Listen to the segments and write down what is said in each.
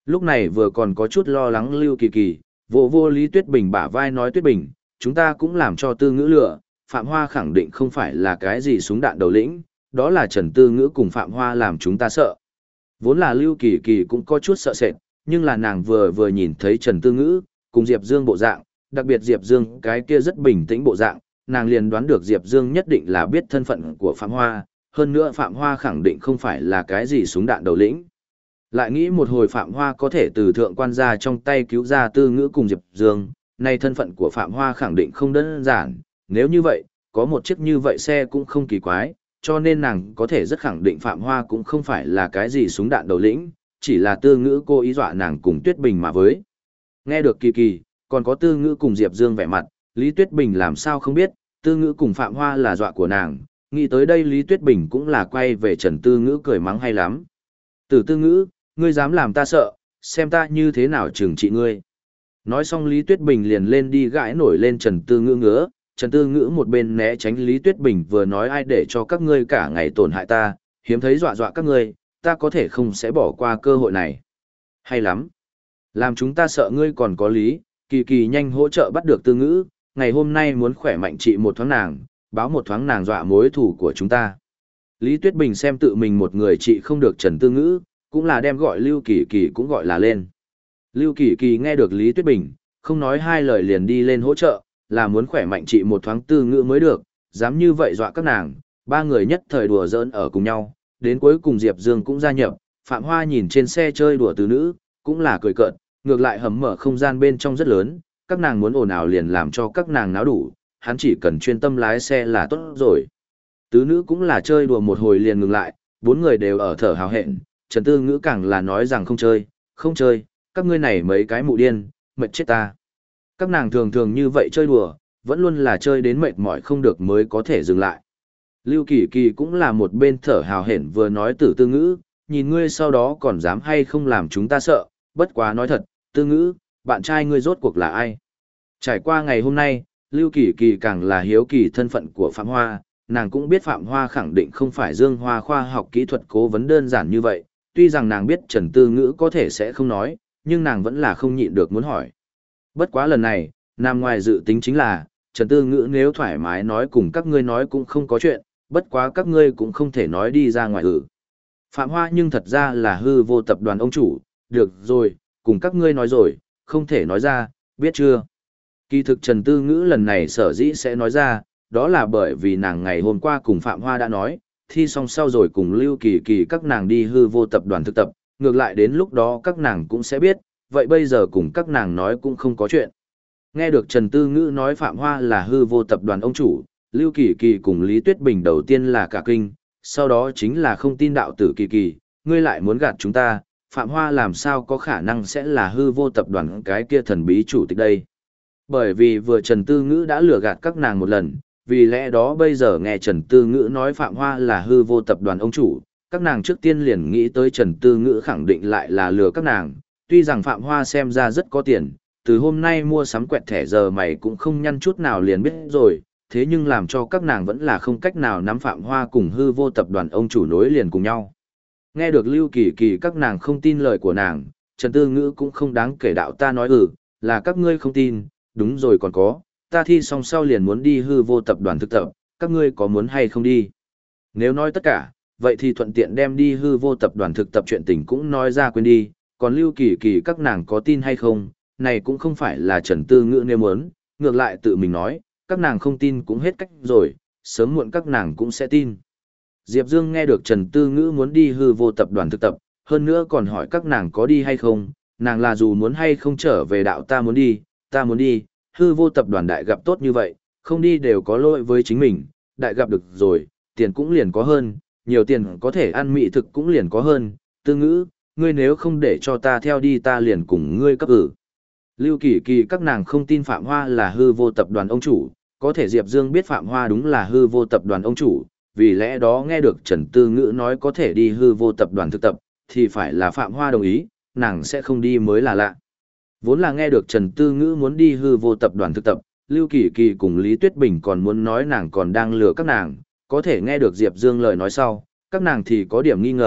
Lúc này vừa còn có chút lo lắng Lưu Kỳ Kỳ, vô vô Lý Tuyết Bình bả vai nói Tuyết Bình, chúng ta cũng làm cho Tư Ngữ lựa, Phạm Hoa khẳng định không phải là cái gì súng đạn đầu lĩnh, đó là Trần Tư Ngữ cùng Phạm Hoa làm chúng ta sợ. Vốn là Lưu Kỳ Kỳ cũng có chút sợ sệt, nhưng là nàng vừa nhìn thấy Trần Tư Ngữ, cùng Diệp Dương bộ dạng, đặc biệt Diệp Dương cái kia rất bình tĩnh bộ dạng, nàng liền đoán được Diệp Dương nhất định là biết thân phận của Phạm Hoa, hơn nữa Phạm Hoa khẳng định không phải là cái gì súng đạn đầu lĩnh. Lại nghĩ một hồi Phạm Hoa có thể từ thượng quan gia trong tay cứu ra Tư Ngữ cùng Diệp Dương, nay thân phận của Phạm Hoa khẳng định không đơn giản, nếu như vậy, có một chiếc như vậy xe cũng không kỳ quái, cho nên nàng có thể rất khẳng định Phạm Hoa cũng không phải là cái gì súng đạn đầu lĩnh, chỉ là Tư Ngữ cố ý dọa nàng cùng Tuyết Bình mà với. Nghe được Kỳ Kỳ, còn có Tư Ngữ cùng Diệp Dương vẻ mặt, Lý Tuyết Bình làm sao không biết, Tư Ngữ cùng Phạm Hoa là dọa của nàng, nghĩ tới đây Lý Tuyết Bình cũng là quay về Trần Tư Ngữ cười mắng hay lắm. Từ Tư Ngữ, ngươi dám làm ta sợ, xem ta như thế nào trừng trị ngươi. Nói xong Lý Tuyết Bình liền lên đi gãi nổi lên Trần Tư Ngữ ngứa, Trần Tư Ngữ một bên né tránh Lý Tuyết Bình vừa nói ai để cho các ngươi cả ngày tổn hại ta, hiếm thấy dọa dọa các ngươi, ta có thể không sẽ bỏ qua cơ hội này. Hay lắm. Làm chúng ta sợ ngươi còn có lý, Kỳ Kỳ nhanh hỗ trợ bắt được Tư Ngữ, ngày hôm nay muốn khỏe mạnh trị một thoáng nàng, báo một thoáng nàng dọa mối thủ của chúng ta. Lý Tuyết Bình xem tự mình một người trị không được Trần Tư Ngữ, cũng là đem gọi Lưu Kỳ Kỳ cũng gọi là lên. Lưu Kỳ Kỳ nghe được Lý Tuyết Bình, không nói hai lời liền đi lên hỗ trợ, là muốn khỏe mạnh trị một thoáng Tư Ngữ mới được, dám như vậy dọa các nàng, ba người nhất thời đùa giỡn ở cùng nhau, đến cuối cùng Diệp Dương cũng gia nhập, Phạm Hoa nhìn trên xe chơi đùa Tư Nữ, cũng là cười cợt, ngược lại hầm mở không gian bên trong rất lớn, các nàng muốn ồn ào liền làm cho các nàng náo đủ, hắn chỉ cần chuyên tâm lái xe là tốt rồi. Tứ Nữ cũng là chơi đùa một hồi liền ngừng lại, bốn người đều ở thở hào hẹn, Trần Tư Ngữ càng là nói rằng không chơi, các ngươi này mấy cái mụ điên, mệt chết ta. Các nàng thường thường như vậy chơi đùa, vẫn luôn là chơi đến mệt mỏi không được mới có thể dừng lại. Lưu Kỳ Kỳ cũng là một bên thở hào hển vừa nói Tử Tư Ngữ, nhìn ngươi sau đó còn dám hay không làm chúng ta sợ, bất quá nói thật, Tư Ngữ, bạn trai ngươi rốt cuộc là ai? Trải qua ngày hôm nay, Lưu Kỳ Kỳ càng là hiếu kỳ thân phận của Phạm Hoa, nàng cũng biết Phạm Hoa khẳng định không phải Dương Hoa khoa học kỹ thuật cố vấn đơn giản như vậy, tuy rằng nàng biết Trần Tư Ngữ có thể sẽ không nói, nhưng nàng vẫn là không nhịn được muốn hỏi. Bất quá lần này, nằm ngoài dự tính chính là, Trần Tư Ngữ nếu thoải mái nói cùng các ngươi nói cũng không có chuyện, bất quá các ngươi cũng không thể nói đi ra ngoài Phạm Hoa nhưng thật ra là hư vô tập đoàn ông chủ, được rồi, cùng các ngươi nói rồi, không thể nói ra, biết chưa? Kỳ thực Trần Tư Ngữ lần này sở dĩ sẽ nói ra, đó là bởi vì nàng ngày hôm qua cùng Phạm Hoa đã nói, thi xong sau rồi cùng Lưu Kỳ Kỳ các nàng đi hư vô tập đoàn thực tập, ngược lại đến lúc đó các nàng cũng sẽ biết, vậy bây giờ cùng các nàng nói cũng không có chuyện. Nghe được Trần Tư Ngữ nói Phạm Hoa là hư vô tập đoàn ông chủ, Lưu Kỳ Kỳ cùng Lý Tuyết Bình đầu tiên là cả kinh, sau đó chính là không tin đạo tử Kỳ Kỳ, ngươi lại muốn gạt chúng ta, Phạm Hoa làm sao có khả năng sẽ là hư vô tập đoàn cái kia thần bí chủ tịch đây. Bởi vì vừa Trần Tư Ngữ đã lừa gạt các nàng một lần, vì lẽ đó bây giờ nghe Trần Tư Ngữ nói Phạm Hoa là hư vô tập đoàn ông chủ, các nàng trước tiên liền nghĩ tới Trần Tư Ngữ khẳng định lại là lừa các nàng, tuy rằng Phạm Hoa xem ra rất có tiền, từ hôm nay mua sắm quẹt thẻ giờ mày cũng không nhăn chút nào liền biết rồi, thế nhưng làm cho các nàng vẫn là không cách nào nắm Phạm Hoa cùng hư vô tập đoàn ông chủ nối liền cùng nhau. Nghe được Lưu Kỳ Kỳ các nàng không tin lời của nàng, Trần Tư Ngữ cũng không đáng kể đạo ta nói là các ngươi không tin, đúng rồi còn có, ta thi xong sau liền muốn đi hư vô tập đoàn thực tập, các ngươi có muốn hay không đi? Nếu nói tất cả, vậy thì thuận tiện đem đi hư vô tập đoàn thực tập chuyện tình cũng nói ra quên đi, còn Lưu Kỳ Kỳ các nàng có tin hay không, này cũng không phải là Trần Tư Ngữ nếu muốn, ngược lại tự mình nói, các nàng không tin cũng hết cách rồi, sớm muộn các nàng cũng sẽ tin. Diệp Dương nghe được Trần Tư Ngữ muốn đi hư vô tập đoàn thực tập, hơn nữa còn hỏi các nàng có đi hay không, nàng là dù muốn hay không trở về đạo ta muốn đi, hư vô tập đoàn đại gặp tốt như vậy, không đi đều có lỗi với chính mình, đại gặp được rồi, tiền cũng liền có hơn, nhiều tiền có thể ăn mỹ thực cũng liền có hơn, Tư Ngữ, ngươi nếu không để cho ta theo đi ta liền cùng ngươi cấp Lưu Kỳ Kỳ các nàng không tin Phạm Hoa là hư vô tập đoàn ông chủ, có thể Diệp Dương biết Phạm Hoa đúng là hư vô tập đoàn ông chủ, vì lẽ đó nghe được Trần Tư Ngữ nói có thể đi hư vô tập đoàn thực tập, thì phải là Phạm Hoa đồng ý, nàng sẽ không đi mới là lạ. Vốn là nghe được Trần Tư Ngữ muốn đi hư vô tập đoàn thực tập, Lưu Kỳ Kỳ cùng Lý Tuyết Bình còn muốn nói nàng còn đang lừa các nàng, có thể nghe được Diệp Dương lời nói sau, các nàng thì có điểm nghi ngờ,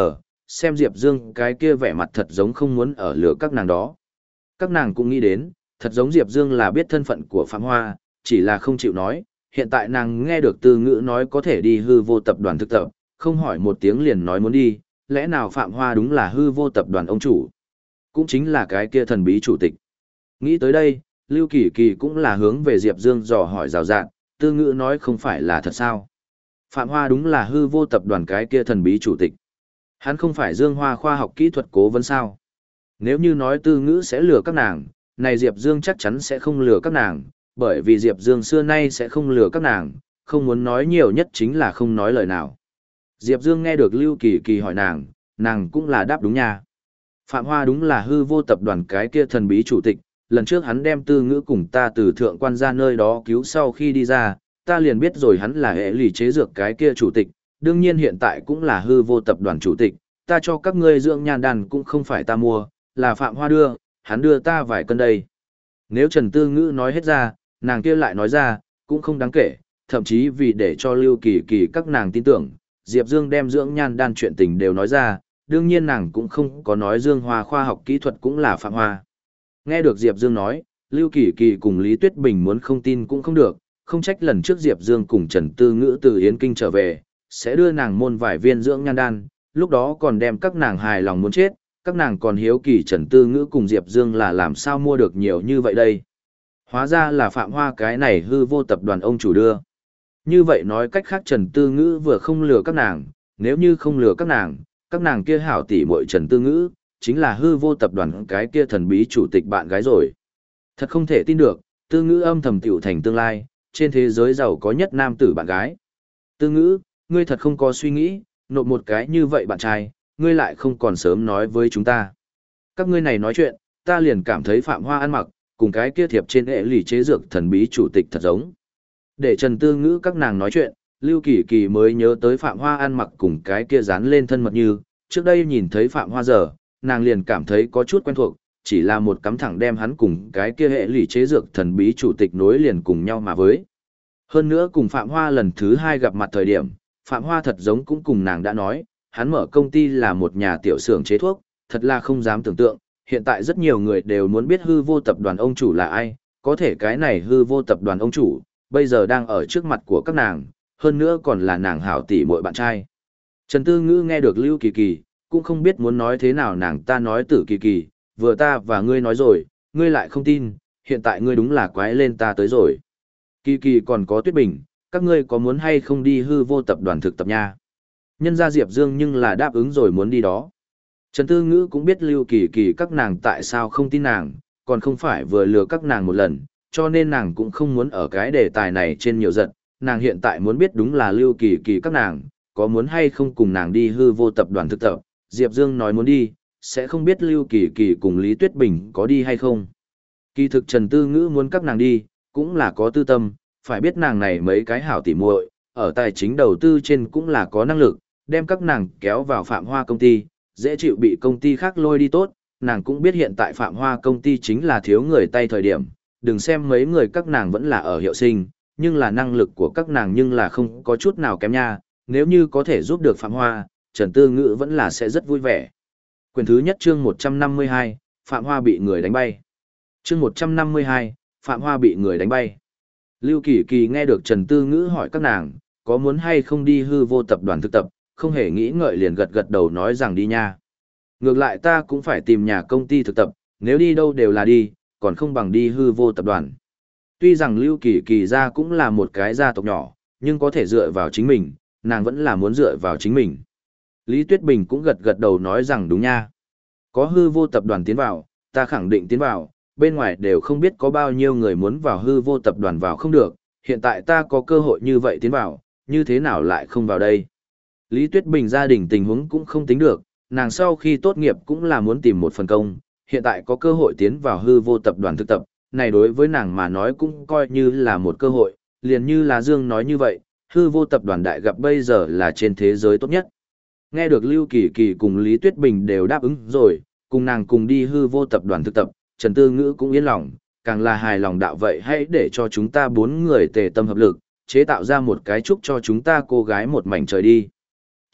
xem Diệp Dương cái kia vẻ mặt thật giống không muốn ở lửa các nàng đó. Các nàng cũng nghĩ đến, thật giống Diệp Dương là biết thân phận của Phạm Hoa, chỉ là không chịu nói, hiện tại nàng nghe được Tư Ngữ nói có thể đi hư vô tập đoàn thực tập, không hỏi một tiếng liền nói muốn đi, lẽ nào Phạm Hoa đúng là hư vô tập đoàn ông chủ, cũng chính là cái kia thần bí chủ tịch. Nghĩ tới đây, Lưu Kỳ Kỳ cũng là hướng về Diệp Dương dò hỏi rào rạt, Tư Ngữ nói không phải là thật sao? Phạm Hoa đúng là hư vô tập đoàn cái kia thần bí chủ tịch. Hắn không phải Dương Hoa khoa học kỹ thuật cố vấn sao? Nếu như nói Tư Ngữ sẽ lừa các nàng, này Diệp Dương chắc chắn sẽ không lừa các nàng, bởi vì Diệp Dương xưa nay sẽ không lừa các nàng, không muốn nói nhiều nhất chính là không nói lời nào. Diệp Dương nghe được Lưu Kỳ Kỳ hỏi nàng cũng là đáp đúng nha. Phạm Hoa đúng là hư vô tập đoàn cái kia thần bí chủ tịch, lần trước hắn đem Tư Ngữ cùng ta từ thượng quan ra nơi đó cứu sau khi đi ra, ta liền biết rồi hắn là hệ lì chế dược cái kia chủ tịch, đương nhiên hiện tại cũng là hư vô tập đoàn chủ tịch, ta cho các ngươi dưỡng nhan đan cũng không phải ta mua, là Phạm Hoa đưa, hắn đưa ta vài cân đây. Nếu Trần Tư Ngữ nói hết ra, nàng kia lại nói ra, cũng không đáng kể, thậm chí vì để cho Lưu Kỳ Kỳ các nàng tin tưởng, Diệp Dương đem dưỡng nhan đan chuyện tình đều nói ra, đương nhiên nàng cũng không có nói Dương Hoa khoa học kỹ thuật cũng là Phạm Hoa. Nghe được Diệp Dương nói, Lưu Kỳ Kỳ cùng Lý Tuyết Bình muốn không tin cũng không được, không trách lần trước Diệp Dương cùng Trần Tư Ngữ từ Yến Kinh trở về, sẽ đưa nàng môn vài viên dưỡng nhan đan, lúc đó còn đem các nàng hài lòng muốn chết, các nàng còn hiếu kỳ Trần Tư Ngữ cùng Diệp Dương là làm sao mua được nhiều như vậy đây. Hóa ra là Phạm Hoa cái này hư vô tập đoàn ông chủ đưa. Như vậy nói cách khác Trần Tư Ngữ vừa không lừa các nàng, nếu như không lừa các nàng kia hảo tỷ muội Trần Tư Ngữ, chính là hư vô tập đoàn cái kia thần bí chủ tịch bạn gái rồi. Thật không thể tin được, Tư Ngữ âm thầm tiểu thành tương lai, trên thế giới giàu có nhất nam tử bạn gái. Tư Ngữ, ngươi thật không có suy nghĩ, nộp một cái như vậy bạn trai, ngươi lại không còn sớm nói với chúng ta. Các ngươi này nói chuyện, ta liền cảm thấy Phạm Hoa ăn mặc, cùng cái kia thiệp trên hệ lì chế dược thần bí chủ tịch thật giống. Để Trần Tư Ngữ các nàng nói chuyện, Lưu Kỳ Kỳ mới nhớ tới Phạm Hoa ăn mặc cùng cái kia dán lên thân mật như, trước đây nhìn thấy Phạm Hoa giờ, nàng liền cảm thấy có chút quen thuộc, chỉ là một cắm thẳng đem hắn cùng cái kia hệ lì chế dược thần bí chủ tịch nối liền cùng nhau mà với. Hơn nữa cùng Phạm Hoa lần thứ 2 gặp mặt thời điểm, Phạm Hoa thật giống cũng cùng nàng đã nói, hắn mở công ty là một nhà tiểu xưởng chế thuốc, thật là không dám tưởng tượng, hiện tại rất nhiều người đều muốn biết hư vô tập đoàn ông chủ là ai, có thể cái này hư vô tập đoàn ông chủ, bây giờ đang ở trước mặt của các nàng, hơn nữa còn là nàng hảo tỷ muội bạn trai. Trần Tư Ngữ nghe được Lưu Kỳ Kỳ, cũng không biết muốn nói thế nào nàng ta nói Tử Kỳ Kỳ, vừa ta và ngươi nói rồi, ngươi lại không tin, hiện tại ngươi đúng là quái lên ta tới rồi. Kỳ Kỳ còn có Tuyết Bình, các ngươi có muốn hay không đi hư vô tập đoàn thực tập nha? Nhân gia Diệp Dương nhưng là đáp ứng rồi muốn đi đó. Trần Tư Ngữ cũng biết Lưu Kỳ Kỳ các nàng tại sao không tin nàng, còn không phải vừa lừa các nàng một lần, cho nên nàng cũng không muốn ở cái đề tài này trên nhiều giận, nàng hiện tại muốn biết đúng là Lưu Kỳ Kỳ các nàng, có muốn hay không cùng nàng đi hư vô tập đoàn thực tập, Diệp Dương nói muốn đi, sẽ không biết Lưu Kỳ Kỳ cùng Lý Tuyết Bình có đi hay không. Kỳ thực Trần Tư Ngữ muốn các nàng đi, cũng là có tư tâm, phải biết nàng này mấy cái hảo tỉ muội, ở tài chính đầu tư trên cũng là có năng lực, đem các nàng kéo vào Phạm Hoa công ty, dễ chịu bị công ty khác lôi đi tốt, nàng cũng biết hiện tại Phạm Hoa công ty chính là thiếu người tay thời điểm, đừng xem mấy người các nàng vẫn là ở hiệu sinh, nhưng là năng lực của các nàng nhưng là không có chút nào kém nha, nếu như có thể giúp được Phạm Hoa, Trần Tư Ngữ vẫn là sẽ rất vui vẻ. Quyền thứ nhất chương 152, Phạm Hoa bị người đánh bay. Chương 152, Phạm Hoa bị người đánh bay. Lưu Kỳ Kỳ nghe được Trần Tư Ngữ hỏi các nàng, có muốn hay không đi hư vô tập đoàn thực tập, không hề nghĩ ngợi liền gật gật đầu nói rằng đi nha. Ngược lại ta cũng phải tìm nhà công ty thực tập, nếu đi đâu đều là đi, còn không bằng đi hư vô tập đoàn. Tuy rằng Lưu Kỳ Kỳ gia cũng là một cái gia tộc nhỏ, nhưng có thể dựa vào chính mình, nàng vẫn là muốn dựa vào chính mình. Lý Tuyết Bình cũng gật gật đầu nói rằng đúng nha. Có hư vô tập đoàn tiến vào, ta khẳng định tiến vào, bên ngoài đều không biết có bao nhiêu người muốn vào hư vô tập đoàn vào không được, hiện tại ta có cơ hội như vậy tiến vào, như thế nào lại không vào đây. Lý Tuyết Bình gia đình tình huống cũng không tính được, nàng sau khi tốt nghiệp cũng là muốn tìm một phần công, hiện tại có cơ hội tiến vào hư vô tập đoàn thực tập, này đối với nàng mà nói cũng coi như là một cơ hội, liền như là Dương nói như vậy, hư vô tập đoàn đại gặp bây giờ là trên thế giới tốt nhất. Nghe được Lưu Kỳ Kỳ cùng Lý Tuyết Bình đều đáp ứng rồi, cùng nàng cùng đi hư vô tập đoàn thực tập, Trần Tư Ngữ cũng yên lòng, càng là hài lòng đạo vậy hãy để cho chúng ta 4 người tề tâm hợp lực, chế tạo ra một cái chúc cho chúng ta cô gái một mảnh trời đi.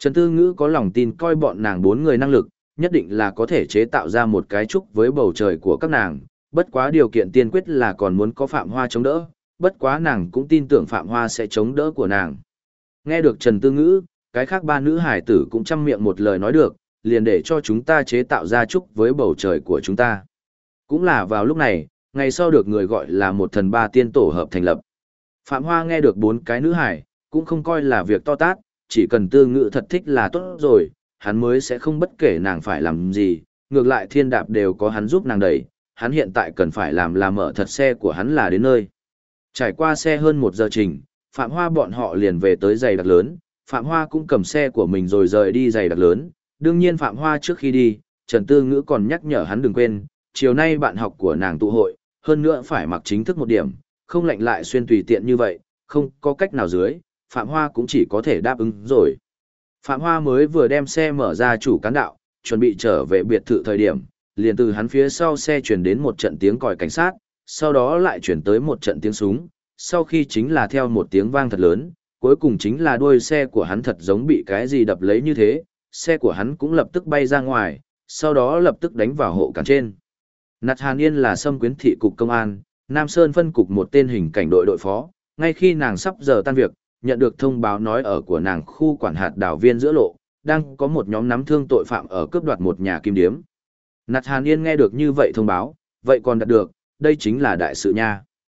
Trần Tư Ngữ có lòng tin coi bọn nàng 4 người năng lực, nhất định là có thể chế tạo ra một cái trúc với bầu trời của các nàng, bất quá điều kiện tiên quyết là còn muốn có Phạm Hoa chống đỡ, bất quá nàng cũng tin tưởng Phạm Hoa sẽ chống đỡ của nàng. Nghe được Trần Tư Ngữ, cái khác 3 nữ hải tử cũng chăm miệng một lời nói được, liền để cho chúng ta chế tạo ra trúc với bầu trời của chúng ta. Cũng là vào lúc này, ngày sau được người gọi là một thần 3 tiên tổ hợp thành lập. Phạm Hoa nghe được 4 cái nữ hải, cũng không coi là việc to tát, chỉ cần Tư Ngữ thật thích là tốt rồi, hắn mới sẽ không bất kể nàng phải làm gì, ngược lại thiên đạp đều có hắn giúp nàng đẩy, hắn hiện tại cần phải làm là mở thật xe của hắn là đến nơi. Trải qua xe hơn 1 giờ trình, Phạm Hoa bọn họ liền về tới giày đặc lớn, Phạm Hoa cũng cầm xe của mình rồi rời đi giày đặc lớn, đương nhiên Phạm Hoa trước khi đi, Trần Tư Ngữ còn nhắc nhở hắn đừng quên, chiều nay bạn học của nàng tụ hội, hơn nữa phải mặc chính thức một điểm, không lạnh lại xuyên tùy tiện như vậy, không có cách nào dưới, Phạm Hoa cũng chỉ có thể đáp ứng rồi. Phạm Hoa mới vừa đem xe mở ra chủ cán đạo, chuẩn bị trở về biệt thự thời điểm, liền từ hắn phía sau xe chuyển đến một trận tiếng còi cảnh sát, sau đó lại chuyển tới một trận tiếng súng, sau khi chính là theo một tiếng vang thật lớn, cuối cùng chính là đuôi xe của hắn thật giống bị cái gì đập lấy như thế, xe của hắn cũng lập tức bay ra ngoài, sau đó lập tức đánh vào hộ cản trên. Nat Hàn Yên là Sâm Quyến thị cục công an, Nam Sơn phân cục một tên hình cảnh đội đội phó, ngay khi nàng sắp giờ tan việc, nhận được thông báo nói ở của nàng khu quản hạt đảo viên giữa lộ, đang có một nhóm nắm thương tội phạm ở cướp đoạt một nhà kim điếm. Nat Hàn Yên nghe được như vậy thông báo, vậy còn đạt được, đây chính là đại sự nha.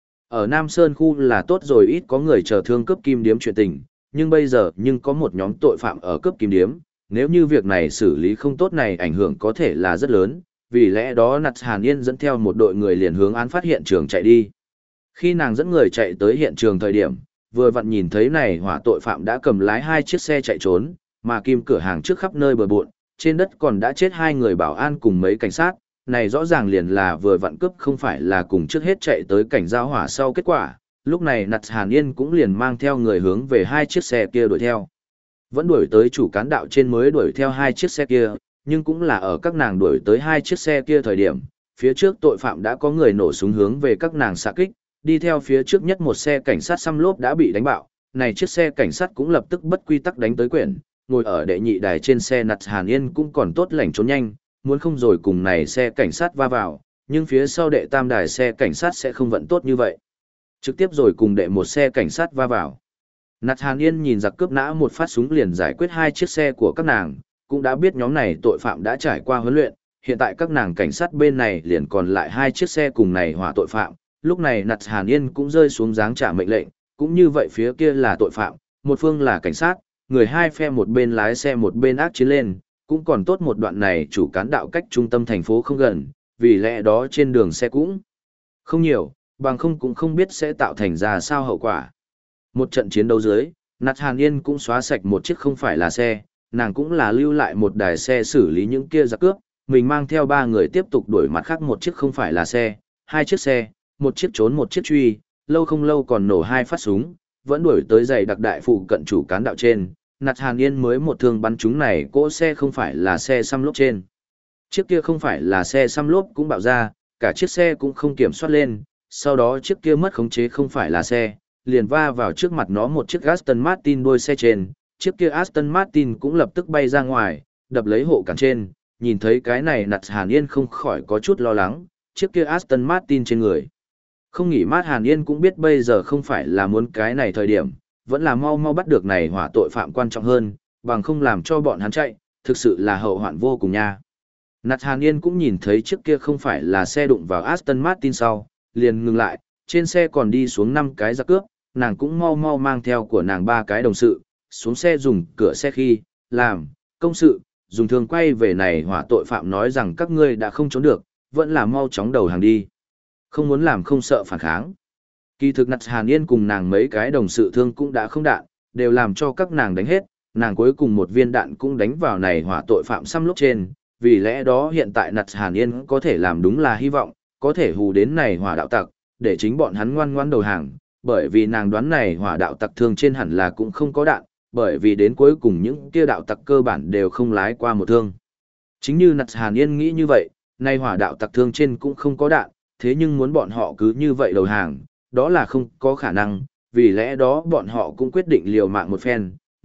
Ở Nam Sơn khu là tốt rồi ít có người chờ thương cướp kim điếm chuyện tình, nhưng bây giờ nhưng có một nhóm tội phạm ở cướp kim điếm, nếu như việc này xử lý không tốt này ảnh hưởng có thể là rất lớn, vì lẽ đó Nat Hàn Yên dẫn theo một đội người liền hướng án phát hiện trường chạy đi. Khi nàng dẫn người chạy tới hiện trường thời điểm, vừa vặn nhìn thấy này hỏa tội phạm đã cầm lái 2 chiếc xe chạy trốn, mà kim cửa hàng trước khắp nơi bừa bộn, trên đất còn đã chết 2 người bảo an cùng mấy cảnh sát, này rõ ràng liền là vừa vặn cướp không phải là cùng trước hết chạy tới cảnh giao hỏa sau kết quả, lúc này Nat Hàn Yên cũng liền mang theo người hướng về 2 chiếc xe kia đuổi theo. Vẫn đuổi tới chủ cán đạo trên mới đuổi theo 2 chiếc xe kia, nhưng cũng là ở các nàng đuổi tới 2 chiếc xe kia thời điểm, phía trước tội phạm đã có người nổ súng hướng về các nàng xạ kích, đi theo phía trước nhất một xe cảnh sát xăm lốp đã bị đánh bạo, này chiếc xe cảnh sát cũng lập tức bất quy tắc đánh tới quyển, ngồi ở đệ nhị đài trên xe Nat Hàn Yên cũng còn tốt lành trốn nhanh, muốn không rồi cùng này xe cảnh sát va vào, nhưng phía sau đệ tam đài xe cảnh sát sẽ không vận tốt như vậy. Trực tiếp rồi cùng đệ một xe cảnh sát va vào. Nat Hàn Yên nhìn giặc cướp nã một phát súng liền giải quyết 2 chiếc xe của các nàng, cũng đã biết nhóm này tội phạm đã trải qua huấn luyện, hiện tại các nàng cảnh sát bên này liền còn lại 2 chiếc xe cùng này hỏa tội phạm, lúc này Nat Hàn Yên cũng rơi xuống dáng trả mệnh lệnh, cũng như vậy phía kia là tội phạm, một phương là cảnh sát, người hai phe một bên lái xe một bên ác chiến lên, cũng còn tốt một đoạn này chủ cán đạo cách trung tâm thành phố không gần, vì lẽ đó trên đường xe cũng không nhiều, bằng không cũng không biết sẽ tạo thành ra sao hậu quả. Một trận chiến đấu dưới, Nat Hàn Yên cũng xóa sạch một chiếc không phải là xe, nàng cũng là lưu lại một đài xe xử lý những kia giặc cướp, mình mang theo 3 người tiếp tục đuổi mặt khác một chiếc không phải là xe, 2 chiếc xe, một chiếc trốn một chiếc truy, lâu không lâu còn nổ 2 phát súng, vẫn đuổi tới giày đặc đại phụ cận chủ cán đạo trên, Nat Hàn Yên mới một thương bắn chúng này cỗ xe không phải là xe xăm lốp trên. Chiếc kia không phải là xe xăm lốp cũng bạo ra, cả chiếc xe cũng không kiểm soát lên, sau đó chiếc kia mất khống chế không phải là xe, liền va vào trước mặt nó một chiếc Aston Martin đuôi xe trên, chiếc kia Aston Martin cũng lập tức bay ra ngoài, đập lấy hộ cản trên, nhìn thấy cái này Nat Hàn Yên không khỏi có chút lo lắng, chiếc kia Aston Martin trên người. Không nghỉ mát Hàn Yên cũng biết bây giờ không phải là muốn cái này thời điểm, vẫn là mau mau bắt được này hỏa tội phạm quan trọng hơn, bằng không làm cho bọn hắn chạy, thực sự là hậu hoạn vô cùng nha. Nat Hàn Yên cũng nhìn thấy chiếc kia không phải là xe đụng vào Aston Martin sau, liền ngừng lại, trên xe còn đi xuống 5 cái giặc cướp, nàng cũng mau mau mang theo của nàng 3 cái đồng sự, xuống xe dùng cửa xe khi, làm, công sự, dùng thương quay về này hỏa tội phạm nói rằng các ngươi đã không trốn được, vẫn là mau chóng đầu hàng đi. Không muốn làm không sợ phản kháng. Kỳ thực Nat Hàn Yên cùng nàng mấy cái đồng sự thương cũng đã không đạn, đều làm cho các nàng đánh hết, nàng cuối cùng một viên đạn cũng đánh vào này hỏa tội phạm xăm lốp trên, vì lẽ đó hiện tại Nat Hàn Yên có thể làm đúng là hy vọng, có thể hù đến này hỏa đạo tặc, để chính bọn hắn ngoan ngoãn đầu hàng, bởi vì nàng đoán này hỏa đạo tặc thương trên hẳn là cũng không có đạn, bởi vì đến cuối cùng những kia đạo tặc cơ bản đều không lái qua một thương. Chính như Nat Hàn Yên nghĩ như vậy, nay hỏa đạo tặc thương trên cũng không có đạn, thế nhưng muốn bọn họ cứ như vậy đầu hàng, đó là không có khả năng, vì lẽ đó bọn họ cũng quyết định liều mạng một phen.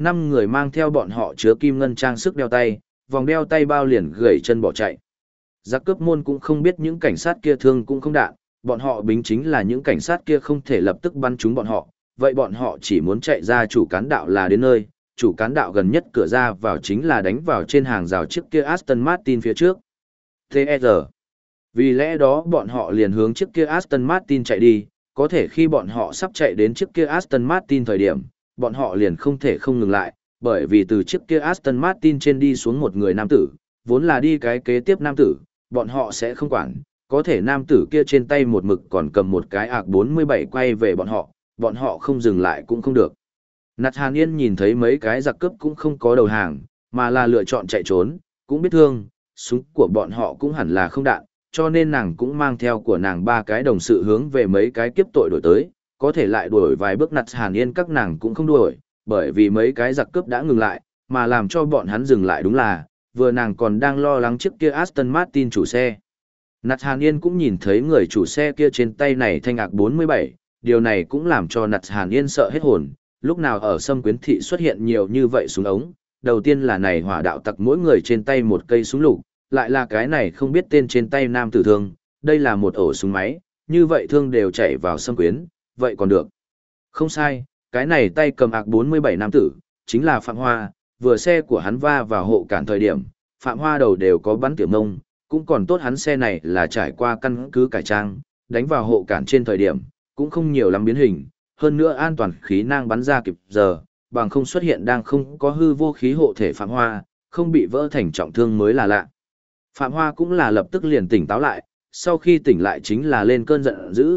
5 người mang theo bọn họ chứa kim ngân trang sức đeo tay, vòng đeo tay bao liền gãy chân bỏ chạy. Giặc cướp môn cũng không biết những cảnh sát kia thương cũng không đạn, bọn họ bính chính là những cảnh sát kia không thể lập tức bắn trúng bọn họ, vậy bọn họ chỉ muốn chạy ra chủ cán đạo là đến nơi, chủ cán đạo gần nhất cửa ra vào chính là đánh vào trên hàng rào chiếc kia Aston Martin phía trước. T.E.R. Vì lẽ đó bọn họ liền hướng chiếc kia Aston Martin chạy đi, có thể khi bọn họ sắp chạy đến chiếc kia Aston Martin thời điểm, bọn họ liền không thể không ngừng lại, bởi vì từ chiếc kia Aston Martin trên đi xuống một người nam tử, vốn là đi cái kế tiếp nam tử, bọn họ sẽ không quản, có thể nam tử kia trên tay một mực còn cầm một cái AK-47 quay về bọn họ không dừng lại cũng không được. Nạt Hàn Yên nhìn thấy mấy cái giặc cướp cũng không có đầu hàng, mà là lựa chọn chạy trốn, cũng biết thương, súng của bọn họ cũng hẳn là không đạn, cho nên nàng cũng mang theo của nàng 3 cái đồng sự hướng về mấy cái kiếp tội đổi tới, có thể lại đuổi vài bước Nạt Hàn Yên các nàng cũng không đuổi, bởi vì mấy cái giặc cướp đã ngừng lại, mà làm cho bọn hắn dừng lại đúng là, vừa nàng còn đang lo lắng chiếc kia Aston Martin chủ xe. Nạt Hàn Yên cũng nhìn thấy người chủ xe kia trên tay này thanh AK-47, điều này cũng làm cho Nạt Hàn Yên sợ hết hồn, lúc nào ở Sâm Quyến Thị xuất hiện nhiều như vậy súng ống, đầu tiên là này hỏa đạo tặc mỗi người trên tay một cây súng lục, lại là cái này không biết tên trên tay nam tử thương, đây là một ổ súng máy, như vậy thương đều chạy vào Sâm Quyến, vậy còn được. Không sai, cái này tay cầm AK-47 nam tử, chính là Phạm Hoa, vừa xe của hắn va vào hộ cản thời điểm, Phạm Hoa đầu đều có bắn tiểu ngông, cũng còn tốt hắn xe này là trải qua căn cứ cải trang, đánh vào hộ cản trên thời điểm, cũng không nhiều lắm biến hình, hơn nữa an toàn khí năng bắn ra kịp giờ, bằng không xuất hiện đang không có hư vô khí hộ thể Phạm Hoa, không bị vỡ thành trọng thương mới là lạ. Phạm Hoa cũng là lập tức liền tỉnh táo lại, sau khi tỉnh lại chính là lên cơn giận dữ,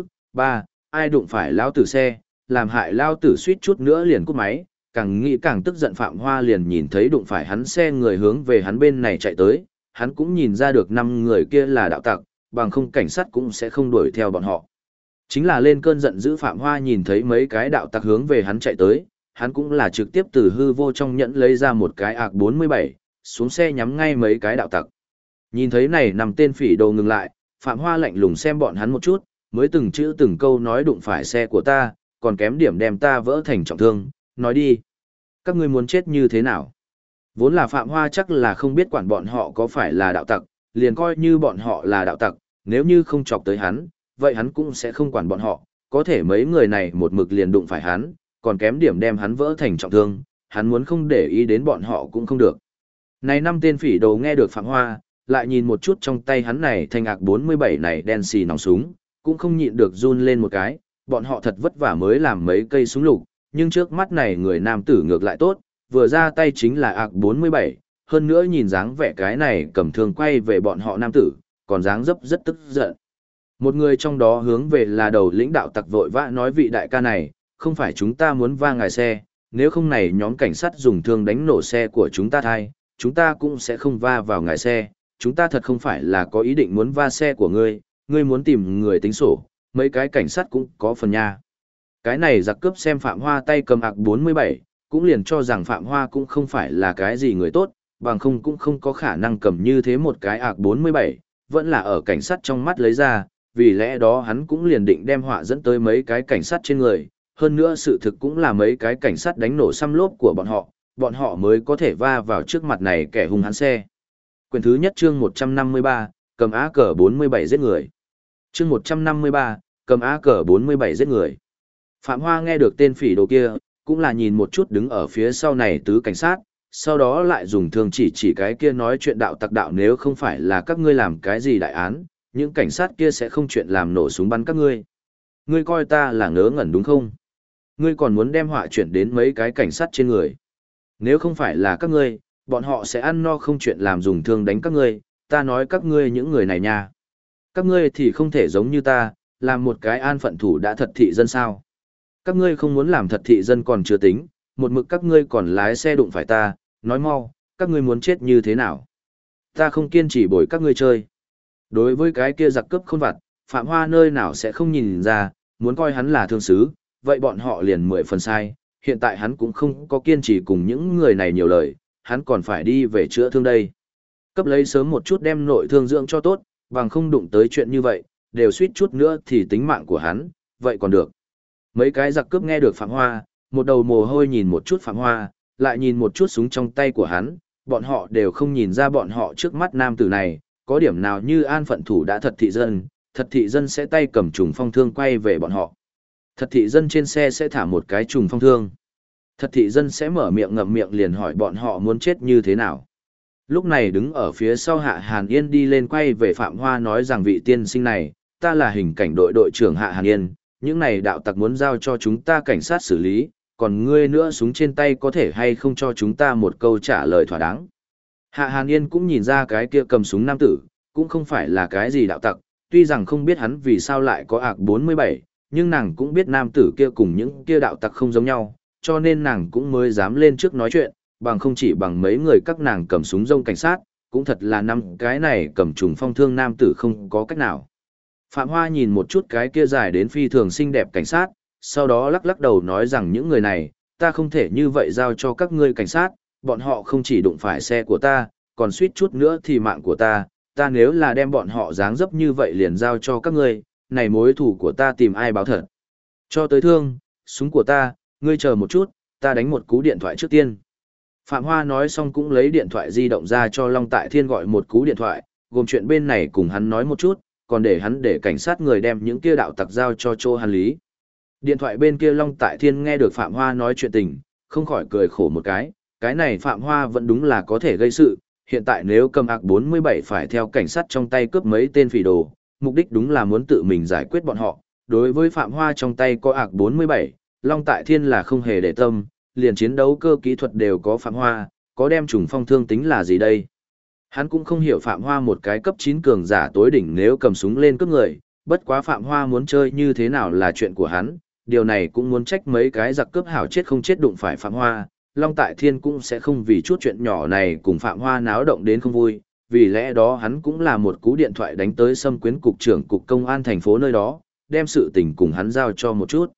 ai đụng phải lao tử xe, làm hại lao tử suýt chút nữa liền cúp máy, càng nghĩ càng tức giận Phạm Hoa liền nhìn thấy đụng phải hắn xe người hướng về hắn bên này chạy tới, hắn cũng nhìn ra được 5 người kia là đạo tặc, bằng không cảnh sát cũng sẽ không đuổi theo bọn họ. Chính là lên cơn giận dữ Phạm Hoa nhìn thấy mấy cái đạo tặc hướng về hắn chạy tới, hắn cũng là trực tiếp từ hư vô trong nhẫn lấy ra một cái AK-47, xuống xe nhắm ngay mấy cái đạo tặc. Nhìn thấy này nằm tên phỉ đồ ngừng lại, Phạm Hoa lạnh lùng xem bọn hắn một chút, mới từng chữ từng câu nói đụng phải xe của ta, còn kém điểm đem ta vỡ thành trọng thương, nói đi. Các ngươi muốn chết như thế nào? Vốn là Phạm Hoa chắc là không biết quản bọn họ có phải là đạo tặc, liền coi như bọn họ là đạo tặc, nếu như không chọc tới hắn, vậy hắn cũng sẽ không quản bọn họ, có thể mấy người này một mực liền đụng phải hắn, còn kém điểm đem hắn vỡ thành trọng thương, hắn muốn không để ý đến bọn họ cũng không được. Này 5 tên phỉ đồ nghe được Phạm Hoa, lại nhìn một chút trong tay hắn này thanh AK-47 này đen xì nòng súng, cũng không nhịn được run lên một cái, bọn họ thật vất vả mới làm mấy cây súng lục, nhưng trước mắt này người nam tử ngược lại tốt, vừa ra tay chính là AK-47, hơn nữa nhìn dáng vẻ cái này cầm thương quay về bọn họ nam tử, còn dáng dấp rất tức giận. Một người trong đó hướng về là đầu lĩnh đạo tặc vội vã nói vị đại ca này, không phải chúng ta muốn va ngài xe, nếu không này nhóm cảnh sát dùng thương đánh nổ xe của chúng ta thay, chúng ta cũng sẽ không va vào ngài xe, chúng ta thật không phải là có ý định muốn va xe của ngươi muốn tìm người tính sổ, mấy cái cảnh sát cũng có phần nha. Cái này giặc cướp xem Phạm Hoa tay cầm AK-47, cũng liền cho rằng Phạm Hoa cũng không phải là cái gì người tốt, bằng không cũng không có khả năng cầm như thế một cái AK-47, vẫn là ở cảnh sát trong mắt lấy ra, vì lẽ đó hắn cũng liền định đem họa dẫn tới mấy cái cảnh sát trên người, hơn nữa sự thực cũng là mấy cái cảnh sát đánh nổ xăm lốp của bọn họ mới có thể va vào trước mặt này kẻ hung hãn xe. Quyển thứ nhất chương 153, cầm AK-47 giết người. Chương 153, cầm AK-47 giết người. Phạm Hoa nghe được tên phỉ đồ kia, cũng là nhìn một chút đứng ở phía sau này tứ cảnh sát, sau đó lại dùng thương chỉ cái kia nói chuyện đạo tặc đạo nếu không phải là các ngươi làm cái gì đại án, những cảnh sát kia sẽ không chuyện làm nổ súng bắn các ngươi. Ngươi coi ta là ngớ ngẩn đúng không? Ngươi còn muốn đem họa chuyển đến mấy cái cảnh sát trên người. Nếu không phải là các ngươi, bọn họ sẽ ăn no không chuyện làm dùng thương đánh các ngươi, ta nói các ngươi những người này nha. Các ngươi thì không thể giống như ta, làm một cái an phận thủ đã thật thị dân sao. Các ngươi không muốn làm thật thị dân còn chưa tính, một mực các ngươi còn lái xe đụng phải ta, nói mau, các ngươi muốn chết như thế nào? Ta không kiên trì bồi các ngươi chơi. Đối với cái kia giặc cướp khôn vặt, Phạm Hoa nơi nào sẽ không nhìn ra, muốn coi hắn là thương sứ, vậy bọn họ liền 10 phần sai, hiện tại hắn cũng không có kiên trì cùng những người này nhiều lời, hắn còn phải đi về chữa thương đây. Cấp lấy sớm một chút đem nội thương dưỡng cho tốt, bằng không đụng tới chuyện như vậy, đều suýt chút nữa thì tính mạng của hắn, vậy còn được. Mấy cái giặc cướp nghe được Phạm Hoa, một đầu mồ hôi nhìn một chút Phạm Hoa, lại nhìn một chút súng trong tay của hắn, bọn họ đều không nhìn ra bọn họ trước mắt nam tử này, có điểm nào như an phận thủ đã thật thị dân sẽ tay cầm trùng phong thương quay về bọn họ. Thật thị dân trên xe sẽ thả một cái trùng phong thương. Thật thị dân sẽ mở miệng ngậm miệng liền hỏi bọn họ muốn chết như thế nào. Lúc này đứng ở phía sau Hạ Hàn Yên đi lên quay về Phạm Hoa nói rằng vị tiên sinh này, ta là hình cảnh đội đội trưởng Hạ Hàn Yên, những này đạo tặc muốn giao cho chúng ta cảnh sát xử lý, còn ngươi nữa súng trên tay có thể hay không cho chúng ta một câu trả lời thỏa đáng. Hạ Hàn Yên cũng nhìn ra cái kia cầm súng nam tử, cũng không phải là cái gì đạo tặc, tuy rằng không biết hắn vì sao lại có AK-47, nhưng nàng cũng biết nam tử kia cùng những kia đạo tặc không giống nhau, cho nên nàng cũng mới dám lên trước nói chuyện, bằng không chỉ bằng mấy người các nàng cầm súng rông cảnh sát, cũng thật là năm cái này cầm trùng phong thương nam tử không có cách nào. Phạm Hoa nhìn một chút cái kia dài đến phi thường xinh đẹp cảnh sát, sau đó lắc lắc đầu nói rằng những người này, ta không thể như vậy giao cho các ngươi cảnh sát, bọn họ không chỉ đụng phải xe của ta, còn suýt chút nữa thì mạng của ta nếu là đem bọn họ dáng dấp như vậy liền giao cho các ngươi, này mối thù của ta tìm ai báo thật. Cho tới thương, súng của ta, ngươi chờ một chút, ta đánh một cú điện thoại trước tiên. Phạm Hoa nói xong cũng lấy điện thoại di động ra cho Long Tại Thiên gọi một cú điện thoại, gồm chuyện bên này cùng hắn nói một chút, còn để hắn để cảnh sát người đem những kia đạo tặc giao cho Chỗ Hàn Lý. Điện thoại bên kia Long Tại Thiên nghe được Phạm Hoa nói chuyện tình, không khỏi cười khổ một cái này Phạm Hoa vẫn đúng là có thể gây sự, hiện tại nếu cầm AK-47 phải theo cảnh sát trong tay cướp mấy tên phỉ đồ, mục đích đúng là muốn tự mình giải quyết bọn họ. Đối với Phạm Hoa trong tay có AK-47, Long Tại Thiên là không hề để tâm, liền chiến đấu cơ kỹ thuật đều có Phạm Hoa, có đem trùng phong thương tính là gì đây. Hắn cũng không hiểu Phạm Hoa một cái cấp 9 cường giả tối đỉnh nếu cầm súng lên cướp người, bất quá Phạm Hoa muốn chơi như thế nào là chuyện của hắn, điều này cũng muốn trách mấy cái giặc cướp hảo chết không chết đụng phải Phạm Hoa. Long Tại Thiên cũng sẽ không vì chút chuyện nhỏ này cùng Phạm Hoa náo động đến không vui, vì lẽ đó hắn cũng là một cú điện thoại đánh tới Sâm Quyến cục trưởng cục công an thành phố nơi đó, đem sự tình cùng hắn giao cho một chút.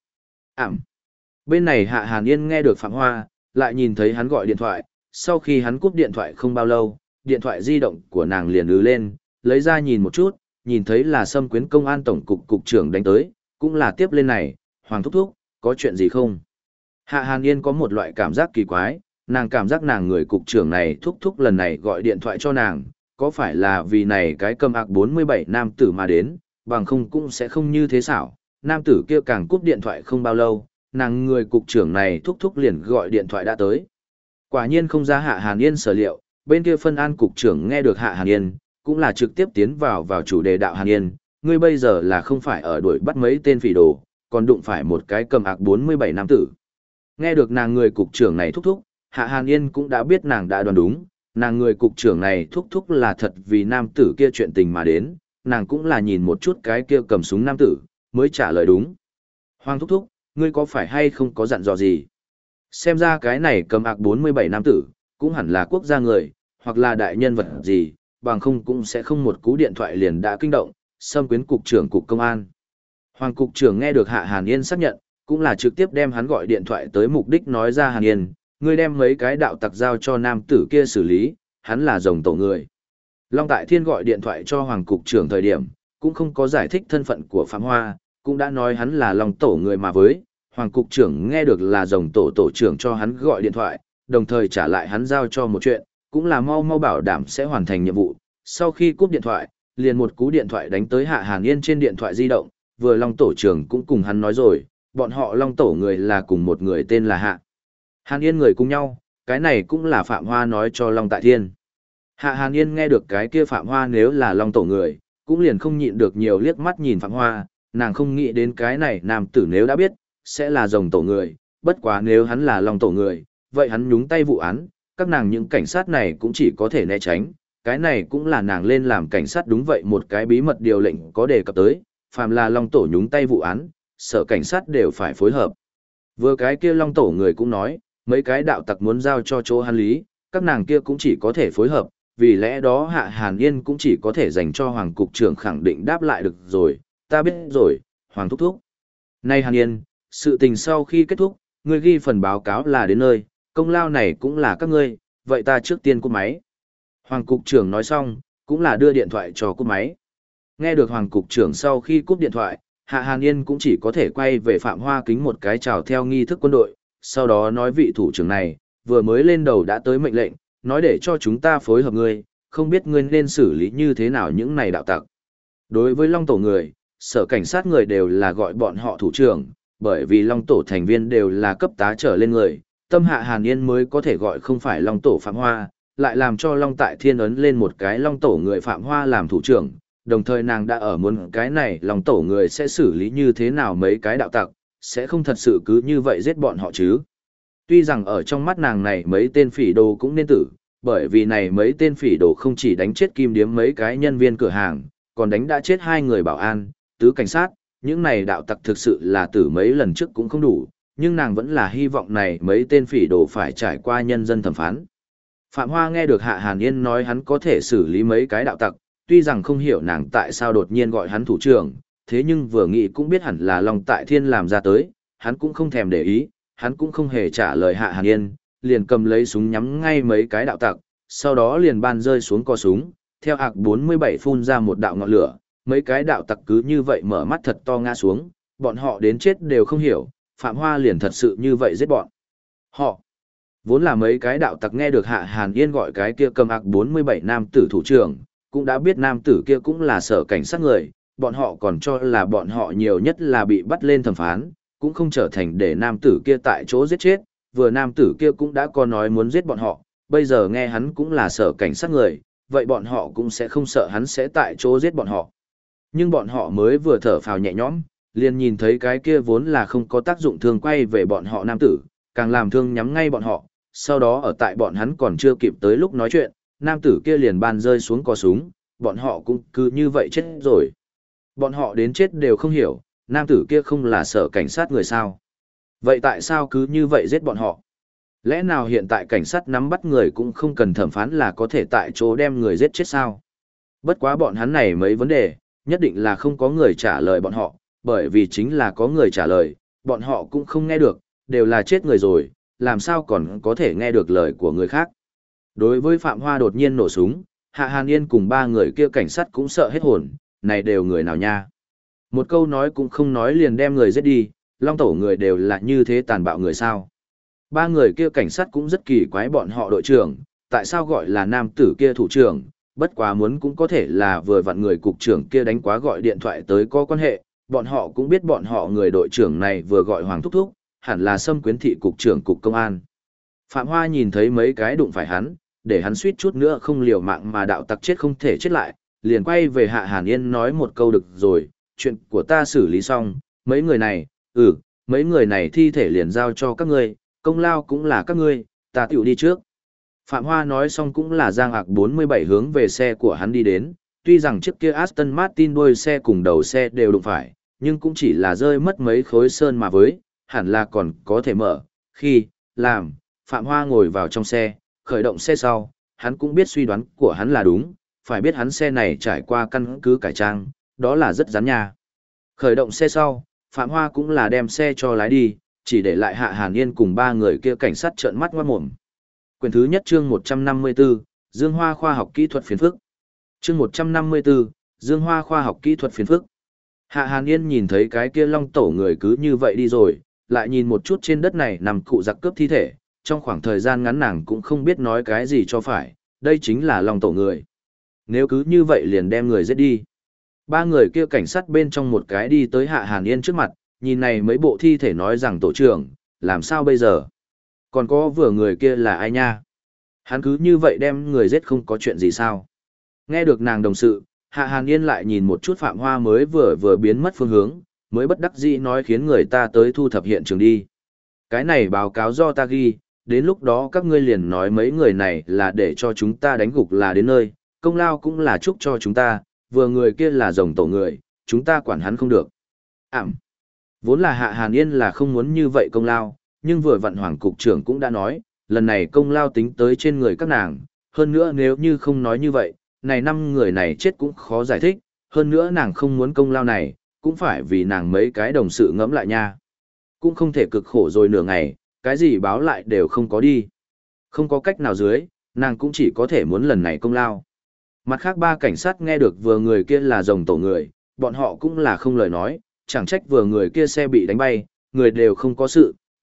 Bên này Hạ Hàn Yên nghe được Phạm Hoa, lại nhìn thấy hắn gọi điện thoại, sau khi hắn cúp điện thoại không bao lâu, điện thoại di động của nàng liền lên, lấy ra nhìn một chút, nhìn thấy là Sâm Quyến công an tổng cục cục trưởng đánh tới, cũng là tiếp lên này, Hoàng thúc thúc, có chuyện gì không? Hạ Hàn Yên có một loại cảm giác kỳ quái, nàng cảm giác nàng người cục trưởng này thúc thúc lần này gọi điện thoại cho nàng, có phải là vì này cái cầm AK-47 nam tử mà đến, bằng không cũng sẽ không như thế xảo, nam tử kia càng cúp điện thoại không bao lâu, nàng người cục trưởng này thúc thúc liền gọi điện thoại đã tới. Quả nhiên không ra Hạ Hàn Yên sở liệu, bên kia phân an cục trưởng nghe được Hạ Hàn Yên, cũng là trực tiếp tiến vào chủ đề đạo Hàn Yên, ngươi bây giờ là không phải ở đuổi bắt mấy tên phỉ đồ, còn đụng phải một cái cầm AK-47 nam tử. Nghe được nàng người cục trưởng này thúc thúc, Hạ Hàn Yên cũng đã biết nàng đã đoán đúng, nàng người cục trưởng này thúc thúc là thật vì nam tử kia chuyện tình mà đến, nàng cũng là nhìn một chút cái kia cầm súng nam tử, mới trả lời đúng. Hoàng thúc thúc, ngươi có phải hay không có dặn dò gì? Xem ra cái này cầm AK-47 nam tử, cũng hẳn là quốc gia người, hoặc là đại nhân vật gì, bằng không cũng sẽ không một cú điện thoại liền đã kinh động, Sâm Quyến cục trưởng cục công an. Hoàng cục trưởng nghe được Hạ Hàn Yên xác nhận, cũng là trực tiếp đem hắn gọi điện thoại tới mục đích nói ra Hàn Yên, ngươi đem mấy cái đạo tặc giao cho nam tử kia xử lý, hắn là rồng tổ người. Long Tại Thiên gọi điện thoại cho Hoàng cục trưởng thời điểm, cũng không có giải thích thân phận của Phạm Hoa, cũng đã nói hắn là Long tổ người mà với. Hoàng cục trưởng nghe được là rồng tổ tổ trưởng cho hắn gọi điện thoại, đồng thời trả lại hắn giao cho một chuyện, cũng là mau mau bảo đảm sẽ hoàn thành nhiệm vụ. Sau khi cúp điện thoại, liền một cú điện thoại đánh tới Hạ Hàn Yên trên điện thoại di động, vừa Long tổ trưởng cũng cùng hắn nói rồi, bọn họ Long tổ người là cùng một người tên là Hạ Hàn Yên người cùng nhau, cái này cũng là Phạm Hoa nói cho Long Tại Thiên. Hạ Hàn Yên nghe được cái kia Phạm Hoa nếu là Long tổ người, cũng liền không nhịn được nhiều liếc mắt nhìn Phạm Hoa, nàng không nghĩ đến cái này nam tử nếu đã biết, sẽ là rồng tổ người, bất quá nếu hắn là Long tổ người, vậy hắn nhúng tay vụ án, các nàng những cảnh sát này cũng chỉ có thể né tránh, cái này cũng là nàng lên làm cảnh sát đúng vậy một cái bí mật điều lệnh có đề cập tới, phàm là Long tổ nhúng tay vụ án, sở cảnh sát đều phải phối hợp. Vừa cái kia Long tổ người cũng nói, mấy cái đạo tặc muốn giao cho Chỗ Hàn Lý, các nàng kia cũng chỉ có thể phối hợp, vì lẽ đó Hạ Hàn Yên cũng chỉ có thể dành cho Hoàng cục trưởng khẳng định đáp lại được rồi, ta biết rồi, Hoàng thúc thúc. Này Hàn Yên, sự tình sau khi kết thúc, ngươi ghi phần báo cáo là đến nơi, công lao này cũng là các ngươi, vậy ta trước tiên cúp máy. Hoàng cục trưởng nói xong, cũng là đưa điện thoại cho cúp máy. Nghe được Hoàng cục trưởng sau khi cúp điện thoại, Hạ Hàn Yên cũng chỉ có thể quay về Phạm Hoa kính một cái chào theo nghi thức quân đội, sau đó nói vị thủ trưởng này, vừa mới lên đầu đã tới mệnh lệnh, nói để cho chúng ta phối hợp ngươi, không biết ngươi nên xử lý như thế nào những này đạo tặc. Đối với Long Tổ người, sở cảnh sát người đều là gọi bọn họ thủ trưởng, bởi vì Long Tổ thành viên đều là cấp tá trở lên người, tâm hạ Hàn Yên mới có thể gọi không phải Long Tổ Phạm Hoa, lại làm cho Long Tại Thiên ấn lên một cái Long Tổ người Phạm Hoa làm thủ trưởng, đồng thời nàng đã ở muốn cái này Long Tổ người sẽ xử lý như thế nào mấy cái đạo tặc, sẽ không thật sự cứ như vậy giết bọn họ chứ. Tuy rằng ở trong mắt nàng này mấy tên phỉ đồ cũng nên tử, bởi vì này mấy tên phỉ đồ không chỉ đánh chết kim điếm mấy cái nhân viên cửa hàng, còn đánh đã chết 2 người bảo an, tứ cảnh sát, những này đạo tặc thực sự là tử mấy lần trước cũng không đủ, nhưng nàng vẫn là hy vọng này mấy tên phỉ đồ phải trải qua nhân dân thẩm phán. Phạm Hoa nghe được Hạ Hàn Yên nói hắn có thể xử lý mấy cái đạo tặc, tuy rằng không hiểu nàng tại sao đột nhiên gọi hắn thủ trưởng, thế nhưng vừa nghĩ cũng biết hẳn là Long Tại Thiên làm ra tới, hắn cũng không thèm để ý, hắn cũng không hề trả lời Hạ Hàn Yên, liền cầm lấy súng nhắm ngay mấy cái đạo tặc, sau đó liền ban rơi xuống cò súng, theo ạc 47 phun ra một đạo ngọn lửa, mấy cái đạo tặc cứ như vậy mở mắt thật to ngã xuống, bọn họ đến chết đều không hiểu, Phạm Hoa liền thật sự như vậy giết bọn họ. Vốn là mấy cái đạo tặc nghe được Hạ Hàn Yên gọi cái kia cầm ạc 47 nam tử thủ trưởng, cũng đã biết nam tử kia cũng là sở cảnh sát người, bọn họ còn cho là bọn họ nhiều nhất là bị bắt lên thẩm phán, cũng không trở thành để nam tử kia tại chỗ giết chết, vừa nam tử kia cũng đã có nói muốn giết bọn họ, bây giờ nghe hắn cũng là sở cảnh sát người, vậy bọn họ cũng sẽ không sợ hắn sẽ tại chỗ giết bọn họ. Nhưng bọn họ mới vừa thở phào nhẹ nhõm, liền nhìn thấy cái kia vốn là không có tác dụng thương quay về bọn họ nam tử, càng làm thương nhắm ngay bọn họ, sau đó ở tại bọn hắn còn chưa kịp tới lúc nói chuyện, nam tử kia liền ban rơi xuống cò súng, bọn họ cũng cứ như vậy chết rồi. Bọn họ đến chết đều không hiểu, nam tử kia không là sở cảnh sát người sao. Vậy tại sao cứ như vậy giết bọn họ? Lẽ nào hiện tại cảnh sát nắm bắt người cũng không cần thẩm phán là có thể tại chỗ đem người giết chết sao? Bất quá bọn hắn này mấy vấn đề, nhất định là không có người trả lời bọn họ, bởi vì chính là có người trả lời, bọn họ cũng không nghe được, đều là chết người rồi, làm sao còn có thể nghe được lời của người khác. Đối với Phạm Hoa đột nhiên nổ súng, Hạ Hàn Yên cùng 3 người kia cảnh sát cũng sợ hết hồn, này đều người nào nha. Một câu nói cũng không nói liền đem người giết đi, Long Tổ người đều là như thế tàn bạo người sao. 3 người kia cảnh sát cũng rất kỳ quái bọn họ đội trưởng, tại sao gọi là nam tử kia thủ trưởng, bất quá muốn cũng có thể là vừa vặn người cục trưởng kia đánh quá gọi điện thoại tới có quan hệ, bọn họ cũng biết bọn họ người đội trưởng này vừa gọi Hoàng Thúc Thúc, hẳn là Sâm Quyến Thị cục trưởng cục công an. Phạm Hoa nhìn thấy mấy cái đụng phải hắn, để hắn suýt chút nữa không liều mạng mà đạo tặc chết không thể chết lại, liền quay về Hạ Hàn Yên nói một câu được rồi, chuyện của ta xử lý xong, mấy người này, mấy người này thi thể liền giao cho các ngươi, công lao cũng là các ngươi, ta tiểu đi trước. Phạm Hoa nói xong cũng là giang ạc 47 hướng về xe của hắn đi đến, tuy rằng chiếc kia Aston Martin đuôi xe cùng đầu xe đều đụng phải, nhưng cũng chỉ là rơi mất mấy khối sơn mà với, hẳn là còn có thể mở, khi, làm, Phạm Hoa ngồi vào trong xe, khởi động xe sau, hắn cũng biết suy đoán của hắn là đúng, phải biết hắn xe này trải qua căn cứ cải trang, đó là rất rắn nha. Khởi động xe sau, Phạm Hoa cũng là đem xe cho lái đi, chỉ để lại Hạ Hàn Yên cùng 3 người kia cảnh sát trợn mắt ngoát mồm. Quyển thứ nhất chương 154, Dương Hoa khoa học kỹ thuật phiền phức. Chương 154, Dương Hoa khoa học kỹ thuật phiền phức. Hạ Hàn Yên nhìn thấy cái kia Long Tổ người cứ như vậy đi rồi, lại nhìn một chút trên đất này nằm cụ giặc cướp thi thể, trong khoảng thời gian ngắn nàng cũng không biết nói cái gì cho phải, đây chính là Long Tổ người. Nếu cứ như vậy liền đem người giết đi. 3 người kia cảnh sát bên trong một cái đi tới Hạ Hàn Yên trước mặt, nhìn này mấy bộ thi thể nói rằng tổ trưởng, làm sao bây giờ? Còn có vừa người kia là ai nha? Hắn cứ như vậy đem người giết không có chuyện gì sao? Nghe được nàng đồng sự, Hạ Hàn Yên lại nhìn một chút Phạm Hoa mới vừa biến mất phương hướng, mới bất đắc dĩ nói khiến người ta tới thu thập hiện trường đi. Cái này báo cáo do ta ghi, đến lúc đó các ngươi liền nói mấy người này là để cho chúng ta đánh gục là đến nơi, công lao cũng là chúc cho chúng ta, vừa người kia là rồng tổ người, chúng ta quản hắn không được. Vốn là Hạ Hàn Yên là không muốn như vậy công lao, nhưng vừa vặn Hoàng cục trưởng cũng đã nói, lần này công lao tính tới trên người các nàng, hơn nữa nếu như không nói như vậy, này 5 người này chết cũng khó giải thích, hơn nữa nàng không muốn công lao này, cũng phải vì nàng mấy cái đồng sự ngẫm lại nha. Cũng không thể cực khổ rồi nửa ngày, cái gì báo lại đều không có đi. Không có cách nào dưới, nàng cũng chỉ có thể muốn lần này công lao. Mặt khác 3 cảnh sát nghe được vừa người kia là rồng tổ người, bọn họ cũng là không lời nói, chẳng trách vừa người kia xe bị đánh bay, người đều không có sự,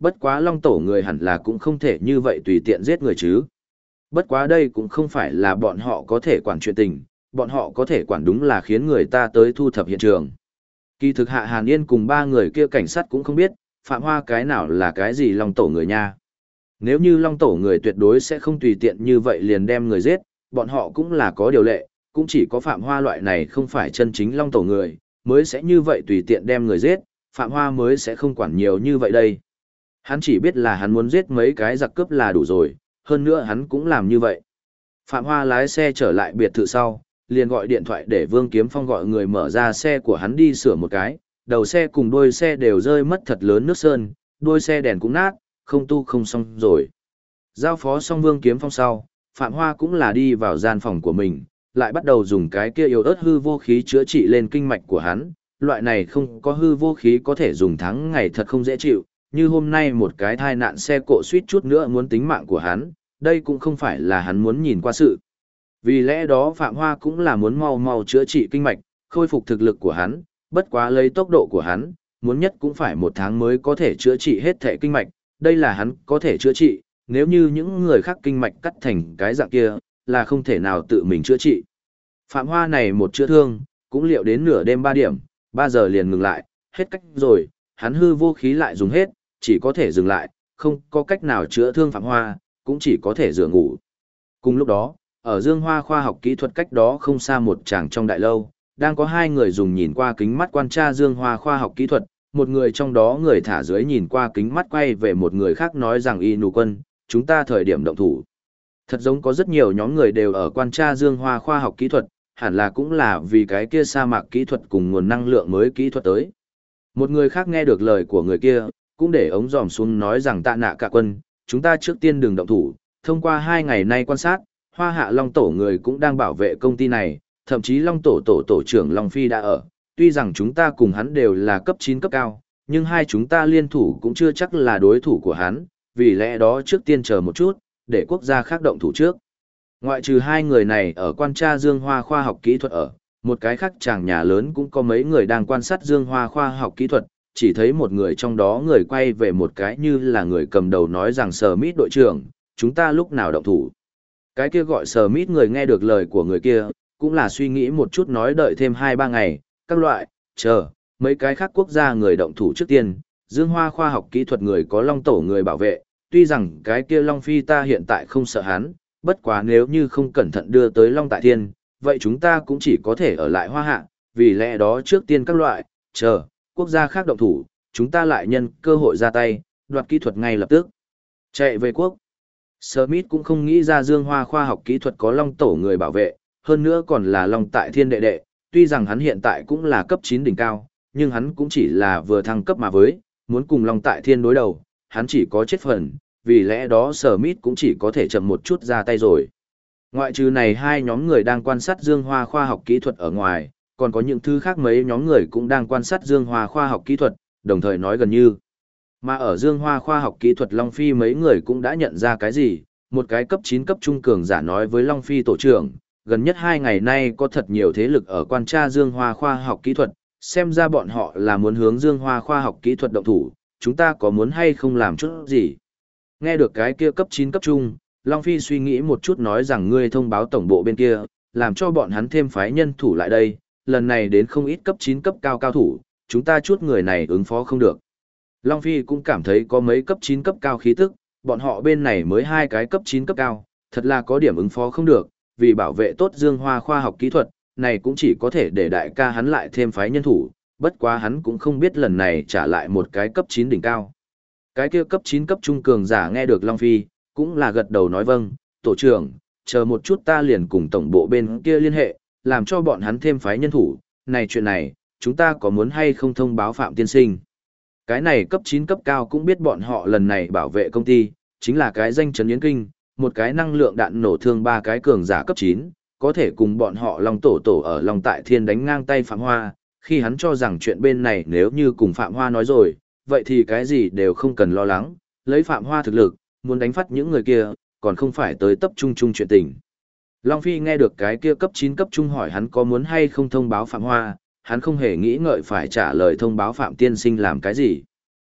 bất quá Long Tổ người hẳn là cũng không thể như vậy tùy tiện giết người chứ. Bất quá đây cũng không phải là bọn họ có thể quản chuyện tình, bọn họ có thể quản đúng là khiến người ta tới thu thập hiện trường. Kỳ thực Hạ Hàn Yên cùng ba người kia cảnh sát cũng không biết, Phạm Hoa cái nào là cái gì Long Tổ người nha. Nếu như Long Tổ người tuyệt đối sẽ không tùy tiện như vậy liền đem người giết, bọn họ cũng là có điều lệ, cũng chỉ có Phạm Hoa loại này không phải chân chính Long Tổ người, mới sẽ như vậy tùy tiện đem người giết, Phạm Hoa mới sẽ không quản nhiều như vậy đây. Hắn chỉ biết là hắn muốn giết mấy cái giặc cướp là đủ rồi, hơn nữa hắn cũng làm như vậy. Phạm Hoa lái xe trở lại biệt thự sau, liền gọi điện thoại để Vương Kiếm Phong gọi người mở ra xe của hắn đi sửa một cái, đầu xe cùng đuôi xe đều rơi mất thật lớn nước sơn, đuôi xe đèn cũng nát, không tu không xong rồi. Giao phó xong Vương Kiếm Phong sau, Phạm Hoa cũng là đi vào gian phòng của mình, lại bắt đầu dùng cái kia yếu ớt hư vô khí chữa trị lên kinh mạch của hắn, loại này không có hư vô khí có thể dùng tháng ngày thật không dễ chịu, như hôm nay một cái tai nạn xe cộ suýt chút nữa muốn tính mạng của hắn, đây cũng không phải là hắn muốn nhìn qua sự. Vì lẽ đó Phạm Hoa cũng là muốn mau mau chữa trị kinh mạch, khôi phục thực lực của hắn, bất quá lấy tốc độ của hắn, muốn nhất cũng phải 1 tháng mới có thể chữa trị hết thể kinh mạch, đây là hắn có thể chữa trị, nếu như những người khác kinh mạch cắt thành cái dạng kia, là không thể nào tự mình chữa trị. Phạm Hoa này một chữa thương, cũng liệu đến nửa đêm 3 điểm, 3 giờ liền ngừng lại, hết cách rồi, hắn hư vô khí lại dùng hết, chỉ có thể dừng lại, không có cách nào chữa thương Phạm Hoa, cũng chỉ có thể rửa ngủ. Cùng lúc đó, ở Dương Hoa khoa học kỹ thuật cách đó không xa một tràng trong đại lâu, đang có 2 người dùng nhìn qua kính mắt quan tra Dương Hoa khoa học kỹ thuật, một người trong đó người thả dưới nhìn qua kính mắt quay về một người khác nói rằng Y Nụ Quân, chúng ta thời điểm động thủ. Thật giống có rất nhiều nhóm người đều ở quan tra Dương Hoa khoa học kỹ thuật, hẳn là cũng là vì cái kia sa mạc kỹ thuật cùng nguồn năng lượng mới kỹ thuật tới. Một người khác nghe được lời của người kia, cũng để ống dòm xuống nói rằng Tạ Nạ Cả Quân, chúng ta trước tiên đừng động thủ, thông qua 2 ngày nay quan sát, Hoa Hạ Long Tổ người cũng đang bảo vệ công ty này, thậm chí Long Tổ trưởng Long Phi đã ở, tuy rằng chúng ta cùng hắn đều là cấp 9 cấp cao, nhưng hai chúng ta liên thủ cũng chưa chắc là đối thủ của hắn, vì lẽ đó trước tiên chờ một chút, để quốc gia khác động thủ trước. Ngoại trừ 2 người này ở quan tra Dương Hoa khoa học kỹ thuật ở, một cái khác chàng nhà lớn cũng có mấy người đang quan sát Dương Hoa khoa học kỹ thuật, chỉ thấy một người trong đó người quay về một cái như là người cầm đầu nói rằng Smith đội trưởng, chúng ta lúc nào động thủ. Cái kia gọi Smith người nghe được lời của người kia, cũng là suy nghĩ một chút nói đợi thêm 2-3 ngày, các loại, chờ, mấy cái khác quốc gia người động thủ trước tiên, Dương Hoa khoa học kỹ thuật người có Long Tổ người bảo vệ, tuy rằng cái kia Long Phi ta hiện tại không sợ hắn, bất quá nếu như không cẩn thận đưa tới Long Tại Thiên, vậy chúng ta cũng chỉ có thể ở lại Hoa Hạ, vì lẽ đó trước tiên các loại, chờ, quốc gia khác động thủ, chúng ta lại nhân cơ hội ra tay, đoạt kỹ thuật ngay lập tức. Chạy về quốc. Smith cũng không nghĩ ra Dương Hoa khoa học kỹ thuật có Long Tổ người bảo vệ, hơn nữa còn là Long Tại Thiên đệ đệ, tuy rằng hắn hiện tại cũng là cấp 9 đỉnh cao, nhưng hắn cũng chỉ là vừa thăng cấp mà với, muốn cùng Long Tại Thiên đối đầu, hắn chỉ có chết phần, vì lẽ đó Smith cũng chỉ có thể chậm một chút ra tay rồi. Ngoại trừ này 2 nhóm người đang quan sát Dương Hoa khoa học kỹ thuật ở ngoài, còn có những thứ khác mấy nhóm người cũng đang quan sát Dương Hoa khoa học kỹ thuật, đồng thời nói gần như. Mà ở Dương Hoa khoa học kỹ thuật Long Phi mấy người cũng đã nhận ra cái gì, một cái cấp 9 cấp trung cường giả nói với Long Phi tổ trưởng, gần nhất 2 ngày nay có thật nhiều thế lực ở quan tra Dương Hoa khoa học kỹ thuật, xem ra bọn họ là muốn hướng Dương Hoa khoa học kỹ thuật động thủ, chúng ta có muốn hay không làm chút gì. Nghe được cái kia cấp 9 cấp trung, Long Phi suy nghĩ một chút nói rằng ngươi thông báo tổng bộ bên kia, làm cho bọn hắn thêm phái nhân thủ lại đây, lần này đến không ít cấp 9 cấp cao cao thủ, chúng ta chút người này ứng phó không được. Long Phi cũng cảm thấy có mấy cấp 9 cấp cao khí tức, bọn họ bên này mới 2 cái cấp 9 cấp cao, thật là có điểm ứng phó không được, vì bảo vệ tốt Dương Hoa khoa học kỹ thuật, này cũng chỉ có thể để đại ca hắn lại thêm phái nhân thủ, bất quá hắn cũng không biết lần này trả lại một cái cấp 9 đỉnh cao. Cái kia cấp 9 cấp trung cường giả nghe được Long Phi, cũng là gật đầu nói vâng, tổ trưởng, chờ một chút ta liền cùng tổng bộ bên kia liên hệ, làm cho bọn hắn thêm phái nhân thủ, này chuyện này, chúng ta có muốn hay không thông báo Phạm tiên sinh. Cái này cấp 9 cấp cao cũng biết bọn họ lần này bảo vệ công ty, chính là cái danh Trấn Yến Kinh, một cái năng lượng đạn nổ thương 3 cái cường giả cấp 9, có thể cùng bọn họ Long Tổ ở Long Tại Thiên đánh ngang tay Phạm Hoa, khi hắn cho rằng chuyện bên này nếu như cùng Phạm Hoa nói rồi, vậy thì cái gì đều không cần lo lắng, lấy Phạm Hoa thực lực, muốn đánh phát những người kia, còn không phải tới tập trung chung chuyện tình. Long Phi nghe được cái kia cấp 9 cấp trung hỏi hắn có muốn hay không thông báo Phạm Hoa, hắn không hề nghĩ ngợi phải trả lời thông báo Phạm tiên sinh làm cái gì.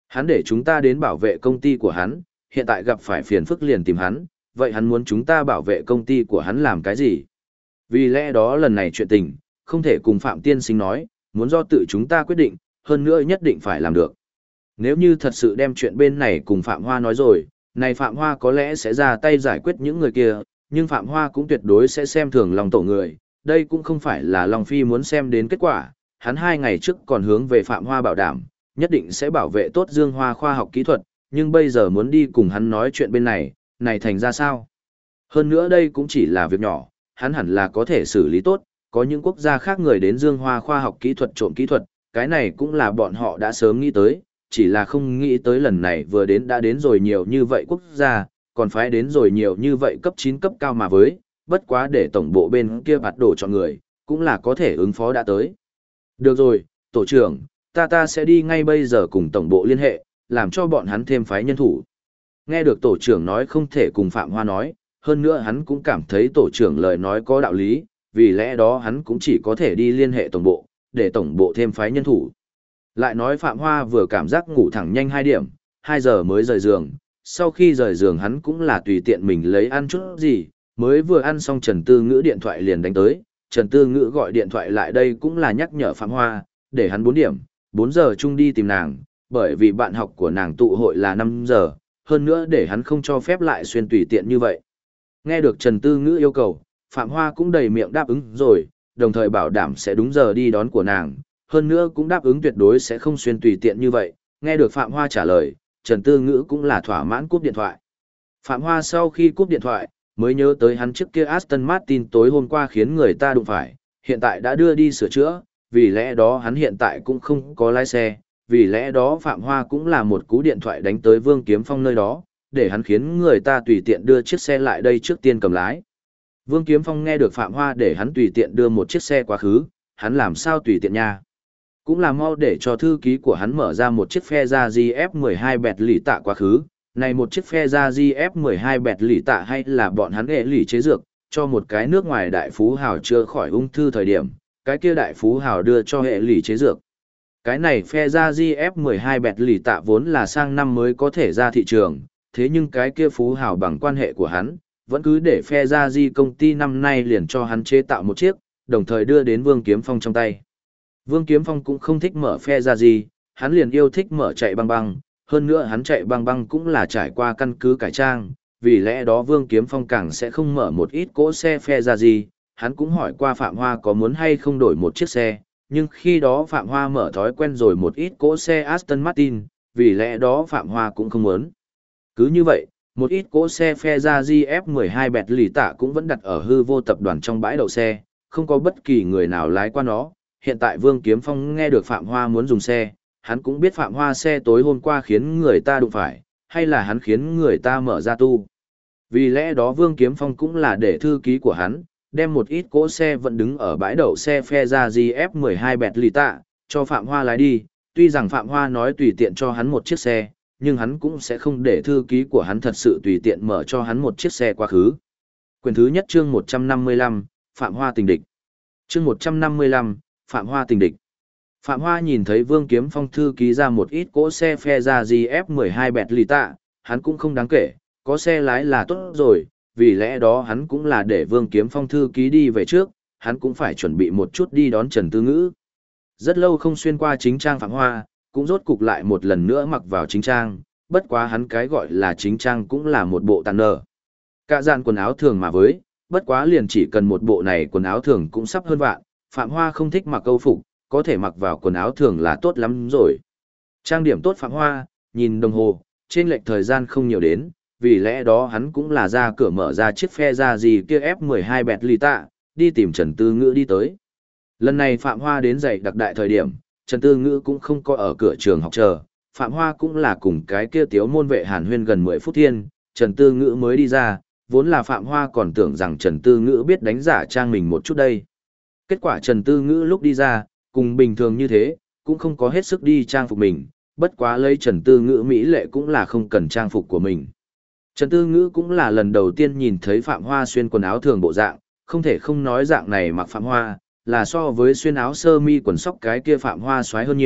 Hắn để chúng ta đến bảo vệ công ty của hắn, hiện tại gặp phải phiền phức liền tìm hắn, vậy hắn muốn chúng ta bảo vệ công ty của hắn làm cái gì? Vì lẽ đó lần này chuyện tình, không thể cùng Phạm Tiên Sinh nói, muốn do tự chúng ta quyết định, hơn nữa nhất định phải làm được. Nếu như thật sự đem chuyện bên này cùng Phạm Hoa nói rồi, này Phạm Hoa có lẽ sẽ ra tay giải quyết những người kia, nhưng Phạm Hoa cũng tuyệt đối sẽ xem thường Long Tổ người, đây cũng không phải là Long Phi muốn xem đến kết quả, hắn 2 ngày trước còn hướng về Phạm Hoa bảo đảm, nhất định sẽ bảo vệ tốt Dương Hoa khoa học kỹ thuật, nhưng bây giờ muốn đi cùng hắn nói chuyện bên này, này thành ra sao? Hơn nữa đây cũng chỉ là việc nhỏ, hắn hẳn là có thể xử lý tốt, có những quốc gia khác người đến Dương Hoa khoa học kỹ thuật trộm kỹ thuật, cái này cũng là bọn họ đã sớm nghĩ tới, chỉ là không nghĩ tới lần này vừa đến đã đến rồi nhiều như vậy quốc gia, còn phải đến rồi nhiều như vậy cấp 9 cấp cao mà với, bất quá để tổng bộ bên kia bạt đổ chọn người, cũng là có thể ứng phó đã tới. Được rồi, tổ trưởng, ta sẽ đi ngay bây giờ cùng tổng bộ liên hệ, làm cho bọn hắn thêm phái nhân thủ. Nghe được tổ trưởng nói không thể cùng Phạm Hoa nói, hơn nữa hắn cũng cảm thấy tổ trưởng lời nói có đạo lý, vì lẽ đó hắn cũng chỉ có thể đi liên hệ tổng bộ, để tổng bộ thêm phái nhân thủ. Lại nói Phạm Hoa vừa cảm giác ngủ thẳng nhanh 2 điểm, 2 giờ mới rời giường, sau khi rời giường hắn cũng là tùy tiện mình lấy ăn chút gì, mới vừa ăn xong Trần Tư Ngữ điện thoại liền đánh tới, Trần Tư Ngữ gọi điện thoại lại đây cũng là nhắc nhở Phạm Hoa, để hắn 4 điểm, 4 giờ chung đi tìm nàng, bởi vì bạn học của nàng tụ hội là 5 giờ, hơn nữa để hắn không cho phép lại xuyên tùy tiện như vậy. Nghe được Trần Tư Ngữ yêu cầu, Phạm Hoa cũng đầy miệng đáp ứng rồi, đồng thời bảo đảm sẽ đúng giờ đi đón của nàng, hơn nữa cũng đáp ứng tuyệt đối sẽ không xuyên tùy tiện như vậy. Nghe được Phạm Hoa trả lời, Trần Tư Ngữ cũng là thỏa mãn cúp điện thoại. Phạm Hoa sau khi cúp điện thoại, mới nhớ tới hắn trước kia Aston Martin tối hôm qua khiến người ta đụng phải, hiện tại đã đưa đi sửa chữa, vì lẽ đó hắn hiện tại cũng không có lái xe, vì lẽ đó Phạm Hoa cũng là một cú điện thoại đánh tới Vương Kiếm Phong nơi đó, để hắn khiến người ta tùy tiện đưa chiếc xe lại đây trước tiên cầm lái. Vương Kiếm Phong nghe được Phạm Hoa để hắn tùy tiện đưa một chiếc xe quá khứ, hắn làm sao tùy tiện nha. Cũng là mau để cho thư ký của hắn mở ra một chiếc phe ra GF12 bẹt lì tạ quá khứ, này một chiếc phe ra GF12 bẹt lì tạ hay là bọn hắn hệ lì chế dược, cho một cái nước ngoài đại phú hào chữa khỏi ung thư thời điểm, cái kia đại phú hào đưa cho hệ lì chế dược. Cái này phe ra GF12 bẹt lì tạ vốn là sang năm mới có thể ra thị trường, thế nhưng cái kia phú hào bằng quan hệ của hắn, vẫn cứ để phe ra di công ty năm nay liền cho hắn chế tạo một chiếc, đồng thời đưa đến Vương Kiếm Phong trong tay. Vương Kiếm Phong cũng không thích mở phe ra gì, hắn liền yêu thích mở chạy băng băng, hơn nữa hắn chạy băng băng cũng là trải qua căn cứ cải trang, vì lẽ đó Vương Kiếm Phong càng sẽ không mở một ít cỗ xe phe ra gì, hắn cũng hỏi qua Phạm Hoa có muốn hay không đổi một chiếc xe, nhưng khi đó Phạm Hoa mở thói quen rồi một ít cỗ xe Aston Martin, vì lẽ đó Phạm Hoa cũng không muốn. Cứ như vậy, một ít cỗ xe phe ra GF12 bẹt lì tạ cũng vẫn đặt ở hư vô tập đoàn trong bãi đậu xe, không có bất kỳ người nào lái qua nó. Hiện tại Vương Kiếm Phong nghe được Phạm Hoa muốn dùng xe, hắn cũng biết Phạm Hoa xe tối hôm qua khiến người ta đụng phải, hay là hắn khiến người ta mở ra tu. Vì lẽ đó Vương Kiếm Phong cũng là để thư ký của hắn, đem một ít cỗ xe vẫn đứng ở bãi đậu xe phe ra GF12 bẹt lì tạ, cho Phạm Hoa lái đi. Tuy rằng Phạm Hoa nói tùy tiện cho hắn một chiếc xe, nhưng hắn cũng sẽ không để thư ký của hắn thật sự tùy tiện mở cho hắn một chiếc xe quá khứ. Quyền thứ nhất chương 155, Phạm Hoa tình địch. Chương 155, Phạm Hoa tình địch. Phạm Hoa nhìn thấy Vương Kiếm Phong thư ký ra một ít cỗ xe phe ra GF12 bẹt lì tạ, hắn cũng không đáng kể, có xe lái là tốt rồi, vì lẽ đó hắn cũng là để Vương Kiếm Phong thư ký đi về trước, hắn cũng phải chuẩn bị một chút đi đón Trần Tư Ngữ. Rất lâu không xuyên qua chính trang Phạm Hoa, cũng rốt cục lại một lần nữa mặc vào chính trang, bất quá hắn cái gọi là chính trang cũng là một bộ tàn nở. Cả dàn quần áo thường mà với, bất quá liền chỉ cần một bộ này quần áo thường cũng sắp hơn vạn, Phạm Hoa không thích mặc câu phục, có thể mặc vào quần áo thường là tốt lắm rồi. Trang điểm tốt Phạm Hoa, nhìn đồng hồ, trên lệch thời gian không nhiều đến, vì lẽ đó hắn cũng là ra cửa mở ra chiếc phe ra gì kia F12 bẹt lì tạ, đi tìm Trần Tư Ngữ đi tới. Lần này Phạm Hoa đến dạy đặc đại thời điểm, Trần Tư Ngữ cũng không có ở cửa trường học chờ, Phạm Hoa cũng là cùng cái kia tiếu môn vệ Hàn Huyên gần 10 phút thiên, Trần Tư Ngữ mới đi ra, vốn là Phạm Hoa còn tưởng rằng Trần Tư Ngữ biết đánh giả trang mình một chút đây. Kết quả Trần Tư Ngữ lúc đi ra, cùng bình thường như thế, cũng không có hết sức đi trang phục mình, bất quá lấy Trần Tư Ngữ mỹ lệ cũng là không cần trang phục của mình. Trần Tư Ngữ cũng là lần đầu tiên nhìn thấy Phạm Hoa xuyên quần áo thường bộ dạng, không thể không nói dạng này mặc Phạm Hoa, là so với xuyên áo sơ mi quần sóc cái kia Phạm Hoa xoái hơn nhiều,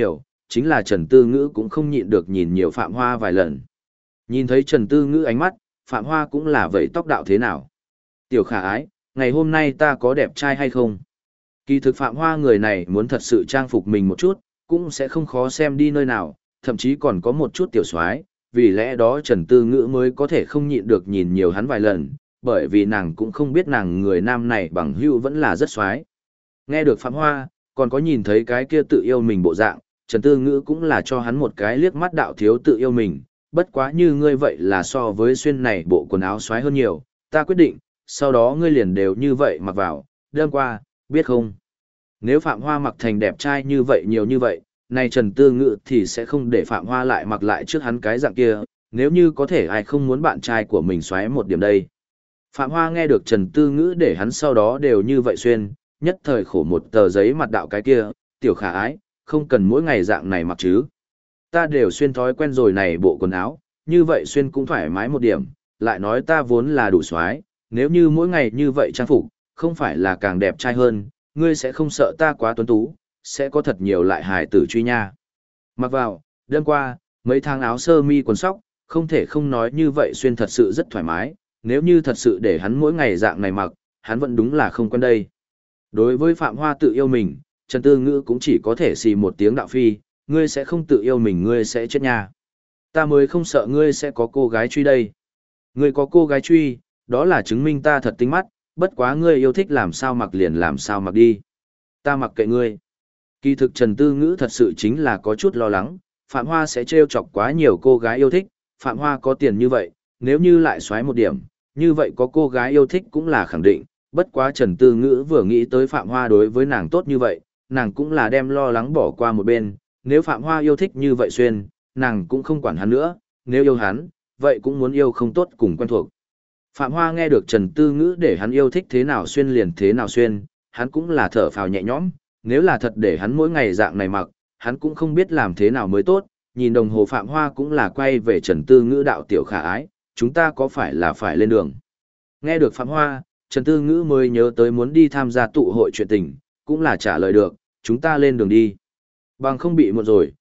chính là Trần Tư Ngữ cũng không nhịn được nhìn nhiều Phạm Hoa vài lần. Nhìn thấy Trần Tư Ngữ ánh mắt, Phạm Hoa cũng là vậy tóc đạo thế nào. Tiểu khả ái, ngày hôm nay ta có đẹp trai hay không? Kỳ thực Phạm Hoa người này muốn thật sự trang phục mình một chút, cũng sẽ không khó xem đi nơi nào, thậm chí còn có một chút tiểu soái, vì lẽ đó Trần Tư Ngữ mới có thể không nhịn được nhìn nhiều hắn vài lần, bởi vì nàng cũng không biết nàng người nam này bằng hữu vẫn là rất soái. Nghe được Phạm Hoa, còn có nhìn thấy cái kia tự yêu mình bộ dạng, Trần Tư Ngữ cũng là cho hắn một cái liếc mắt đạo thiếu tự yêu mình, bất quá như ngươi vậy là so với xuyên này bộ quần áo soái hơn nhiều, ta quyết định, sau đó ngươi liền đều như vậy mặc vào, đêm qua, biết không? Nếu Phạm Hoa mặc thành đẹp trai như vậy nhiều như vậy, này Trần Tư Ngữ thì sẽ không để Phạm Hoa lại mặc lại trước hắn cái dạng kia, nếu như có thể ai không muốn bạn trai của mình xoáy một điểm đây. Phạm Hoa nghe được Trần Tư Ngữ để hắn sau đó đều như vậy xuyên, nhất thời khổ một tờ giấy mặt đạo cái kia, tiểu khả ái, không cần mỗi ngày dạng này mặc chứ. Ta đều xuyên thói quen rồi này bộ quần áo, như vậy xuyên cũng thoải mái một điểm, lại nói ta vốn là đủ xoái, nếu như mỗi ngày như vậy trang phục, không phải là càng đẹp trai hơn, ngươi sẽ không sợ ta quá tuấn tú, sẽ có thật nhiều lại hài tử truy nha. Mặc vào, đêm qua, mấy tháng áo sơ mi quần sóc, không thể không nói như vậy xuyên thật sự rất thoải mái, nếu như thật sự để hắn mỗi ngày dạng này mặc, hắn vẫn đúng là không quen đây. Đối với Phạm Hoa tự yêu mình, Trần Tư Ngữ cũng chỉ có thể xì một tiếng đạo phi, ngươi sẽ không tự yêu mình ngươi sẽ chết nha. Ta mới không sợ ngươi sẽ có cô gái truy đây. Ngươi có cô gái truy, đó là chứng minh ta thật tinh mắt, bất quá ngươi yêu thích làm sao mặc liền làm sao mặc đi. Ta mặc kệ ngươi. Kỳ thực Trần Tư Ngữ thật sự chính là có chút lo lắng, Phạm Hoa sẽ trêu chọc quá nhiều cô gái yêu thích, Phạm Hoa có tiền như vậy, nếu như lại xoáy một điểm, như vậy có cô gái yêu thích cũng là khẳng định, bất quá Trần Tư Ngữ vừa nghĩ tới Phạm Hoa đối với nàng tốt như vậy, nàng cũng là đem lo lắng bỏ qua một bên, nếu Phạm Hoa yêu thích như vậy xuyên, nàng cũng không quản hắn nữa, nếu yêu hắn, vậy cũng muốn yêu không tốt cùng quen thuộc. Phạm Hoa nghe được Trần Tư Ngữ để hắn yêu thích thế nào xuyên liền thế nào xuyên, hắn cũng là thở phào nhẹ nhõm, nếu là thật để hắn mỗi ngày dạng này mặc, hắn cũng không biết làm thế nào mới tốt, nhìn đồng hồ Phạm Hoa cũng là quay về Trần Tư Ngữ đạo tiểu khả ái, chúng ta có phải là phải lên đường. Nghe được Phạm Hoa, Trần Tư Ngữ mới nhớ tới muốn đi tham gia tụ hội chuyện tình, cũng là trả lời được, chúng ta lên đường đi. Bằng không bị một rồi,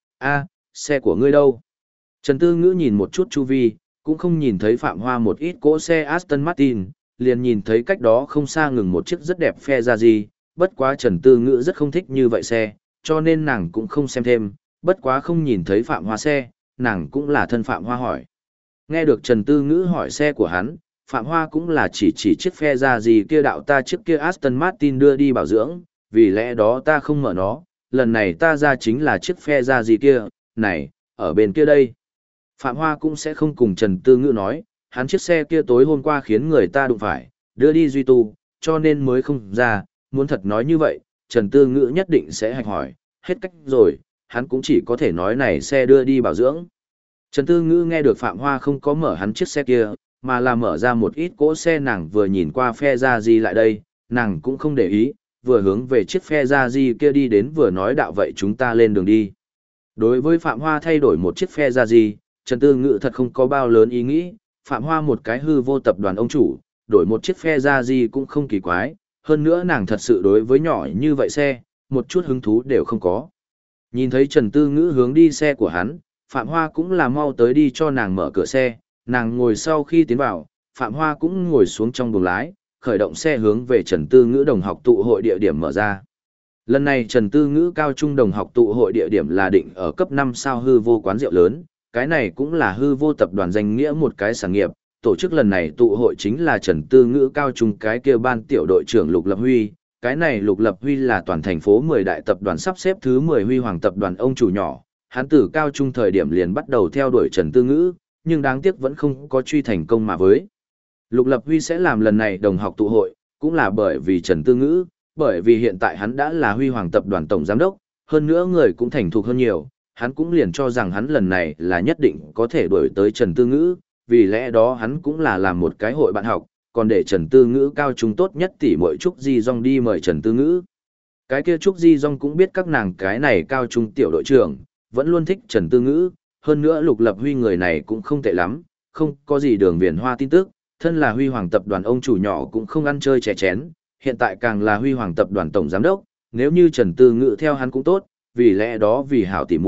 xe của ngươi đâu? Trần Tư Ngữ nhìn một chút chu vi, cũng không nhìn thấy Phạm Hoa một ít cỗ xe Aston Martin, liền nhìn thấy cách đó không xa ngừng một chiếc rất đẹp Ferrari, bất quá Trần Tư Ngữ rất không thích như vậy xe, cho nên nàng cũng không xem thêm, bất quá không nhìn thấy Phạm Hoa xe, nàng cũng là thân Phạm Hoa hỏi. Nghe được Trần Tư Ngữ hỏi xe của hắn, Phạm Hoa cũng là chỉ chiếc Ferrari kia đạo ta chiếc kia Aston Martin đưa đi bảo dưỡng, vì lẽ đó ta không mở nó, lần này ta ra chính là chiếc Ferrari kia, này, ở bên kia đây. Phạm Hoa cũng sẽ không cùng Trần Tư Ngữ nói, hắn chiếc xe kia tối hôm qua khiến người ta đụng phải, đưa đi duy tu, cho nên mới không ra, muốn thật nói như vậy, Trần Tư Ngữ nhất định sẽ hạch hỏi, hết cách rồi, hắn cũng chỉ có thể nói này xe đưa đi bảo dưỡng. Trần Tư Ngữ nghe được Phạm Hoa không có mở hắn chiếc xe kia, mà là mở ra một ít cỗ xe nàng vừa nhìn qua phe ra gì lại đây, nàng cũng không để ý, vừa hướng về chiếc phe ra gì kia đi đến vừa nói đạo vậy chúng ta lên đường đi. Đối với Phạm Hoa thay đổi một chiếc phe ra gì, Trần Tư Ngữ thật không có bao lớn ý nghĩ, Phạm Hoa một cái hư vô tập đoàn ông chủ, đổi một chiếc phe ra gì cũng không kỳ quái, hơn nữa nàng thật sự đối với nhỏ như vậy xe, một chút hứng thú đều không có. Nhìn thấy Trần Tư Ngữ hướng đi xe của hắn, Phạm Hoa cũng là mau tới đi cho nàng mở cửa xe, nàng ngồi sau khi tiến vào, Phạm Hoa cũng ngồi xuống trong buồng lái, khởi động xe hướng về Trần Tư Ngữ đồng học tụ hội địa điểm mở ra. Lần này Trần Tư Ngữ cao trung đồng học tụ hội địa điểm là định ở cấp 5 sao hư vô quán rượu lớn, cái này cũng là hư vô tập đoàn danh nghĩa một cái sản nghiệp, tổ chức lần này tụ hội chính là Trần Tư Ngữ cao trung cái kia ban tiểu đội trưởng Lục Lập Huy, cái này Lục Lập Huy là toàn thành phố 10 đại tập đoàn sắp xếp thứ 10 huy hoàng tập đoàn ông chủ nhỏ, hắn từ cao trung thời điểm liền bắt đầu theo đuổi Trần Tư Ngữ, nhưng đáng tiếc vẫn không có truy thành công mà với. Lục Lập Huy sẽ làm lần này đồng học tụ hội, cũng là bởi vì Trần Tư Ngữ, bởi vì hiện tại hắn đã là huy hoàng tập đoàn tổng giám đốc, hơn nữa người cũng thành thục hơn nhiều, hắn cũng liền cho rằng hắn lần này là nhất định có thể đuổi tới Trần Tư Ngữ, vì lẽ đó hắn cũng là làm một cái hội bạn học, còn để Trần Tư Ngữ cao trung tốt nhất tỷ muội Trúc Di Dung đi mời Trần Tư Ngữ. Cái kia Trúc Di Dung cũng biết các nàng cái này cao trung tiểu đội trưởng, vẫn luôn thích Trần Tư Ngữ, hơn nữa Lục Lập Huy người này cũng không tệ lắm, không có gì đường viền hoa tin tức, thân là huy hoàng tập đoàn ông chủ nhỏ cũng không ăn chơi trẻ chén, hiện tại càng là huy hoàng tập đoàn tổng giám đốc, nếu như Trần Tư Ngữ theo hắn cũng tốt, vì lẽ đó vì hảo tỉ muội,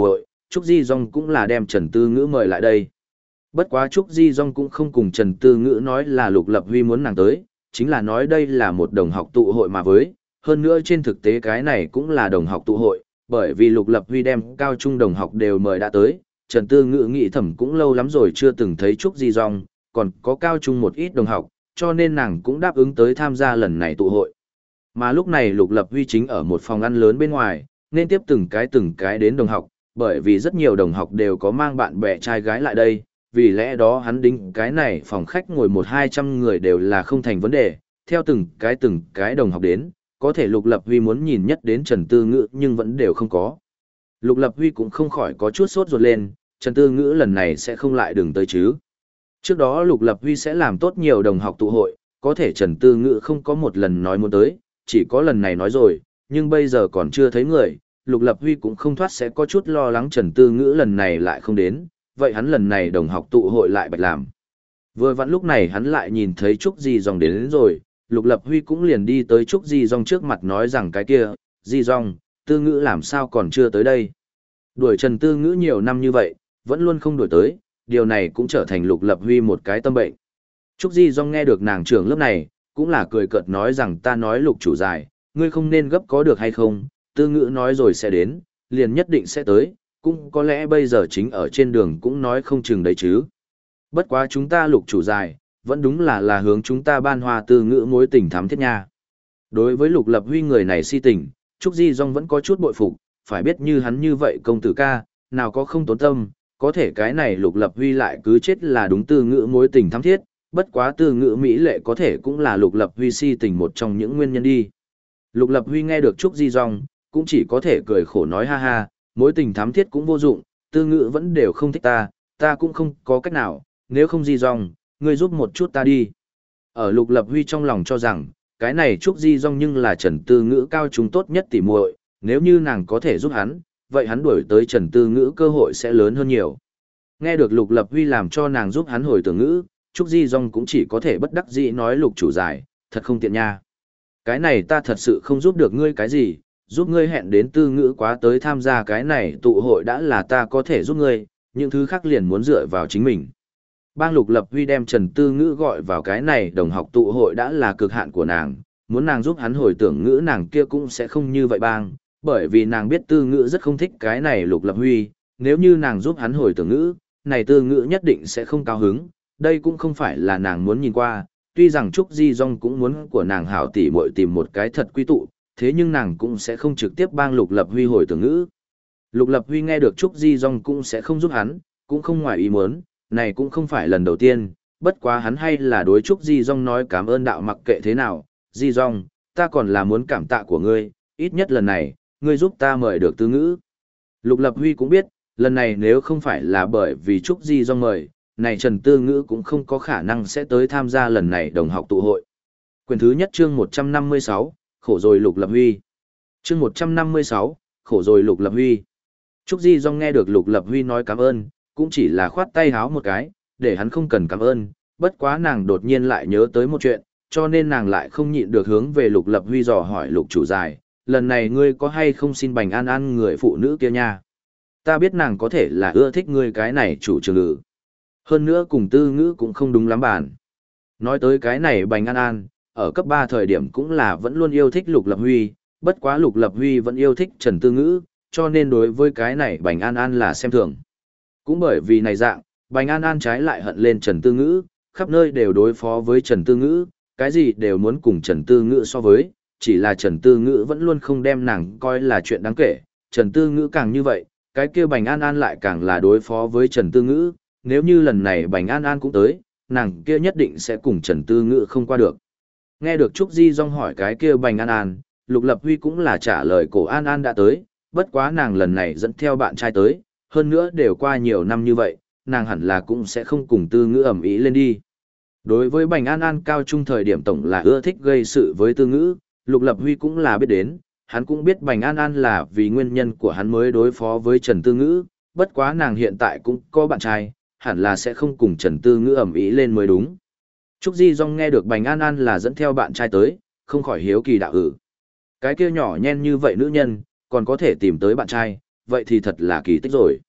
Trúc Di Dung cũng là đem Trần Tư Ngữ mời lại đây. Bất quá Trúc Di Dung cũng không cùng Trần Tư Ngữ nói là Lục Lập Huy muốn nàng tới, chính là nói đây là một đồng học tụ hội mà với, hơn nữa trên thực tế cái này cũng là đồng học tụ hội, bởi vì Lục Lập Huy đem cao trung đồng học đều mời đã tới, Trần Tư Ngữ nghĩ thầm cũng lâu lắm rồi chưa từng thấy Trúc Di Dung, còn có cao trung một ít đồng học, cho nên nàng cũng đáp ứng tới tham gia lần này tụ hội. Mà lúc này Lục Lập Huy chính ở một phòng ăn lớn bên ngoài, nên tiếp từng cái đến đồng học, bởi vì rất nhiều đồng học đều có mang bạn bè trai gái lại đây, vì lẽ đó hắn đính cái này phòng khách ngồi 100-200 người đều là không thành vấn đề, theo từng cái đồng học đến, có thể Lục Lập Huy muốn nhìn nhất đến Trần Tư Ngữ nhưng vẫn đều không có. Lục Lập Huy cũng không khỏi có chút sốt ruột lên, Trần Tư Ngữ lần này sẽ không lại đừng tới chứ. Trước đó Lục Lập Huy sẽ làm tốt nhiều đồng học tụ hội, có thể Trần Tư Ngữ không có một lần nói muốn tới, chỉ có lần này nói rồi, nhưng bây giờ còn chưa thấy người, Lục Lập Huy cũng không thoát sẽ có chút lo lắng Trần Tư Ngữ lần này lại không đến, vậy hắn lần này đồng học tụ hội lại bạch làm. Vừa vặn lúc này hắn lại nhìn thấy Trúc Di Dung đến rồi, Lục Lập Huy cũng liền đi tới Trúc Di Dung trước mặt nói rằng cái kia, Di Dung, Tư Ngữ làm sao còn chưa tới đây. Đuổi Trần Tư Ngữ nhiều năm như vậy, vẫn luôn không đuổi tới, điều này cũng trở thành Lục Lập Huy một cái tâm bệnh. Trúc Di Dung nghe được nàng trưởng lớp này, cũng là cười cợt nói rằng ta nói Lục chủ dài, ngươi không nên gấp có được hay không, Tư Ngữ nói rồi sẽ đến, liền nhất định sẽ tới, cũng có lẽ bây giờ chính ở trên đường cũng nói không chừng đấy chứ. Bất quá chúng ta Lục chủ dài, vẫn đúng là hướng chúng ta ban hoa Tư Ngữ mối tình thắm thiết nha. Đối với Lục Lập Huy người này si tình, Trúc Di Dung vẫn có chút bội phục, phải biết như hắn như vậy công tử ca, nào có không tốn tâm, có thể cái này Lục Lập Huy lại cứ chết là đúng Tư Ngữ mối tình thắm thiết, bất quá Tư Ngữ mỹ lệ có thể cũng là Lục Lập Huy si tình một trong những nguyên nhân đi. Lục Lập Huy nghe được Trúc Di Dung, cũng chỉ có thể cười khổ nói ha ha, mối tình thắm thiết cũng vô dụng, Tư Ngữ vẫn đều không thích ta cũng không có cách nào, nếu không Di Dung, ngươi giúp một chút ta đi. Ở Lục Lập Huy trong lòng cho rằng, cái này Trúc Di Dung nhưng là Trần Tư Ngữ cao trung tốt nhất tỉ muội, nếu như nàng có thể giúp hắn, vậy hắn đuổi tới Trần Tư Ngữ cơ hội sẽ lớn hơn nhiều. Nghe được Lục Lập Huy làm cho nàng giúp hắn hồi tưởng ngữ, Trúc Di Dung cũng chỉ có thể bất đắc dĩ nói Lục chủ giải, thật không tiện nha. Cái này ta thật sự không giúp được ngươi cái gì, giúp ngươi hẹn đến Tư Ngữ quá tới tham gia cái này tụ hội đã là ta có thể giúp ngươi, những thứ khác liền muốn dựa vào chính mình. Bang Lục Lập Huy đem Trần Tư Ngữ gọi vào cái này đồng học tụ hội đã là cực hạn của nàng, muốn nàng giúp hắn hồi tưởng ngữ nàng kia cũng sẽ không như vậy bang, bởi vì nàng biết Tư Ngữ rất không thích cái này Lục Lập Huy, nếu như nàng giúp hắn hồi tưởng ngữ, này Tư Ngữ nhất định sẽ không cao hứng, đây cũng không phải là nàng muốn nhìn qua, tuy rằng Trúc Di Dung cũng muốn của nàng hảo tỷ muội tìm một cái thật quy tụ, thế nhưng nàng cũng sẽ không trực tiếp bang Lục Lập Huy hồi tưởng ngữ. Lục Lập Huy nghe được Trúc Di Dung cũng sẽ không giúp hắn, cũng không ngoài ý muốn, này cũng không phải lần đầu tiên, bất quá hắn hay là đối Trúc Di Dung nói cảm ơn đạo mặc kệ thế nào, Di Dung, ta còn là muốn cảm tạ của ngươi, ít nhất lần này, ngươi giúp ta mời được Tư Ngữ. Lục Lập Huy cũng biết, lần này nếu không phải là bởi vì Trúc Di Dung mời, này Trần Tư Ngữ cũng không có khả năng sẽ tới tham gia lần này đồng học tụ hội. Quyển thứ nhất chương 156, khổ rồi Lục Lập Huy. Chương 156, khổ rồi Lục Lập Huy. Trúc Di Dung nghe được Lục Lập Huy nói cảm ơn, cũng chỉ là khoát tay háo một cái, để hắn không cần cảm ơn, bất quá nàng đột nhiên lại nhớ tới một chuyện, cho nên nàng lại không nhịn được hướng về Lục Lập Huy dò hỏi Lục chủ dài, lần này ngươi có hay không xin Bành An An người phụ nữ kia nha? Ta biết nàng có thể là ưa thích ngươi cái này chủ trường ngữ. Hơn nữa cùng Tư Ngữ cũng không đúng lắm bản. Nói tới cái này Bành An An, ở cấp 3 thời điểm cũng là vẫn luôn yêu thích Lục Lập Huy, bất quá Lục Lập Huy vẫn yêu thích Trần Tư Ngữ, cho nên đối với cái này Bành An An là xem thường. Cũng bởi vì này dạng, Bành An An trái lại hận lên Trần Tư Ngữ, khắp nơi đều đối phó với Trần Tư Ngữ, cái gì đều muốn cùng Trần Tư Ngữ so với, chỉ là Trần Tư Ngữ vẫn luôn không đem nàng coi là chuyện đáng kể, Trần Tư Ngữ càng như vậy, cái kia Bành An An lại càng là đối phó với Trần Tư Ngữ, nếu như lần này Bành An An cũng tới, nàng kia nhất định sẽ cùng Trần Tư Ngữ không qua được. Nghe được Trúc Di Dung hỏi cái kia Bành An An, Lục Lập Huy cũng là trả lời cổ An An đã tới, bất quá nàng lần này dẫn theo bạn trai tới, hơn nữa đều qua nhiều năm như vậy, nàng hẳn là cũng sẽ không cùng Tư Ngữ ầm ĩ lên đi. Đối với Bành An An cao trung thời điểm tổng là ưa thích gây sự với Tư Ngữ, Lục Lập Huy cũng là biết đến, hắn cũng biết Bành An An là vì nguyên nhân của hắn mới đối phó với Trần Tư Ngữ, bất quá nàng hiện tại cũng có bạn trai, hẳn là sẽ không cùng Trần Tư Ngữ ầm ĩ lên mới đúng. Trúc Di Dung nghe được Bành An An là dẫn theo bạn trai tới, không khỏi hiếu kỳ đạo cái kia nhỏ nhen như vậy nữ nhân, còn có thể tìm tới bạn trai, vậy thì thật là kỳ tích rồi.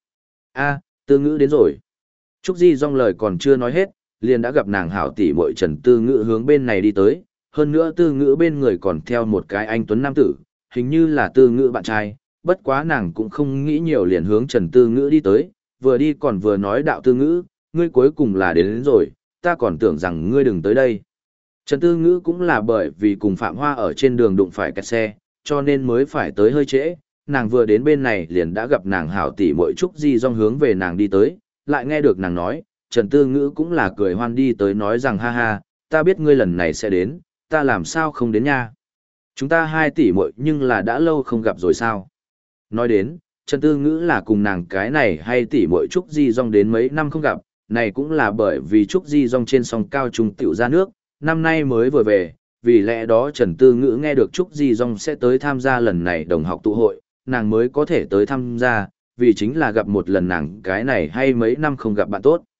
A, Tư Ngữ đến rồi. Trúc Di Dong lời còn chưa nói hết, liền đã gặp nàng hảo tỷ muội Trần Tư Ngữ hướng bên này đi tới, hơn nữa Tư Ngữ bên người còn theo một cái anh tuấn nam tử, hình như là Tư Ngữ bạn trai, bất quá nàng cũng không nghĩ nhiều liền hướng Trần Tư Ngữ đi tới, vừa đi còn vừa nói đạo Tư Ngữ, ngươi cuối cùng là đến rồi, ta còn tưởng rằng ngươi đừng tới đây. Trần Tư Ngữ cũng là bởi vì cùng Phạm Hoa ở trên đường đụng phải kẹt xe, cho nên mới phải tới hơi trễ, nàng vừa đến bên này liền đã gặp nàng hảo tỷ muội Trúc Di Dong hướng về nàng đi tới, lại nghe được nàng nói, Trần Tư Ngữ cũng là cười hoan đi tới nói rằng ha ha, ta biết ngươi lần này sẽ đến, ta làm sao không đến nha. Chúng ta 2 tỷ muội nhưng là đã lâu không gặp rồi sao. Nói đến, Trần Tư Ngữ là cùng nàng cái này hay tỷ muội Trúc Di Dong đến mấy năm không gặp, này cũng là bởi vì Trúc Di Dong trên sông cao trung tiểu ra nước, năm nay mới vừa về, vì lẽ đó Trần Tư Ngữ nghe được Trúc Di Dong sẽ tới tham gia lần này đồng học tụ hội, nàng mới có thể tới tham gia, vì chính là gặp một lần nàng cái này hay mấy năm không gặp bạn tốt.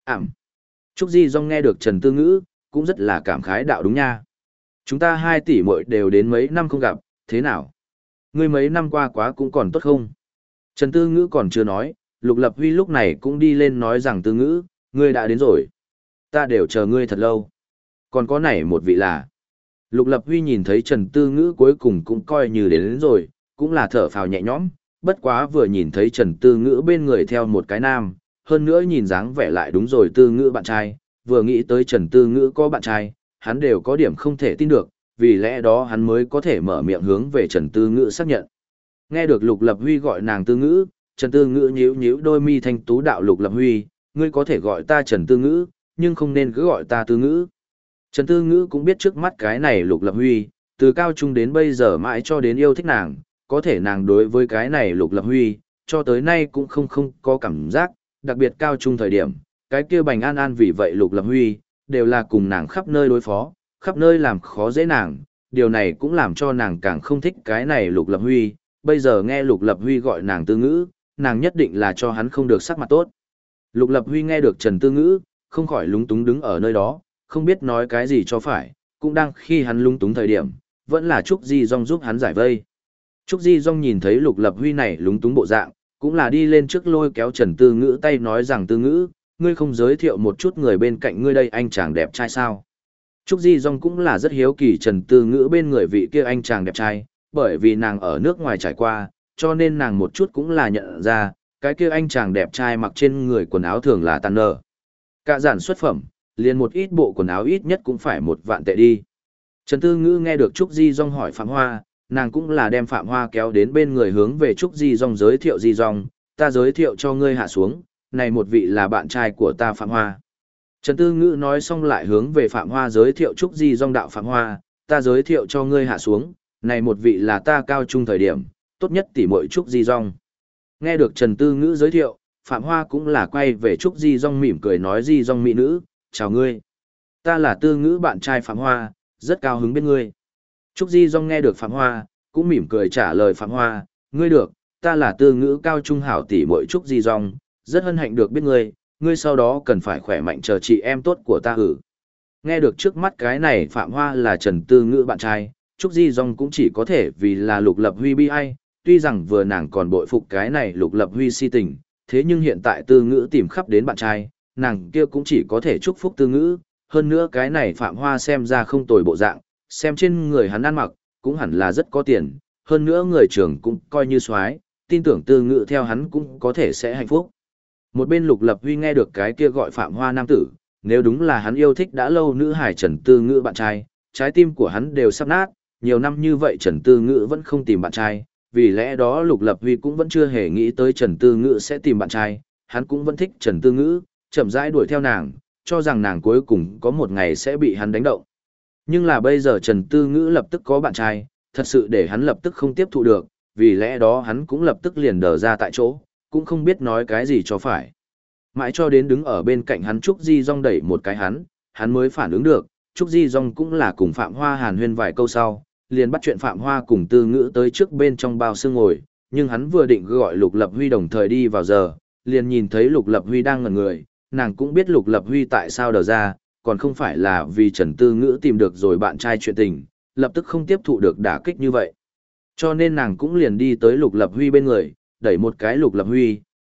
Trúc Di Dong nghe được Trần Tư Ngữ, cũng rất là cảm khái đạo đúng nha. Chúng ta 2 tỷ muội đều đến mấy năm không gặp, thế nào? Ngươi mấy năm qua quá cũng còn tốt không? Trần Tư Ngữ còn chưa nói, Lục Lập Huy lúc này cũng đi lên nói rằng Tư Ngữ, ngươi đã đến rồi. Ta đều chờ ngươi thật lâu. Còn có này một vị là. Lục Lập Huy nhìn thấy Trần Tư Ngữ cuối cùng cũng coi như đến rồi, cũng là thở phào nhẹ nhõm, bất quá vừa nhìn thấy Trần Tư Ngữ bên người theo một cái nam, hơn nữa nhìn dáng vẻ lại đúng rồi Tư Ngữ bạn trai, vừa nghĩ tới Trần Tư Ngữ có bạn trai, hắn đều có điểm không thể tin được, vì lẽ đó hắn mới có thể mở miệng hướng về Trần Tư Ngữ xác nhận. Nghe được Lục Lập Huy gọi nàng Tư Ngữ, Trần Tư Ngữ nhíu nhíu đôi mi thanh tú đạo Lục Lập Huy, ngươi có thể gọi ta Trần Tư Ngữ, nhưng không nên cứ gọi ta Tư Ngữ. Trần Tư Ngữ cũng biết trước mắt cái này Lục Lập Huy, từ cao trung đến bây giờ mãi cho đến yêu thích nàng, có thể nàng đối với cái này Lục Lập Huy, cho tới nay cũng không có cảm giác, đặc biệt cao trung thời điểm, cái kia Bành An An vì vậy Lục Lập Huy, đều là cùng nàng khắp nơi đối phó, khắp nơi làm khó dễ nàng, điều này cũng làm cho nàng càng không thích cái này Lục Lập Huy, bây giờ nghe Lục Lập Huy gọi nàng Tư Ngữ, nàng nhất định là cho hắn không được sắc mặt tốt. Lục Lập Huy nghe được Trần Tư Ngữ, không khỏi lúng túng đứng ở nơi đó, không biết nói cái gì cho phải, cũng đang khi hắn lúng túng thời điểm, vẫn là Trúc Di Dong giúp hắn giải vây. Trúc Di Dong nhìn thấy Lục Lập Huy này lúng túng bộ dạng, cũng là đi lên trước lôi kéo Trần Tư Ngữ tay nói rằng Tư Ngữ, ngươi không giới thiệu một chút người bên cạnh ngươi đây anh chàng đẹp trai sao? Trúc Di Dong cũng là rất hiếu kỳ Trần Tư Ngữ bên người vị kia anh chàng đẹp trai, bởi vì nàng ở nước ngoài trải qua, cho nên nàng một chút cũng là nhận ra, cái kia anh chàng đẹp trai mặc trên người quần áo thường là tàn nở. Cả giản xuất phẩm, liền một ít bộ quần áo ít nhất cũng phải 1 vạn tệ đi. Trần Tư Ngữ nghe được Trúc Di Dong hỏi Phạm Hoa, nàng cũng là đem Phạm Hoa kéo đến bên người hướng về Trúc Di Dong giới thiệu Di Dong, ta giới thiệu cho ngươi hạ xuống, này một vị là bạn trai của ta Phạm Hoa. Trần Tư Ngữ nói xong lại hướng về Phạm Hoa giới thiệu Trúc Di Dong đạo Phạm Hoa, ta giới thiệu cho ngươi hạ xuống, này một vị là ta cao trung thời điểm, tốt nhất tỷ muội Trúc Di Dong. Nghe được Trần Tư Ngữ giới thiệu, Phạm Hoa cũng là quay về Trúc Di Dong mỉm cười nói Di Dong mỹ nữ, chào ngươi. Ta là Tư Ngữ bạn trai Phạm Hoa, rất cao hứng biết ngươi. Trúc Di Dong nghe được Phạm Hoa, cũng mỉm cười trả lời Phạm Hoa, ngươi được, ta là Tư Ngữ cao trung hảo tỷ muội Trúc Di Dong, rất hân hạnh được biết ngươi, ngươi sau đó cần phải khỏe mạnh chờ chị em tốt của ta hử. Nghe được trước mắt cái này Phạm Hoa là Trần Tư Ngữ bạn trai, Trúc Di Dong cũng chỉ có thể vì là Lục Lập Huy bi ai, tuy rằng vừa nàng còn bội phục cái này Lục Lập Huy si tình, thế nhưng hiện tại Tư Ngữ tìm khắp đến bạn trai, nàng kia cũng chỉ có thể chúc phúc Tư Ngữ, hơn nữa cái này Phạm Hoa xem ra không tồi bộ dạng, xem trên người hắn ăn mặc, cũng hẳn là rất có tiền, hơn nữa người trưởng cũng coi như soái, tin tưởng Tư Ngữ theo hắn cũng có thể sẽ hạnh phúc. Một bên Lục Lập Huy nghe được cái kia gọi Phạm Hoa nam tử, nếu đúng là hắn yêu thích đã lâu nữ hải Trần Tư Ngữ bạn trai, trái tim của hắn đều sắp nát, nhiều năm như vậy Trần Tư Ngữ vẫn không tìm bạn trai, vì lẽ đó Lục Lập Huy cũng vẫn chưa hề nghĩ tới Trần Tư Ngữ sẽ tìm bạn trai, hắn cũng vẫn thích Trần Tư Ngữ, chậm rãi đuổi theo nàng, cho rằng nàng cuối cùng có một ngày sẽ bị hắn đánh động. Nhưng là bây giờ Trần Tư Ngữ lập tức có bạn trai, thật sự để hắn lập tức không tiếp thụ được, vì lẽ đó hắn cũng lập tức liền đờ ra tại chỗ, cũng không biết nói cái gì cho phải. Mãi cho đến đứng ở bên cạnh hắn Trúc Di Dong đẩy một cái hắn mới phản ứng được, Trúc Di Dong cũng là cùng Phạm Hoa hàn huyên vài câu sau, liền bắt chuyện Phạm Hoa cùng Tư Ngữ tới trước bên trong bao xương ngồi, nhưng hắn vừa định gọi Lục Lập Huy đồng thời đi vào giờ, liền nhìn thấy Lục Lập Huy đang ngẩn người, nàng cũng biết Lục Lập Huy tại sao đờ ra, còn không phải là vì Trần Tư Ngữ tìm được rồi bạn trai chuyện tình, lập tức không tiếp thụ được đả kích như vậy. Cho nên nàng cũng liền đi tới Lục Lập Huy bên người, đẩy một cái Lục Lập Huy,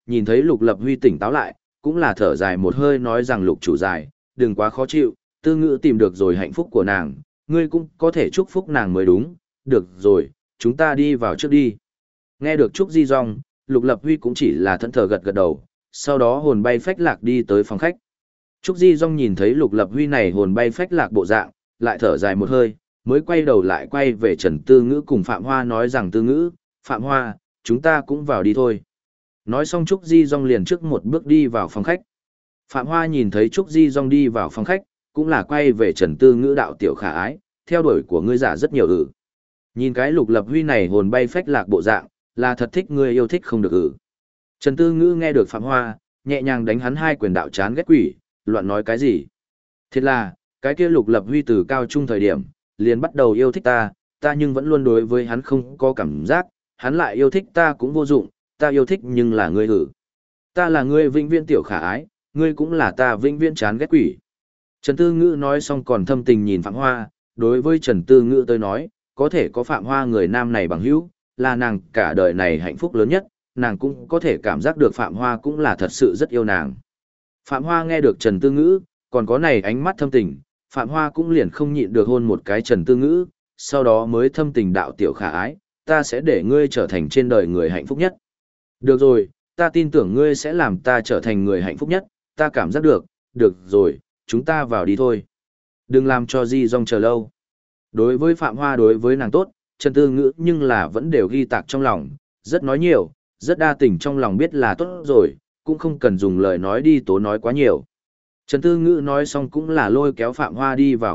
nhìn thấy Lục Lập Huy tỉnh táo lại, cũng là thở dài một hơi nói rằng Lục chủ dài, đừng quá khó chịu, Tư Ngữ tìm được rồi hạnh phúc của nàng, ngươi cũng có thể chúc phúc nàng mới đúng, được rồi, chúng ta đi vào trước đi. Nghe được Trúc Di Dung, Lục Lập Huy cũng chỉ là thẫn thờ gật gật đầu, sau đó hồn bay phách lạc đi tới phòng khách. Trúc Di Dung nhìn thấy Lục Lập Huy này hồn bay phách lạc bộ dạng, lại thở dài một hơi, mới quay đầu lại quay về Trần Tư Ngữ cùng Phạm Hoa nói rằng Tư Ngữ, Phạm Hoa, chúng ta cũng vào đi thôi. Nói xong Trúc Di Dung liền trước một bước đi vào phòng khách. Phạm Hoa nhìn thấy Trúc Di Dung đi vào phòng khách, cũng là quay về Trần Tư Ngữ đạo tiểu khả ái, theo đuổi của ngươi giả rất nhiều Nhìn cái Lục Lập Huy này hồn bay phách lạc bộ dạng, là thật thích ngươi yêu thích không được Trần Tư Ngữ nghe được Phạm Hoa, nhẹ nhàng đánh hắn hai quyền đạo chán ghét quỷ, loạn nói cái gì. Thiệt là, cái kia Lục Lập Huy từ cao trung thời điểm, liền bắt đầu yêu thích ta nhưng vẫn luôn đối với hắn không có cảm giác, hắn lại yêu thích ta cũng vô dụng, ta yêu thích nhưng là ngươi Ta là ngươi vĩnh viễn tiểu khả ái, ngươi cũng là ta vĩnh viễn chán ghét quỷ. Trần Tư Ngữ nói xong còn thâm tình nhìn Phạm Hoa, đối với Trần Tư Ngữ tôi nói, có thể có Phạm Hoa người nam này bằng hữu, là nàng cả đời này hạnh phúc lớn nhất, nàng cũng có thể cảm giác được Phạm Hoa cũng là thật sự rất yêu nàng. Phạm Hoa nghe được Trần Tư Ngữ, còn có này ánh mắt thâm tình, Phạm Hoa cũng liền không nhịn được hôn một cái Trần Tư Ngữ, sau đó mới thâm tình đạo tiểu khả ái, ta sẽ để ngươi trở thành trên đời người hạnh phúc nhất. Được rồi, ta tin tưởng ngươi sẽ làm ta trở thành người hạnh phúc nhất, ta cảm giác được rồi, chúng ta vào đi thôi. Đừng làm cho Di Dung chờ lâu. Đối với Phạm Hoa đối với nàng tốt, Trần Tư Ngữ nhưng là vẫn đều ghi tạc trong lòng, rất nói nhiều, rất đa tình trong lòng biết là tốt rồi, cũng không cần dùng lời nói đi tố nói quá nhiều. Trần Tư Ngữ nói xong cũng là lôi kéo Phạm Hoa đi vào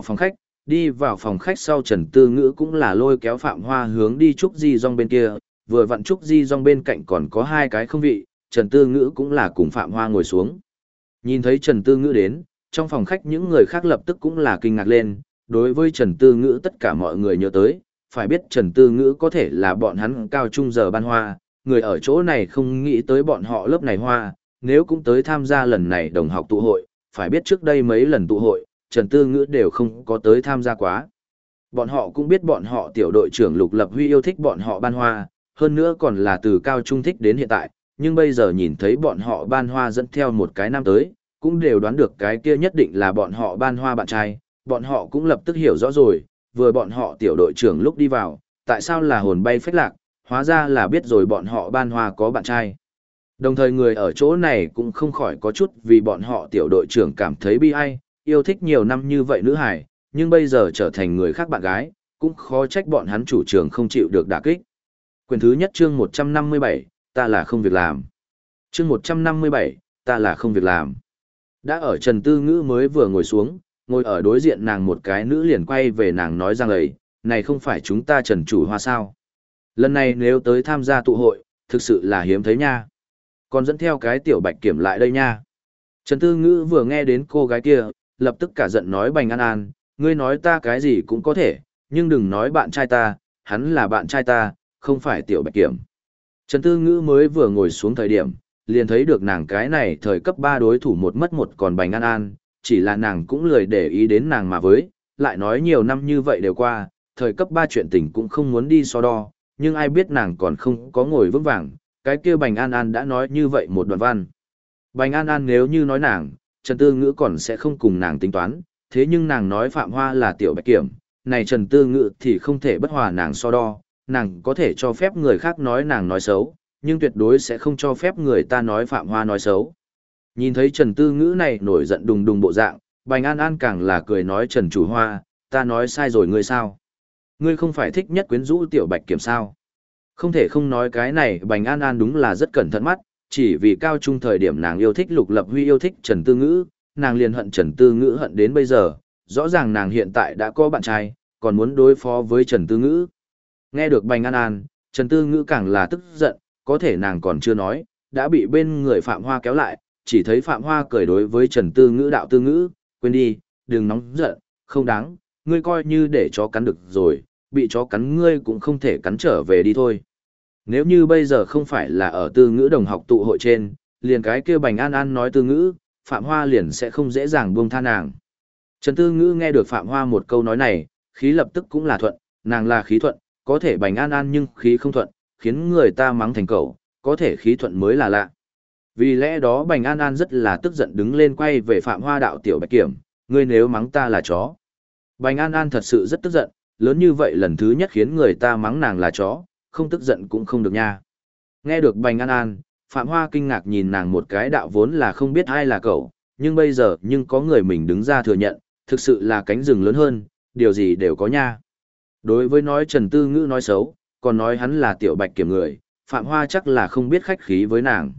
phòng khách sau Trần Tư Ngữ cũng là lôi kéo Phạm Hoa hướng đi Trúc Di Dung bên kia, vừa vặn Trúc Di Dung bên cạnh còn có hai cái không vị, Trần Tư Ngữ cũng là cùng Phạm Hoa ngồi xuống. Nhìn thấy Trần Tư Ngữ đến, trong phòng khách những người khác lập tức cũng là kinh ngạc lên, đối với Trần Tư Ngữ tất cả mọi người nhớ tới, phải biết Trần Tư Ngữ có thể là bọn hắn cao trung giờ ban hoa, người ở chỗ này không nghĩ tới bọn họ lớp này hoa, nếu cũng tới tham gia lần này đồng học tụ hội, phải biết trước đây mấy lần tụ hội, Trần Tư Ngữ đều không có tới tham gia quá. Bọn họ cũng biết bọn họ tiểu đội trưởng Lục Lập Huy yêu thích bọn họ ban hoa, hơn nữa còn là từ cao trung thích đến hiện tại, nhưng bây giờ nhìn thấy bọn họ ban hoa dẫn theo một cái nam tới, cũng đều đoán được cái kia nhất định là bọn họ ban hoa bạn trai, bọn họ cũng lập tức hiểu rõ rồi, vừa bọn họ tiểu đội trưởng lúc đi vào, tại sao là hồn bay phách lạc, hóa ra là biết rồi bọn họ ban hoa có bạn trai. Đồng thời người ở chỗ này cũng không khỏi có chút vì bọn họ tiểu đội trưởng cảm thấy bi ai, yêu thích nhiều năm như vậy nữ hải, nhưng bây giờ trở thành người khác bạn gái, cũng khó trách bọn hắn chủ trường không chịu được đả kích. Quyển thứ nhất chương 157, ta là không việc làm. Chương 157, ta là không việc làm. Đã ở Trần Tư Ngữ mới vừa ngồi xuống, ngồi ở đối diện nàng một cái nữ liền quay về nàng nói rằng ấy, này không phải chúng ta Trần chủ hoa sao. Lần này nếu tới tham gia tụ hội, thực sự là hiếm thấy nha. Còn dẫn theo cái tiểu bạch kiểm lại đây nha. Trần Tư Ngữ vừa nghe đến cô gái kia, lập tức cả giận nói Bành An An, ngươi nói ta cái gì cũng có thể, nhưng đừng nói bạn trai ta, hắn là bạn trai ta, không phải tiểu bạch kiểm. Trần Tư Ngữ mới vừa ngồi xuống thời điểm, liền thấy được nàng cái này thời cấp 3 đối thủ một mất một còn Bành An An, chỉ là nàng cũng lười để ý đến nàng mà với, lại nói nhiều năm như vậy đều qua, thời cấp 3 chuyện tình cũng không muốn đi so đo, nhưng ai biết nàng còn không có ngồi vững vàng, cái kia Bành An An đã nói như vậy một đoạn văn. Bành An An nếu như nói nàng, Trần Tư Ngữ còn sẽ không cùng nàng tính toán, thế nhưng nàng nói Phạm Hoa là tiểu bạch kiểm, này Trần Tư Ngữ thì không thể bất hòa nàng so đo, nàng có thể cho phép người khác nói nàng nói xấu, nhưng tuyệt đối sẽ không cho phép người ta nói Phạm Hoa nói xấu. Nhìn thấy Trần Tư Ngữ này nổi giận đùng đùng bộ dạng, Bành An An càng là cười nói Trần chủ hoa, ta nói sai rồi ngươi sao? Ngươi không phải thích nhất quyến rũ tiểu bạch kiểm sao? Không thể không nói cái này Bành An An đúng là rất cẩn thận mắt, chỉ vì cao trung thời điểm nàng yêu thích Lục Lập Huy yêu thích Trần Tư Ngữ, nàng liền hận Trần Tư Ngữ hận đến bây giờ, rõ ràng nàng hiện tại đã có bạn trai, còn muốn đối phó với Trần Tư Ngữ. Nghe được Bành An An, Trần Tư Ngữ càng là tức giận, có thể nàng còn chưa nói, đã bị bên người Phạm Hoa kéo lại, chỉ thấy Phạm Hoa cười đối với Trần Tư Ngữ đạo Tư Ngữ, quên đi, đừng nóng giận, không đáng, ngươi coi như để chó cắn được rồi, bị chó cắn ngươi cũng không thể cắn trở về đi thôi. Nếu như bây giờ không phải là ở Tư Ngữ đồng học tụ hội trên, liền cái kia Bành An An nói Tư Ngữ, Phạm Hoa liền sẽ không dễ dàng buông tha nàng. Trần Tư Ngữ nghe được Phạm Hoa một câu nói này, khí lập tức cũng là thuận, nàng là khí thuận, có thể Bành An An nhưng khí không thuận, khiến người ta mắng thành cẩu, có thể khí thuận mới là lạ. Vì lẽ đó Bành An An rất là tức giận đứng lên quay về Phạm Hoa đạo tiểu bạch kiểm, ngươi nếu mắng ta là chó. Bành An An thật sự rất tức giận, lớn như vậy lần thứ nhất khiến người ta mắng nàng là chó, không tức giận cũng không được nha. Nghe được Bành An An, Phạm Hoa kinh ngạc nhìn nàng một cái, đạo vốn là không biết ai là cậu, nhưng bây giờ nhưng có người mình đứng ra thừa nhận, thực sự là cánh rừng lớn hơn, điều gì đều có nha. Đối với nói Trần Tư Ngữ nói xấu, còn nói hắn là tiểu bạch kiểm người, Phạm Hoa chắc là không biết khách khí với nàng.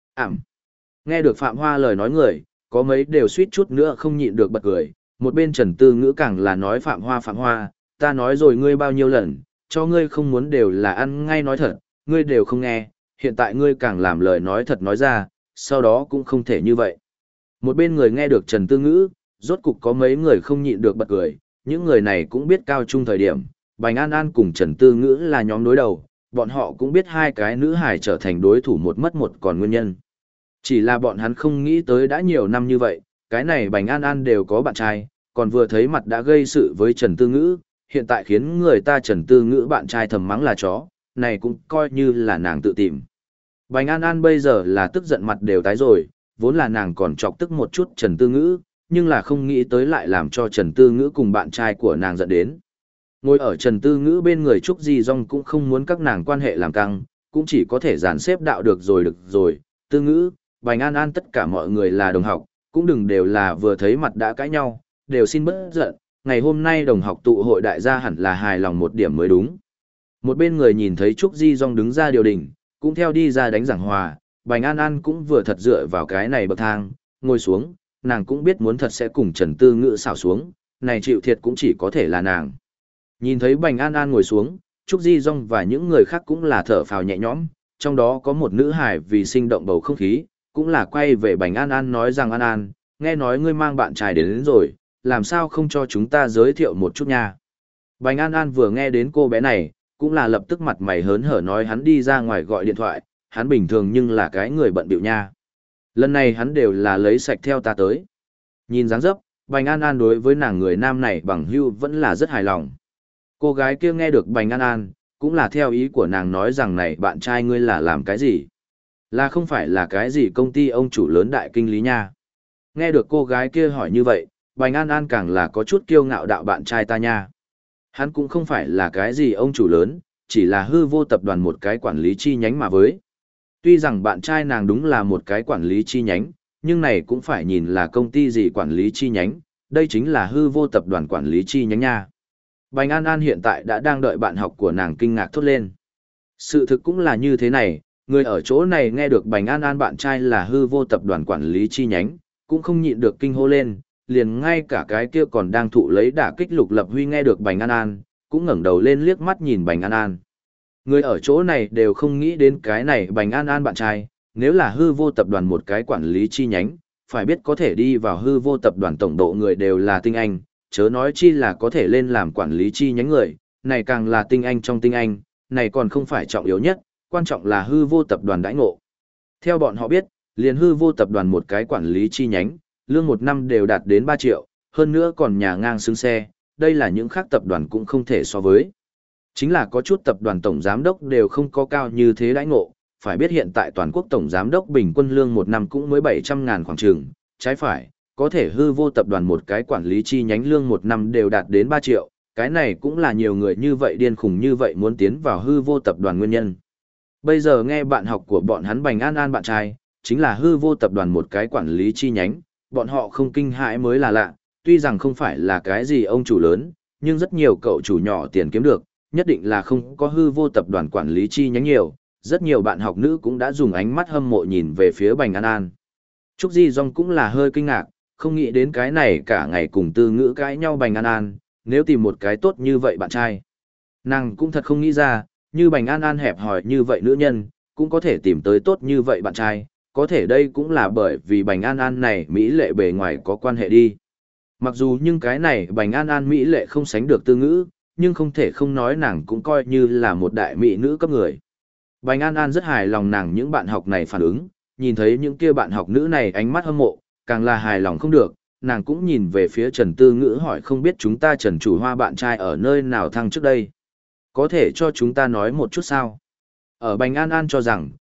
Nghe được Phạm Hoa lời nói người, có mấy đều suýt chút nữa không nhịn được bật cười, một bên Trần Tư Ngữ càng là nói Phạm Hoa, ta nói rồi ngươi bao nhiêu lần, cho ngươi không muốn đều là ăn ngay nói thật, ngươi đều không nghe, hiện tại ngươi càng làm lời nói thật nói ra, sau đó cũng không thể như vậy. Một bên người nghe được Trần Tư Ngữ, rốt cục có mấy người không nhịn được bật cười, những người này cũng biết cao trung thời điểm, Bành An An cùng Trần Tư Ngữ là nhóm đối đầu, bọn họ cũng biết hai cái nữ hài trở thành đối thủ một mất một còn nguyên nhân. Chỉ là bọn hắn không nghĩ tới đã nhiều năm như vậy, cái này Bành An An đều có bạn trai, còn vừa thấy mặt đã gây sự với Trần Tư Ngữ, hiện tại khiến người ta Trần Tư Ngữ bạn trai thầm mắng là chó, này cũng coi như là nàng tự tìm. Bành An An bây giờ là tức giận mặt đều tái rồi, vốn là nàng còn chọc tức một chút Trần Tư Ngữ, nhưng là không nghĩ tới lại làm cho Trần Tư Ngữ cùng bạn trai của nàng giận đến. Ngồi ở Trần Tư Ngữ bên người Trúc Di Dung cũng không muốn các nàng quan hệ làm căng, cũng chỉ có thể dàn xếp đạo được rồi, Tư Ngữ, Bành An An tất cả mọi người là đồng học, cũng đừng đều là vừa thấy mặt đã cãi nhau, đều xin bớt giận, ngày hôm nay đồng học tụ hội đại gia hẳn là hài lòng một điểm mới đúng. Một bên người nhìn thấy Trúc Di Dung đứng ra điều đình, cũng theo đi ra đánh giảng hòa, Bành An An cũng vừa thật dựa vào cái này bậc thang, ngồi xuống, nàng cũng biết muốn thật sẽ cùng Trần Tư Ngữ xảo xuống, này chịu thiệt cũng chỉ có thể là nàng. Nhìn thấy Bành An An ngồi xuống, Trúc Di Dung và những người khác cũng là thở phào nhẹ nhõm, trong đó có một nữ hài vì sinh động bầu không khí, cũng là quay về Bành An An nói rằng An An, nghe nói ngươi mang bạn trai đến rồi, làm sao không cho chúng ta giới thiệu một chút nha. Bành An An vừa nghe đến cô bé này, cũng là lập tức mặt mày hớn hở nói hắn đi ra ngoài gọi điện thoại, hắn bình thường nhưng là cái người bận bịu nha. Lần này hắn đều là lấy sạch theo ta tới. Nhìn dáng dấp, Bành An An đối với nàng người nam này bằng hữu vẫn là rất hài lòng. Cô gái kia nghe được Bành An An, cũng là theo ý của nàng nói rằng này bạn trai ngươi là làm cái gì? Là không phải là cái gì công ty ông chủ lớn đại kinh lý nha? Nghe được cô gái kia hỏi như vậy, Bành An An càng là có chút kiêu ngạo đạo bạn trai ta nha. Hắn cũng không phải là cái gì ông chủ lớn, chỉ là hư vô tập đoàn một cái quản lý chi nhánh mà với. Tuy rằng bạn trai nàng đúng là một cái quản lý chi nhánh, nhưng này cũng phải nhìn là công ty gì quản lý chi nhánh, đây chính là hư vô tập đoàn quản lý chi nhánh nha. Bành An An hiện tại đã đang đợi bạn học của nàng kinh ngạc thốt lên. Sự thực cũng là như thế này, người ở chỗ này nghe được Bành An An bạn trai là hư vô tập đoàn quản lý chi nhánh, cũng không nhịn được kinh hô lên, liền ngay cả cái kia còn đang thụ lấy đả kích Lục Lập Huy nghe được Bành An An, cũng ngẩng đầu lên liếc mắt nhìn Bành An An. Người ở chỗ này đều không nghĩ đến cái này Bành An An bạn trai, nếu là hư vô tập đoàn một cái quản lý chi nhánh, phải biết có thể đi vào hư vô tập đoàn tổng độ người đều là tinh anh, chớ nói chi là có thể lên làm quản lý chi nhánh người, này càng là tinh anh trong tinh anh, này còn không phải trọng yếu nhất, quan trọng là hư vô tập đoàn đãi ngộ. Theo bọn họ biết, liền hư vô tập đoàn một cái quản lý chi nhánh, lương một năm đều đạt đến 3 triệu, hơn nữa còn nhà ngang xứng xe, đây là những khác tập đoàn cũng không thể so với. Chính là có chút tập đoàn tổng giám đốc đều không có cao như thế đãi ngộ, phải biết hiện tại toàn quốc tổng giám đốc bình quân lương một năm cũng mới 700.000 khoảng trường, trái phải, có thể hư vô tập đoàn một cái quản lý chi nhánh lương một năm đều đạt đến 3 triệu, cái này cũng là nhiều người như vậy điên khùng như vậy muốn tiến vào hư vô tập đoàn nguyên nhân. Bây giờ nghe bạn học của bọn hắn Bành An An bạn trai, chính là hư vô tập đoàn một cái quản lý chi nhánh, bọn họ không kinh hãi mới là lạ, tuy rằng không phải là cái gì ông chủ lớn, nhưng rất nhiều cậu chủ nhỏ tiền kiếm được, nhất định là không có hư vô tập đoàn quản lý chi nhánh nhiều, rất nhiều bạn học nữ cũng đã dùng ánh mắt hâm mộ nhìn về phía Bành An An. Trúc Di Dung cũng là hơi kinh ngạc, không nghĩ đến cái này cả ngày cùng Tư Ngữ cãi nhau Bành An An, nếu tìm một cái tốt như vậy bạn trai. Nàng cũng thật không nghĩ ra, như Bành An An hẹp hòi như vậy nữ nhân, cũng có thể tìm tới tốt như vậy bạn trai, có thể đây cũng là bởi vì Bành An An này mỹ lệ bề ngoài có quan hệ đi. Mặc dù nhưng cái này Bành An An mỹ lệ không sánh được Tư Ngữ, nhưng không thể không nói nàng cũng coi như là một đại mỹ nữ cấp người. Bành An An rất hài lòng nàng những bạn học này phản ứng, nhìn thấy những kia bạn học nữ này ánh mắt hâm mộ, càng là hài lòng không được, nàng cũng nhìn về phía Trần Tư Ngữ hỏi không biết chúng ta Trần Chủ Hoa bạn trai ở nơi nào thăng trước đây. Có thể cho chúng ta nói một chút sao? Ở Bành An An cho rằng,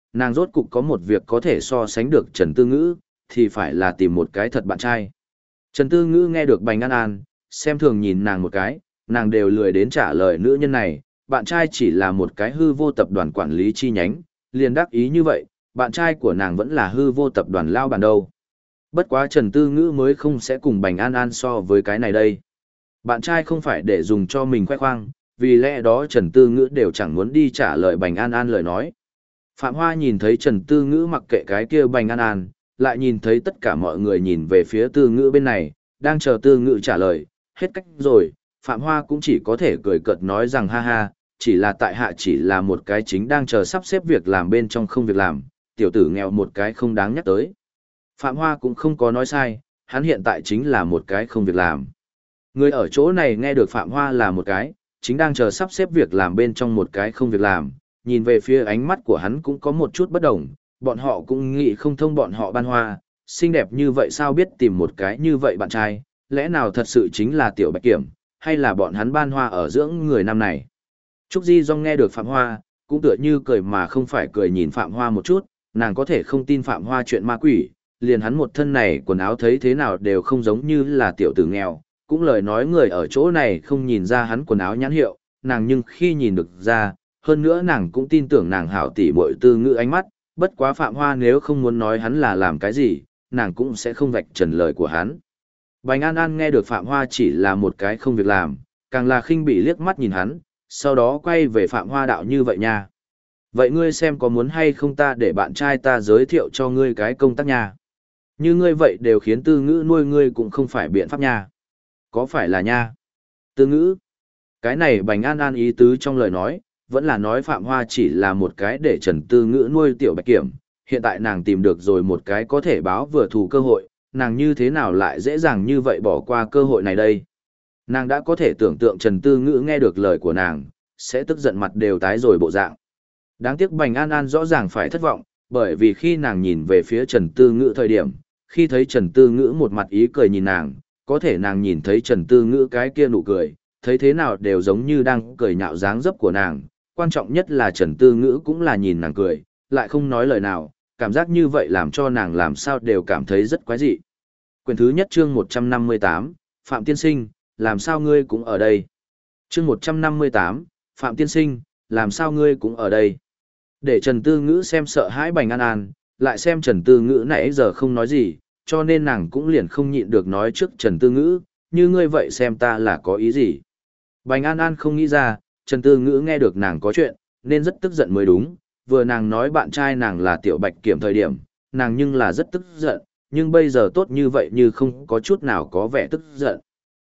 nàng rốt cục có một việc có thể so sánh được Trần Tư Ngữ, thì phải là tìm một cái thật bạn trai. Trần Tư Ngữ nghe được Bành An An, xem thường nhìn nàng một cái, nàng đều lười đến trả lời nữ nhân này, bạn trai chỉ là một cái hư vô tập đoàn quản lý chi nhánh, liền đắc ý như vậy, bạn trai của nàng vẫn là hư vô tập đoàn lao bản đâu. Bất quá Trần Tư Ngữ mới không sẽ cùng Bành An An so với cái này đây. Bạn trai không phải để dùng cho mình khoe khoang, vì lẽ đó Trần Tư Ngữ đều chẳng muốn đi trả lời Bành An An lời nói. Phạm Hoa nhìn thấy Trần Tư Ngữ mặc kệ cái kia Bành An An, lại nhìn thấy tất cả mọi người nhìn về phía Tư Ngữ bên này, đang chờ Tư Ngữ trả lời, hết cách rồi, Phạm Hoa cũng chỉ có thể cười cợt nói rằng ha ha, chỉ là tại hạ chỉ là một cái chính đang chờ sắp xếp việc làm bên trong không việc làm, tiểu tử nghèo một cái không đáng nhắc tới. Phạm Hoa cũng không có nói sai, hắn hiện tại chính là một cái không việc làm. Người ở chỗ này nghe được Phạm Hoa là một cái, chính đang chờ sắp xếp việc làm bên trong một cái không việc làm, nhìn về phía ánh mắt của hắn cũng có một chút bất đồng, bọn họ cũng nghĩ không thông bọn họ Ban Hoa, xinh đẹp như vậy sao biết tìm một cái như vậy bạn trai, lẽ nào thật sự chính là Tiểu Bạch Kiểm, hay là bọn hắn Ban Hoa ở dưỡng người năm này. Trúc Di Dung nghe được Phạm Hoa, cũng tựa như cười mà không phải cười nhìn Phạm Hoa một chút, nàng có thể không tin Phạm Hoa chuyện ma quỷ, liền hắn một thân này quần áo thấy thế nào đều không giống như là tiểu tử nghèo, cũng lời nói người ở chỗ này không nhìn ra hắn quần áo nhãn hiệu, nàng nhưng khi nhìn được ra, hơn nữa nàng cũng tin tưởng nàng hảo tỷ muội Tư Ngữ ánh mắt, bất quá Phạm Hoa nếu không muốn nói hắn là làm cái gì, nàng cũng sẽ không vạch trần lời của hắn. Bành An An nghe được Phạm Hoa chỉ là một cái không việc làm, càng là khinh bỉ liếc mắt nhìn hắn, sau đó quay về Phạm Hoa đạo như vậy nha. Vậy ngươi xem có muốn hay không ta để bạn trai ta giới thiệu cho ngươi cái công tác nha. Như ngươi vậy đều khiến Tư Ngữ nuôi ngươi cũng không phải biện pháp nha. Có phải là nha? Tư Ngữ. Cái này Bành An An ý tứ trong lời nói, vẫn là nói Phạm Hoa chỉ là một cái để Trần Tư Ngữ nuôi Tiểu Bạch Kiểm. Hiện tại nàng tìm được rồi một cái có thể báo vừa thù cơ hội, nàng như thế nào lại dễ dàng như vậy bỏ qua cơ hội này đây? Nàng đã có thể tưởng tượng Trần Tư Ngữ nghe được lời của nàng, sẽ tức giận mặt đều tái rồi bộ dạng. Đáng tiếc Bành An An rõ ràng phải thất vọng, bởi vì khi nàng nhìn về phía Trần Tư Ngữ thời điểm, khi thấy Trần Tư Ngữ một mặt ý cười nhìn nàng, có thể nàng nhìn thấy Trần Tư Ngữ cái kia nụ cười, thấy thế nào đều giống như đang cười nhạo dáng dấp của nàng, quan trọng nhất là Trần Tư Ngữ cũng là nhìn nàng cười, lại không nói lời nào, cảm giác như vậy làm cho nàng làm sao đều cảm thấy rất quái dị. Quyển thứ nhất chương 158, Phạm Tiên Sinh, làm sao ngươi cũng ở đây? Chương 158, Phạm Tiên Sinh, làm sao ngươi cũng ở đây? Để Trần Tư Ngữ xem sợ hãi Bành An An, lại xem Trần Tư Ngữ nãy giờ không nói gì, cho nên nàng cũng liền không nhịn được nói trước Trần Tư Ngữ, như ngươi vậy xem ta là có ý gì. Bành An An không nghĩ ra, Trần Tư Ngữ nghe được nàng có chuyện, nên rất tức giận mới đúng, vừa nàng nói bạn trai nàng là Tiểu Bạch Kiểm thời điểm, nàng nhưng là rất tức giận, nhưng bây giờ tốt như vậy như không có chút nào có vẻ tức giận.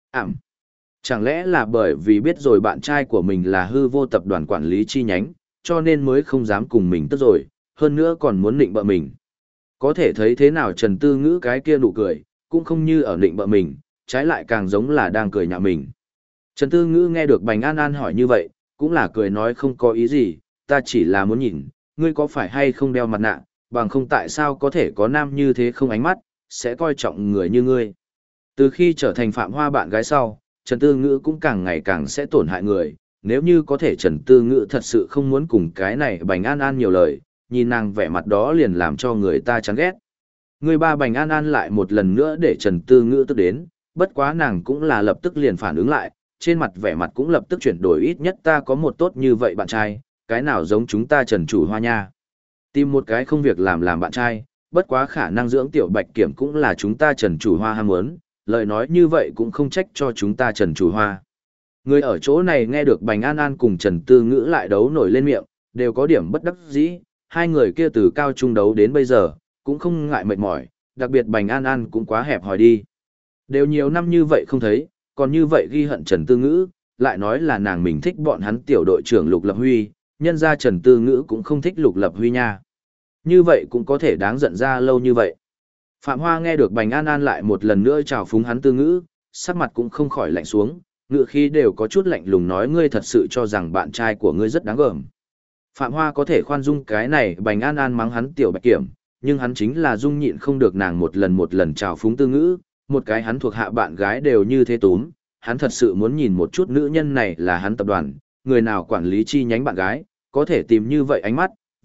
Chẳng lẽ là bởi vì biết rồi bạn trai của mình là hư vô tập đoàn quản lý chi nhánh, cho nên mới không dám cùng mình tức rồi, hơn nữa còn muốn nịnh bợ mình. Có thể thấy thế nào Trần Tư Ngữ cái kia nụ cười, cũng không như ở nịnh bợ mình, trái lại càng giống là đang cười nhạo mình. Trần Tư Ngữ nghe được Bành An An hỏi như vậy, cũng là cười nói không có ý gì, ta chỉ là muốn nhìn, ngươi có phải hay không đeo mặt nạ, bằng không tại sao có thể có nam như thế không ánh mắt, sẽ coi trọng người như ngươi. Từ khi trở thành Phạm Hoa bạn gái sau, Trần Tư Ngữ cũng càng ngày càng sẽ tổn hại người, nếu như có thể Trần Tư Ngữ thật sự không muốn cùng cái này Bành An An nhiều lời, nhìn nàng vẻ mặt đó liền làm cho người ta chán ghét. Người ba Bành An An lại một lần nữa để Trần Tư Ngữ tức đến, bất quá nàng cũng là lập tức liền phản ứng lại, trên mặt vẻ mặt cũng lập tức chuyển đổi ít nhất ta có một tốt như vậy bạn trai, cái nào giống chúng ta Trần Chủ Hoa nha. Tìm một cái không việc làm bạn trai, bất quá khả năng dưỡng Tiểu Bạch Kiểm cũng là chúng ta Trần Chủ Hoa ham muốn, lời nói như vậy cũng không trách cho chúng ta Trần Chủ Hoa. Người ở chỗ này nghe được Bành An An cùng Trần Tư Ngữ lại đấu nổi lên miệng, đều có điểm bất đắc dĩ, hai người kia từ cao trung đấu đến bây giờ, cũng không ngại mệt mỏi, đặc biệt Bành An An cũng quá hẹp hòi đi. Đều nhiều năm như vậy không thấy, còn như vậy ghi hận Trần Tư Ngữ, lại nói là nàng mình thích bọn hắn tiểu đội trưởng Lục Lập Huy, nhân ra Trần Tư Ngữ cũng không thích Lục Lập Huy nha. Như vậy cũng có thể đáng giận ra lâu như vậy. Phạm Hoa nghe được Bành An An lại một lần nữa chào phúng hắn Tư Ngữ, sắc mặt cũng không khỏi lạnh xuống, ngựa khí đều có chút lạnh lùng nói ngươi thật sự cho rằng bạn trai của ngươi rất đáng gờm. Phạm Hoa có thể khoan dung cái này Bành An An mắng hắn Tiểu Bạch Kiểm, nhưng hắn chính là dung nhịn không được nàng một lần chào phúng Tư Ngữ, một cái hắn thuộc hạ bạn gái đều như thế túm, hắn thật sự muốn nhìn một chút nữ nhân này là hắn tập đoàn, người nào quản lý chi nhánh bạn gái, có thể tìm như vậy ánh mắt,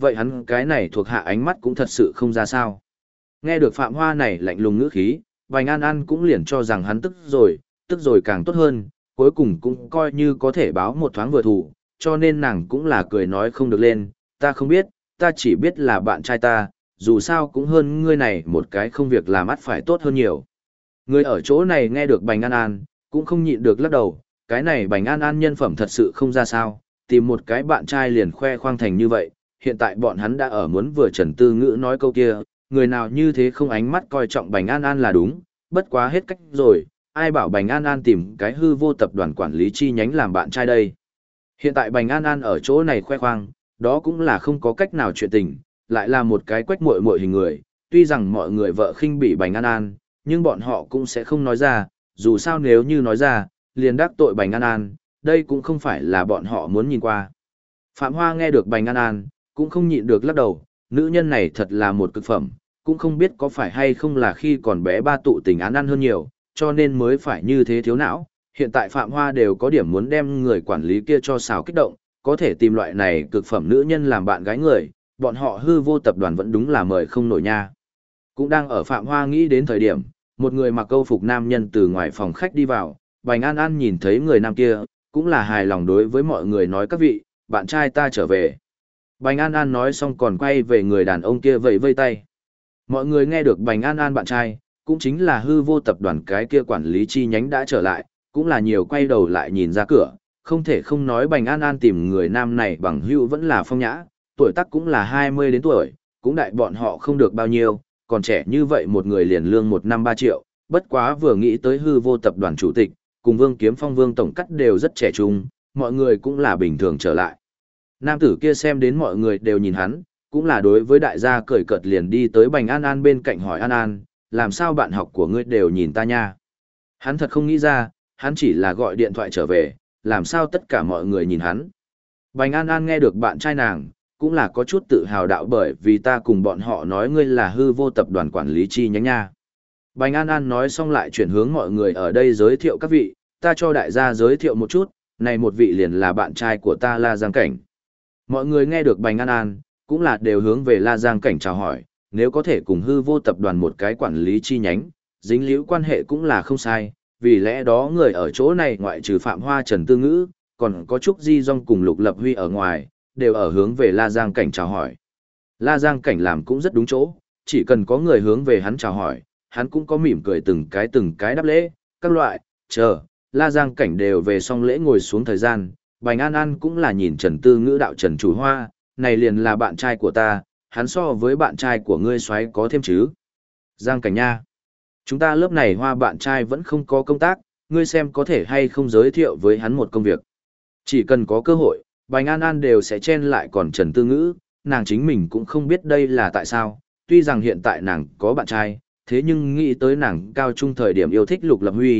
vậy hắn cái này thuộc hạ ánh mắt cũng thật sự không ra sao. Nghe được Phạm Hoa này lạnh lùng ngữ khí, Bành An An cũng liền cho rằng hắn tức rồi càng tốt hơn, cuối cùng cũng coi như có thể báo một thoáng vừa thủ, cho nên nàng cũng là cười nói không được lên, ta không biết, ta chỉ biết là bạn trai ta, dù sao cũng hơn ngươi này một cái không việc làm ắt phải tốt hơn nhiều. Người ở chỗ này nghe được Bành An An, cũng không nhịn được lắc đầu, cái này Bành An An nhân phẩm thật sự không ra sao, tìm một cái bạn trai liền khoe khoang thành như vậy, hiện tại bọn hắn đã ở muốn vừa Trần Tư Ngữ nói câu kia, người nào như thế không ánh mắt coi trọng Bành An An là đúng, bất quá hết cách rồi, ai bảo Bành An An tìm cái hư vô tập đoàn quản lý chi nhánh làm bạn trai đây. Hiện tại Bành An An ở chỗ này khoe khoang, đó cũng là không có cách nào chuyện tình, lại là một cái quách muội muội hình người, tuy rằng mọi người vợ khinh bỉ Bành An An, nhưng bọn họ cũng sẽ không nói ra, dù sao nếu như nói ra, liền đắc tội Bành An An, đây cũng không phải là bọn họ muốn nhìn qua. Phạm Hoa nghe được Bành An An, cũng không nhịn được lắc đầu, nữ nhân này thật là một cực phẩm, cũng không biết có phải hay không là khi còn bé ba tụ tình án ăn hơn nhiều, cho nên mới phải như thế thiếu não. Hiện tại Phạm Hoa đều có điểm muốn đem người quản lý kia cho xào kích động, có thể tìm loại này cực phẩm nữ nhân làm bạn gái người, bọn họ hư vô tập đoàn vẫn đúng là mời không nổi nha. Cũng đang ở Phạm Hoa nghĩ đến thời điểm, một người mặc câu phục nam nhân từ ngoài phòng khách đi vào, Bành An An nhìn thấy người nam kia, cũng là hài lòng đối với mọi người nói các vị, bạn trai ta trở về. Bành An An nói xong còn quay về người đàn ông kia vẫy vây tay. Mọi người nghe được Bành An An bạn trai, cũng chính là hư vô tập đoàn cái kia quản lý chi nhánh đã trở lại, cũng là nhiều quay đầu lại nhìn ra cửa, không thể không nói Bành An An tìm người nam này bằng hữu vẫn là phong nhã, tuổi tác cũng là 20 đến tuổi, cũng đại bọn họ không được bao nhiêu, còn trẻ như vậy một người liền lương 1 năm 3 triệu, bất quá vừa nghĩ tới hư vô tập đoàn chủ tịch, cùng Vương Kiếm Phong Vương tổng cắt đều rất trẻ trung, mọi người cũng là bình thường trở lại. Nam tử kia xem đến mọi người đều nhìn hắn, cũng là đối với đại gia cười cợt liền đi tới Bành An An bên cạnh hỏi An An, làm sao bạn học của ngươi đều nhìn ta nha. Hắn thật không nghĩ ra, hắn chỉ là gọi điện thoại trở về, làm sao tất cả mọi người nhìn hắn. Bành An An nghe được bạn trai nàng, cũng là có chút tự hào đạo bởi vì ta cùng bọn họ nói ngươi là hư vô tập đoàn quản lý chi nhánh nha. Bành An An nói xong lại chuyển hướng mọi người ở đây giới thiệu các vị, ta cho đại gia giới thiệu một chút, này một vị liền là bạn trai của ta La Giang Cảnh. Mọi người nghe được Bành An An, cũng là đều hướng về La Giang Cảnh chào hỏi, nếu có thể cùng hư vô tập đoàn một cái quản lý chi nhánh, dính liễu quan hệ cũng là không sai, vì lẽ đó người ở chỗ này ngoại trừ Phạm Hoa Trần Tư Ngữ, còn có Trúc Di Dung cùng Lục Lập Huy ở ngoài, đều ở hướng về La Giang Cảnh chào hỏi. La Giang Cảnh làm cũng rất đúng chỗ, chỉ cần có người hướng về hắn chào hỏi, hắn cũng có mỉm cười từng cái đáp lễ, các loại, chờ, La Giang Cảnh đều về xong lễ ngồi xuống thời gian, Bành An An cũng là nhìn Trần Tư Ngữ đạo Trần Chủ Hoa, này liền là bạn trai của ta, hắn so với bạn trai của ngươi xoáy có thêm chứ. Giang Cảnh nha. Chúng ta lớp này Hoa bạn trai vẫn không có công tác, ngươi xem có thể hay không giới thiệu với hắn một công việc. Chỉ cần có cơ hội, Bành An An đều sẽ chen lại còn Trần Tư Ngữ, nàng chính mình cũng không biết đây là tại sao, tuy rằng hiện tại nàng có bạn trai, thế nhưng nghĩ tới nàng cao trung thời điểm yêu thích Lục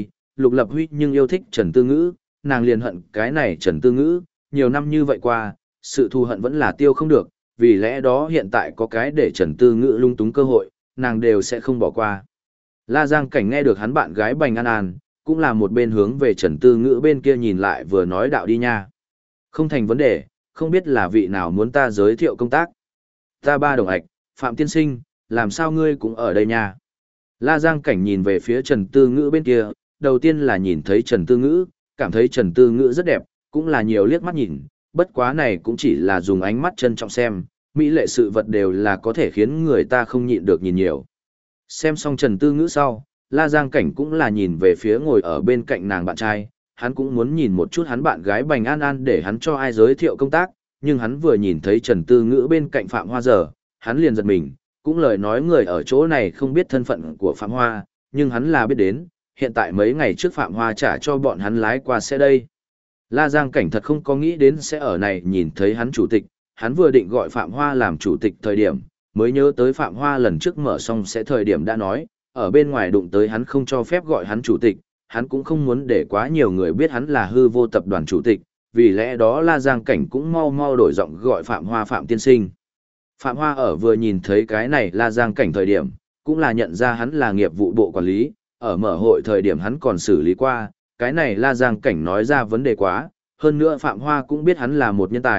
Lập Huy nhưng yêu thích Trần Tư Ngữ, nàng liền hận cái này Trần Tư Ngữ, nhiều năm như vậy qua, sự thù hận vẫn là tiêu không được, vì lẽ đó hiện tại có cái để Trần Tư Ngữ lung túng cơ hội, nàng đều sẽ không bỏ qua. La Giang Cảnh nghe được hắn bạn gái Bành An An, cũng là một bên hướng về Trần Tư Ngữ bên kia nhìn lại vừa nói đạo đi nha. Không thành vấn đề, không biết là vị nào muốn ta giới thiệu công tác. Ta Ba Đồng Ảch, Phạm Tiên Sinh, làm sao ngươi cũng ở đây nha. La Giang Cảnh nhìn về phía Trần Tư Ngữ bên kia, đầu tiên là nhìn thấy Trần Tư Ngữ, cảm thấy Trần Tư Ngữ rất đẹp, cũng là nhiều liếc mắt nhìn, bất quá này cũng chỉ là dùng ánh mắt trân trọng xem, mỹ lệ sự vật đều là có thể khiến người ta không nhịn được nhìn nhiều. Xem xong Trần Tư Ngữ sau, La Giang Cảnh cũng là nhìn về phía ngồi ở bên cạnh nàng bạn trai, hắn cũng muốn nhìn một chút hắn bạn gái Bành An An để hắn cho ai giới thiệu công tác, nhưng hắn vừa nhìn thấy Trần Tư Ngữ bên cạnh Phạm Hoa giờ, hắn liền giật mình, cũng lời nói người ở chỗ này không biết thân phận của Phạm Hoa, nhưng hắn là biết đến, hiện tại mấy ngày trước Phạm Hoa trả cho bọn hắn lái qua xe đây. La Giang Cảnh thật không có nghĩ đến sẽ ở này nhìn thấy hắn chủ tịch, hắn vừa định gọi Phạm Hoa làm chủ tịch thời điểm, mới nhớ tới Phạm Hoa lần trước mở xong sẽ thời điểm đã nói, ở bên ngoài đụng tới hắn không cho phép gọi hắn chủ tịch, hắn cũng không muốn để quá nhiều người biết hắn là hư vô tập đoàn chủ tịch, vì lẽ đó La Giang Cảnh cũng mau mau đổi giọng gọi Phạm Hoa Phạm Tiên Sinh. Phạm Hoa ở vừa nhìn thấy cái này La Giang Cảnh thời điểm, cũng là nhận ra hắn là nghiệp vụ bộ quản lý, ở mở hội thời điểm hắn còn xử lý qua, cái này La Giang Cảnh nói ra vấn đề quá, hơn nữa Phạm Hoa cũng biết hắn là một nhân tài,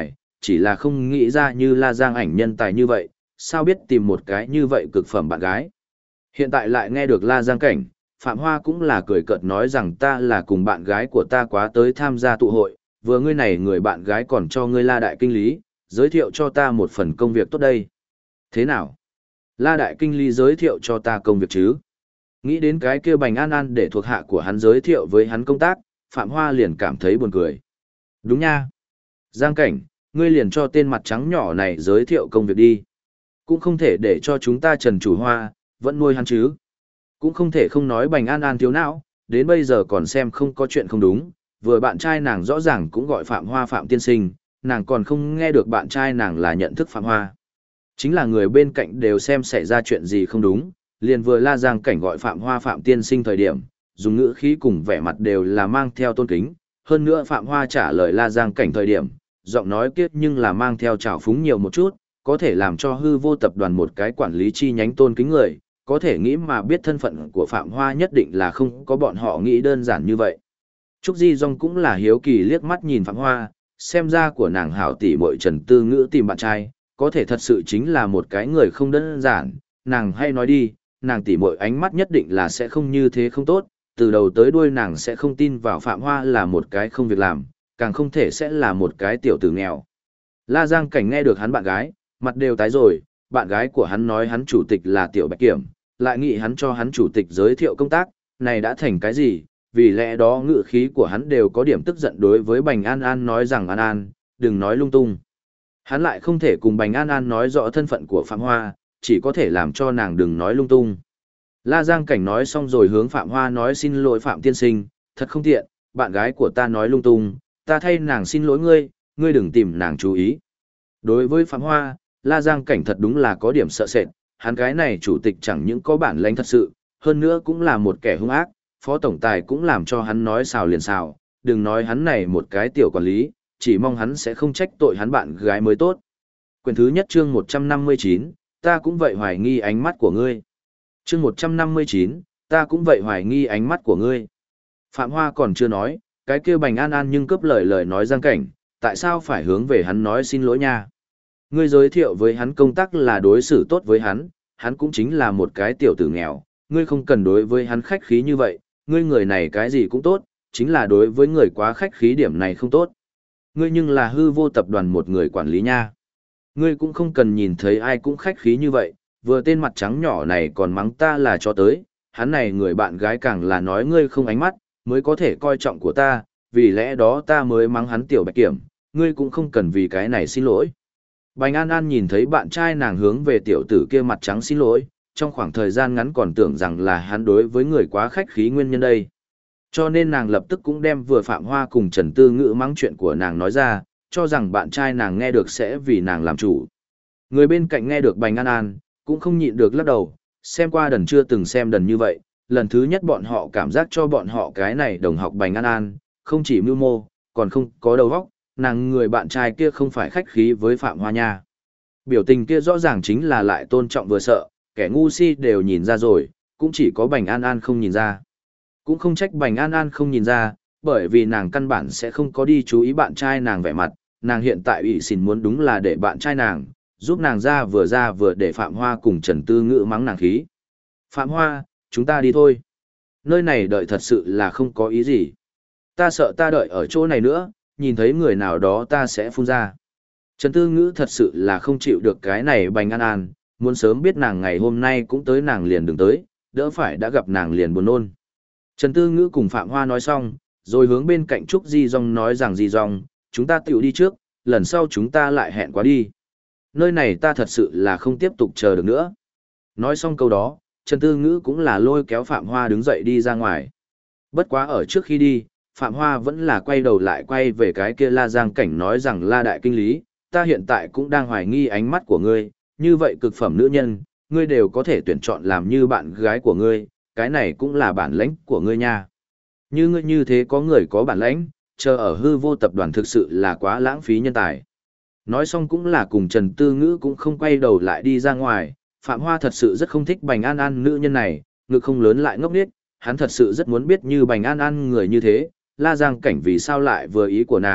chỉ là không nghĩ ra như La Giang ảnh nhân tài như vậy, sao biết tìm một cái như vậy cực phẩm bạn gái. Hiện tại lại nghe được La Giang cảnh, Phạm Hoa cũng là cười cợt nói rằng ta là cùng bạn gái của ta quá tới tham gia tụ hội, vừa ngươi này người bạn gái còn cho ngươi La Đại Kinh Lý, giới thiệu cho ta một phần công việc tốt đây. Thế nào? La Đại Kinh Lý giới thiệu cho ta công việc chứ? Nghĩ đến cái kia Bành An An để thuộc hạ của hắn giới thiệu với hắn công tác, Phạm Hoa liền cảm thấy buồn cười. Đúng nha. Giang cảnh, ngươi liền cho tên mặt trắng nhỏ này giới thiệu công việc đi. Cũng không thể để cho chúng ta Trần Chủ Hoa, vẫn nuôi hắn chứ. Cũng không thể không nói Bành An An thiếu não, đến bây giờ còn xem không có chuyện không đúng, vừa bạn trai nàng rõ ràng cũng gọi Phạm Hoa Phạm tiên sinh, nàng còn không nghe được bạn trai nàng là nhận thức Phạm Hoa. Chính là người bên cạnh đều xem xảy ra chuyện gì không đúng, liền vừa La Giang cảnh gọi Phạm Hoa Phạm tiên sinh thời điểm, dùng ngữ khí cùng vẻ mặt đều là mang theo tôn kính, hơn nữa Phạm Hoa trả lời La Giang cảnh thời điểm, giọng nói kiết nhưng là mang theo trào phúng nhiều một chút, có thể làm cho hư vô tập đoàn một cái quản lý chi nhánh tôn kính người, có thể nghĩ mà biết thân phận của Phạm Hoa nhất định là không có bọn họ nghĩ đơn giản như vậy. Trúc Di Dung cũng là hiếu kỳ liếc mắt nhìn Phạm Hoa, xem ra của nàng hảo tỷ muội Trần Tư Ngữ tìm bạn trai, có thể thật sự chính là một cái người không đơn giản, nàng hay nói đi, nàng tỷ muội ánh mắt nhất định là sẽ không như thế không tốt, từ đầu tới đuôi nàng sẽ không tin vào Phạm Hoa là một cái không việc làm, càng không thể sẽ là một cái tiểu tử nghèo. La Giang cảnh nghe được hắn bạn gái, mặt đều tái rồi, bạn gái của hắn nói hắn chủ tịch là Tiểu Bạch Kiểm, lại nghĩ hắn cho hắn chủ tịch giới thiệu công tác, này đã thành cái gì, vì lẽ đó ngữ khí của hắn đều có điểm tức giận đối với Bành An An nói rằng An An, đừng nói lung tung. Hắn lại không thể cùng Bành An An nói rõ thân phận của Phạm Hoa, chỉ có thể làm cho nàng đừng nói lung tung. La Giang cảnh nói xong rồi hướng Phạm Hoa nói xin lỗi Phạm tiên sinh, thật không tiện, bạn gái của ta nói lung tung, ta thay nàng xin lỗi ngươi, ngươi đừng tìm nàng chú ý. Đối với Phạm Hoa, La Giang cảnh thật đúng là có điểm sợ sệt, hắn cái này chủ tịch chẳng những có bản lĩnh thật sự, hơn nữa cũng là một kẻ hung ác, phó tổng tài cũng làm cho hắn nói xào liền xào, đừng nói hắn này một cái tiểu quản lý, chỉ mong hắn sẽ không trách tội hắn bạn gái mới tốt. Quyển thứ nhất chương 159, ta cũng vậy hoài nghi ánh mắt của ngươi. Chương 159, ta cũng vậy hoài nghi ánh mắt của ngươi. Phạm Hoa còn chưa nói, cái kia Bành An An nhưng cướp lời nói Giang cảnh, tại sao phải hướng về hắn nói xin lỗi nha. Ngươi giới thiệu với hắn công tác là đối xử tốt với hắn cũng chính là một cái tiểu tử nghèo, ngươi không cần đối với hắn khách khí như vậy, ngươi người này cái gì cũng tốt, chính là đối với người quá khách khí điểm này không tốt. Ngươi nhưng là hư vô tập đoàn một người quản lý nha. Ngươi cũng không cần nhìn thấy ai cũng khách khí như vậy, vừa tên mặt trắng nhỏ này còn mắng ta là cho tới, hắn này người bạn gái càng là nói ngươi không ánh mắt, mới có thể coi trọng của ta, vì lẽ đó ta mới mắng hắn Tiểu Bạch Kiểm, ngươi cũng không cần vì cái này xin lỗi. Bành An An nhìn thấy bạn trai nàng hướng về tiểu tử kia mặt trắng xin lỗi, trong khoảng thời gian ngắn còn tưởng rằng là hắn đối với người quá khách khí nguyên nhân đây. Cho nên nàng lập tức cũng đem vừa Phạm Hoa cùng Trần Tư Ngữ mắng chuyện của nàng nói ra, cho rằng bạn trai nàng nghe được sẽ vì nàng làm chủ. Người bên cạnh nghe được Bành An An, cũng không nhịn được lắc đầu, xem qua đần chưa từng xem đần như vậy, lần thứ nhất bọn họ cảm giác cho bọn họ cái này đồng học Bành An An, không chỉ mưu mô, còn không có đầu óc, nàng người bạn trai kia không phải khách khí với Phạm Hoa nha. Biểu tình kia rõ ràng chính là lại tôn trọng vừa sợ, kẻ ngu si đều nhìn ra rồi, cũng chỉ có Bành An An không nhìn ra. Cũng không trách Bành An An không nhìn ra, bởi vì nàng căn bản sẽ không có đi chú ý bạn trai nàng vẻ mặt, nàng hiện tại ủy xỉn muốn đúng là để bạn trai nàng, giúp nàng ra vừa để Phạm Hoa cùng Trần Tư Ngữ mắng nàng khí. Phạm Hoa, chúng ta đi thôi. Nơi này đợi thật sự là không có ý gì. Ta sợ ta đợi ở chỗ này nữa, nhìn thấy người nào đó ta sẽ phun ra. Trần Tư Ngữ thật sự là không chịu được cái này Bành An An, muốn sớm biết nàng ngày hôm nay cũng tới nàng liền đừng tới, đỡ phải đã gặp nàng liền buồn nôn. Trần Tư Ngữ cùng Phạm Hoa nói xong, rồi hướng bên cạnh Trúc Di Dung nói rằng Di Dung, chúng ta tiểu đi trước, lần sau chúng ta lại hẹn quá đi. Nơi này ta thật sự là không tiếp tục chờ được nữa. Nói xong câu đó, Trần Tư Ngữ cũng là lôi kéo Phạm Hoa đứng dậy đi ra ngoài. Bất quá ở trước khi đi, Phạm Hoa vẫn là quay đầu lại quay về cái kia La Giang cảnh nói rằng La Đại Kinh Lý, ta hiện tại cũng đang hoài nghi ánh mắt của ngươi, như vậy cực phẩm nữ nhân, ngươi đều có thể tuyển chọn làm như bạn gái của ngươi, cái này cũng là bản lãnh của ngươi nha. Như ngươi như thế có người có bản lãnh, chờ ở hư vô tập đoàn thực sự là quá lãng phí nhân tài. Nói xong cũng là cùng Trần Tư Ngữ cũng không quay đầu lại đi ra ngoài, Phạm Hoa thật sự rất không thích Bành An An nữ nhân này, ngực không lớn lại ngốc nghếch, hắn thật sự rất muốn biết như Bành An An người như thế, La Giang cảnh vì sao lại vừa ý của nàng,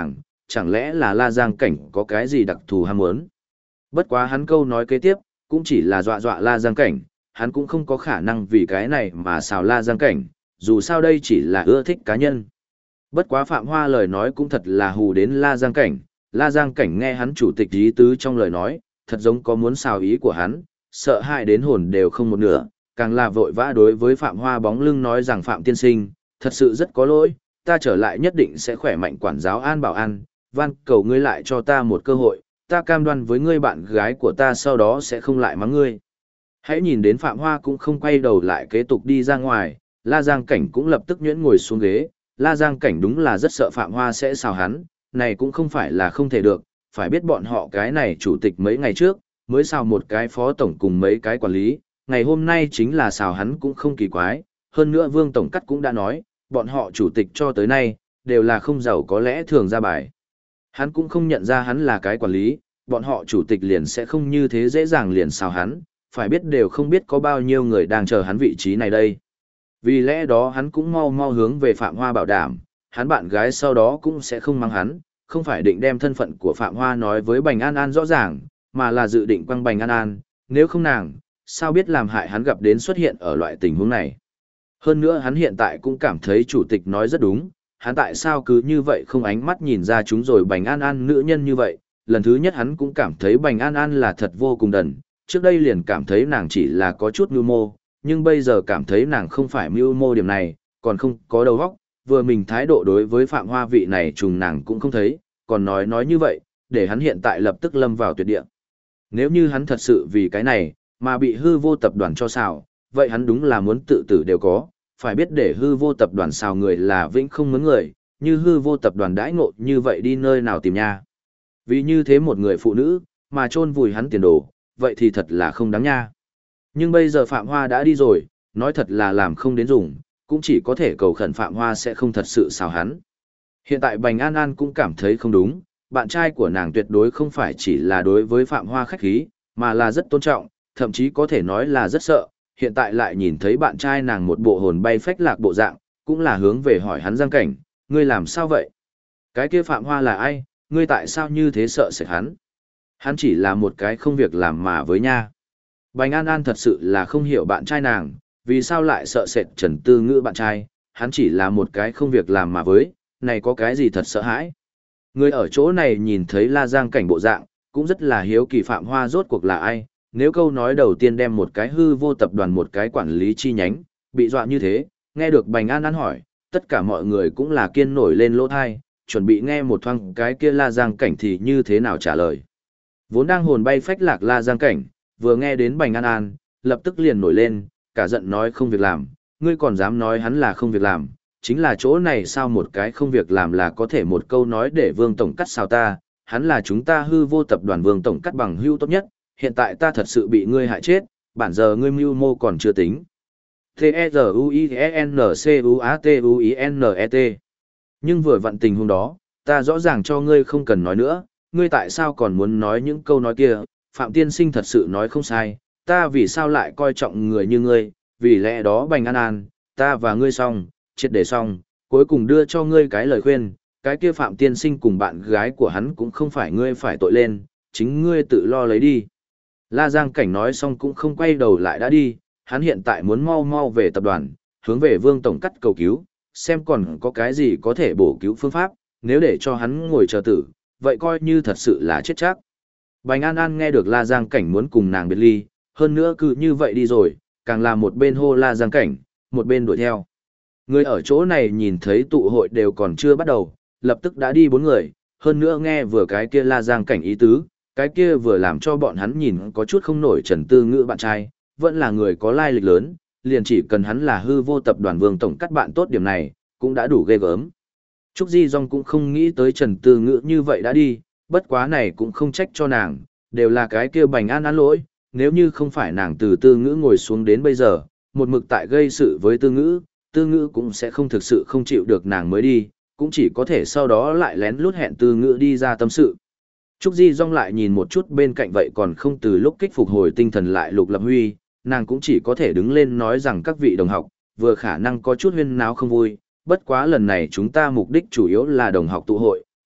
chẳng lẽ là La Giang Cảnh có cái gì đặc thù ham muốn. Bất quá hắn câu nói kế tiếp, cũng chỉ là dọa dọa La Giang Cảnh, hắn cũng không có khả năng vì cái này mà xào La Giang Cảnh, dù sao đây chỉ là ưa thích cá nhân. Bất quá Phạm Hoa lời nói cũng thật là hù đến La Giang Cảnh, La Giang Cảnh nghe hắn chủ tịch ý tứ trong lời nói, thật giống có muốn xào ý của hắn, sợ hãi đến hồn đều không một nửa, càng là vội vã đối với Phạm Hoa bóng lưng nói rằng Phạm tiên sinh, thật sự rất có lỗi, ta trở lại nhất định sẽ khỏe mạnh quản giáo an bảo an, van cầu ngươi lại cho ta một cơ hội, ta cam đoan với ngươi bạn gái của ta sau đó sẽ không lại mắng ngươi. Hãy nhìn đến Phạm Hoa cũng không quay đầu lại kế tục đi ra ngoài, La Giang Cảnh cũng lập tức nhuyễn ngồi xuống ghế, La Giang Cảnh đúng là rất sợ Phạm Hoa sẽ xào hắn, này cũng không phải là không thể được, phải biết bọn họ cái này chủ tịch mấy ngày trước, mới xào một cái phó tổng cùng mấy cái quản lý, ngày hôm nay chính là xào hắn cũng không kỳ quái, hơn nữa Vương Tổng Cắt cũng đã nói, bọn họ chủ tịch cho tới nay, đều là không giàu có lẽ thường ra bài. Hắn cũng không nhận ra hắn là cái quản lý, bọn họ chủ tịch liền sẽ không như thế dễ dàng liền xào hắn, phải biết đều không biết có bao nhiêu người đang chờ hắn vị trí này đây. Vì lẽ đó hắn cũng mau mau hướng về Phạm Hoa bảo đảm, hắn bạn gái sau đó cũng sẽ không mắng hắn, không phải định đem thân phận của Phạm Hoa nói với Bành An An rõ ràng, mà là dự định quăng Bành An An, nếu không nàng, sao biết làm hại hắn gặp đến xuất hiện ở loại tình huống này. Hơn nữa hắn hiện tại cũng cảm thấy chủ tịch nói rất đúng, hắn tại sao cứ như vậy không ánh mắt nhìn ra chúng rồi Bành An An nữ nhân như vậy, lần thứ nhất hắn cũng cảm thấy Bành An An là thật vô cùng đần, trước đây liền cảm thấy nàng chỉ là có chút mưu mô, nhưng bây giờ cảm thấy nàng không phải mưu mô điểm này, còn không có đầu óc, vừa mình thái độ đối với Phạm Hoa vị này trùng nàng cũng không thấy, còn nói như vậy, để hắn hiện tại lập tức lâm vào tuyệt địa. Nếu như hắn thật sự vì cái này, mà bị hư vô tập đoàn cho xào, vậy hắn đúng là muốn tự tử đều có, phải biết để hư vô tập đoàn xào người là vĩnh không mướn người, như hư vô tập đoàn đãi ngộ như vậy đi nơi nào tìm nha. Vì như thế một người phụ nữ, mà chôn vùi hắn tiền đồ, vậy thì thật là không đáng nha. Nhưng bây giờ Phạm Hoa đã đi rồi, nói thật là làm không đến dùng, cũng chỉ có thể cầu khẩn Phạm Hoa sẽ không thật sự xào hắn. Hiện tại Bành An An cũng cảm thấy không đúng, bạn trai của nàng tuyệt đối không phải chỉ là đối với Phạm Hoa khách khí, mà là rất tôn trọng, thậm chí có thể nói là rất sợ, hiện tại lại nhìn thấy bạn trai nàng một bộ hồn bay phách lạc bộ dạng, cũng là hướng về hỏi hắn Giang Cảnh, ngươi làm sao vậy? Cái kia Phạm Hoa là ai, ngươi tại sao như thế sợ sệt hắn? Hắn chỉ là một cái không việc làm mà với nha. Bành An An thật sự là không hiểu bạn trai nàng, vì sao lại sợ sệt Trần Tư Ngữ bạn trai, hắn chỉ là một cái không việc làm mà với, này có cái gì thật sợ hãi. Người ở chỗ này nhìn thấy La Giang Cảnh bộ dạng, cũng rất là hiếu kỳ Phạm Hoa rốt cuộc là ai, nếu câu nói đầu tiên đem một cái hư vô tập đoàn một cái quản lý chi nhánh, bị dọa như thế, nghe được Bành An An hỏi, tất cả mọi người cũng là kiên nổi lên lỗ thai, chuẩn bị nghe một thoáng cái kia La Giang Cảnh thì như thế nào trả lời. Vốn đang hồn bay phách lạc La Giang Cảnh, vừa nghe đến Bành An An, lập tức liền nổi lên, cả giận nói không việc làm, ngươi còn dám nói hắn là không việc làm, chính là chỗ này sao một cái không việc làm là có thể một câu nói để Vương Tổng Cắt sao ta, hắn là chúng ta hư vô tập đoàn Vương Tổng Cắt bằng hưu tốt nhất, hiện tại ta thật sự bị ngươi hại chết, bản giờ ngươi mưu mô còn chưa tính. T-E-Z-U-I-N-C-U-A-T-U-I-N-E-T. Nhưng vừa vặn tình hôm đó, ta rõ ràng cho ngươi không cần nói nữa, ngươi tại sao còn muốn nói những câu nói kia, Phạm Tiên Sinh thật sự nói không sai, ta vì sao lại coi trọng người như ngươi, vì lẽ đó Bành An An, ta và ngươi xong, triệt để xong, cuối cùng đưa cho ngươi cái lời khuyên, cái kia Phạm Tiên Sinh cùng bạn gái của hắn cũng không phải ngươi phải tội lên, chính ngươi tự lo lấy đi. La Giang Cảnh nói xong cũng không quay đầu lại đã đi, hắn hiện tại muốn mau mau về tập đoàn, hướng về Vương Tổng Cắt cầu cứu, xem còn có cái gì có thể bổ cứu phương pháp, nếu để cho hắn ngồi chờ tử, vậy coi như thật sự là chết chắc. Bành An An nghe được La Giang Cảnh muốn cùng nàng biệt ly, hơn nữa cứ như vậy đi rồi, càng là một bên hô La Giang Cảnh, một bên đuổi theo. Người ở chỗ này nhìn thấy tụ hội đều còn chưa bắt đầu, lập tức đã đi 4 người, hơn nữa nghe vừa cái kia La Giang Cảnh ý tứ, cái kia vừa làm cho bọn hắn nhìn có chút không nổi Trần Tư Ngữ bạn trai, vẫn là người có lai lịch lớn, liền chỉ cần hắn là hư vô tập đoàn Vương Tổng Cắt bạn tốt điểm này, cũng đã đủ ghê gớm. Trúc Di Dung cũng không nghĩ tới Trần Tư Ngữ như vậy đã đi, bất quá này cũng không trách cho nàng, đều là cái kia Bành An An lỗi, nếu như không phải nàng từ Tư Ngữ ngồi xuống đến bây giờ, một mực tại gây sự với Tư Ngữ, Tư Ngữ cũng sẽ không thực sự không chịu được nàng mới đi, cũng chỉ có thể sau đó lại lén lút hẹn Tư Ngữ đi ra tâm sự. Trúc Di Dung lại nhìn một chút bên cạnh vậy còn không từ lúc kích phục hồi tinh thần lại Lục Lập Huy, nàng cũng chỉ có thể đứng lên nói rằng các vị đồng học, vừa khả năng có chút huyên náo không vui, bất quá lần này chúng ta mục đích chủ yếu là đồng học tụ hội,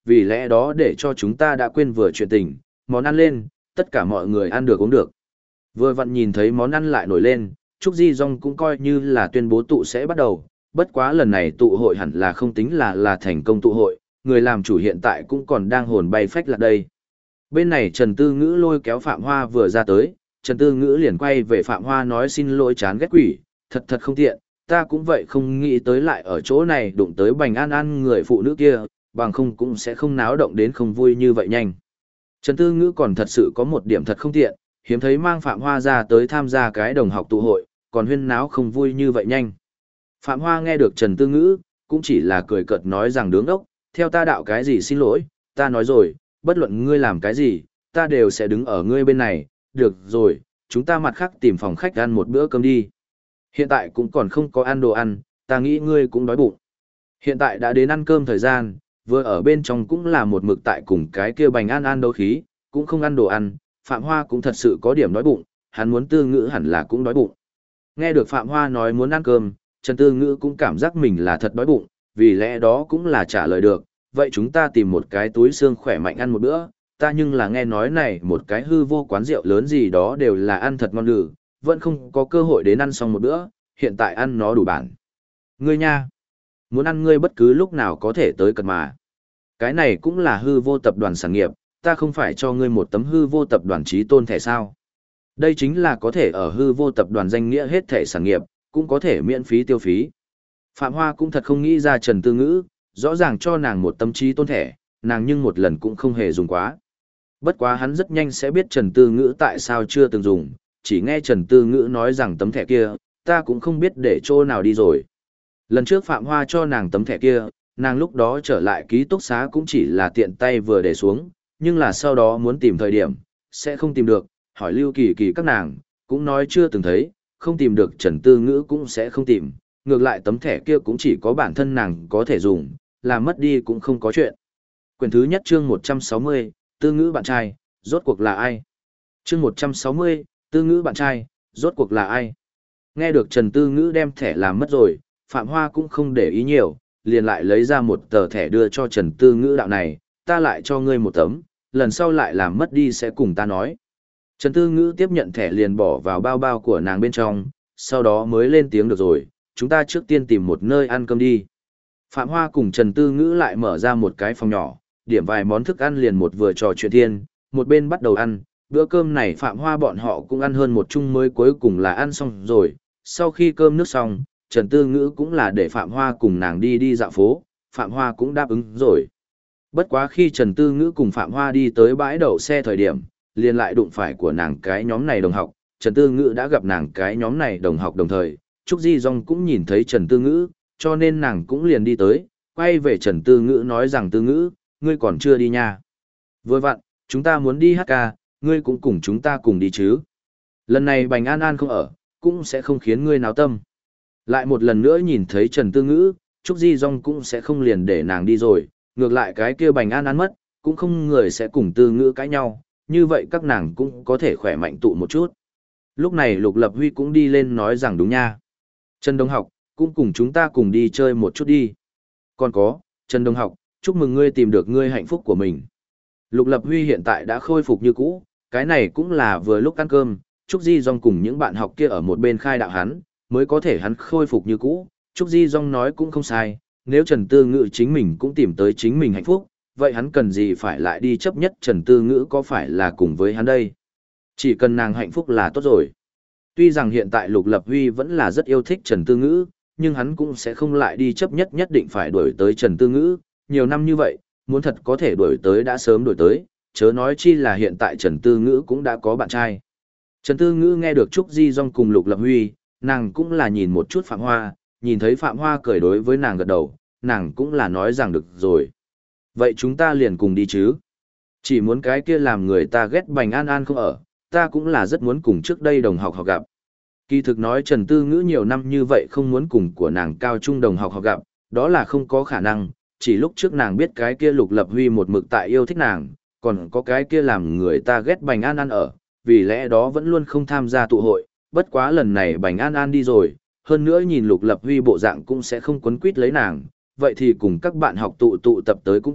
vì lẽ đó để cho chúng ta đã quên vừa chuyện tình, món ăn lên, tất cả mọi người ăn được uống được. Vừa vặn nhìn thấy món ăn lại nổi lên, Trúc Di Dung cũng coi như là tuyên bố tụ sẽ bắt đầu, bất quá lần này tụ hội hẳn là không tính là thành công tụ hội, người làm chủ hiện tại cũng còn đang hồn bay phách lạc đây. Bên này Trần Tư Ngữ lôi kéo Phạm Hoa vừa ra tới, Trần Tư Ngữ liền quay về Phạm Hoa nói xin lỗi chán ghét quỷ, thật không tiện, ta cũng vậy không nghĩ tới lại ở chỗ này đụng tới Bành An An người phụ nữ kia, bằng không cũng sẽ không náo động đến không vui như vậy nhanh. Trần Tư Ngữ còn thật sự có một điểm thật không tiện, hiếm thấy mang Phạm Hoa ra tới tham gia cái đồng học tụ hội, còn huyên náo không vui như vậy nhanh. Phạm Hoa nghe được Trần Tư Ngữ, cũng chỉ là cười cợt nói rằng đứng ốc, theo ta đạo cái gì xin lỗi, ta nói rồi, bất luận ngươi làm cái gì, ta đều sẽ đứng ở ngươi bên này, được rồi, chúng ta mặt khác tìm phòng khách ăn một bữa cơm đi. Hiện tại cũng còn không có ăn đồ ăn, ta nghĩ ngươi cũng đói bụng. Hiện tại đã đến ăn cơm thời gian, vừa ở bên trong cũng là một mực tại cùng cái kia Bành An An đấu khí, cũng không ăn đồ ăn, Phạm Hoa cũng thật sự có điểm đói bụng, hắn muốn Tư Ngữ hẳn là cũng đói bụng. Nghe được Phạm Hoa nói muốn ăn cơm, Trần Tư Ngữ cũng cảm giác mình là thật đói bụng, vì lẽ đó cũng là trả lời được, vậy chúng ta tìm một cái túi xương khỏe mạnh ăn một bữa, ta nhưng là nghe nói này một cái hư vô quán rượu lớn gì đó đều là ăn thật ngon lử, vẫn không có cơ hội đến ăn xong một bữa, hiện tại ăn nó đủ bản. Ngươi nha, muốn ăn ngươi bất cứ lúc nào có thể tới cật mà. Cái này cũng là hư vô tập đoàn sản nghiệp, ta không phải cho ngươi một tấm hư vô tập đoàn trí tôn thẻ sao. Đây chính là có thể ở hư vô tập đoàn danh nghĩa hết thẻ sản nghiệp, cũng có thể miễn phí tiêu phí. Phạm Hoa cũng thật không nghĩ ra Trần Tư Ngữ, rõ ràng cho nàng một tấm trí tôn thẻ, nàng nhưng một lần cũng không hề dùng quá. Bất quá hắn rất nhanh sẽ biết Trần Tư Ngữ tại sao chưa từng dùng, chỉ nghe Trần Tư Ngữ nói rằng tấm thẻ kia, ta cũng không biết để chỗ nào đi rồi. Lần trước Phạm Hoa cho nàng tấm thẻ kia, nàng lúc đó trở lại ký túc xá cũng chỉ là tiện tay vừa để xuống, nhưng là sau đó muốn tìm thời điểm, sẽ không tìm được, hỏi Lưu Kỳ Kỳ các nàng, cũng nói chưa từng thấy, không tìm được Trần Tư Ngữ cũng sẽ không tìm, ngược lại tấm thẻ kia cũng chỉ có bản thân nàng có thể dùng, làm mất đi cũng không có chuyện. Quyển thứ nhất chương 160, Tư Ngữ bạn trai, rốt cuộc là ai? Chương 160, Tư Ngữ bạn trai, rốt cuộc là ai? Nghe được Trần Tư Ngữ đem thẻ làm mất rồi, Phạm Hoa cũng không để ý nhiều, liền lại lấy ra một tờ thẻ đưa cho Trần Tư Ngữ đạo này, ta lại cho ngươi một tấm, lần sau lại làm mất đi sẽ cùng ta nói. Trần Tư Ngữ tiếp nhận thẻ liền bỏ vào bao bao của nàng bên trong, sau đó mới lên tiếng được rồi, chúng ta trước tiên tìm một nơi ăn cơm đi. Phạm Hoa cùng Trần Tư Ngữ lại mở ra một cái phòng nhỏ, điểm vài món thức ăn liền một vừa trò chuyện thiên, một bên bắt đầu ăn, bữa cơm này Phạm Hoa bọn họ cũng ăn hơn một chung mới cuối cùng là ăn xong rồi, sau khi cơm nước xong, Trần Tư Ngữ cũng là để Phạm Hoa cùng nàng đi đi dạo phố, Phạm Hoa cũng đáp ứng rồi. Bất quá khi Trần Tư Ngữ cùng Phạm Hoa đi tới bãi đậu xe thời điểm, liền lại đụng phải của nàng cái nhóm này đồng học, Trần Tư Ngữ đã gặp nàng cái nhóm này đồng học đồng thời, Trúc Di Dung cũng nhìn thấy Trần Tư Ngữ, cho nên nàng cũng liền đi tới, quay về Trần Tư Ngữ nói rằng Tư Ngữ, ngươi còn chưa đi nha. Vừa vặn, chúng ta muốn đi hát ca, ngươi cũng cùng chúng ta cùng đi chứ. Lần này Bành An An không ở, cũng sẽ không khiến ngươi náo tâm. Lại một lần nữa nhìn thấy Trần Tư Ngữ, Trúc Di Dung cũng sẽ không liền để nàng đi rồi, ngược lại cái kia Bành An An mất, cũng không người sẽ cùng Tư Ngữ cãi nhau, như vậy các nàng cũng có thể khỏe mạnh tụ một chút. Lúc này Lục Lập Huy cũng đi lên nói rằng đúng nha. Trần Đồng học, cũng cùng chúng ta cùng đi chơi một chút đi. Còn có, Trần Đồng học, chúc mừng ngươi tìm được ngươi hạnh phúc của mình. Lục Lập Huy hiện tại đã khôi phục như cũ, cái này cũng là vừa lúc ăn cơm, Trúc Di Dung cùng những bạn học kia ở một bên khai đạo hắn, mới có thể hắn khôi phục như cũ. Trúc Di Dung nói cũng không sai, nếu Trần Tư Ngữ chính mình cũng tìm tới chính mình hạnh phúc, vậy hắn cần gì phải lại đi chấp nhất Trần Tư Ngữ có phải là cùng với hắn đây? Chỉ cần nàng hạnh phúc là tốt rồi. Tuy rằng hiện tại Lục Lập Huy vẫn là rất yêu thích Trần Tư Ngữ, nhưng hắn cũng sẽ không lại đi chấp nhất định phải đuổi tới Trần Tư Ngữ. Nhiều năm như vậy, muốn thật có thể đuổi tới đã sớm đuổi tới, chớ nói chi là hiện tại Trần Tư Ngữ cũng đã có bạn trai. Trần Tư Ngữ nghe được Trúc Di Dung cùng Lục Lập Huy, nàng cũng là nhìn một chút Phạm Hoa, nhìn thấy Phạm Hoa cười đối với nàng gật đầu, nàng cũng là nói rằng được rồi. Vậy chúng ta liền cùng đi chứ. Chỉ muốn cái kia làm người ta ghét Bành An An không ở, ta cũng là rất muốn cùng trước đây đồng học gặp. Kỳ thực nói Trần Tư Ngữ nhiều năm như vậy không muốn cùng của nàng cao trung đồng học gặp, đó là không có khả năng, chỉ lúc trước nàng biết cái kia Lục Lập Huy một mực tại yêu thích nàng, còn có cái kia làm người ta ghét Bành An An ở, vì lẽ đó vẫn luôn không tham gia tụ hội, bất quá lần này Bành An An đi rồi, hơn nữa nhìn Lục Lập Huy bộ dạng cũng sẽ không quấn quýt lấy nàng, vậy thì cùng các bạn học tụ tập tới cũng tốt,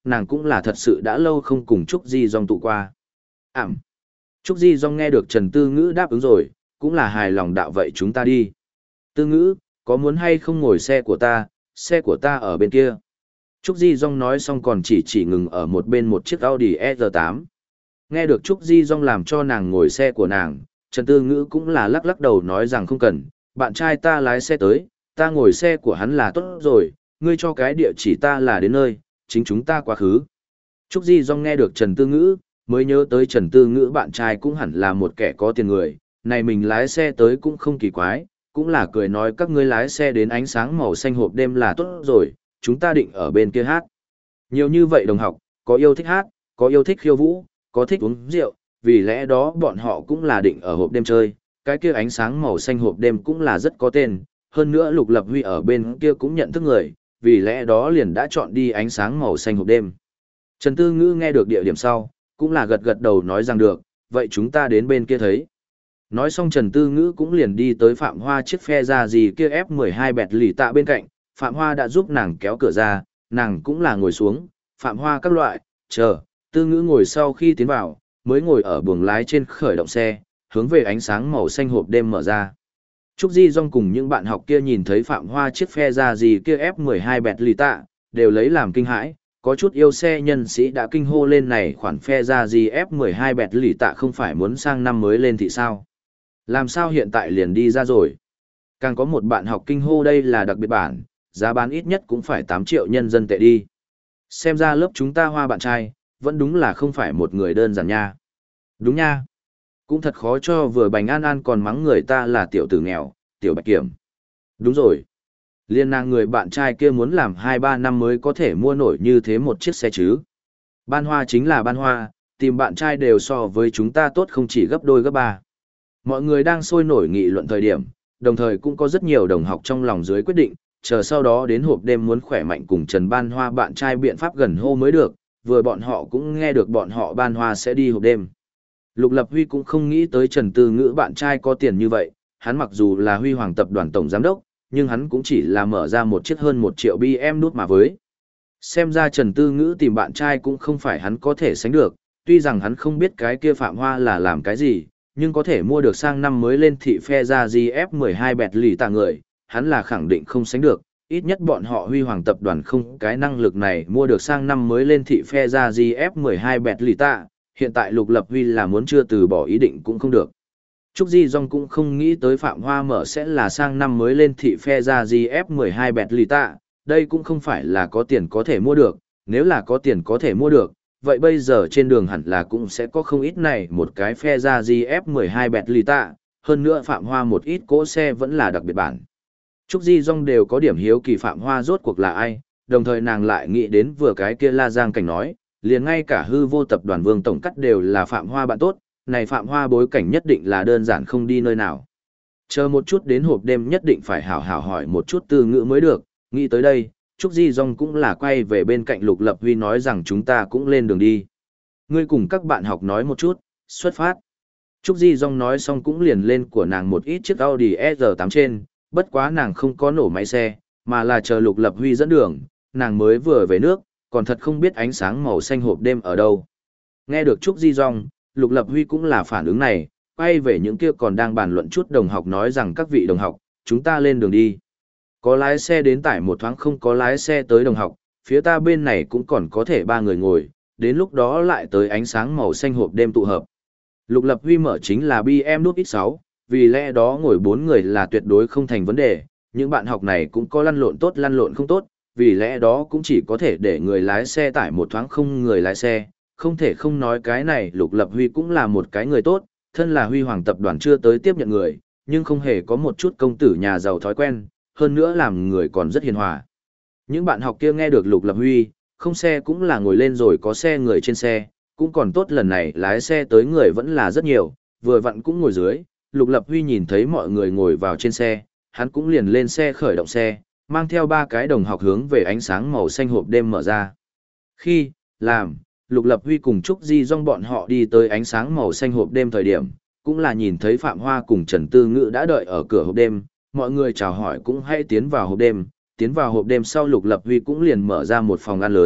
nàng cũng là thật sự đã lâu không cùng Trúc Di Dong tụ qua. Trúc Di Dong nghe được Trần Tư Ngữ đáp ứng rồi, cũng là hài lòng đạo vậy chúng ta đi. Tư Ngữ, có muốn hay không ngồi xe của ta ở bên kia. Trúc Di Dong nói xong còn chỉ ngừng ở một bên một chiếc Audi R8. Nghe được Trúc Di Dong làm cho nàng ngồi xe của nàng, Trần Tư Ngữ cũng là lắc lắc đầu nói rằng không cần, bạn trai ta lái xe tới, ta ngồi xe của hắn là tốt rồi, ngươi cho cái địa chỉ ta là đến nơi, chính chúng ta quá khứ. Trúc Di Dong nghe được Trần Tư Ngữ, mới nhớ tới Trần Tư Ngữ bạn trai cũng hẳn là một kẻ có tiền người, này mình lái xe tới cũng không kỳ quái, cũng là cười nói các ngươi lái xe đến ánh sáng màu xanh hộp đêm là tốt rồi, chúng ta định ở bên kia hát. Nhiều như vậy đồng học, có yêu thích hát, có yêu thích khiêu vũ, có thích uống rượu, vì lẽ đó bọn họ cũng là định ở hộp đêm chơi, cái kia ánh sáng màu xanh hộp đêm cũng là rất có tên, hơn nữa Lục Lập Huy ở bên kia cũng nhận thức người, vì lẽ đó liền đã chọn đi ánh sáng màu xanh hộp đêm. Trần Tư Ngữ nghe được địa điểm sau, cũng là gật gật đầu nói rằng được, vậy chúng ta đến bên kia thấy. Nói xong Trần Tư Ngữ cũng liền đi tới Phạm Hoa chiếc phe ra gì kia F12 bẹt lì tạ bên cạnh, Phạm Hoa đã giúp nàng kéo cửa ra, nàng cũng là ngồi xuống, Phạm Hoa các loại, chờ, Tư Ngữ ngồi sau khi tiến vào, mới ngồi ở buồng lái trên khởi động xe, hướng về ánh sáng màu xanh hộp đêm mở ra. Trúc Di Dong cùng những bạn học kia nhìn thấy Phạm Hoa chiếc phe ra gì kia F12 bẹt lì tạ, đều lấy làm kinh hãi, có chút yêu xe nhân sĩ đã kinh hô lên này khoản phe ra gì F12 bẹt lì tạ không phải muốn sang năm mới lên thì sao? Làm sao hiện tại liền đi ra rồi? Càng có một bạn học kinh hô đây là đặc biệt bản, giá bán ít nhất cũng phải 8 triệu nhân dân tệ đi. Xem ra lớp chúng ta Hoa bạn trai, vẫn đúng là không phải một người đơn giản nha. Đúng nha. Cũng thật khó cho vừa bành an an còn mắng người ta là tiểu tử nghèo, tiểu bạch kiểm. Đúng rồi. Liên nàng người bạn trai kia muốn làm 2-3 năm mới có thể mua nổi như thế một chiếc xe chứ. Ban Hoa chính là Ban Hoa, tìm bạn trai đều so với chúng ta tốt không chỉ gấp đôi gấp ba. Mọi người đang sôi nổi nghị luận thời điểm, đồng thời cũng có rất nhiều đồng học trong lòng dưới quyết định, chờ sau đó đến hộp đêm muốn khỏe mạnh cùng Trần Ban Hoa bạn trai biện pháp gần hô mới được, vừa bọn họ cũng nghe được bọn họ Ban Hoa sẽ đi hộp đêm. Lục Lập Huy cũng không nghĩ tới Trần Tư Ngữ bạn trai có tiền như vậy, hắn mặc dù là Huy Hoàng tập đoàn tổng giám đốc, nhưng hắn cũng chỉ là mở ra một chiếc hơn 1 triệu BM nút mà với. Xem ra Trần Tư Ngữ tìm bạn trai cũng không phải hắn có thể sánh được, tuy rằng hắn không biết cái kia Phạm Hoa là làm cái gì, nhưng có thể mua được sang năm mới lên thị phe ra GF12 bẹt lì tạ người, hắn là khẳng định không sánh được, ít nhất bọn họ Huy Hoàng tập đoàn không cái năng lực này mua được sang năm mới lên thị phe ra GF12 bẹt lì tạ, hiện tại Lục Lập Huy là muốn chưa từ bỏ ý định cũng không được. Trúc Di Dong cũng không nghĩ tới Phạm Hoa mở sẽ là sang năm mới lên thị phe ra GF12 bẹt lì tạ, đây cũng không phải là có tiền có thể mua được, nếu là có tiền có thể mua được, vậy bây giờ trên đường hẳn là cũng sẽ có không ít này một cái phe ra GF12 bẹt lì tạ, hơn nữa Phạm Hoa một ít cỗ xe vẫn là đặc biệt bản. Trúc Di Dong đều có điểm hiếu kỳ Phạm Hoa rốt cuộc là ai, đồng thời nàng lại nghĩ đến vừa cái kia La Giang Cảnh nói, liền ngay cả hư vô tập đoàn Vương Tổng Cắt đều là Phạm Hoa bạn tốt, này Phạm Hoa bối cảnh nhất định là đơn giản không đi nơi nào. Chờ một chút đến hộp đêm nhất định phải hảo hảo hỏi một chút Tư Ngữ mới được, nghĩ tới đây, Trúc Di Dong cũng là quay về bên cạnh Lục Lập Huy nói rằng chúng ta cũng lên đường đi. Ngươi cùng các bạn học nói một chút, xuất phát. Trúc Di Dong nói xong cũng liền lên của nàng một ít chiếc Audi R8 trên, bất quá nàng không có nổ máy xe, mà là chờ Lục Lập Huy dẫn đường, nàng mới vừa về nước, còn thật không biết ánh sáng màu xanh hộp đêm ở đâu. Nghe được Trúc Di Dong, Lục Lập Huy cũng là phản ứng này, quay về những kia còn đang bàn luận chút đồng học nói rằng các vị đồng học, chúng ta lên đường đi. Có lái xe đến tải một thoáng không có lái xe tới đồng học, phía ta bên này cũng còn có thể 3 người ngồi, đến lúc đó lại tới ánh sáng màu xanh hộp đêm tụ hợp. Lục Lập Huy mở chính là BM nút X6, vì lẽ đó ngồi 4 người là tuyệt đối không thành vấn đề, những bạn học này cũng có lăn lộn tốt lăn lộn không tốt, vì lẽ đó cũng chỉ có thể để người lái xe tải một thoáng không người lái xe, không thể không nói cái này Lục Lập Huy cũng là một cái người tốt, thân là Huy Hoàng tập đoàn chưa tới tiếp nhận người, nhưng không hề có một chút công tử nhà giàu thói quen, hơn nữa làm người còn rất hiền hòa. Những bạn học kia nghe được Lục Lập Huy, không xe cũng là ngồi lên rồi có xe người trên xe, cũng còn tốt lần này lái xe tới người vẫn là rất nhiều, vừa vặn cũng ngồi dưới, Lục Lập Huy nhìn thấy mọi người ngồi vào trên xe, hắn cũng liền lên xe khởi động xe, mang theo 3 cái đồng học hướng về ánh sáng màu xanh hộp đêm mở ra. Khi, làm, Lục Lập Huy cùng Trúc Di Dong bọn họ đi tới ánh sáng màu xanh hộp đêm thời điểm, cũng là nhìn thấy Phạm Hoa cùng Trần Tư Ngữ đã đợi ở cửa hộp đêm, mọi người chào hỏi cũng hãy tiến vào hộp đêm sau Lục Lập Huy cũng liền mở ra một phòng ăn lớn,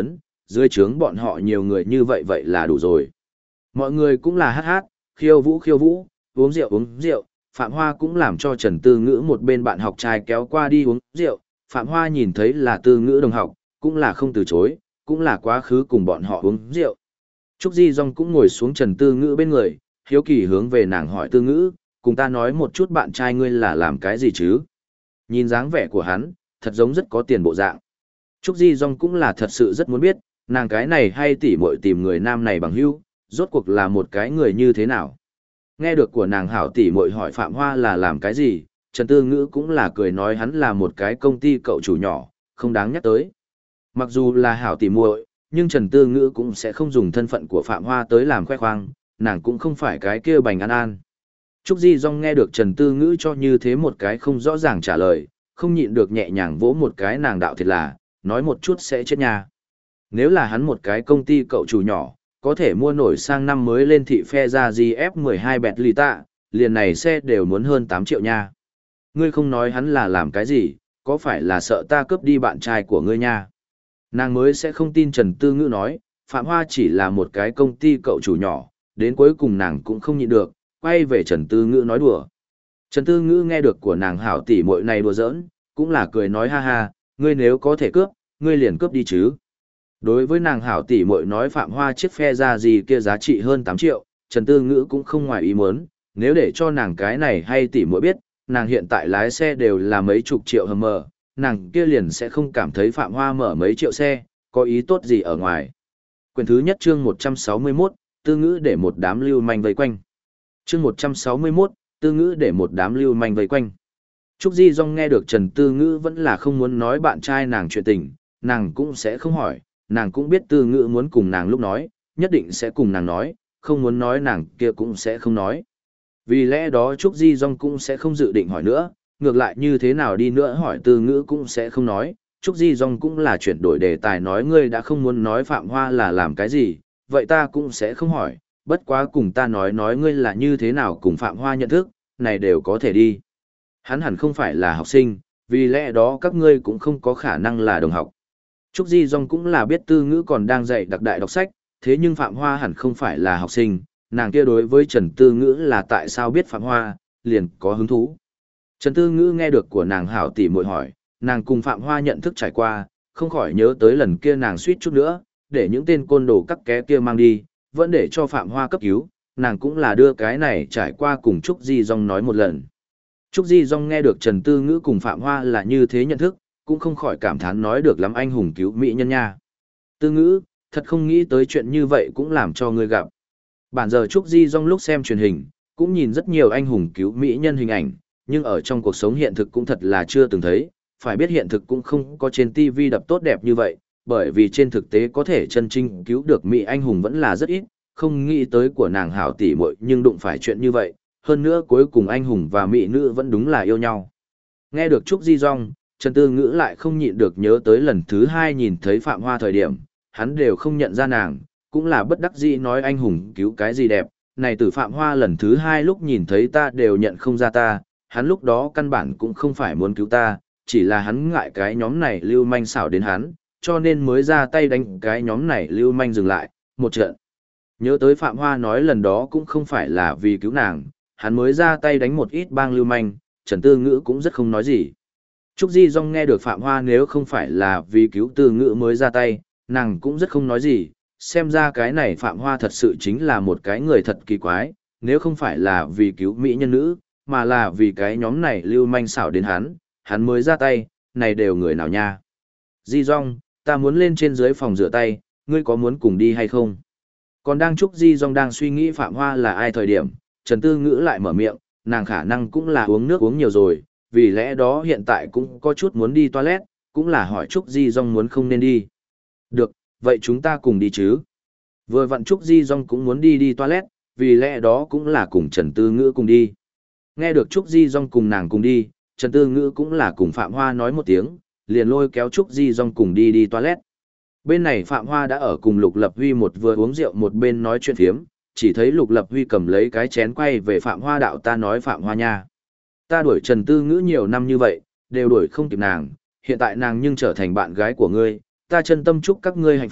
dưới trướng bọn họ nhiều người như vậy vậy là đủ rồi. Mọi người cũng là hát hát, khiêu vũ, uống rượu, Phạm Hoa cũng làm cho Trần Tư Ngữ một bên bạn học trai kéo qua đi uống rượu, Phạm Hoa nhìn thấy là Tư Ngữ đồng học, cũng là không từ chối, cũng là quá khứ cùng bọn họ uống rượu. Trúc Di Dung cũng ngồi xuống Trần Tư Ngữ bên người, hiếu kỳ hướng về nàng hỏi Tư Ngữ, cùng ta nói một chút bạn trai ngươi là làm cái gì chứ? Nhìn dáng vẻ của hắn, thật giống rất có tiền bộ dạng. Trúc Di Dung cũng là thật sự rất muốn biết, nàng cái này hay tỉ muội tìm người nam này bằng hữu, rốt cuộc là một cái người như thế nào? Nghe được của nàng hảo tỉ muội hỏi Phạm Hoa là làm cái gì, Trần Tư Ngữ cũng là cười nói hắn là một cái công ty cậu chủ nhỏ, không đáng nhắc tới. Mặc dù là hảo tỉ muội, nhưng Trần Tư Ngữ cũng sẽ không dùng thân phận của Phạm Hoa tới làm khoe khoang, nàng cũng không phải cái kia bành ăn an. Trúc Di Dung nghe được Trần Tư Ngữ cho như thế một cái không rõ ràng trả lời, không nhịn được nhẹ nhàng vỗ một cái nàng đạo thiệt là, nói một chút sẽ chết nha. Nếu là hắn một cái công ty cậu chủ nhỏ, có thể mua nổi sang năm mới lên thị phe ra GF12 Bentley tạ, liền này xe đều muốn hơn 8 triệu nha. Ngươi không nói hắn là làm cái gì, có phải là sợ ta cướp đi bạn trai của ngươi nha? Nàng mới sẽ không tin Trần Tư Ngữ nói, Phạm Hoa chỉ là một cái công ty cậu chủ nhỏ, đến cuối cùng nàng cũng không nhịn được, quay về Trần Tư Ngữ nói đùa. Trần Tư Ngữ nghe được của nàng hảo tỷ muội này đùa giỡn, cũng là cười nói ha ha, ngươi nếu có thể cướp, ngươi liền cướp đi chứ. Đối với nàng hảo tỷ muội nói Phạm Hoa chiếc phe ra gì kia giá trị hơn 8 triệu, Trần Tư Ngữ cũng không ngoài ý muốn, nếu để cho nàng cái này hay tỷ muội biết, nàng hiện tại lái xe đều là mấy chục triệu hầm mờ, nàng kia liền sẽ không cảm thấy Phạm Hoa mở mấy triệu xe, có ý tốt gì ở ngoài. Quyển thứ nhất chương 161, Tư Ngữ để một đám lưu manh vây quanh. Chương 161, Tư Ngữ để một đám lưu manh vây quanh. Trúc Di Dung nghe được Trần Tư Ngữ vẫn là không muốn nói bạn trai nàng chuyện tình, nàng cũng sẽ không hỏi, nàng cũng biết Tư Ngữ muốn cùng nàng lúc nói, nhất định sẽ cùng nàng nói, không muốn nói nàng kia cũng sẽ không nói. Vì lẽ đó Trúc Di Dung cũng sẽ không dự định hỏi nữa, ngược lại như thế nào đi nữa hỏi Tư Ngữ cũng sẽ không nói. Trúc Di Dung cũng là chuyển đổi đề tài nói ngươi đã không muốn nói Phạm Hoa là làm cái gì, vậy ta cũng sẽ không hỏi, bất quá cùng ta nói ngươi là như thế nào cùng Phạm Hoa nhận thức, này đều có thể đi. Hắn hẳn không phải là học sinh, vì lẽ đó các ngươi cũng không có khả năng là đồng học. Trúc Di Dung cũng là biết Tư Ngữ còn đang dạy đặc đại đọc sách, thế nhưng Phạm Hoa hẳn không phải là học sinh, nàng kia đối với Trần Tư Ngữ là tại sao biết Phạm Hoa, liền có hứng thú. Trần Tư Ngữ nghe được của nàng hảo tỷ muội hỏi, nàng cùng Phạm Hoa nhận thức trải qua, không khỏi nhớ tới lần kia nàng suýt chút nữa, để những tên côn đồ cắt ké kia mang đi, vẫn để cho Phạm Hoa cấp cứu, nàng cũng là đưa cái này trải qua cùng Trúc Di Dung nói một lần. Trúc Di Dung nghe được Trần Tư Ngữ cùng Phạm Hoa là như thế nhận thức, cũng không khỏi cảm thán nói được lắm anh hùng cứu mỹ nhân nha. Tư Ngữ, thật không nghĩ tới chuyện như vậy cũng làm cho ngươi gặp. Bản giờ Trúc Di Dung lúc xem truyền hình, cũng nhìn rất nhiều anh hùng cứu mỹ nhân hình ảnh, nhưng ở trong cuộc sống hiện thực cũng thật là chưa từng thấy, phải biết hiện thực cũng không có trên TV đập tốt đẹp như vậy, bởi vì trên thực tế có thể chân chính cứu được mỹ anh hùng vẫn là rất ít, không nghĩ tới của nàng hảo tỷ muội nhưng đụng phải chuyện như vậy, hơn nữa cuối cùng anh hùng và mỹ nữ vẫn đúng là yêu nhau. Nghe được Trúc Di Dung, Trần Tư Ngữ lại không nhịn được nhớ tới lần thứ hai nhìn thấy Phạm Hoa thời điểm, hắn đều không nhận ra nàng, cũng là bất đắc dĩ nói anh hùng cứu cái gì đẹp, này từ Phạm Hoa lần thứ hai lúc nhìn thấy ta đều nhận không ra ta, hắn lúc đó căn bản cũng không phải muốn cứu ta, chỉ là hắn ngại cái nhóm này lưu manh xảo đến hắn, cho nên mới ra tay đánh cái nhóm này lưu manh dừng lại, một trận. Nhớ tới Phạm Hoa nói lần đó cũng không phải là vì cứu nàng, hắn mới ra tay đánh một ít bang lưu manh, Trần Tư Ngữ cũng rất không nói gì. Trúc Di Dung nghe được Phạm Hoa nếu không phải là vì cứu Tư Ngữ mới ra tay, nàng cũng rất không nói gì, xem ra cái này Phạm Hoa thật sự chính là một cái người thật kỳ quái, nếu không phải là vì cứu mỹ nhân nữ, mà là vì cái nhóm này lưu manh xảo đến hắn mới ra tay, này đều người nào nha. Di Dung, ta muốn lên trên dưới phòng rửa tay, ngươi có muốn cùng đi hay không? Còn đang Trúc Di Dung đang suy nghĩ Phạm Hoa là ai thời điểm, Trần Tư Ngữ lại mở miệng, nàng khả năng cũng là uống nước uống nhiều rồi, vì lẽ đó hiện tại cũng có chút muốn đi toilet, cũng là hỏi Trúc Di Dung muốn không nên đi. Được, vậy chúng ta cùng đi chứ. Vừa vặn Trúc Di Dung cũng muốn đi toilet, vì lẽ đó cũng là cùng Trần Tư Ngữ cùng đi. Nghe được Trúc Di Dung cùng nàng cùng đi, Trần Tư Ngữ cũng là cùng Phạm Hoa nói một tiếng, liền lôi kéo Trúc Di Dung cùng đi toilet. Bên này Phạm Hoa đã ở cùng Lục Lập Huy một vừa uống rượu một bên nói chuyện phiếm, chỉ thấy Lục Lập Huy cầm lấy cái chén quay về Phạm Hoa đạo ta nói Phạm Hoa nha. Ta đuổi Trần Tư Ngữ nhiều năm như vậy, đều đuổi không kịp nàng, hiện tại nàng nhưng trở thành bạn gái của ngươi, ta chân tâm chúc các ngươi hạnh phúc,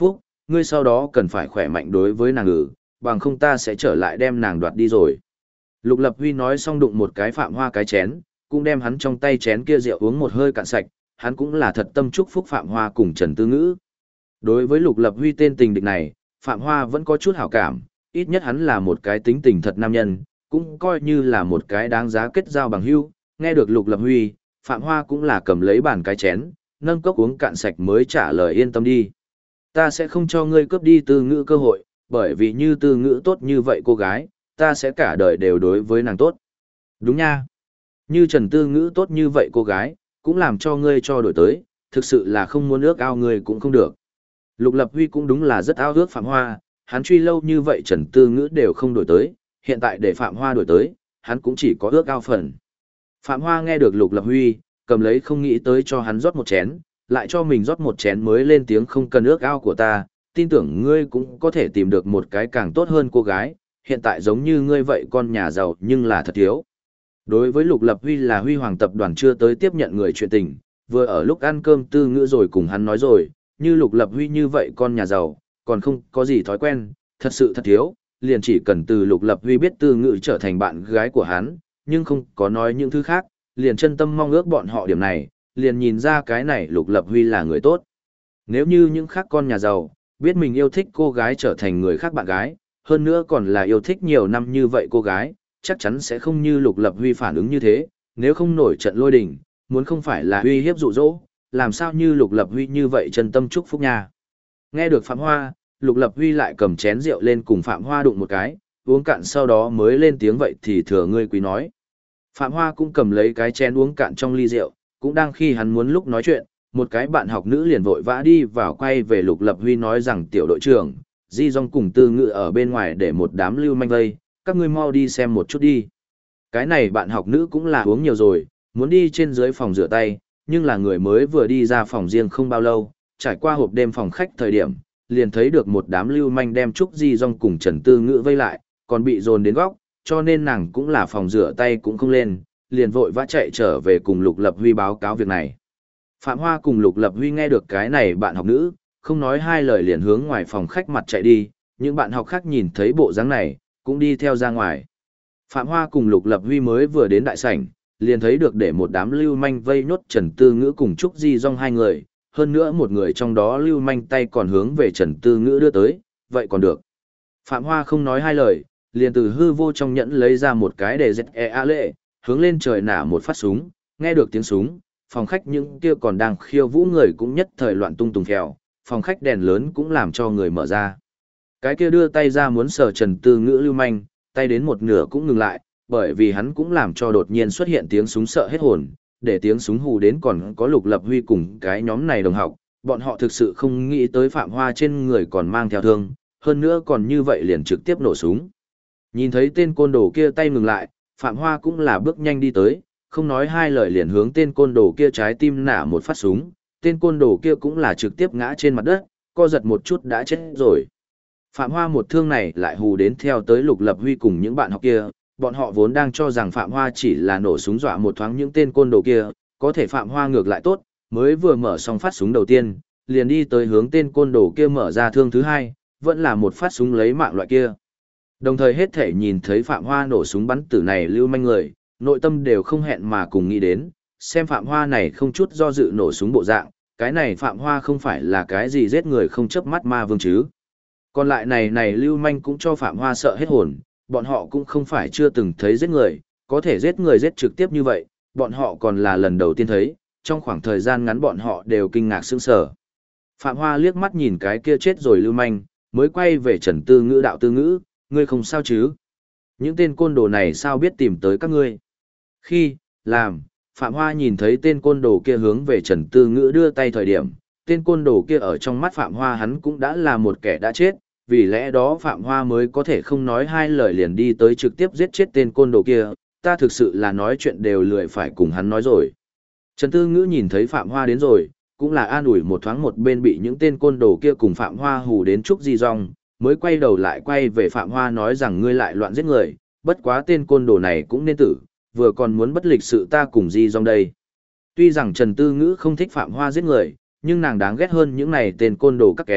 ngươi sau đó cần phải khỏe mạnh đối với nàng ngữ, bằng không ta sẽ trở lại đem nàng đoạt đi rồi. Lục Lập Huy nói xong đụng một cái Phạm Hoa cái chén, cũng đem hắn trong tay chén kia rượu uống một hơi cạn sạch, hắn cũng là thật tâm chúc phúc Phạm Hoa cùng Trần Tư Ngữ. Đối với Lục Lập Huy tên tình địch này, Phạm Hoa vẫn có chút hảo cảm, ít nhất hắn là một cái tính tình thật nam nhân, cũng coi như là một cái đáng giá kết giao bằng hữu. Nghe được Lục Lập Huy, Phạm Hoa cũng là cầm lấy bàn cái chén, nâng cốc uống cạn sạch mới trả lời yên tâm đi. Ta sẽ không cho ngươi cướp đi Tư Ngữ cơ hội, bởi vì như Tư Ngữ tốt như vậy cô gái, ta sẽ cả đời đều đối với nàng tốt. Đúng nha. Như Trần Tư Ngữ tốt như vậy cô gái, cũng làm cho ngươi cho đổi tới, thực sự là không muốn ước ao ngươi cũng không được. Lục Lập Huy cũng đúng là rất ao ước Phạm Hoa, hắn truy lâu như vậy Trần Tư Ngữ đều không đổi tới, hiện tại để Phạm Hoa đổi tới, hắn cũng chỉ có ước ao phần. Phạm Hoa nghe được Lục Lập Huy, cầm lấy không nghĩ tới cho hắn rót một chén, lại cho mình rót một chén mới lên tiếng không cần ước ao của ta, tin tưởng ngươi cũng có thể tìm được một cái càng tốt hơn cô gái, hiện tại giống như ngươi vậy con nhà giàu nhưng là thật thiếu. Đối với Lục Lập Huy là Huy Hoàng tập đoàn chưa tới tiếp nhận người chuyện tình, vừa ở lúc ăn cơm Tư Ngữ rồi cùng hắn nói rồi, như Lục Lập Huy như vậy con nhà giàu, còn không có gì thói quen, thật sự thật thiếu, liền chỉ cần từ Lục Lập Huy biết Tư Ngữ trở thành bạn gái của hắn, nhưng không có nói những thứ khác, liền chân tâm mong ước bọn họ điểm này, liền nhìn ra cái này Lục Lập Huy là người tốt. Nếu như những khác con nhà giàu, biết mình yêu thích cô gái trở thành người khác bạn gái, hơn nữa còn là yêu thích nhiều năm như vậy cô gái, chắc chắn sẽ không như Lục Lập Huy phản ứng như thế, nếu không nổi trận lôi đình, muốn không phải là uy hiếp dụ dỗ, làm sao như Lục Lập Huy như vậy chân tâm chúc phúc nha. Nghe được Phạm Hoa, Lục Lập Huy lại cầm chén rượu lên cùng Phạm Hoa đụng một cái, uống cạn sau đó mới lên tiếng vậy thì thừa ngươi quý nói. Phạm Hoa cũng cầm lấy cái chén uống cạn trong ly rượu, cũng đang khi hắn muốn lúc nói chuyện, một cái bạn học nữ liền vội vã đi vào quay về Lục Lập Huy nói rằng tiểu đội trưởng, Di Dung cùng Tư Ngữ ở bên ngoài để một đám lưu manh vây, các ngươi mau đi xem một chút đi. Cái này bạn học nữ cũng là uống nhiều rồi, muốn đi trên dưới phòng rửa tay, nhưng là người mới vừa đi ra phòng riêng không bao lâu, trải qua hộp đêm phòng khách thời điểm, liền thấy được một đám lưu manh đem Trúc Di Dung cùng Trần Tư Ngữ vây lại, còn bị dồn đến góc, cho nên nàng cũng là phòng rửa tay cũng không lên, liền vội vã chạy trở về cùng Lục Lập Huy báo cáo việc này. Phạm Hoa cùng Lục Lập Huy nghe được cái này bạn học nữ, không nói hai lời liền hướng ngoài phòng khách mặt chạy đi, những bạn học khác nhìn thấy bộ dáng này, cũng đi theo ra ngoài. Phạm Hoa cùng Lục Lập Huy mới vừa đến đại sảnh, liền thấy được để một đám lưu manh vây nhốt Trần Tư Ngữ cùng Trúc Di Dung hai người, hơn nữa một người trong đó lưu manh tay còn hướng về Trần Tư Ngữ đưa tới, vậy còn được. Phạm Hoa không nói hai lời, liền từ hư vô trong nhẫn lấy ra một cái để ZEA lệ, hướng lên trời nả một phát súng, nghe được tiếng súng, phòng khách những kia còn đang khiêu vũ người cũng nhất thời loạn tung tùng phèo, phòng khách đèn lớn cũng làm cho người mở ra. Cái kia đưa tay ra muốn sờ Trần Tư Ngữ lưu manh, tay đến một nửa cũng ngừng lại, bởi vì hắn cũng làm cho đột nhiên xuất hiện tiếng súng sợ hết hồn, để tiếng súng hù đến còn có Lục Lập Huy cùng cái nhóm này đồng học, bọn họ thực sự không nghĩ tới Phạm Hoa trên người còn mang theo thương, hơn nữa còn như vậy liền trực tiếp nổ súng. Nhìn thấy tên côn đồ kia tay ngừng lại, Phạm Hoa cũng là bước nhanh đi tới, không nói hai lời liền hướng tên côn đồ kia trái tim nả một phát súng, tên côn đồ kia cũng là trực tiếp ngã trên mặt đất, co giật một chút đã chết rồi. Phạm Hoa một thương này lại hù đến theo tới Lục Lập Huy cùng những bạn học kia, bọn họ vốn đang cho rằng Phạm Hoa chỉ là nổ súng dọa một thoáng những tên côn đồ kia, có thể Phạm Hoa ngược lại tốt, mới vừa mở xong phát súng đầu tiên, liền đi tới hướng tên côn đồ kia mở ra thương thứ hai, vẫn là một phát súng lấy mạng loại kia. Đồng thời hết thể nhìn thấy Phạm Hoa nổ súng bắn tử này lưu manh người, nội tâm đều không hẹn mà cùng nghĩ đến, xem Phạm Hoa này không chút do dự nổ súng bộ dạng, cái này Phạm Hoa không phải là cái gì giết người không chớp mắt ma vương chứ. Còn lại này lưu manh cũng cho Phạm Hoa sợ hết hồn, bọn họ cũng không phải chưa từng thấy giết người, có thể giết người giết trực tiếp như vậy, bọn họ còn là lần đầu tiên thấy, trong khoảng thời gian ngắn bọn họ đều kinh ngạc sững sờ. Phạm Hoa liếc mắt nhìn cái kia chết rồi lưu manh, mới quay về Trần Tư Ngữ đạo Tư Ngữ, ngươi không sao chứ? Những tên côn đồ này sao biết tìm tới các ngươi? Khi, làm, Phạm Hoa nhìn thấy tên côn đồ kia hướng về Trần Tư Ngữ đưa tay thời điểm, tên côn đồ kia ở trong mắt Phạm Hoa hắn cũng đã là một kẻ đã chết, vì lẽ đó Phạm Hoa mới có thể không nói hai lời liền đi tới trực tiếp giết chết tên côn đồ kia, ta thực sự là nói chuyện đều lười phải cùng hắn nói rồi. Trần Tư Ngữ nhìn thấy Phạm Hoa đến rồi, cũng là an ủi một thoáng một bên bị những tên côn đồ kia cùng Phạm Hoa hù đến Trúc Di Dung, mới quay đầu lại quay về Phạm Hoa nói rằng ngươi lại loạn giết người, bất quá tên côn đồ này cũng nên tử, vừa còn muốn bất lịch sự ta cùng Di Dung đây. Tuy rằng Trần Tư Ngữ không thích Phạm Hoa giết người, nhưng nàng đáng ghét hơn những này tên côn đồ các ké,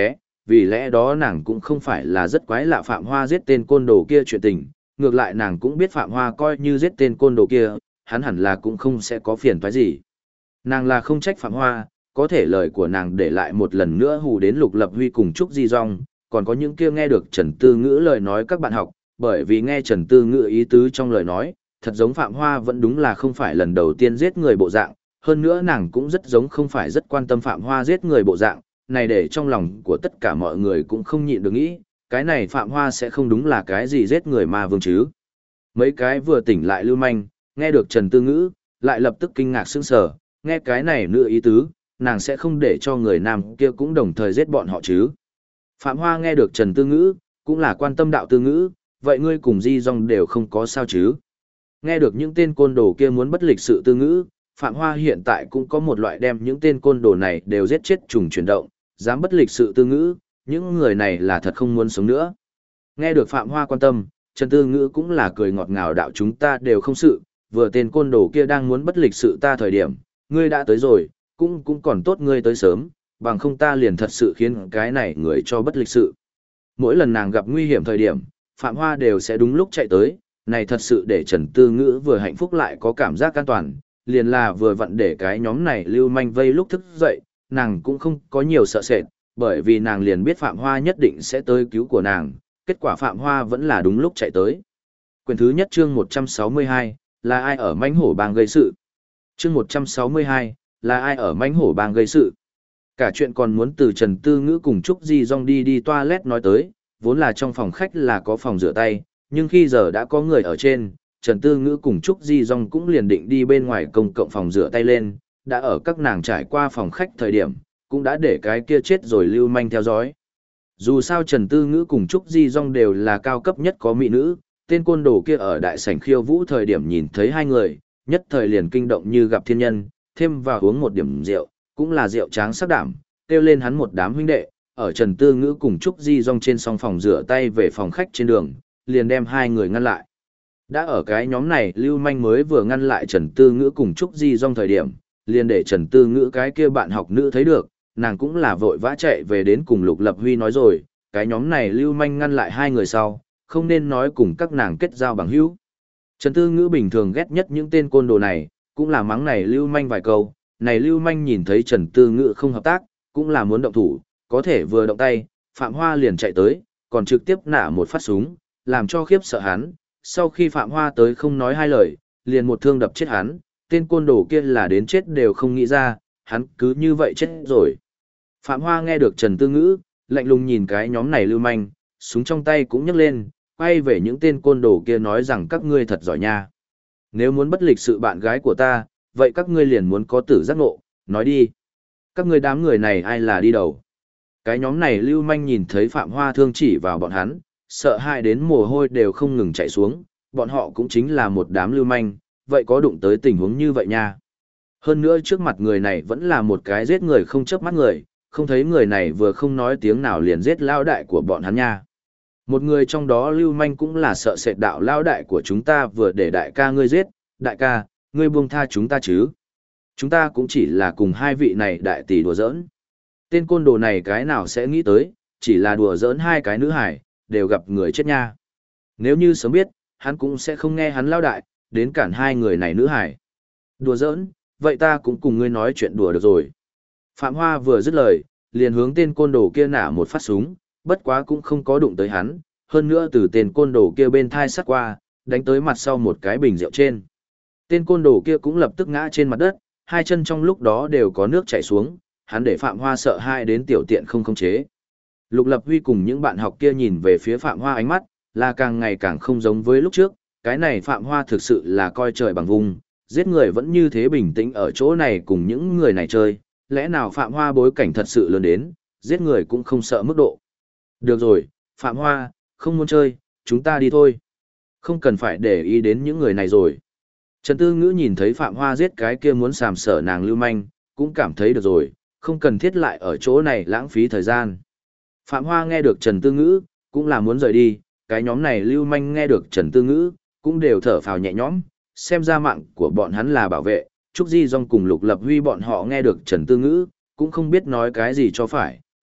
vì lẽ đó nàng cũng không phải là rất quái lạ Phạm Hoa giết tên côn đồ kia chuyện tình, ngược lại nàng cũng biết Phạm Hoa coi như giết tên côn đồ kia, hắn hẳn là cũng không sẽ có phiền toái gì. Nàng là không trách Phạm Hoa, có thể lời của nàng để lại một lần nữa hù đến Lục Lập Huy cùng Trúc Di Dung, còn có những kia nghe được Trần Tư Ngữ lời nói các bạn học, bởi vì nghe Trần Tư Ngữ ý tứ trong lời nói, thật giống Phạm Hoa vẫn đúng là không phải lần đầu tiên giết người bộ dạng, hơn nữa nàng cũng rất giống không phải rất quan tâm Phạm Hoa giết người bộ dạng, này để trong lòng của tất cả mọi người cũng không nhịn được nghĩ, cái này Phạm Hoa sẽ không đúng là cái gì giết người ma vương chứ. Mấy cái vừa tỉnh lại lưu manh, nghe được Trần Tư Ngữ, lại lập tức kinh ngạc sững sờ, nghe cái này nữa ý tứ, nàng sẽ không để cho người nam kia cũng đồng thời giết bọn họ chứ. Phạm Hoa nghe được Trần Tư Ngữ, cũng là quan tâm đạo Tư Ngữ, vậy ngươi cùng Di Dung đều không có sao chứ. Nghe được những tên côn đồ kia muốn bất lịch sự Tư Ngữ, Phạm Hoa hiện tại cũng có một loại đem những tên côn đồ này đều giết chết trùng chuyển động, dám bất lịch sự Tư Ngữ, những người này là thật không muốn sống nữa. Nghe được Phạm Hoa quan tâm, Trần Tư Ngữ cũng là cười ngọt ngào đạo chúng ta đều không sự, vừa tên côn đồ kia đang muốn bất lịch sự ta thời điểm, ngươi đã tới rồi, cũng còn tốt ngươi tới sớm, bằng không ta liền thật sự khiến cái này người cho bất lịch sự. Mỗi lần nàng gặp nguy hiểm thời điểm, Phạm Hoa đều sẽ đúng lúc chạy tới, này thật sự để Trần Tư Ngữ vừa hạnh phúc lại có cảm giác an toàn, liền là vừa vặn để cái nhóm này lưu manh vây lúc thức dậy, nàng cũng không có nhiều sợ sệt, bởi vì nàng liền biết Phạm Hoa nhất định sẽ tới cứu của nàng, kết quả Phạm Hoa vẫn là đúng lúc chạy tới. Quyển thứ nhất chương 162, là ai ở mãnh hổ bang gây sự? Chương 162, là ai ở mãnh hổ bang gây sự? Cả chuyện còn muốn từ Trần Tư Ngữ cùng Trúc Di Dung đi toilet nói tới, vốn là trong phòng khách là có phòng rửa tay, nhưng khi giờ đã có người ở trên, Trần Tư Ngữ cùng Trúc Di Dung cũng liền định đi bên ngoài công cộng phòng rửa tay lên, đã ở các nàng trải qua phòng khách thời điểm, cũng đã để cái kia chết rồi lưu manh theo dõi. Dù sao Trần Tư Ngữ cùng Trúc Di Dung đều là cao cấp nhất có mỹ nữ, tên côn đồ kia ở đại sảnh khiêu vũ thời điểm nhìn thấy hai người, nhất thời liền kinh động như gặp thiên nhân, thêm vào uống một điểm rượu, cũng là rượu tráng sắc đảm, kêu lên hắn một đám huynh đệ, ở Trần Tư Ngữ cùng Trúc Di Dung trên song phòng rửa tay về phòng khách trên đường, liền đem hai người ngăn lại. Đã ở cái nhóm này lưu manh mới vừa ngăn lại Trần Tư Ngữ cùng Trúc Di Dung thời điểm, liền để Trần Tư Ngữ cái kia bạn học nữ thấy được, nàng cũng là vội vã chạy về đến cùng Lục Lập Huy nói rồi, cái nhóm này lưu manh ngăn lại hai người sau, không nên nói cùng các nàng kết giao bằng hữu. Trần Tư Ngữ bình thường ghét nhất những tên côn đồ này, cũng là mắng này lưu manh vài câu, này lưu manh nhìn thấy Trần Tư Ngữ không hợp tác, cũng là muốn động thủ, có thể vừa động tay, Phạm Hoa liền chạy tới, còn trực tiếp nã một phát súng, làm cho khiếp sợ hắn, sau khi Phạm Hoa tới không nói hai lời, liền một thương đập chết hắn, tên côn đồ kia là đến chết đều không nghĩ ra, hắn cứ như vậy chết rồi. Phạm Hoa nghe được Trần Tư Ngữ, lạnh lùng nhìn cái nhóm này lưu manh, súng trong tay cũng nhấc lên, quay về những tên côn đồ kia nói rằng các ngươi thật giỏi nha. Nếu muốn bất lịch sự bạn gái của ta, vậy các ngươi liền muốn có tử giác ngộ, nói đi. Các ngươi đám người này ai là đi đầu? Cái nhóm này lưu manh nhìn thấy Phạm Hoa thương chỉ vào bọn hắn, sợ hãi đến mồ hôi đều không ngừng chảy xuống, bọn họ cũng chính là một đám lưu manh, vậy có đụng tới tình huống như vậy nha. Hơn nữa trước mặt người này vẫn là một cái giết người không chớp mắt người, không thấy người này vừa không nói tiếng nào liền giết lao đại của bọn hắn nha. Một người trong đó lưu manh cũng là sợ sệt đạo lao đại của chúng ta vừa để đại ca ngươi giết, đại ca, ngươi buông tha chúng ta chứ. Chúng ta cũng chỉ là cùng hai vị này đại tỷ đùa giỡn. Tên côn đồ này cái nào sẽ nghĩ tới, chỉ là đùa giỡn hai cái nữ hải, đều gặp người chết nha. Nếu như sớm biết, hắn cũng sẽ không nghe hắn lao đại, đến cản hai người này nữ hải. Đùa giỡn, vậy ta cũng cùng ngươi nói chuyện đùa được rồi. Phạm Hoa vừa dứt lời, liền hướng tên côn đồ kia nã một phát súng, bất quá cũng không có đụng tới hắn, hơn nữa từ tên côn đồ kia bên thai sắt qua, đánh tới mặt sau một cái bình rượu trên. Tên côn đồ kia cũng lập tức ngã trên mặt đất, hai chân trong lúc đó đều có nước chảy xuống, hắn để Phạm Hoa sợ hãi đến tiểu tiện không khống chế. Lục Lập Huy cùng những bạn học kia nhìn về phía Phạm Hoa ánh mắt, là càng ngày càng không giống với lúc trước, cái này Phạm Hoa thực sự là coi trời bằng vùng, giết người vẫn như thế bình tĩnh ở chỗ này cùng những người này chơi, lẽ nào Phạm Hoa bối cảnh thật sự lớn đến, giết người cũng không sợ mức độ. Được rồi, Phạm Hoa, không muốn chơi, chúng ta đi thôi. Không cần phải để ý đến những người này rồi. Trần Tư Ngữ nhìn thấy Phạm Hoa giết cái kia muốn sàm sở nàng lưu manh, cũng cảm thấy được rồi, không cần thiết lại ở chỗ này lãng phí thời gian. Phạm Hoa nghe được Trần Tư Ngữ, cũng là muốn rời đi, cái nhóm này lưu manh nghe được Trần Tư Ngữ, cũng đều thở phào nhẹ nhõm, xem ra mạng của bọn hắn là bảo vệ. Trúc Di Dung cùng Lục Lập Huy bọn họ nghe được Trần Tư Ngữ, cũng không biết nói cái gì cho phải,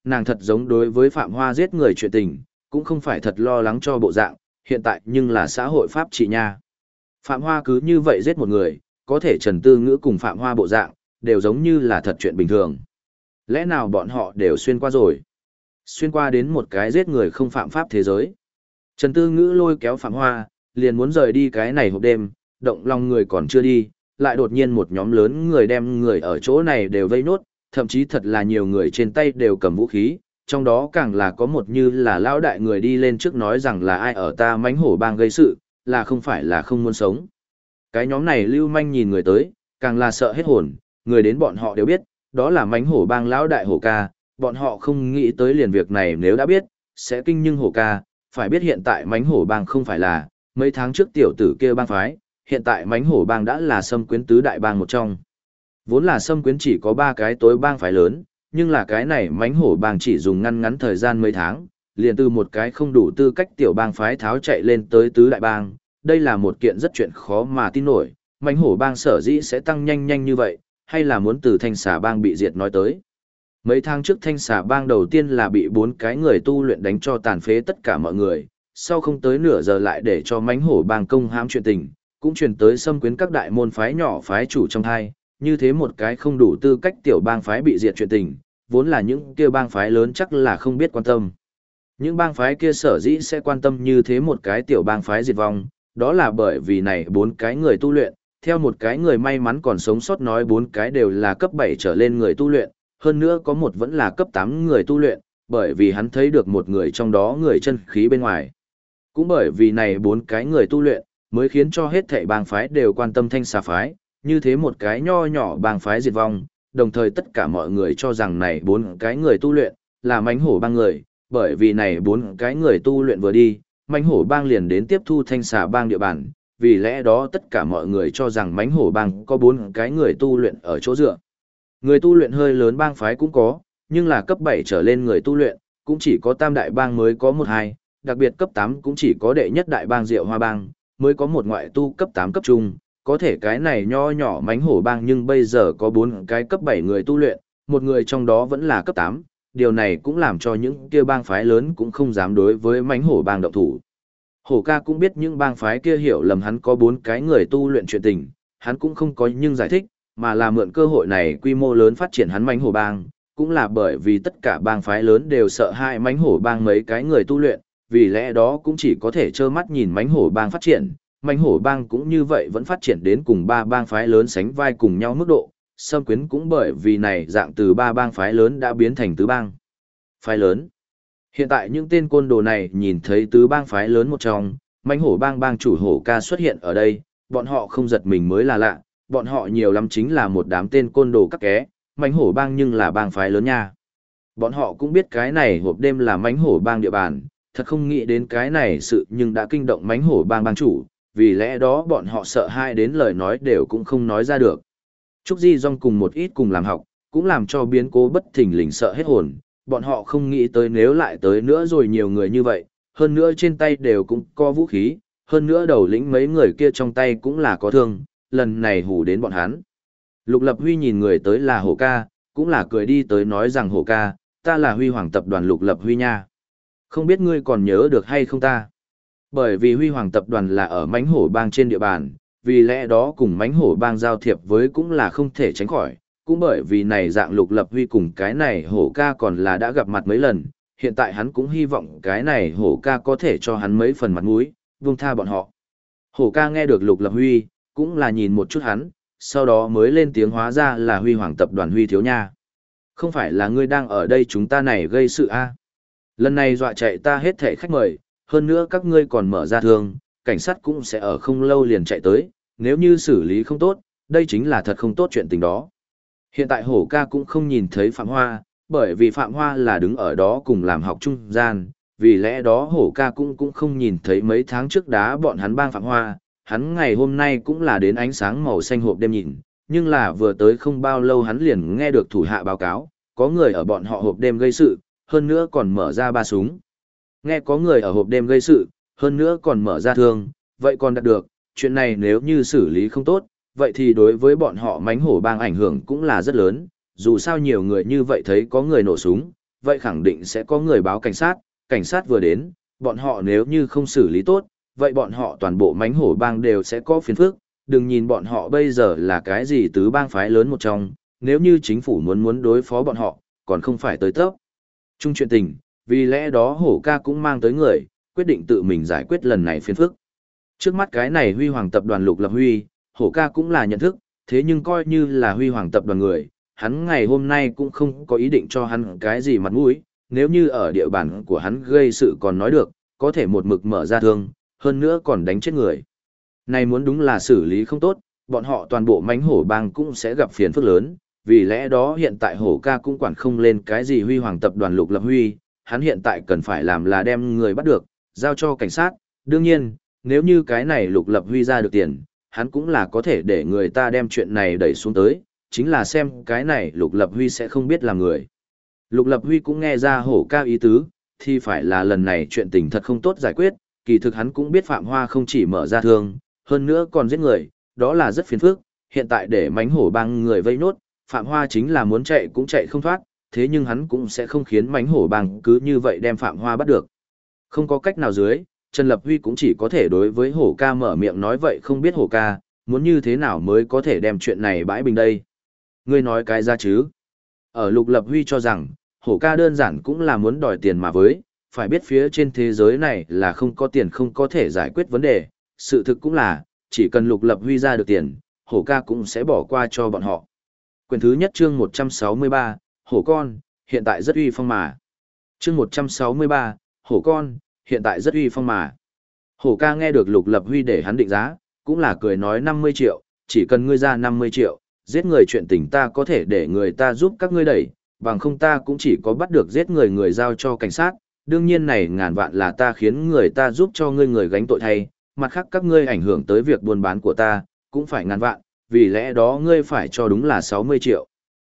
nàng thật giống đối với Phạm Hoa giết người chuyện tình, cũng không phải thật lo lắng cho bộ dạng, hiện tại nhưng là xã hội pháp trị nha. Phạm Hoa cứ như vậy giết một người, có thể Trần Tư Ngữ cùng Phạm Hoa bộ dạng, đều giống như là thật chuyện bình thường. Lẽ nào bọn họ đều xuyên qua rồi? Xuyên qua đến một cái giết người không phạm pháp thế giới. Trần Tư Ngữ lôi kéo Phạm Hoa, liền muốn rời đi cái này hộp đêm, động lòng người còn chưa đi, lại đột nhiên một nhóm lớn người đem người ở chỗ này đều vây nốt, thậm chí thật là nhiều người trên tay đều cầm vũ khí, trong đó càng là có một như là lão đại người đi lên trước nói rằng là ai ở ta mãnh hổ bang gây sự, là không phải là không muốn sống. Cái nhóm này lưu manh nhìn người tới, càng là sợ hết hồn, người đến bọn họ đều biết, đó là mãnh hổ bang lão đại hổ ca, bọn họ không nghĩ tới liền việc này nếu đã biết, sẽ kinh nhưng hổ ca, phải biết hiện tại mãnh hổ bang không phải là, mấy tháng trước tiểu tử kia bang phái, hiện tại mãnh hổ bang đã là xâm quyến tứ đại bang một trong. Vốn là xâm quyến chỉ có 3 cái tối bang phái lớn, nhưng là cái này mãnh hổ bang chỉ dùng ngắn thời gian mấy tháng, liền từ một cái không đủ tư cách tiểu bang phái tháo chạy lên tới tứ đại bang, đây là một kiện rất chuyện khó mà tin nổi, mãnh hổ bang sở dĩ sẽ tăng nhanh như vậy, hay là muốn từ thanh xà bang bị diệt nói tới. Mấy tháng trước thanh xà bang đầu tiên là bị 4 cái người tu luyện đánh cho tàn phế tất cả mọi người, sau không tới nửa giờ lại để cho mãnh hổ bang công hãm chuyện tình, cũng truyền tới xâm quyến các đại môn phái nhỏ phái chủ trong hai, như thế một cái không đủ tư cách tiểu bang phái bị diệt chuyện tình, vốn là những kia bang phái lớn chắc là không biết quan tâm. Những bang phái kia sở dĩ sẽ quan tâm như thế một cái tiểu bang phái diệt vong, đó là bởi vì này 4 cái người tu luyện, theo một cái người may mắn còn sống sót nói 4 cái đều là cấp 7 trở lên người tu luyện, hơn nữa có một vẫn là cấp 8 người tu luyện, bởi vì hắn thấy được một người trong đó người chân khí bên ngoài. Cũng bởi vì này 4 cái người tu luyện, mới khiến cho hết thảy bang phái đều quan tâm thanh xà phái, như thế một cái nho nhỏ bang phái diệt vong, đồng thời tất cả mọi người cho rằng này 4 cái người tu luyện, là mãnh hổ bang người, bởi vì này 4 cái người tu luyện vừa đi, mãnh hổ bang liền đến tiếp thu thanh xà bang địa bàn, vì lẽ đó tất cả mọi người cho rằng mãnh hổ bang có 4 cái người tu luyện ở chỗ dựa. Người tu luyện hơi lớn bang phái cũng có, nhưng là cấp 7 trở lên người tu luyện, cũng chỉ có tam đại bang mới có 1-2, đặc biệt cấp 8 cũng chỉ có đệ nhất đại bang Diệu Hoa bang, mới có một ngoại tu cấp 8 cấp trung, có thể cái này nho nhỏ mãnh hổ bang nhưng bây giờ có 4 cái cấp 7 người tu luyện, một người trong đó vẫn là cấp 8, điều này cũng làm cho những kia bang phái lớn cũng không dám đối với mãnh hổ bang động thủ. Hổ ca cũng biết những bang phái kia hiểu lầm hắn có 4 cái người tu luyện chuyện tình, hắn cũng không có nhưng giải thích, mà là mượn cơ hội này quy mô lớn phát triển hắn mãnh hổ bang, cũng là bởi vì tất cả bang phái lớn đều sợ hãi mãnh hổ bang mấy cái người tu luyện, vì lẽ đó cũng chỉ có thể trơ mắt nhìn mãnh hổ bang phát triển, mãnh hổ bang cũng như vậy vẫn phát triển đến cùng 3 bang phái lớn sánh vai cùng nhau mức độ, xâm quyến cũng bởi vì này dạng từ 3 bang phái lớn đã biến thành tứ bang phái lớn. Hiện tại những tên côn đồ này nhìn thấy tứ bang phái lớn một trong, mãnh hổ bang bang chủ hổ ca xuất hiện ở đây, bọn họ không giật mình mới là lạ, bọn họ nhiều lắm chính là một đám tên côn đồ các ké, mãnh hổ bang nhưng là bang phái lớn nha. Bọn họ cũng biết cái này hộp đêm là mãnh hổ bang địa bàn, thật không nghĩ đến cái này sự nhưng đã kinh động mãnh hổ bang bang chủ, vì lẽ đó bọn họ sợ hai đến lời nói đều cũng không nói ra được. Trúc Di Dung cùng một ít cùng làm học, cũng làm cho biến cố bất thình lình sợ hết hồn, bọn họ không nghĩ tới nếu lại tới nữa rồi nhiều người như vậy, hơn nữa trên tay đều cũng có vũ khí, hơn nữa đầu lĩnh mấy người kia trong tay cũng là có thương, lần này hù đến bọn hắn. Lục Lập Huy nhìn người tới là Hổ ca, cũng là cười đi tới nói rằng Hổ ca, ta là Huy Hoàng tập đoàn Lục Lập Huy nha. Không biết ngươi còn nhớ được hay không ta? Bởi vì Huy Hoàng tập đoàn là ở mãnh hổ bang trên địa bàn, vì lẽ đó cùng mãnh hổ bang giao thiệp với cũng là không thể tránh khỏi, cũng bởi vì này dạng Lục Lập Huy cùng cái này Hổ ca còn là đã gặp mặt mấy lần, hiện tại hắn cũng hy vọng cái này Hổ ca có thể cho hắn mấy phần mặt mũi, buông tha bọn họ. Hổ ca nghe được Lục Lập Huy, cũng là nhìn một chút hắn, sau đó mới lên tiếng hóa ra là Huy Hoàng tập đoàn Huy thiếu nha. Không phải là ngươi đang ở đây chúng ta này gây sự a? Lần này dọa chạy ta hết thảy khách mời, hơn nữa các ngươi còn mở ra thương, cảnh sát cũng sẽ ở không lâu liền chạy tới, nếu như xử lý không tốt, đây chính là thật không tốt chuyện tình đó. Hiện tại Hổ ca cũng không nhìn thấy Phạm Hoa, bởi vì Phạm Hoa là đứng ở đó cùng làm học trung gian, vì lẽ đó Hổ ca cũng không nhìn thấy mấy tháng trước đá bọn hắn bang Phạm Hoa, hắn ngày hôm nay cũng là đến ánh sáng màu xanh hộp đêm nhìn, nhưng là vừa tới không bao lâu hắn liền nghe được thủ hạ báo cáo, có người ở bọn họ hộp đêm gây sự, hơn nữa còn mở ra 3 súng. Nghe có người ở hộp đêm gây sự, hơn nữa còn mở ra thương, vậy còn đạt được, chuyện này nếu như xử lý không tốt, vậy thì đối với bọn họ mãnh hổ bang ảnh hưởng cũng là rất lớn, dù sao nhiều người như vậy thấy có người nổ súng, vậy khẳng định sẽ có người báo cảnh sát vừa đến, bọn họ nếu như không xử lý tốt, vậy bọn họ toàn bộ mánh hổ bang đều sẽ có phiền phức, đừng nhìn bọn họ bây giờ là cái gì tứ bang phái lớn một trong, nếu như chính phủ muốn đối phó bọn họ, còn không phải tới tấp. Chung chuyện tình, vì lẽ đó hổ ca cũng mang tới người, quyết định tự mình giải quyết lần này phiền phức. Trước mắt cái này Huy Hoàng tập đoàn Lục Lập Huy, hổ ca cũng là nhận thức, thế nhưng coi như là Huy Hoàng tập đoàn người, hắn ngày hôm nay cũng không có ý định cho hắn cái gì mặt mũi, nếu như ở địa bàn của hắn gây sự còn nói được, có thể một mực mở ra thương, hơn nữa còn đánh chết người. Này muốn đúng là xử lý không tốt, bọn họ toàn bộ mánh hổ bang cũng sẽ gặp phiền phức lớn, vì lẽ đó hiện tại hổ ca cũng quản không lên cái gì Huy Hoàng tập đoàn Lục Lập Huy, hắn hiện tại cần phải làm là đem người bắt được, giao cho cảnh sát, đương nhiên, nếu như cái này Lục Lập Huy ra được tiền, hắn cũng là có thể để người ta đem chuyện này đẩy xuống tới, chính là xem cái này Lục Lập Huy sẽ không biết làm người. Lục Lập Huy cũng nghe ra hổ ca ý tứ, thì phải là lần này chuyện tình thật không tốt giải quyết, kỳ thực hắn cũng biết Phạm Hoa không chỉ mở ra thương, hơn nữa còn giết người, đó là rất phiền phức, hiện tại để mánh hổ bang người vây nốt, Phạm Hoa chính là muốn chạy cũng chạy không thoát, thế nhưng hắn cũng sẽ không khiến mánh hổ bang cứ như vậy đem Phạm Hoa bắt được. Không có cách nào dưới, Trần Lập Huy cũng chỉ có thể đối với hổ ca mở miệng nói vậy không biết hổ ca, muốn như thế nào mới có thể đem chuyện này bãi bình đây. Ngươi nói cái ra chứ? Ở Lục Lập Huy cho rằng, hổ ca đơn giản cũng là muốn đòi tiền mà với, phải biết phía trên thế giới này là không có tiền không có thể giải quyết vấn đề, sự thực cũng là, chỉ cần Lục Lập Huy ra được tiền, hổ ca cũng sẽ bỏ qua cho bọn họ. Quyển thứ nhất chương 163, hổ con, hiện tại rất uy phong mà. Chương 163, hổ con, hiện tại rất uy phong mà. Hổ ca nghe được Lục Lập Huy để hắn định giá, cũng là cười nói 50 triệu, chỉ cần ngươi ra 50 triệu, giết người chuyện tình ta có thể để người ta giúp các ngươi đẩy, bằng không ta cũng chỉ có bắt được giết người người giao cho cảnh sát, đương nhiên này ngàn vạn là ta khiến người ta giúp cho ngươi người gánh tội thay, mặt khác các ngươi ảnh hưởng tới việc buôn bán của ta, cũng phải ngàn vạn, vì lẽ đó ngươi phải cho đúng là 60 triệu.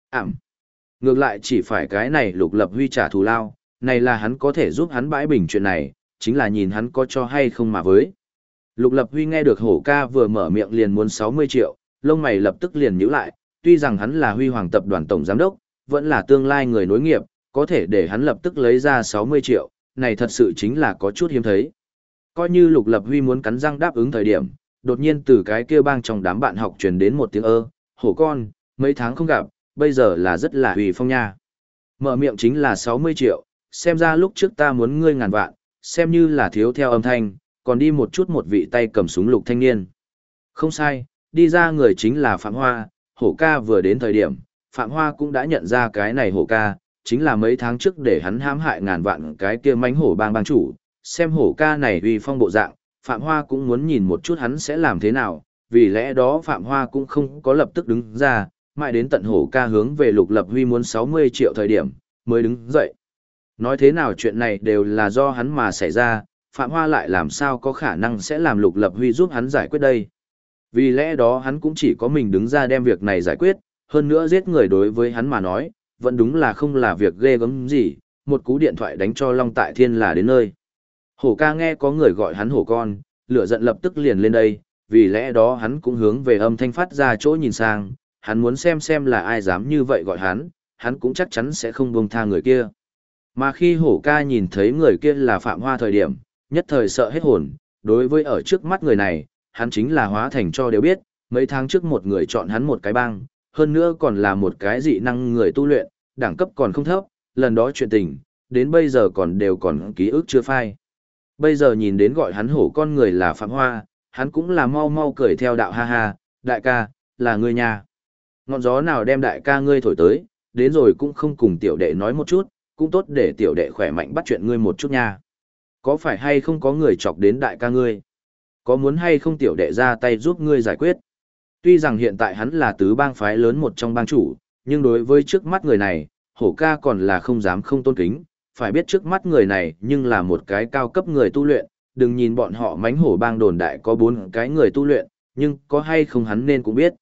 Ngược lại chỉ phải cái này Lục Lập Huy trả thù lao, này là hắn có thể giúp hắn bãi bình chuyện này, chính là nhìn hắn có cho hay không mà với. Lục Lập Huy nghe được hổ ca vừa mở miệng liền muốn 60 triệu, lông mày lập tức liền nhíu lại, tuy rằng hắn là Huy Hoàng tập đoàn tổng giám đốc, vẫn là tương lai người nối nghiệp, có thể để hắn lập tức lấy ra 60 triệu, này thật sự chính là có chút hiếm thấy. Coi như Lục Lập Huy muốn cắn răng đáp ứng thời điểm, đột nhiên từ cái kia bang trong đám bạn học truyền đến một tiếng hổ con, mấy tháng không gặp, bây giờ là rất là huy phong nha. Mở miệng chính là 60 triệu, xem ra lúc trước ta muốn ngươi ngàn vạn, xem như là thiếu theo âm thanh, còn đi một chút một vị tay cầm súng lục thanh niên. Không sai, đi ra người chính là Phạm Hoa, hổ ca vừa đến thời điểm, Phạm Hoa cũng đã nhận ra cái này hổ ca, chính là mấy tháng trước để hắn hãm hại ngàn vạn cái kia mánh hổ bang chủ, xem hổ ca này uy phong bộ dạng, Phạm Hoa cũng muốn nhìn một chút hắn sẽ làm thế nào, vì lẽ đó Phạm Hoa cũng không có lập tức đứng ra, mãi đến tận hổ ca hướng về Lục Lập Huy muốn 60 triệu thời điểm, mới đứng dậy. Nói thế nào chuyện này đều là do hắn mà xảy ra, Phạm Hoa lại làm sao có khả năng sẽ làm Lục Lập Huy giúp hắn giải quyết đây. Vì lẽ đó hắn cũng chỉ có mình đứng ra đem việc này giải quyết, hơn nữa giết người đối với hắn mà nói, vẫn đúng là không là việc ghê gớm gì, một cú điện thoại đánh cho Long Tại Thiên là đến nơi. Hổ ca nghe có người gọi hắn hổ con, lửa giận lập tức liền lên đây, vì lẽ đó hắn cũng hướng về âm thanh phát ra chỗ nhìn sang, hắn muốn xem là ai dám như vậy gọi hắn cũng chắc chắn sẽ không buông tha người kia. Mà khi hổ ca nhìn thấy người kia là Phạm Hoa thời điểm, nhất thời sợ hết hồn, đối với ở trước mắt người này, hắn chính là hóa thành cho đều biết, mấy tháng trước một người chọn hắn một cái bang, hơn nữa còn là một cái dị năng người tu luyện, đẳng cấp còn không thấp, lần đó chuyện tình, đến bây giờ còn đều còn ký ức chưa phai. Bây giờ nhìn đến gọi hắn hổ con người là Phạm Hoa, hắn cũng là mau mau cười theo đạo ha ha, đại ca, là ngươi nhà. Ngọn gió nào đem đại ca ngươi thổi tới, đến rồi cũng không cùng tiểu đệ nói một chút, cũng tốt để tiểu đệ khỏe mạnh bắt chuyện ngươi một chút nha. Có phải hay không có người chọc đến đại ca ngươi? Có muốn hay không tiểu đệ ra tay giúp ngươi giải quyết? Tuy rằng hiện tại hắn là tứ bang phái lớn một trong bang chủ, nhưng đối với trước mắt người này, hổ ca còn là không dám không tôn kính, phải biết trước mắt người này nhưng là một cái cao cấp người tu luyện, đừng nhìn bọn họ mánh hổ bang đồn đại có 4 cái người tu luyện, nhưng có hay không hắn nên cũng biết.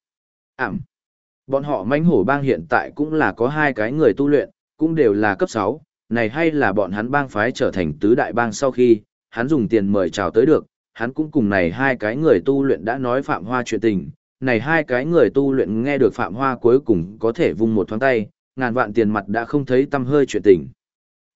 Bọn họ mánh hổ bang hiện tại cũng là có 2 cái người tu luyện, cũng đều là cấp 6, này hay là bọn hắn bang phái trở thành tứ đại bang sau khi, hắn dùng tiền mời chào tới được, hắn cũng cùng này 2 cái người tu luyện đã nói Phạm Hoa chuyện tình, này 2 cái người tu luyện nghe được Phạm Hoa cuối cùng có thể vung một thoáng tay, ngàn vạn tiền mặt đã không thấy tâm hơi chuyện tình.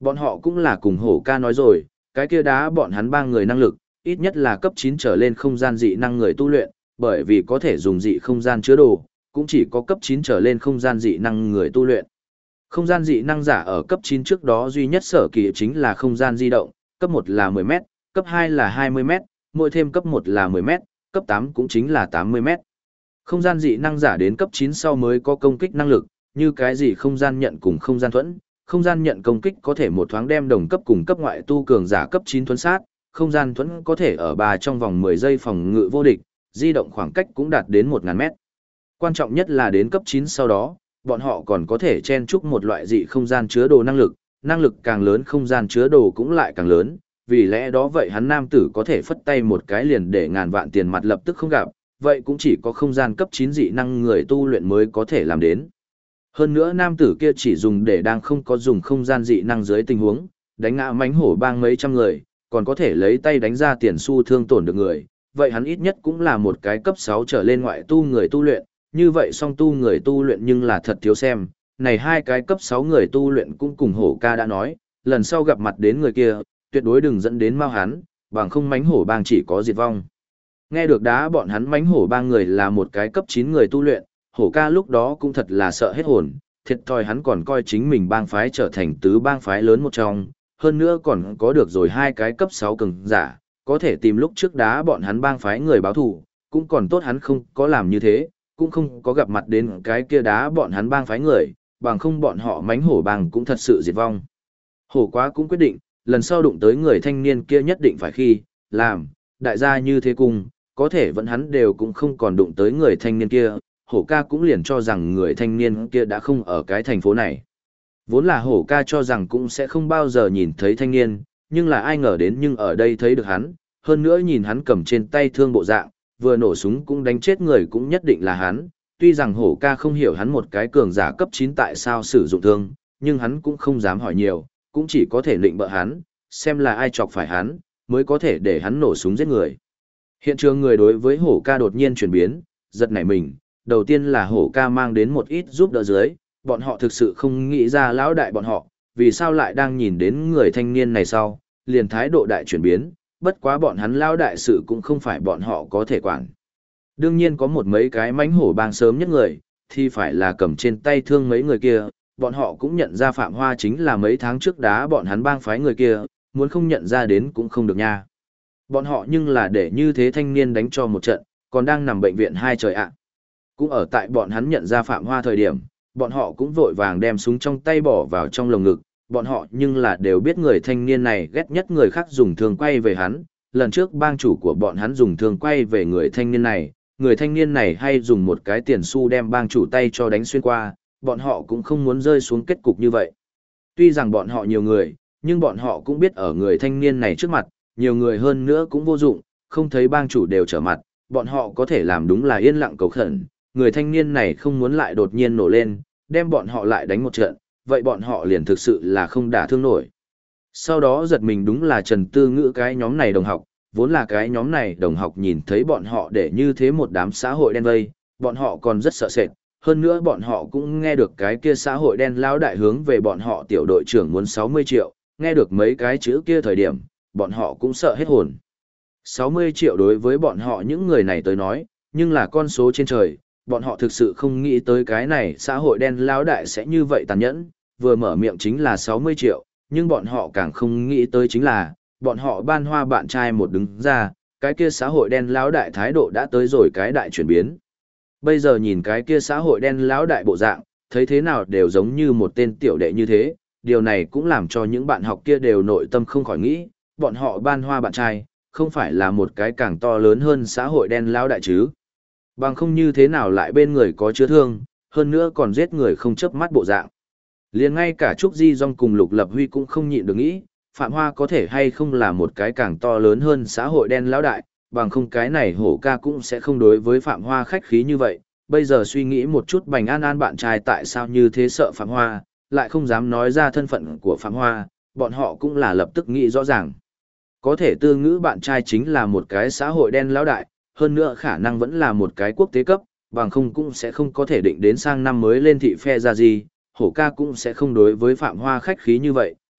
Bọn họ cũng là cùng hổ ca nói rồi, cái kia đá bọn hắn ba người năng lực, ít nhất là cấp 9 trở lên không gian dị năng người tu luyện, bởi vì có thể dùng dị không gian chứa đồ, cũng chỉ có cấp 9 trở lên không gian dị năng người tu luyện. Không gian dị năng giả ở cấp 9 trước đó duy nhất sở kỳ chính là không gian di động, cấp 1 là 10 mét, cấp 2 là 20 mét, mỗi thêm cấp 1 là 10 mét, cấp 8 cũng chính là 80 mét. Không gian dị năng giả đến cấp 9 sau mới có công kích năng lực, như cái gì không gian nhận cùng không gian thuẫn. Không gian nhận công kích có thể một thoáng đem đồng cấp cùng cấp ngoại tu cường giả cấp 9 thuẫn sát, không gian thuẫn có thể ở bà trong vòng 10 giây phòng ngự vô địch, di động khoảng cách cũng đạt đến 1000 mét. Quan trọng nhất là đến cấp 9 sau đó, bọn họ còn có thể chen chúc một loại dị không gian chứa đồ năng lực càng lớn không gian chứa đồ cũng lại càng lớn, vì lẽ đó vậy hắn nam tử có thể phất tay một cái liền để ngàn vạn tiền mặt lập tức không gặp, vậy cũng chỉ có không gian cấp 9 dị năng người tu luyện mới có thể làm đến. Hơn nữa nam tử kia chỉ dùng để đang không có dùng không gian dị năng dưới tình huống, đánh ngã mánh hổ bang mấy trăm người, còn có thể lấy tay đánh ra tiền xu thương tổn được người, vậy hắn ít nhất cũng là một cái cấp 6 trở lên ngoại tu người tu luyện, như vậy song tu người tu luyện nhưng là thật thiếu xem, này hai cái cấp 6 người tu luyện cũng cùng hổ ca đã nói, lần sau gặp mặt đến người kia, tuyệt đối đừng dẫn đến mau hắn, bằng không mánh hổ bang chỉ có diệt vong. Nghe được đá bọn hắn mánh hổ bang người là một cái cấp 9 người tu luyện, hổ ca lúc đó cũng thật là sợ hết hồn, thiệt thòi hắn còn coi chính mình bang phái trở thành tứ bang phái lớn một trong, hơn nữa còn có được rồi hai cái cấp 6 cường giả, có thể tìm lúc trước đá bọn hắn bang phái người báo thù, cũng còn tốt hắn không có làm như thế, cũng không có gặp mặt đến cái kia đá bọn hắn bang phái người, bằng không bọn họ mánh hổ bang cũng thật sự diệt vong. Hổ quá cũng quyết định, lần sau đụng tới người thanh niên kia nhất định phải khi, làm, đại gia như thế cùng, có thể vẫn hắn đều cũng không còn đụng tới người thanh niên kia, hổ ca cũng liền cho rằng người thanh niên kia đã không ở cái thành phố này. Vốn là hổ ca cho rằng cũng sẽ không bao giờ nhìn thấy thanh niên, nhưng là ai ngờ đến nhưng ở đây thấy được hắn, hơn nữa nhìn hắn cầm trên tay thương bộ dạng, vừa nổ súng cũng đánh chết người cũng nhất định là hắn, tuy rằng hổ ca không hiểu hắn một cái cường giả cấp 9 tại sao sử dụng thương, nhưng hắn cũng không dám hỏi nhiều, cũng chỉ có thể định bợ hắn, xem là ai chọc phải hắn, mới có thể để hắn nổ súng giết người. Hiện trường người đối với hổ ca đột nhiên chuyển biến, giật nảy mình, đầu tiên là hổ ca mang đến một ít giúp đỡ dưới, bọn họ thực sự không nghĩ ra lão đại bọn họ, vì sao lại đang nhìn đến người thanh niên này sau, liền thái độ đại chuyển biến, bất quá bọn hắn lão đại sự cũng không phải bọn họ có thể quản. Đương nhiên có một mấy cái mánh hổ bang sớm nhất người, thì phải là cầm trên tay thương mấy người kia, bọn họ cũng nhận ra Phạm Hoa chính là mấy tháng trước đá bọn hắn bang phái người kia, muốn không nhận ra đến cũng không được nha. Bọn họ nhưng là để như thế thanh niên đánh cho một trận, còn đang nằm bệnh viện hai trời ạ. Cũng ở tại bọn hắn nhận ra Phạm Hoa thời điểm, bọn họ cũng vội vàng đem súng trong tay bỏ vào trong lồng ngực, bọn họ nhưng là đều biết người thanh niên này ghét nhất người khác dùng thương quay về hắn, lần trước bang chủ của bọn hắn dùng thương quay về người thanh niên này hay dùng một cái tiền xu đem bang chủ tay cho đánh xuyên qua, bọn họ cũng không muốn rơi xuống kết cục như vậy. Tuy rằng bọn họ nhiều người, nhưng bọn họ cũng biết ở người thanh niên này trước mặt, nhiều người hơn nữa cũng vô dụng, không thấy bang chủ đều trở mặt, bọn họ có thể làm đúng là yên lặng cầu khẩn, người thanh niên này không muốn lại đột nhiên nổ lên, đem bọn họ lại đánh một trận, vậy bọn họ liền thực sự là không đả thương nổi. Sau đó giật mình đúng là Trần Tư Ngữ cái nhóm này đồng học, vốn là cái nhóm này đồng học nhìn thấy bọn họ để như thế một đám xã hội đen vây, bọn họ còn rất sợ sệt, hơn nữa bọn họ cũng nghe được cái kia xã hội đen lão đại hướng về bọn họ tiểu đội trưởng muốn 60 triệu, nghe được mấy cái chữ kia thời điểm, bọn họ cũng sợ hết hồn. 60 triệu đối với bọn họ những người này tới nói, nhưng là con số trên trời, bọn họ thực sự không nghĩ tới cái này xã hội đen lão đại sẽ như vậy tàn nhẫn, vừa mở miệng chính là 60 triệu, nhưng bọn họ càng không nghĩ tới chính là, bọn họ ban hoa bạn trai một đứng ra, cái kia xã hội đen lão đại thái độ đã tới rồi cái đại chuyển biến. Bây giờ nhìn cái kia xã hội đen lão đại bộ dạng, thấy thế nào đều giống như một tên tiểu đệ như thế, điều này cũng làm cho những bạn học kia đều nội tâm không khỏi nghĩ, bọn họ ban hoa bạn trai, không phải là một cái càng to lớn hơn xã hội đen lão đại chứ. Bằng không như thế nào lại bên người có chứa thương, hơn nữa còn giết người không chớp mắt bộ dạng. Liền ngay cả Trúc Di Dung cùng Lục Lập Huy cũng không nhịn được nghĩ, Phạm Hoa có thể hay không là một cái càng to lớn hơn xã hội đen lão đại, bằng không cái này hổ ca cũng sẽ không đối với Phạm Hoa khách khí như vậy. Bây giờ suy nghĩ một chút Bành An An bạn trai tại sao như thế sợ Phạm Hoa, lại không dám nói ra thân phận của Phạm Hoa, bọn họ cũng là lập tức nghĩ rõ ràng. Có thể Tư Ngữ bạn trai chính là một cái xã hội đen lão đại, hơn nữa khả năng vẫn là một cái quốc tế cấp, bằng không cũng sẽ không có thể định đến sang năm mới lên thị phe ra gì, hổ ca cũng sẽ không đối với Phạm Hoa khách khí như vậy,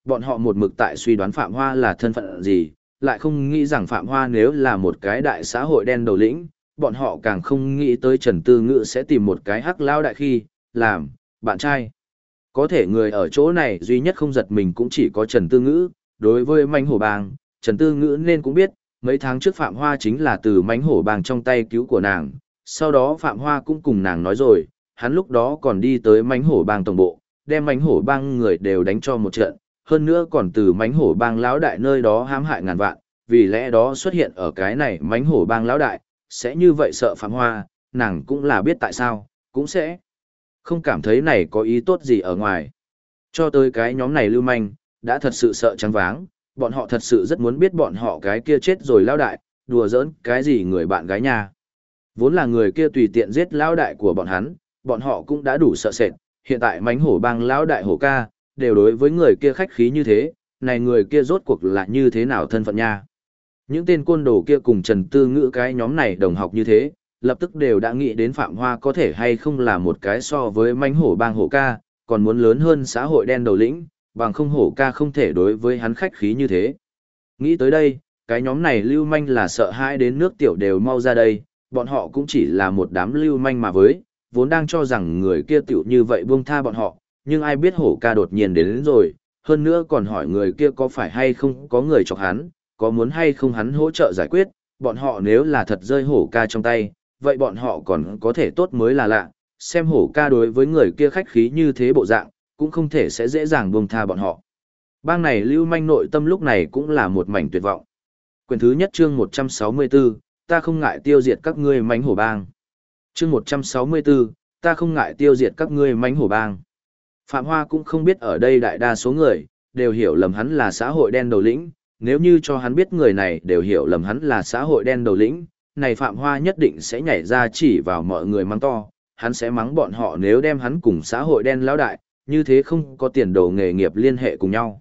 bọn họ một mực tại suy đoán Phạm Hoa là thân phận gì, lại không nghĩ rằng Phạm Hoa nếu là một cái đại xã hội đen đầu lĩnh, bọn họ càng không nghĩ tới Trần Tư Ngữ sẽ tìm một cái hắc lao đại khi, làm, bạn trai. Có thể người ở chỗ này duy nhất không giật mình cũng chỉ có Trần Tư Ngữ, đối với mãnh hổ bang, Trần Tư Ngữ nên cũng biết, mấy tháng trước Phạm Hoa chính là từ mãnh hổ bang trong tay cứu của nàng, sau đó Phạm Hoa cũng cùng nàng nói rồi, hắn lúc đó còn đi tới mãnh hổ bang tổng bộ, đem mãnh hổ bang người đều đánh cho một trận, hơn nữa còn từ mãnh hổ bang lão đại nơi đó hãm hại ngàn vạn, vì lẽ đó xuất hiện ở cái này mãnh hổ bang lão đại, sẽ như vậy sợ Phạm Hoa, nàng cũng là biết tại sao, cũng sẽ không cảm thấy này có ý tốt gì ở ngoài. Cho tới cái nhóm này lưu manh, đã thật sự sợ trắng váng, bọn họ thật sự rất muốn biết bọn họ cái kia chết rồi lão đại, đùa giỡn cái gì người bạn gái nhà. Vốn là người kia tùy tiện giết lão đại của bọn họ cũng đã đủ sợ sệt, hiện tại mãnh hổ bang lão đại hổ ca, đều đối với người kia khách khí như thế, này người kia rốt cuộc là như thế nào thân phận nha. Những tên côn đồ kia cùng Trần Tư Ngữ cái nhóm này đồng học như thế, lập tức đều đã nghĩ đến Phạm Hoa có thể hay không là một cái so với mãnh hổ bang hổ ca, còn muốn lớn hơn xã hội đen đầu lĩnh, bằng không hổ ca không thể đối với hắn khách khí như thế. Nghĩ tới đây, cái nhóm này lưu manh là sợ hãi đến nước tiểu đều mau ra đây, bọn họ cũng chỉ là một đám lưu manh mà với, vốn đang cho rằng người kia tiểu như vậy buông tha bọn họ, nhưng ai biết hổ ca đột nhiên đến rồi, hơn nữa còn hỏi người kia có phải hay không có người chọc hắn, có muốn hay không hắn hỗ trợ giải quyết, bọn họ nếu là thật rơi hổ ca trong tay, vậy bọn họ còn có thể tốt mới là lạ, xem hổ ca đối với người kia khách khí như thế bộ dạng, cũng không thể sẽ dễ dàng buông tha bọn họ. Bang này lưu manh nội tâm lúc này cũng là một mảnh tuyệt vọng. Quyển thứ nhất chương 164, ta không ngại tiêu diệt các ngươi mãnh hổ bang. Chương 164, ta không ngại tiêu diệt các ngươi mãnh hổ bang. Phạm Hoa cũng không biết ở đây đại đa số người, đều hiểu lầm hắn là xã hội đen đầu lĩnh, nếu như cho hắn biết người này đều hiểu lầm hắn là xã hội đen đầu lĩnh, này Phạm Hoa nhất định sẽ nhảy ra chỉ vào mọi người mắng to, hắn sẽ mắng bọn họ nếu đem hắn cùng xã hội đen lão đại, như thế không có tiền đồ nghề nghiệp liên hệ cùng nhau.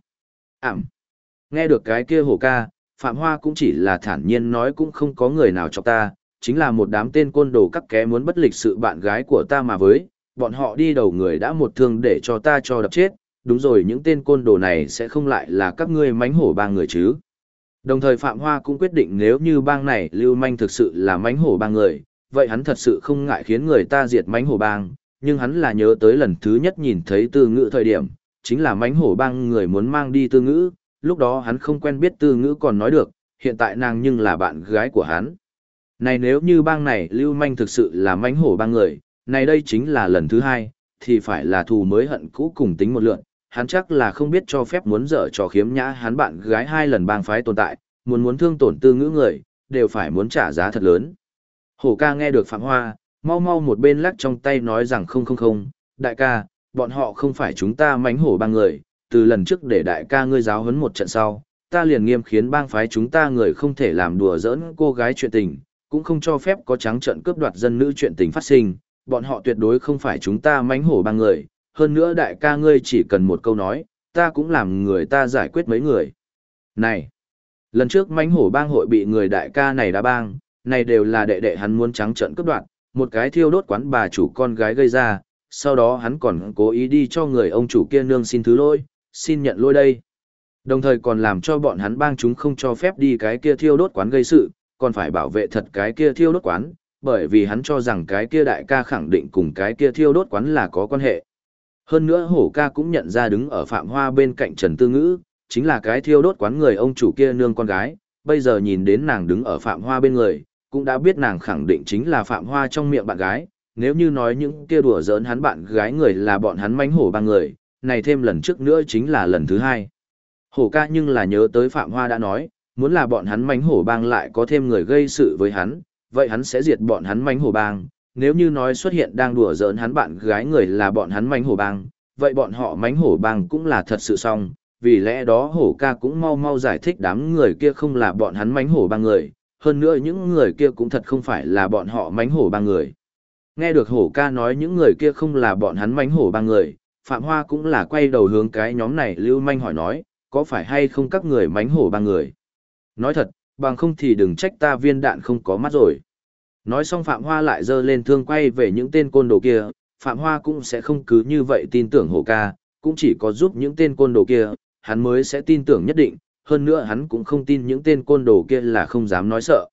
Nghe được cái kia hổ ca, Phạm Hoa cũng chỉ là thản nhiên nói cũng không có người nào chọc ta, chính là một đám tên côn đồ các ké muốn bất lịch sự bạn gái của ta mà với, bọn họ đi đầu người đã một thương để cho ta cho đập chết, đúng rồi những tên côn đồ này sẽ không lại là các ngươi mãnh hổ bang người chứ. Đồng thời Phạm Hoa cũng quyết định nếu như bang này lưu manh thực sự là mãnh hổ bang người, vậy hắn thật sự không ngại khiến người ta diệt mãnh hổ bang, nhưng hắn là nhớ tới lần thứ nhất nhìn thấy Tư Ngữ thời điểm, chính là mãnh hổ bang người muốn mang đi Tư Ngữ, lúc đó hắn không quen biết Tư Ngữ còn nói được, hiện tại nàng nhưng là bạn gái của hắn. Này nếu như bang này lưu manh thực sự là mãnh hổ bang người, này đây chính là lần thứ hai, thì phải là thù mới hận cũ cùng tính một lượt, hắn chắc là không biết cho phép muốn dở trò khiếm nhã hắn bạn gái hai lần bang phái tồn tại, muốn thương tổn Tư Ngữ người, đều phải muốn trả giá thật lớn. Hổ ca nghe được Phạm Hoa, mau một bên lắc trong tay nói rằng không, đại ca, bọn họ không phải chúng ta mãnh hổ bang người, từ lần trước để đại ca ngươi giáo huấn một trận sau, ta liền nghiêm khiến bang phái chúng ta người không thể làm đùa giỡn cô gái chuyện tình, cũng không cho phép có trắng trợn cướp đoạt dân nữ chuyện tình phát sinh, bọn họ tuyệt đối không phải chúng ta mãnh hổ bang người, hơn nữa đại ca ngươi chỉ cần một câu nói, ta cũng làm người ta giải quyết mấy người. Này, lần trước mãnh hổ bang hội bị người đại ca này đã bang, này đều là đệ đệ hắn muốn trắng trợn cướp đoạt, một cái thiêu đốt quán bà chủ con gái gây ra, sau đó hắn còn cố ý đi cho người ông chủ kia nương xin thứ lỗi, xin nhận lỗi đây. Đồng thời còn làm cho bọn hắn bang chúng không cho phép đi cái kia thiêu đốt quán gây sự, còn phải bảo vệ thật cái kia thiêu đốt quán, bởi vì hắn cho rằng cái kia đại ca khẳng định cùng cái kia thiêu đốt quán là có quan hệ. Hơn nữa hổ ca cũng nhận ra đứng ở Phạm Hoa bên cạnh Trần Tư Ngữ, chính là cái thiêu đốt quán người ông chủ kia nương con gái, bây giờ nhìn đến nàng đứng ở Phạm Hoa bên người, cũng đã biết nàng khẳng định chính là Phạm Hoa trong miệng bạn gái, nếu như nói những kia đùa giỡn hắn bạn gái người là bọn hắn mãnh hổ bang người, này thêm lần trước nữa chính là lần thứ hai. Hổ ca nhưng là nhớ tới Phạm Hoa đã nói, muốn là bọn hắn mãnh hổ bang lại có thêm người gây sự với hắn, vậy hắn sẽ diệt bọn hắn mãnh hổ bang, nếu như nói xuất hiện đang đùa giỡn hắn bạn gái người là bọn hắn mãnh hổ bang, vậy bọn họ mãnh hổ bang cũng là thật sự xong, vì lẽ đó hổ ca cũng mau giải thích đám người kia không là bọn hắn mãnh hổ bang người, hơn nữa những người kia cũng thật không phải là bọn họ mãnh hổ bang người. Nghe được hổ ca nói những người kia không là bọn hắn mãnh hổ bang người, Phạm Hoa cũng là quay đầu hướng cái nhóm này lưu manh hỏi nói, có phải hay không các người mãnh hổ bang người? Nói thật, bằng không thì đừng trách ta viên đạn không có mắt rồi. Nói xong Phạm Hoa lại giơ lên thương quay về những tên côn đồ kia, Phạm Hoa cũng sẽ không cứ như vậy tin tưởng hổ ca, cũng chỉ có giúp những tên côn đồ kia, hắn mới sẽ tin tưởng nhất định, hơn nữa hắn cũng không tin những tên côn đồ kia là không dám nói sợ.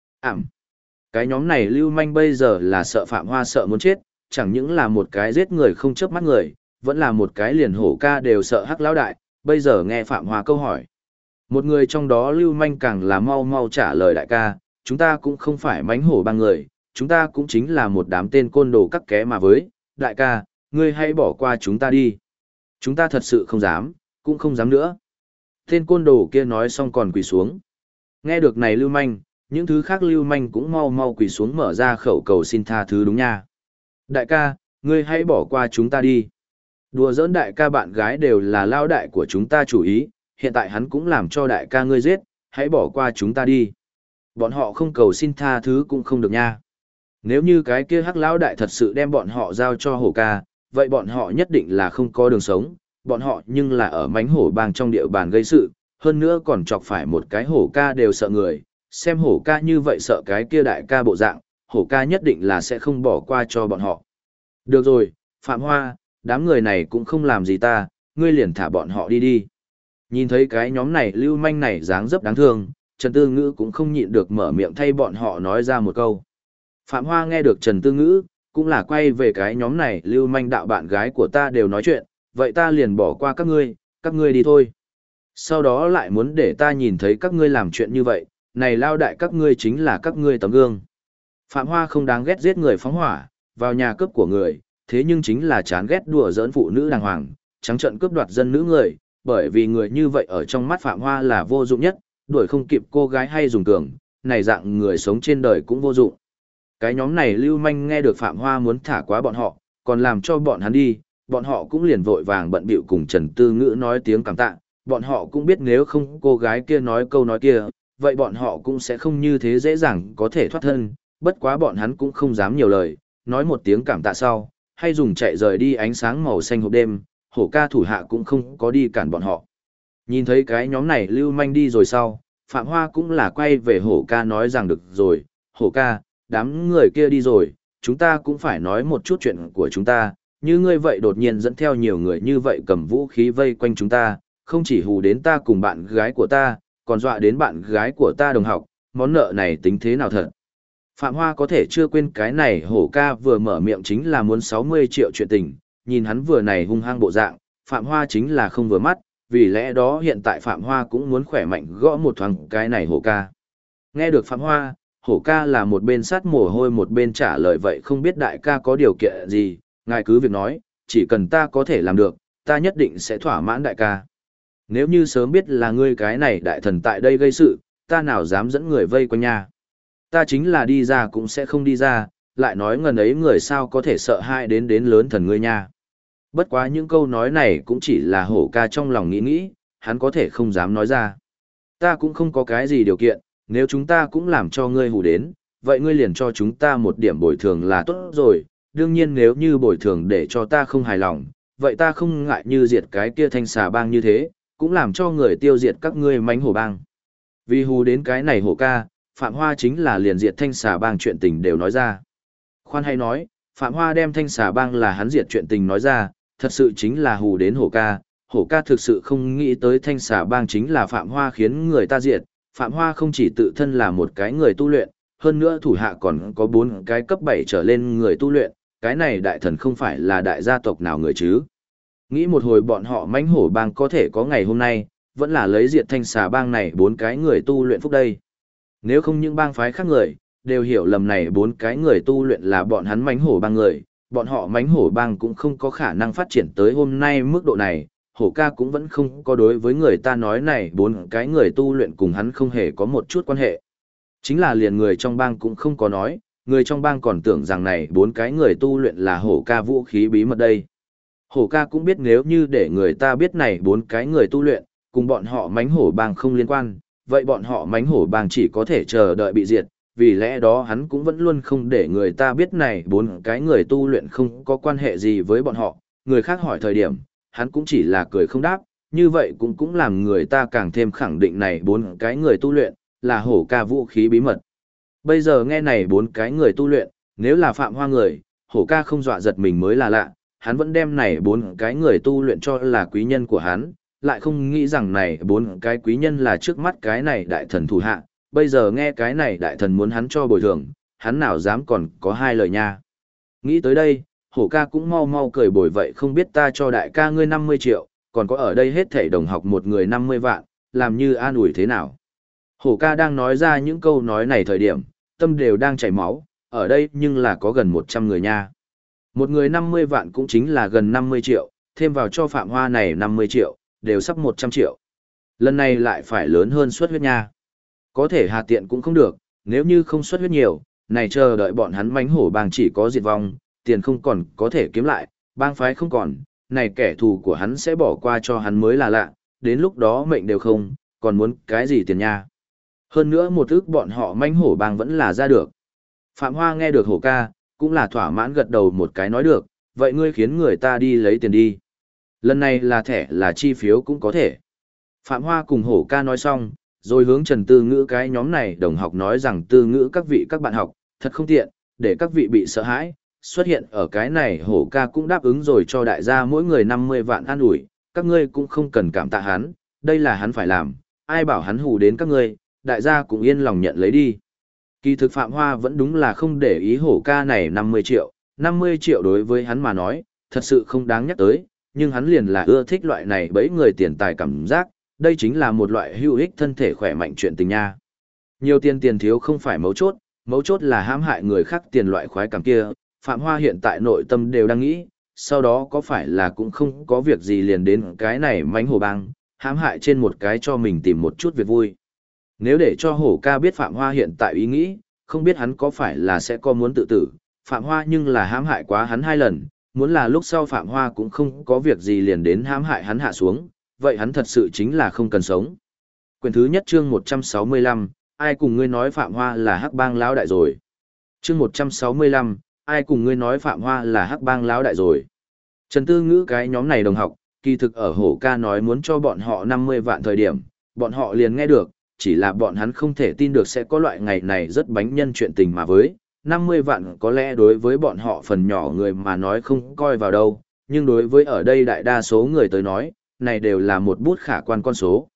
Cái nhóm này lưu manh bây giờ là sợ Phạm Hoa sợ muốn chết, chẳng những là một cái giết người không chớp mắt người, vẫn là một cái liền hổ ca đều sợ Hắc lão đại, bây giờ nghe Phạm Hoa câu hỏi. Một người trong đó lưu manh càng là mau mau trả lời đại ca, chúng ta cũng không phải mánh hổ bang người, chúng ta cũng chính là một đám tên côn đồ cắt ké mà với, đại ca, ngươi hãy bỏ qua chúng ta đi. Chúng ta thật sự không dám, cũng không dám nữa. Tên côn đồ kia nói xong còn quỳ xuống. Nghe được này lưu manh, những thứ khác lưu manh cũng mau mau quỳ xuống mở ra khẩu cầu xin tha thứ đúng nha. Đại ca, ngươi hãy bỏ qua chúng ta đi. Đùa giỡn đại ca bạn gái đều là lao đại của chúng ta chủ ý, hiện tại hắn cũng làm cho đại ca ngươi giết, hãy bỏ qua chúng ta đi. Bọn họ không cầu xin tha thứ cũng không được nha. Nếu như cái kia Hắc lão đại thật sự đem bọn họ giao cho hổ ca, vậy bọn họ nhất định là không có đường sống, bọn họ nhưng là ở mánh hổ bang trong địa bàn gây sự, hơn nữa còn chọc phải một cái hổ ca đều sợ người, xem hổ ca như vậy sợ cái kia đại ca bộ dạng, hổ ca nhất định là sẽ không bỏ qua cho bọn họ. Được rồi, Phạm Hoa, đám người này cũng không làm gì ta, ngươi liền thả bọn họ đi đi. Nhìn thấy cái nhóm này lưu manh này dáng dấp đáng thương, Trần Tư Ngữ cũng không nhịn được mở miệng thay bọn họ nói ra một câu. Phạm Hoa nghe được Trần Tư Ngữ, cũng là quay về cái nhóm này lưu manh đạo bạn gái của ta đều nói chuyện, vậy ta liền bỏ qua các ngươi đi thôi. Sau đó lại muốn để ta nhìn thấy các ngươi làm chuyện như vậy, này lao đại các ngươi chính là các ngươi tấm gương. Phạm Hoa không đáng ghét giết người phóng hỏa, vào nhà cướp của người, thế nhưng chính là chán ghét đùa giỡn phụ nữ đàng hoàng, trắng trợn cướp đoạt dân nữ người, bởi vì người như vậy ở trong mắt Phạm Hoa là vô dụng nhất, đuổi không kịp cô gái hay dùng cường, này dạng người sống trên đời cũng vô dụng. Cái nhóm này lưu manh nghe được Phạm Hoa muốn thả quá bọn họ, còn làm cho bọn hắn đi, bọn họ cũng liền vội vàng bận bịu cùng Trần Tư Ngữ nói tiếng cảm tạ, bọn họ cũng biết nếu không cô gái kia nói câu nói kia, vậy bọn họ cũng sẽ không như thế dễ dàng có thể thoát thân, bất quá bọn hắn cũng không dám nhiều lời, nói một tiếng cảm tạ sau, hay dùng chạy rời đi ánh sáng màu xanh hộp đêm, hổ ca thủ hạ cũng không có đi cản bọn họ. Nhìn thấy cái nhóm này lưu manh đi rồi sau, Phạm Hoa cũng là quay về hổ ca nói rằng được rồi, hổ ca, đám người kia đi rồi, chúng ta cũng phải nói một chút chuyện của chúng ta, như ngươi vậy đột nhiên dẫn theo nhiều người như vậy cầm vũ khí vây quanh chúng ta, không chỉ hù đến ta cùng bạn gái của ta, còn dọa đến bạn gái của ta đồng học, món nợ này tính thế nào thật. Phạm Hoa có thể chưa quên cái này hổ ca vừa mở miệng chính là muốn 60 triệu chuyện tình, nhìn hắn vừa này hung hăng bộ dạng, Phạm Hoa chính là không vừa mắt, vì lẽ đó hiện tại Phạm Hoa cũng muốn khỏe mạnh gõ một thoáng cái này hổ ca. Nghe được Phạm Hoa, hổ ca là một bên sát mồ hôi một bên trả lời vậy không biết đại ca có điều kiện gì, ngài cứ việc nói, chỉ cần ta có thể làm được, ta nhất định sẽ thỏa mãn đại ca. Nếu như sớm biết là ngươi cái này đại thần tại đây gây sự, ta nào dám dẫn người vây quanh nhà. Ta chính là đi ra cũng sẽ không đi ra, lại nói ngần ấy người sao có thể sợ hãi đến lớn thần ngươi nha. Bất quá những câu nói này cũng chỉ là hổ ca trong lòng nghĩ, hắn có thể không dám nói ra. Ta cũng không có cái gì điều kiện, nếu chúng ta cũng làm cho ngươi hù đến, vậy ngươi liền cho chúng ta một điểm bồi thường là tốt rồi, đương nhiên nếu như bồi thường để cho ta không hài lòng, vậy ta không ngại như diệt cái kia thanh xà bang như thế, cũng làm cho người tiêu diệt các ngươi mánh hổ bang. Vì hù đến cái này hổ ca, Phạm Hoa chính là liền diệt thanh xà bang chuyện tình đều nói ra. Khoan hay nói, Phạm Hoa đem thanh xà bang là hắn diệt chuyện tình nói ra, thật sự chính là hù đến hổ ca thực sự không nghĩ tới thanh xà bang chính là Phạm Hoa khiến người ta diệt. Phạm Hoa không chỉ tự thân là một cái người tu luyện, hơn nữa thủ hạ còn có 4 cái cấp 7 trở lên người tu luyện, cái này đại thần không phải là đại gia tộc nào người chứ. Nghĩ một hồi bọn họ mãnh hổ bang có thể có ngày hôm nay, vẫn là lấy diệt thanh xà bang này 4 cái người tu luyện phúc đây. Nếu không những bang phái khác người, đều hiểu lầm này 4 cái người tu luyện là bọn hắn mãnh hổ bang người, bọn họ mãnh hổ bang cũng không có khả năng phát triển tới hôm nay mức độ này, hổ ca cũng vẫn không có đối với người ta nói này 4 cái người tu luyện cùng hắn không hề có một chút quan hệ. Chính là liền người trong bang cũng không có nói, người trong bang còn tưởng rằng này 4 cái người tu luyện là hổ ca vũ khí bí mật đây. Hổ ca cũng biết nếu như để người ta biết này 4 cái người tu luyện, cùng bọn họ mãnh hổ bang không liên quan, vậy bọn họ mãnh hổ bang chỉ có thể chờ đợi bị diệt, vì lẽ đó hắn cũng vẫn luôn không để người ta biết này 4 cái người tu luyện không có quan hệ gì với bọn họ, người khác hỏi thời điểm, hắn cũng chỉ là cười không đáp, như vậy cũng làm người ta càng thêm khẳng định này 4 cái người tu luyện, là hổ ca vũ khí bí mật. Bây giờ nghe này 4 cái người tu luyện, nếu là Phạm Hoa người, hổ ca không dọa giật mình mới là lạ, hắn vẫn đem này 4 cái người tu luyện cho là quý nhân của hắn, lại không nghĩ rằng này 4 cái quý nhân là trước mắt cái này đại thần thủ hạ, bây giờ nghe cái này đại thần muốn hắn cho bồi thường, hắn nào dám còn có hai lời nha. Nghĩ tới đây, hổ ca cũng mau mau cười bồi vậy không biết ta cho đại ca ngươi 50 triệu, còn có ở đây hết thảy đồng học một người 50 vạn, làm như an ủi thế nào. Hổ ca đang nói ra những câu nói này thời điểm, tâm đều đang chảy máu, ở đây nhưng là có gần 100 người nha. Một người 50 vạn cũng chính là gần 50 triệu, thêm vào cho Phạm Hoa này 50 triệu, đều sắp 100 triệu. Lần này lại phải lớn hơn suất huyết nha. Có thể hà tiện cũng không được, nếu như không suất huyết nhiều, này chờ đợi bọn hắn mánh hổ bang chỉ có diệt vong, tiền không còn có thể kiếm lại, bang phái không còn, này kẻ thù của hắn sẽ bỏ qua cho hắn mới là lạ, đến lúc đó mệnh đều không, còn muốn cái gì tiền nha. Hơn nữa một ức bọn họ mánh hổ bang vẫn là ra được. Phạm Hoa nghe được hổ ca, cũng là thỏa mãn gật đầu một cái nói được, vậy ngươi khiến người ta đi lấy tiền đi. Lần này là thẻ là chi phiếu cũng có thể. Phạm Hoa cùng hổ ca nói xong, rồi hướng Trần Tư Ngữ cái nhóm này đồng học nói rằng Tư Ngữ các vị các bạn học, thật không tiện, để các vị bị sợ hãi, xuất hiện ở cái này hổ ca cũng đáp ứng rồi cho đại gia mỗi người 50 vạn an ủi, các ngươi cũng không cần cảm tạ hắn, đây là hắn phải làm, ai bảo hắn hù đến các ngươi, đại gia cũng yên lòng nhận lấy đi. Kỳ thực Phạm Hoa vẫn đúng là không để ý hổ ca này 50 triệu đối với hắn mà nói, thật sự không đáng nhắc tới, nhưng hắn liền là ưa thích loại này bẫy người tiền tài cảm giác, đây chính là một loại hữu ích thân thể khỏe mạnh chuyện tình nha. Nhiều tiền thiếu không phải mấu chốt là hãm hại người khác tiền loại khoái cảm kia, Phạm Hoa hiện tại nội tâm đều đang nghĩ, sau đó có phải là cũng không có việc gì liền đến cái này mánh hổ bang, hãm hại trên một cái cho mình tìm một chút việc vui. Nếu để cho hổ ca biết Phạm Hoa hiện tại ý nghĩ, không biết hắn có phải là sẽ có muốn tự tử, Phạm Hoa nhưng là hãm hại quá hắn 2 lần, muốn là lúc sau Phạm Hoa cũng không có việc gì liền đến hãm hại hắn hạ xuống, vậy hắn thật sự chính là không cần sống. Quyển thứ nhất chương 165, ai cùng ngươi nói Phạm Hoa là hắc bang lão đại rồi. Chương 165, ai cùng ngươi nói Phạm Hoa là hắc bang lão đại rồi. Trần Tư Ngữ cái nhóm này đồng học, kỳ thực ở hổ ca nói muốn cho bọn họ 50 vạn thời điểm, bọn họ liền nghe được, chỉ là bọn hắn không thể tin được sẽ có loại ngày này rất bánh nhân chuyện tình mà với. 50 vạn có lẽ đối với bọn họ phần nhỏ người mà nói không coi vào đâu, nhưng đối với ở đây đại đa số người tới nói, này đều là một bút khả quan con số.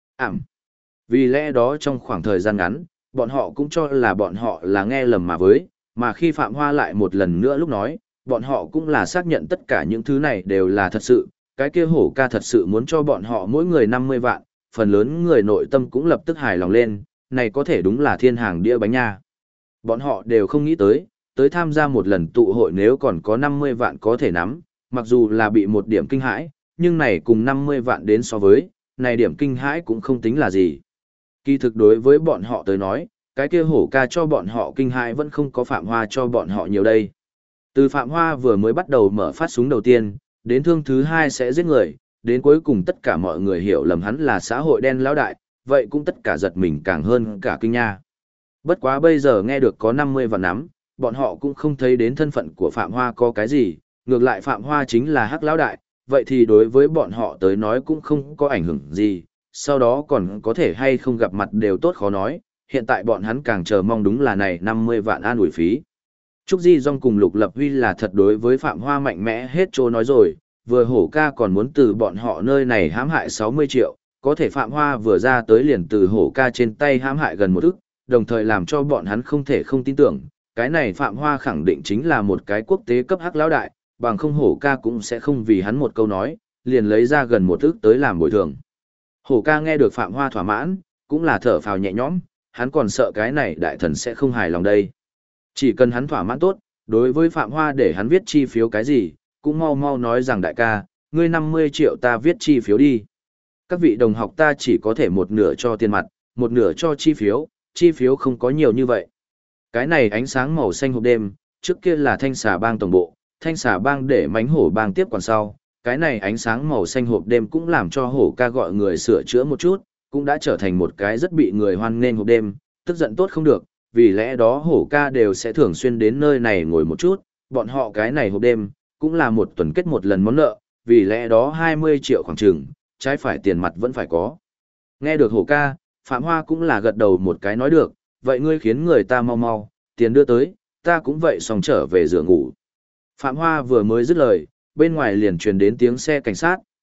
Vì lẽ đó trong khoảng thời gian ngắn, bọn họ cũng cho là bọn họ là nghe lầm mà với, mà khi Phạm Hoa lại một lần nữa lúc nói, bọn họ cũng là xác nhận tất cả những thứ này đều là thật sự, cái kia hổ ca thật sự muốn cho bọn họ mỗi người 50 vạn, phần lớn người nội tâm cũng lập tức hài lòng lên, này có thể đúng là thiên hàng đĩa bánh nha. Bọn họ đều không nghĩ tới tham gia một lần tụ hội nếu còn có 50 vạn có thể nắm, mặc dù là bị một điểm kinh hãi, nhưng này cùng 50 vạn đến so với, này điểm kinh hãi cũng không tính là gì. Kỳ thực đối với bọn họ tới nói, cái kia hổ ca cho bọn họ kinh hãi vẫn không có Phạm Hoa cho bọn họ nhiều đây. Từ Phạm Hoa vừa mới bắt đầu mở phát súng đầu tiên, đến thương thứ 2 sẽ giết người, đến cuối cùng tất cả mọi người hiểu lầm hắn là xã hội đen lão đại, vậy cũng tất cả giật mình càng hơn cả kinh nha. Bất quá bây giờ nghe được có 50 vạn nắm, bọn họ cũng không thấy đến thân phận của Phạm Hoa có cái gì, ngược lại Phạm Hoa chính là hắc lão đại, vậy thì đối với bọn họ tới nói cũng không có ảnh hưởng gì, sau đó còn có thể hay không gặp mặt đều tốt khó nói, hiện tại bọn hắn càng chờ mong đúng là này 50 vạn an ủi phí. Trúc Di Dung cùng Lục Lập Huy là thật đối với Phạm Hoa mạnh mẽ hết chỗ nói rồi, vừa hổ ca còn muốn từ bọn họ nơi này hãm hại 60 triệu, có thể Phạm Hoa vừa ra tới liền từ hổ ca trên tay hãm hại gần 1 ức, đồng thời làm cho bọn hắn không thể không tin tưởng, cái này Phạm Hoa khẳng định chính là một cái quốc tế cấp hắc lão đại, bằng không hổ ca cũng sẽ không vì hắn một câu nói, liền lấy ra gần 1 ức tới làm bồi thường. Hổ ca nghe được Phạm Hoa thỏa mãn, cũng là thở phào nhẹ nhõm, hắn còn sợ cái này đại thần sẽ không hài lòng đây. Chỉ cần hắn thỏa mãn tốt, đối với Phạm Hoa để hắn viết chi phiếu cái gì, cũng mau mau nói rằng đại ca, ngươi 50 triệu ta viết chi phiếu đi. Các vị đồng học ta chỉ có thể một nửa cho tiền mặt, một nửa cho chi phiếu không có nhiều như vậy. Cái này ánh sáng màu xanh hộp đêm, trước kia là Thanh Xà Bang tổng bộ, Thanh Xà Bang để mánh hổ bang tiếp còn sau, cái này ánh sáng màu xanh hộp đêm cũng làm cho hổ ca gọi người sửa chữa một chút, cũng đã trở thành một cái rất bị người hoan nghênh hộp đêm, tức giận tốt không được, vì lẽ đó hổ ca đều sẽ thường xuyên đến nơi này ngồi một chút, bọn họ cái này hộp đêm, cũng là một tuần kết một lần món nợ, vì lẽ đó 20 triệu khoảng chừng, trái phải tiền mặt vẫn phải có. Nghe được hổ ca, Phạm Hoa cũng là gật đầu một cái nói được, vậy ngươi khiến người ta mau mau, tiền đưa tới, ta cũng vậy xong trở về giường ngủ. Phạm Hoa vừa mới dứt lời, bên ngoài liền truyền đến tiếng xe cảnh sát,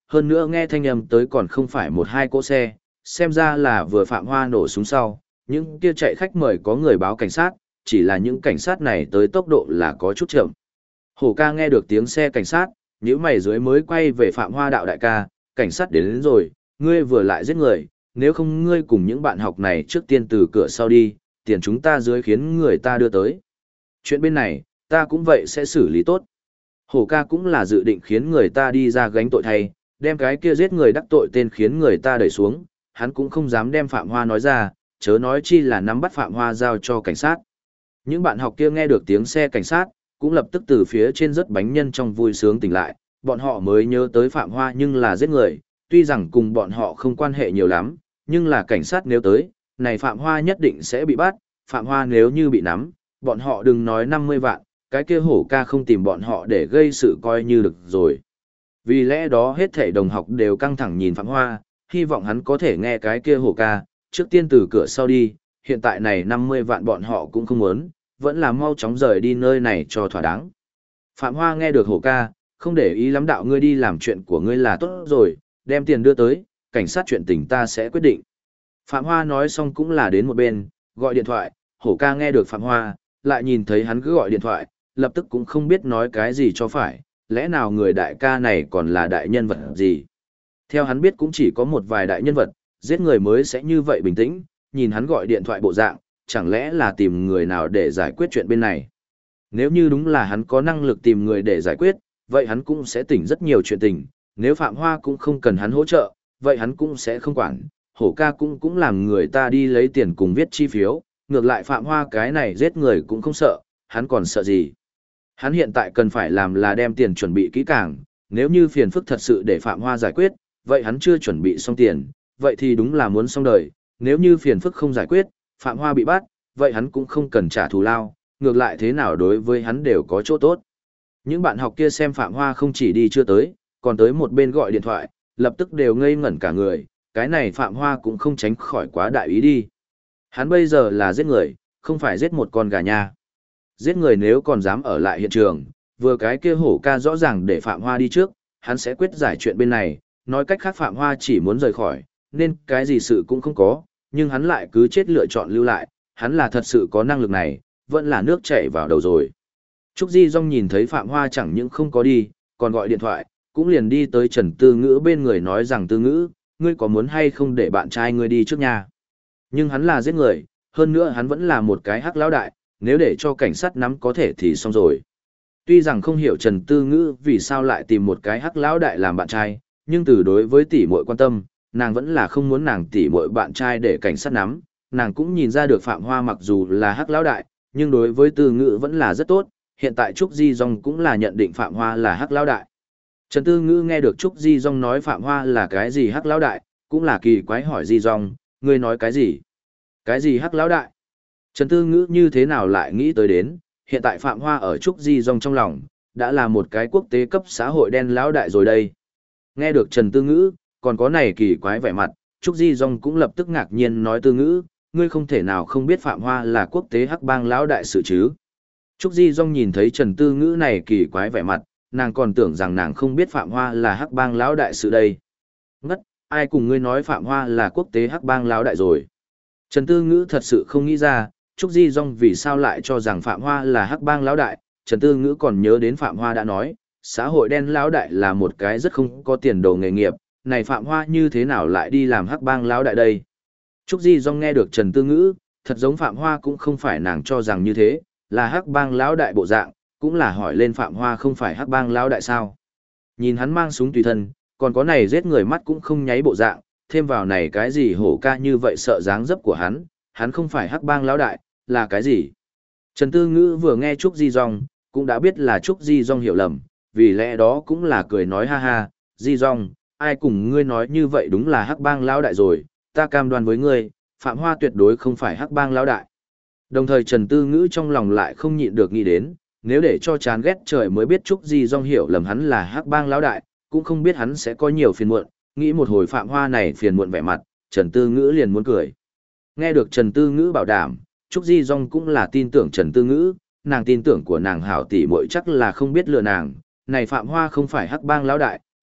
hơn nữa nghe thanh âm tới còn không phải một hai cỗ xe, xem ra là vừa Phạm Hoa nổ súng sau, những kia chạy khách mời có người báo cảnh sát, chỉ là những cảnh sát này tới tốc độ là có chút chậm. Hổ ca nghe được tiếng xe cảnh sát, nhíu mày dưới mới quay về Phạm Hoa đạo đại ca, cảnh sát đến rồi, ngươi vừa lại giết người, nếu không ngươi cùng những bạn học này trước tiên từ cửa sau đi, tiền chúng ta dưới khiến người ta đưa tới. Chuyện bên này, ta cũng vậy sẽ xử lý tốt. Hổ ca cũng là dự định khiến người ta đi ra gánh tội thay, đem cái kia giết người đắc tội tên khiến người ta đẩy xuống, hắn cũng không dám đem Phạm Hoa nói ra, chớ nói chi là nắm bắt Phạm Hoa giao cho cảnh sát. Những bạn học kia nghe được tiếng xe cảnh sát, cũng lập tức từ phía trên rớt bánh nhân trong vui sướng tỉnh lại, bọn họ mới nhớ tới Phạm Hoa nhưng là giết người, tuy rằng cùng bọn họ không quan hệ nhiều lắm, nhưng là cảnh sát nếu tới, này Phạm Hoa nhất định sẽ bị bắt, Phạm Hoa nếu như bị nắm, bọn họ đừng nói 50 vạn, cái kia hổ ca không tìm bọn họ để gây sự coi như được rồi. Vì lẽ đó hết thảy đồng học đều căng thẳng nhìn Phạm Hoa, hy vọng hắn có thể nghe cái kia hổ ca, trước tiên từ cửa sau đi, hiện tại này 50 vạn bọn họ cũng không muốn, vẫn là mau chóng rời đi nơi này cho thỏa đáng. Phạm Hoa nghe được hổ ca, không để ý lắm đạo ngươi đi làm chuyện của ngươi là tốt rồi, đem tiền đưa tới, cảnh sát chuyện tình ta sẽ quyết định. Phạm Hoa nói xong cũng là đến một bên, gọi điện thoại, hổ ca nghe được Phạm Hoa, lại nhìn thấy hắn cứ gọi điện thoại, lập tức cũng không biết nói cái gì cho phải, lẽ nào người đại ca này còn là đại nhân vật gì. Theo hắn biết cũng chỉ có một vài đại nhân vật, giết người mới sẽ như vậy bình tĩnh, nhìn hắn gọi điện thoại bộ dạng, chẳng lẽ là tìm người nào để giải quyết chuyện bên này. Nếu như đúng là hắn có năng lực tìm người để giải quyết, vậy hắn cũng sẽ tỉnh rất nhiều chuyện tình, nếu Phạm Hoa cũng không cần hắn hỗ trợ, vậy hắn cũng sẽ không quản, hổ ca cũng làm người ta đi lấy tiền cùng viết chi phiếu, ngược lại Phạm Hoa cái này giết người cũng không sợ, hắn còn sợ gì. Hắn hiện tại cần phải làm là đem tiền chuẩn bị kỹ càng, nếu như phiền phức thật sự để Phạm Hoa giải quyết, vậy hắn chưa chuẩn bị xong tiền, vậy thì đúng là muốn xong đời, nếu như phiền phức không giải quyết, Phạm Hoa bị bắt, vậy hắn cũng không cần trả thù lao, ngược lại thế nào đối với hắn đều có chỗ tốt. Những bạn học kia xem Phạm Hoa không chỉ đi chưa tới, còn tới một bên gọi điện thoại, lập tức đều ngây ngẩn cả người, cái này Phạm Hoa cũng không tránh khỏi quá đại ý đi. Hắn bây giờ là giết người, không phải giết một con gà nha. Giết người nếu còn dám ở lại hiện trường, vừa cái kia hổ ca rõ ràng để Phạm Hoa đi trước, hắn sẽ quyết giải chuyện bên này, nói cách khác Phạm Hoa chỉ muốn rời khỏi, nên cái gì sự cũng không có, nhưng hắn lại cứ chết lựa chọn lưu lại, hắn là thật sự có năng lực này, vẫn là nước chảy vào đầu rồi. Trúc Di Dung nhìn thấy Phạm Hoa chẳng những không có đi, còn gọi điện thoại, cũng liền đi tới Trần Tư Ngữ bên người nói rằng Tư Ngữ, ngươi có muốn hay không để bạn trai ngươi đi trước nhà. Nhưng hắn là giết người, hơn nữa hắn vẫn là một cái hắc lão đại, nếu để cho cảnh sát nắm có thể thì xong rồi. Tuy rằng không hiểu Trần Tư Ngữ vì sao lại tìm một cái hắc lão đại làm bạn trai, nhưng từ đối với tỷ muội quan tâm, nàng vẫn là không muốn nàng tỷ muội bạn trai để cảnh sát nắm, nàng cũng nhìn ra được Phạm Hoa mặc dù là hắc lão đại, nhưng đối với Tư Ngữ vẫn là rất tốt, hiện tại Trúc Di Dung cũng là nhận định Phạm Hoa là hắc lão đại. Trần Tư Ngữ nghe được Trúc Di Dung nói Phạm Hoa là cái gì hắc lão đại, cũng là kỳ quái hỏi Di Dung, ngươi nói cái gì? Cái gì hắc lão đại? Trần Tư Ngữ như thế nào lại nghĩ tới đến, hiện tại Phạm Hoa ở Trúc Di Dung trong lòng, đã là một cái quốc tế cấp xã hội đen lão đại rồi đây. Nghe được Trần Tư Ngữ, còn có này kỳ quái vẻ mặt, Trúc Di Dung cũng lập tức ngạc nhiên nói Tư Ngữ, ngươi không thể nào không biết Phạm Hoa là quốc tế hắc bang lão đại sự chứ. Trúc Di Dung nhìn thấy Trần Tư Ngữ này kỳ quái vẻ mặt, nàng còn tưởng rằng nàng không biết Phạm Hoa là hắc bang lão đại sự đây. Ngất, ai cùng ngươi nói Phạm Hoa là quốc tế hắc bang lão đại rồi. Trần Tư Ngữ thật sự không nghĩ ra, Trúc Di Dung vì sao lại cho rằng Phạm Hoa là hắc bang lão đại, Trần Tư Ngữ còn nhớ đến Phạm Hoa đã nói, xã hội đen lão đại là một cái rất không có tiền đồ nghề nghiệp, này Phạm Hoa như thế nào lại đi làm hắc bang lão đại đây. Trúc Di Dung nghe được Trần Tư Ngữ, thật giống Phạm Hoa cũng không phải nàng cho rằng như thế, là hắc bang lão đại bộ dạng, cũng là hỏi lên Phạm Hoa không phải hắc bang lão đại sao. Nhìn hắn mang súng tùy thân, còn có này giết người mắt cũng không nháy bộ dạng, thêm vào này cái gì hổ ca như vậy sợ dáng dấp của hắn không phải hắc bang lão đại, là cái gì? Trần Tư Ngữ vừa nghe Trúc Di Dung, cũng đã biết là Trúc Di Dung hiểu lầm, vì lẽ đó cũng là cười nói ha ha, Di Dung, ai cùng ngươi nói như vậy đúng là hắc bang lão đại rồi, ta cam đoan với ngươi, Phạm Hoa tuyệt đối không phải hắc bang lão đại. Đồng thời Trần Tư Ngữ trong lòng lại không nhịn được nghĩ đến, nếu để cho chán ghét trời mới biết Trúc Di Dung hiểu lầm hắn là hắc bang lão đại, cũng không biết hắn sẽ có nhiều phiền muộn, nghĩ một hồi Phạm Hoa này phiền muộn vẻ mặt, Trần Tư Ngữ liền muốn cười. Nghe được Trần Tư Ngữ bảo đảm, Trúc Di Dung cũng là tin tưởng Trần Tư Ngữ, nàng tin tưởng của nàng hảo tỷ muội chắc là không biết lừa nàng, này Phạm Hoa không phải hắc bang lão đại,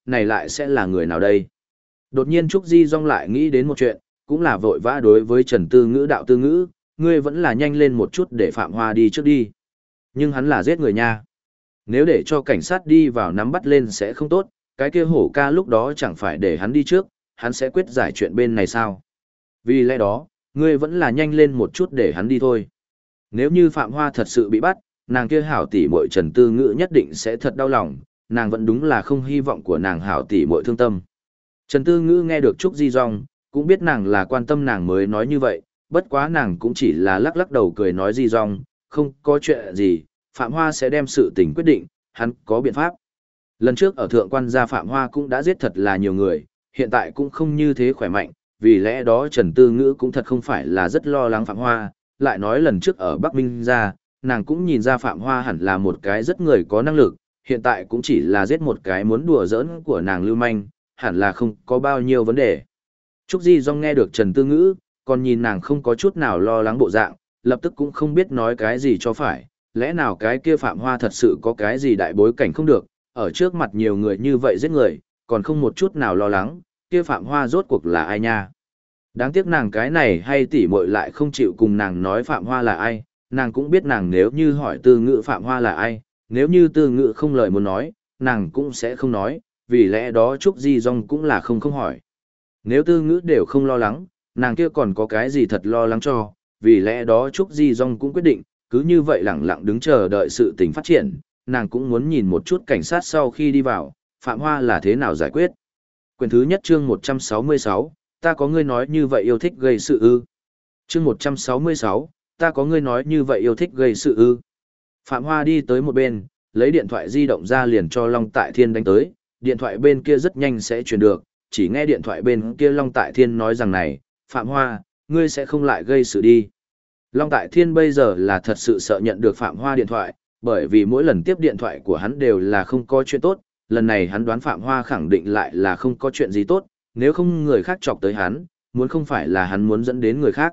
này lại sẽ là người nào đây? Đột nhiên Trúc Di Dung lại nghĩ đến một chuyện, cũng là vội vã đối với Trần Tư Ngữ đạo Tư Ngữ, ngươi vẫn là nhanh lên một chút để Phạm Hoa đi trước đi. Nhưng hắn là giết người nha. Nếu để cho cảnh sát đi vào nắm bắt lên sẽ không tốt, cái kia hổ ca lúc đó chẳng phải để hắn đi trước, hắn sẽ quyết giải chuyện bên này sao? Vì lẽ đó, ngươi vẫn là nhanh lên một chút để hắn đi thôi. Nếu như Phạm Hoa thật sự bị bắt, nàng kia hảo tỷ muội Trần Tư Ngữ nhất định sẽ thật đau lòng, nàng vẫn đúng là không hy vọng của nàng hảo tỷ muội thương tâm. Trần Tư Ngữ nghe được Trúc Di Dung, cũng biết nàng là quan tâm nàng mới nói như vậy, bất quá nàng cũng chỉ là lắc lắc đầu cười nói Di Dung, không có chuyện gì, Phạm Hoa sẽ đem sự tình quyết định, hắn có biện pháp. Lần trước ở thượng quan gia Phạm Hoa cũng đã giết thật là nhiều người, hiện tại cũng không như thế khỏe mạnh, vì lẽ đó Trần Tư Ngữ cũng thật không phải là rất lo lắng Phạm Hoa, lại nói lần trước ở Bắc Minh gia, nàng cũng nhìn ra Phạm Hoa hẳn là một cái rất người có năng lực, hiện tại cũng chỉ là giết một cái muốn đùa giỡn của nàng lưu manh, hẳn là không có bao nhiêu vấn đề. Trúc Di Dung nghe được Trần Tư Ngữ, còn nhìn nàng không có chút nào lo lắng bộ dạng, lập tức cũng không biết nói cái gì cho phải, lẽ nào cái kia Phạm Hoa thật sự có cái gì đại bối cảnh không được, ở trước mặt nhiều người như vậy giết người, còn không một chút nào lo lắng, kia Phạm Hoa rốt cuộc là ai nha. Đáng tiếc nàng cái này hay tỉ muội lại không chịu cùng nàng nói Phạm Hoa là ai, nàng cũng biết nàng nếu như hỏi Tư Ngữ Phạm Hoa là ai, nếu như Tư Ngữ không lời muốn nói, nàng cũng sẽ không nói, vì lẽ đó Trúc Di Dung cũng là không hỏi. Nếu Tư Ngữ đều không lo lắng, nàng kia còn có cái gì thật lo lắng cho, vì lẽ đó Trúc Di Dung cũng quyết định, cứ như vậy lặng lặng đứng chờ đợi sự tình phát triển, nàng cũng muốn nhìn một chút cảnh sát sau khi đi vào, Phạm Hoa là thế nào giải quyết. Quyển thứ nhất chương 166, ta có ngươi nói như vậy yêu thích gây sự ư. Chương 166, ta có ngươi nói như vậy yêu thích gây sự ư. Phạm Hoa đi tới một bên, lấy điện thoại di động ra liền cho Long Tại Thiên đánh tới, điện thoại bên kia rất nhanh sẽ truyền được, chỉ nghe điện thoại bên kia Long Tại Thiên nói rằng này, Phạm Hoa, ngươi sẽ không lại gây sự đi. Long Tại Thiên bây giờ là thật sự sợ nhận được Phạm Hoa điện thoại, bởi vì mỗi lần tiếp điện thoại của hắn đều là không có chuyện tốt, lần này hắn đoán Phạm Hoa khẳng định lại là không có chuyện gì tốt, nếu không người khác chọc tới hắn, muốn không phải là hắn muốn dẫn đến người khác.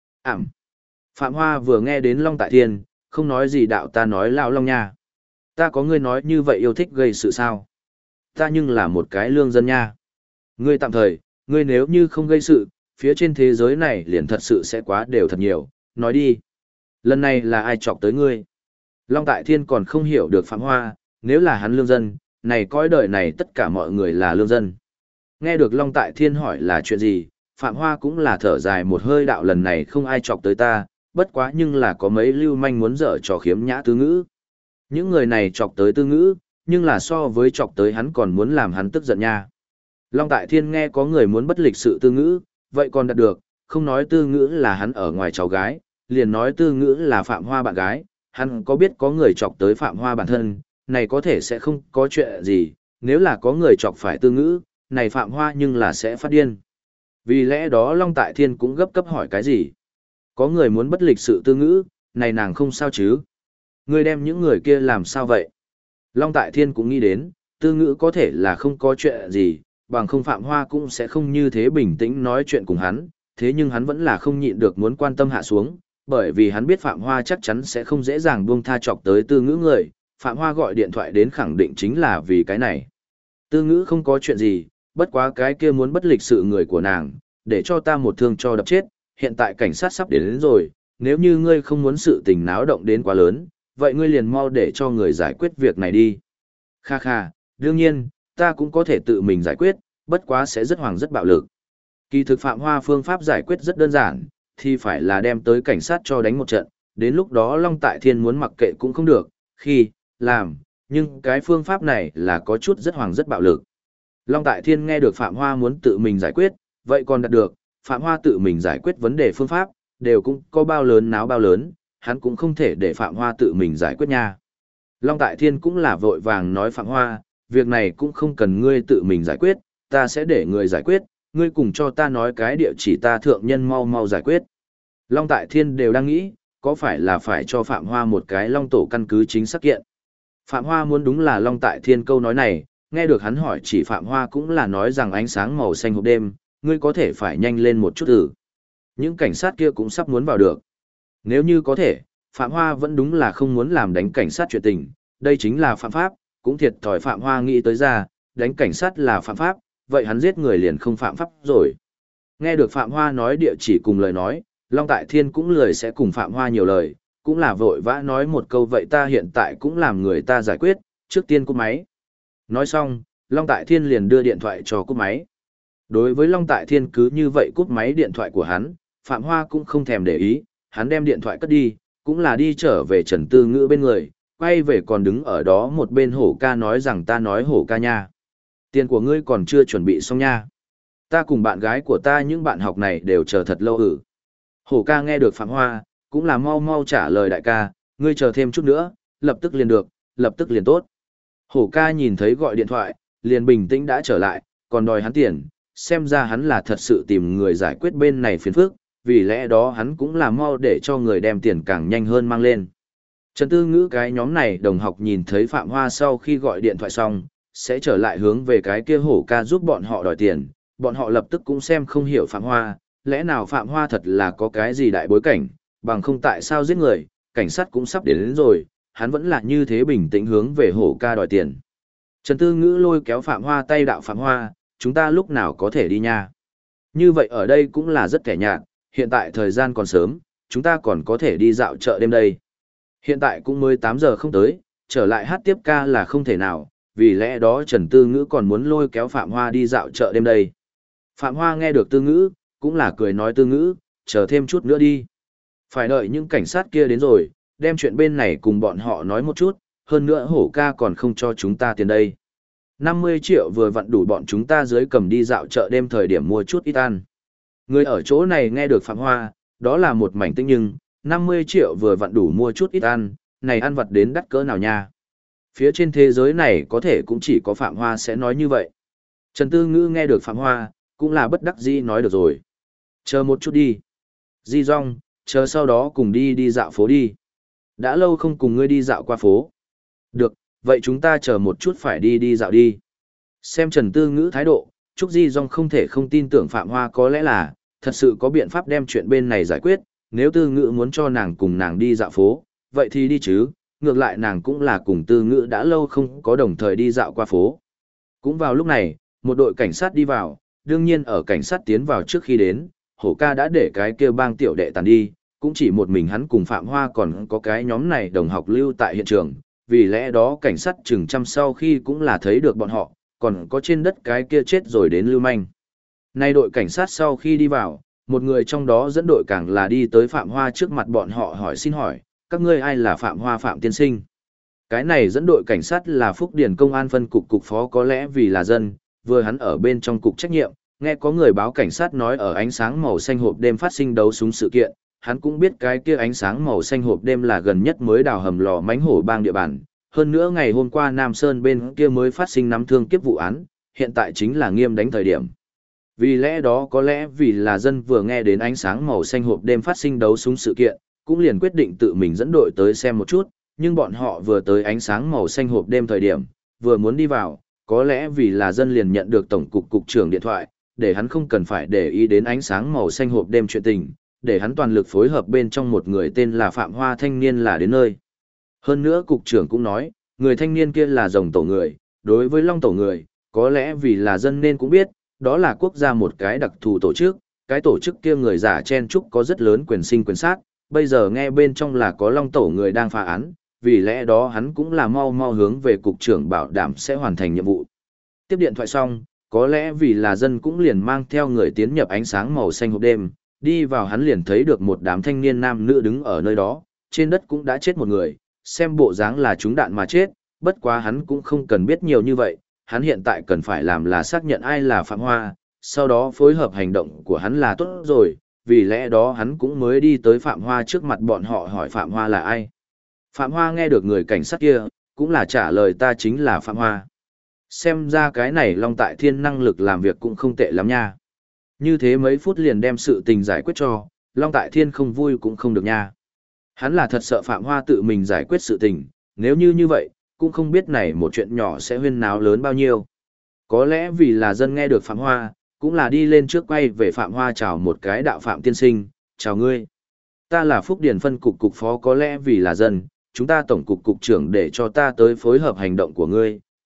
Phạm Hoa vừa nghe đến Long Tại Thiên, không nói gì đạo ta nói lão Long nha. Ta có ngươi nói như vậy yêu thích gây sự sao? Ta nhưng là một cái lương dân nha. Ngươi tạm thời, ngươi nếu như không gây sự, phía trên thế giới này liền thật sự sẽ quá đều thật nhiều, nói đi. Lần này là ai chọc tới ngươi? Long Tại Thiên còn không hiểu được Phạm Hoa, nếu là hắn lương dân, này cõi đời này tất cả mọi người là lương dân. Nghe được Long Tại Thiên hỏi là chuyện gì, Phạm Hoa cũng là thở dài một hơi đạo lần này không ai chọc tới ta, bất quá nhưng là có mấy lưu manh muốn dở trò khiếm nhã Tư Ngữ. Những người này chọc tới Tư Ngữ, nhưng là so với chọc tới hắn còn muốn làm hắn tức giận nha. Long Tại Thiên nghe có người muốn bất lịch sự Tư Ngữ, vậy còn đạt được, không nói Tư Ngữ là hắn ở ngoài cháu gái, liền nói Tư Ngữ là Phạm Hoa bạn gái, hắn có biết có người chọc tới Phạm Hoa bản thân, này có thể sẽ không có chuyện gì, nếu là có người chọc phải Tư Ngữ, này Phạm Hoa nhưng là sẽ phát điên. Vì lẽ đó Long Tại Thiên cũng gấp cấp hỏi cái gì. Có người muốn bất lịch sự Tư Ngữ, này nàng không sao chứ. Ngươi đem những người kia làm sao vậy? Long Tại Thiên cũng nghĩ đến, Tư Ngữ có thể là không có chuyện gì, bằng không Phạm Hoa cũng sẽ không như thế bình tĩnh nói chuyện cùng hắn, thế nhưng hắn vẫn là không nhịn được muốn quan tâm hạ xuống, bởi vì hắn biết Phạm Hoa chắc chắn sẽ không dễ dàng buông tha chọc tới Tư Ngữ người, Phạm Hoa gọi điện thoại đến khẳng định chính là vì cái này. Tư Ngữ không có chuyện gì, bất quá cái kia muốn bất lịch sự người của nàng, để cho ta một thương cho đập chết, hiện tại cảnh sát sắp đến rồi, nếu như ngươi không muốn sự tình náo động đến quá lớn, vậy ngươi liền mau để cho người giải quyết việc này đi. Kha kha, đương nhiên, ta cũng có thể tự mình giải quyết, bất quá sẽ rất hoàng rất bạo lực. Kỳ thực Phạm Hoa phương pháp giải quyết rất đơn giản, thì phải là đem tới cảnh sát cho đánh một trận, đến lúc đó Long Tại Thiên muốn mặc kệ cũng không được, khi, làm, nhưng cái phương pháp này là có chút rất hoàng rất bạo lực. Long Tại Thiên nghe được Phạm Hoa muốn tự mình giải quyết, vậy còn đạt được, Phạm Hoa tự mình giải quyết vấn đề phương pháp, đều cũng có bao lớn náo bao lớn, hắn cũng không thể để Phạm Hoa tự mình giải quyết nha. Long Tại Thiên cũng là vội vàng nói Phạm Hoa, việc này cũng không cần ngươi tự mình giải quyết, ta sẽ để người giải quyết, ngươi cùng cho ta nói cái địa chỉ ta thượng nhân mau mau giải quyết. Long Tại Thiên đều đang nghĩ, có phải là phải cho Phạm Hoa một cái Long Tổ căn cứ chính xác kiện. Phạm Hoa muốn đúng là Long Tại Thiên câu nói này, nghe được hắn hỏi chỉ Phạm Hoa cũng là nói rằng ánh sáng màu xanh hộp đêm, ngươi có thể phải nhanh lên một chút thử. Những cảnh sát kia cũng sắp muốn vào được. Nếu như có thể, Phạm Hoa vẫn đúng là không muốn làm đánh cảnh sát chuyện tình, đây chính là phạm pháp, cũng thiệt thòi Phạm Hoa nghĩ tới ra, đánh cảnh sát là phạm pháp, vậy hắn giết người liền không phạm pháp rồi. Nghe được Phạm Hoa nói địa chỉ cùng lời nói, Long Tại Thiên cũng lười sẽ cùng Phạm Hoa nhiều lời, cũng là vội vã nói một câu vậy ta hiện tại cũng làm người ta giải quyết, trước tiên cúp máy. Nói xong, Long Tại Thiên liền đưa điện thoại cho cúp máy. Đối với Long Tại Thiên cứ như vậy cúp máy điện thoại của hắn, Phạm Hoa cũng không thèm để ý, hắn đem điện thoại cất đi, cũng là đi trở về Trần Tư Ngữ bên người, quay về còn đứng ở đó một bên Hổ ca nói rằng ta nói Hổ ca nha. Tiền của ngươi còn chưa chuẩn bị xong nha. Ta cùng bạn gái của ta những bạn học này đều chờ thật lâu ử. Hổ ca nghe được Phạm Hoa, cũng là mau mau trả lời đại ca, ngươi chờ thêm chút nữa, lập tức liền được, lập tức liền tốt. Hổ ca nhìn thấy gọi điện thoại, liền bình tĩnh đã trở lại, còn đòi hắn tiền, xem ra hắn là thật sự tìm người giải quyết bên này phiền phức, vì lẽ đó hắn cũng là mau để cho người đem tiền càng nhanh hơn mang lên. Trần Tư Ngữ cái nhóm này đồng học nhìn thấy Phạm Hoa sau khi gọi điện thoại xong, sẽ trở lại hướng về cái kia Hổ ca giúp bọn họ đòi tiền, bọn họ lập tức cũng xem không hiểu Phạm Hoa, lẽ nào Phạm Hoa thật là có cái gì đại bối cảnh, bằng không tại sao giết người, cảnh sát cũng sắp đến rồi, hắn vẫn là như thế bình tĩnh hướng về Hổ ca đòi tiền. Trần Tư Ngữ lôi kéo Phạm Hoa tay đạo Phạm Hoa, chúng ta lúc nào có thể đi nha. Như vậy ở đây cũng là rất kẻ nhạt, hiện tại thời gian còn sớm, chúng ta còn có thể đi dạo chợ đêm đây. Hiện tại cũng mới 8 giờ không tới, trở lại hát tiếp ca là không thể nào, vì lẽ đó Trần Tư Ngữ còn muốn lôi kéo Phạm Hoa đi dạo chợ đêm đây. Phạm Hoa nghe được Tư Ngữ, cũng là cười nói Tư Ngữ, chờ thêm chút nữa đi. Phải đợi những cảnh sát kia đến rồi, đem chuyện bên này cùng bọn họ nói một chút, hơn nữa Hổ ca còn không cho chúng ta tiền đây. 50 triệu vừa vặn đủ bọn chúng ta dưới cầm đi dạo chợ đêm thời điểm mua chút ít ăn. Người ở chỗ này nghe được Phạm Hoa, đó là một mảnh tinh nhưng, 50 triệu vừa vặn đủ mua chút ít ăn, này ăn vặt đến đắt cỡ nào nha. Phía trên thế giới này có thể cũng chỉ có Phạm Hoa sẽ nói như vậy. Trần Tư Ngữ nghe được Phạm Hoa, cũng là bất đắc dĩ nói được rồi. Chờ một chút đi. Di Dung, chờ sau đó cùng đi dạo phố đi. Đã lâu không cùng ngươi đi dạo qua phố. Được, vậy chúng ta chờ một chút phải đi dạo đi. Xem Trần Tư Ngữ thái độ, Trúc Di Dung không thể không tin tưởng Phạm Hoa có lẽ là, thật sự có biện pháp đem chuyện bên này giải quyết, nếu Tư Ngữ muốn cho nàng cùng nàng đi dạo phố, vậy thì đi chứ, ngược lại nàng cũng là cùng Tư Ngữ đã lâu không có đồng thời đi dạo qua phố. Cũng vào lúc này, một đội cảnh sát đi vào, đương nhiên ở cảnh sát tiến vào trước khi đến, Hổ ca đã để cái kia bang tiểu đệ tàn đi, cũng chỉ một mình hắn cùng Phạm Hoa còn có cái nhóm này đồng học lưu tại hiện trường, vì lẽ đó cảnh sát chừng trăm sau khi cũng là thấy được bọn họ, còn có trên đất cái kia chết rồi đến lưu manh. Nay đội cảnh sát sau khi đi vào, một người trong đó dẫn đội càng là đi tới Phạm Hoa trước mặt bọn họ hỏi xin hỏi, các ngươi ai là Phạm Hoa Phạm tiên sinh? Cái này dẫn đội cảnh sát là Phúc Điền Công an phân cục cục phó có lẽ vì là dân, vừa hắn ở bên trong cục trách nhiệm, nghe có người báo cảnh sát nói ở ánh sáng màu xanh hộp đêm phát sinh đấu súng sự kiện, hắn cũng biết cái kia ánh sáng màu xanh hộp đêm là gần nhất mới đào hầm lò mánh hổ bang địa bàn. Hơn nữa ngày hôm qua Nam Sơn bên kia mới phát sinh nắm thương kiếp vụ án, hiện tại chính là nghiêm đánh thời điểm. Vì lẽ đó có lẽ vì là dân vừa nghe đến ánh sáng màu xanh hộp đêm phát sinh đấu súng sự kiện, cũng liền quyết định tự mình dẫn đội tới xem một chút, nhưng bọn họ vừa tới ánh sáng màu xanh hộp đêm thời điểm, vừa muốn đi vào, có lẽ vì là dân liền nhận được tổng cục cục trưởng điện thoại, để hắn không cần phải để ý đến ánh sáng màu xanh hộp đêm chuyện tình, để hắn toàn lực phối hợp bên trong một người tên là Phạm Hoa thanh niên là đến nơi. Hơn nữa cục trưởng cũng nói, người thanh niên kia là rồng tổ người, đối với long tổ người, có lẽ vì là dân nên cũng biết, đó là quốc gia một cái đặc thù tổ chức, cái tổ chức kia người giả chen trúc có rất lớn quyền sinh quyền sát, bây giờ nghe bên trong là có long tổ người đang phá án, vì lẽ đó hắn cũng là mau mau hướng về cục trưởng bảo đảm sẽ hoàn thành nhiệm vụ. Tiếp điện thoại xong, có lẽ vì là dân cũng liền mang theo người tiến nhập ánh sáng màu xanh hộp đêm, đi vào hắn liền thấy được một đám thanh niên nam nữ đứng ở nơi đó, trên đất cũng đã chết một người, xem bộ dáng là trúng đạn mà chết, bất quá hắn cũng không cần biết nhiều như vậy, hắn hiện tại cần phải làm là xác nhận ai là Phạm Hoa, sau đó phối hợp hành động của hắn là tốt rồi, vì lẽ đó hắn cũng mới đi tới Phạm Hoa trước mặt bọn họ hỏi Phạm Hoa là ai. Phạm Hoa nghe được người cảnh sát kia, cũng là trả lời ta chính là Phạm Hoa. Xem ra cái này Long Tại Thiên năng lực làm việc cũng không tệ lắm nha. Như thế mấy phút liền đem sự tình giải quyết cho, Long Tại Thiên không vui cũng không được nha. Hắn là thật sợ Phạm Hoa tự mình giải quyết sự tình, nếu như vậy, cũng không biết này một chuyện nhỏ sẽ huyên náo lớn bao nhiêu. Có lẽ vì là dân nghe được Phạm Hoa, cũng là đi lên trước quay về Phạm Hoa chào một cái đạo Phạm tiên sinh, chào ngươi. Ta là Phúc Điền phân cục cục phó có lẽ vì là dân, chúng ta tổng cục cục trưởng để cho ta tới phối hợp hành động của ngươi,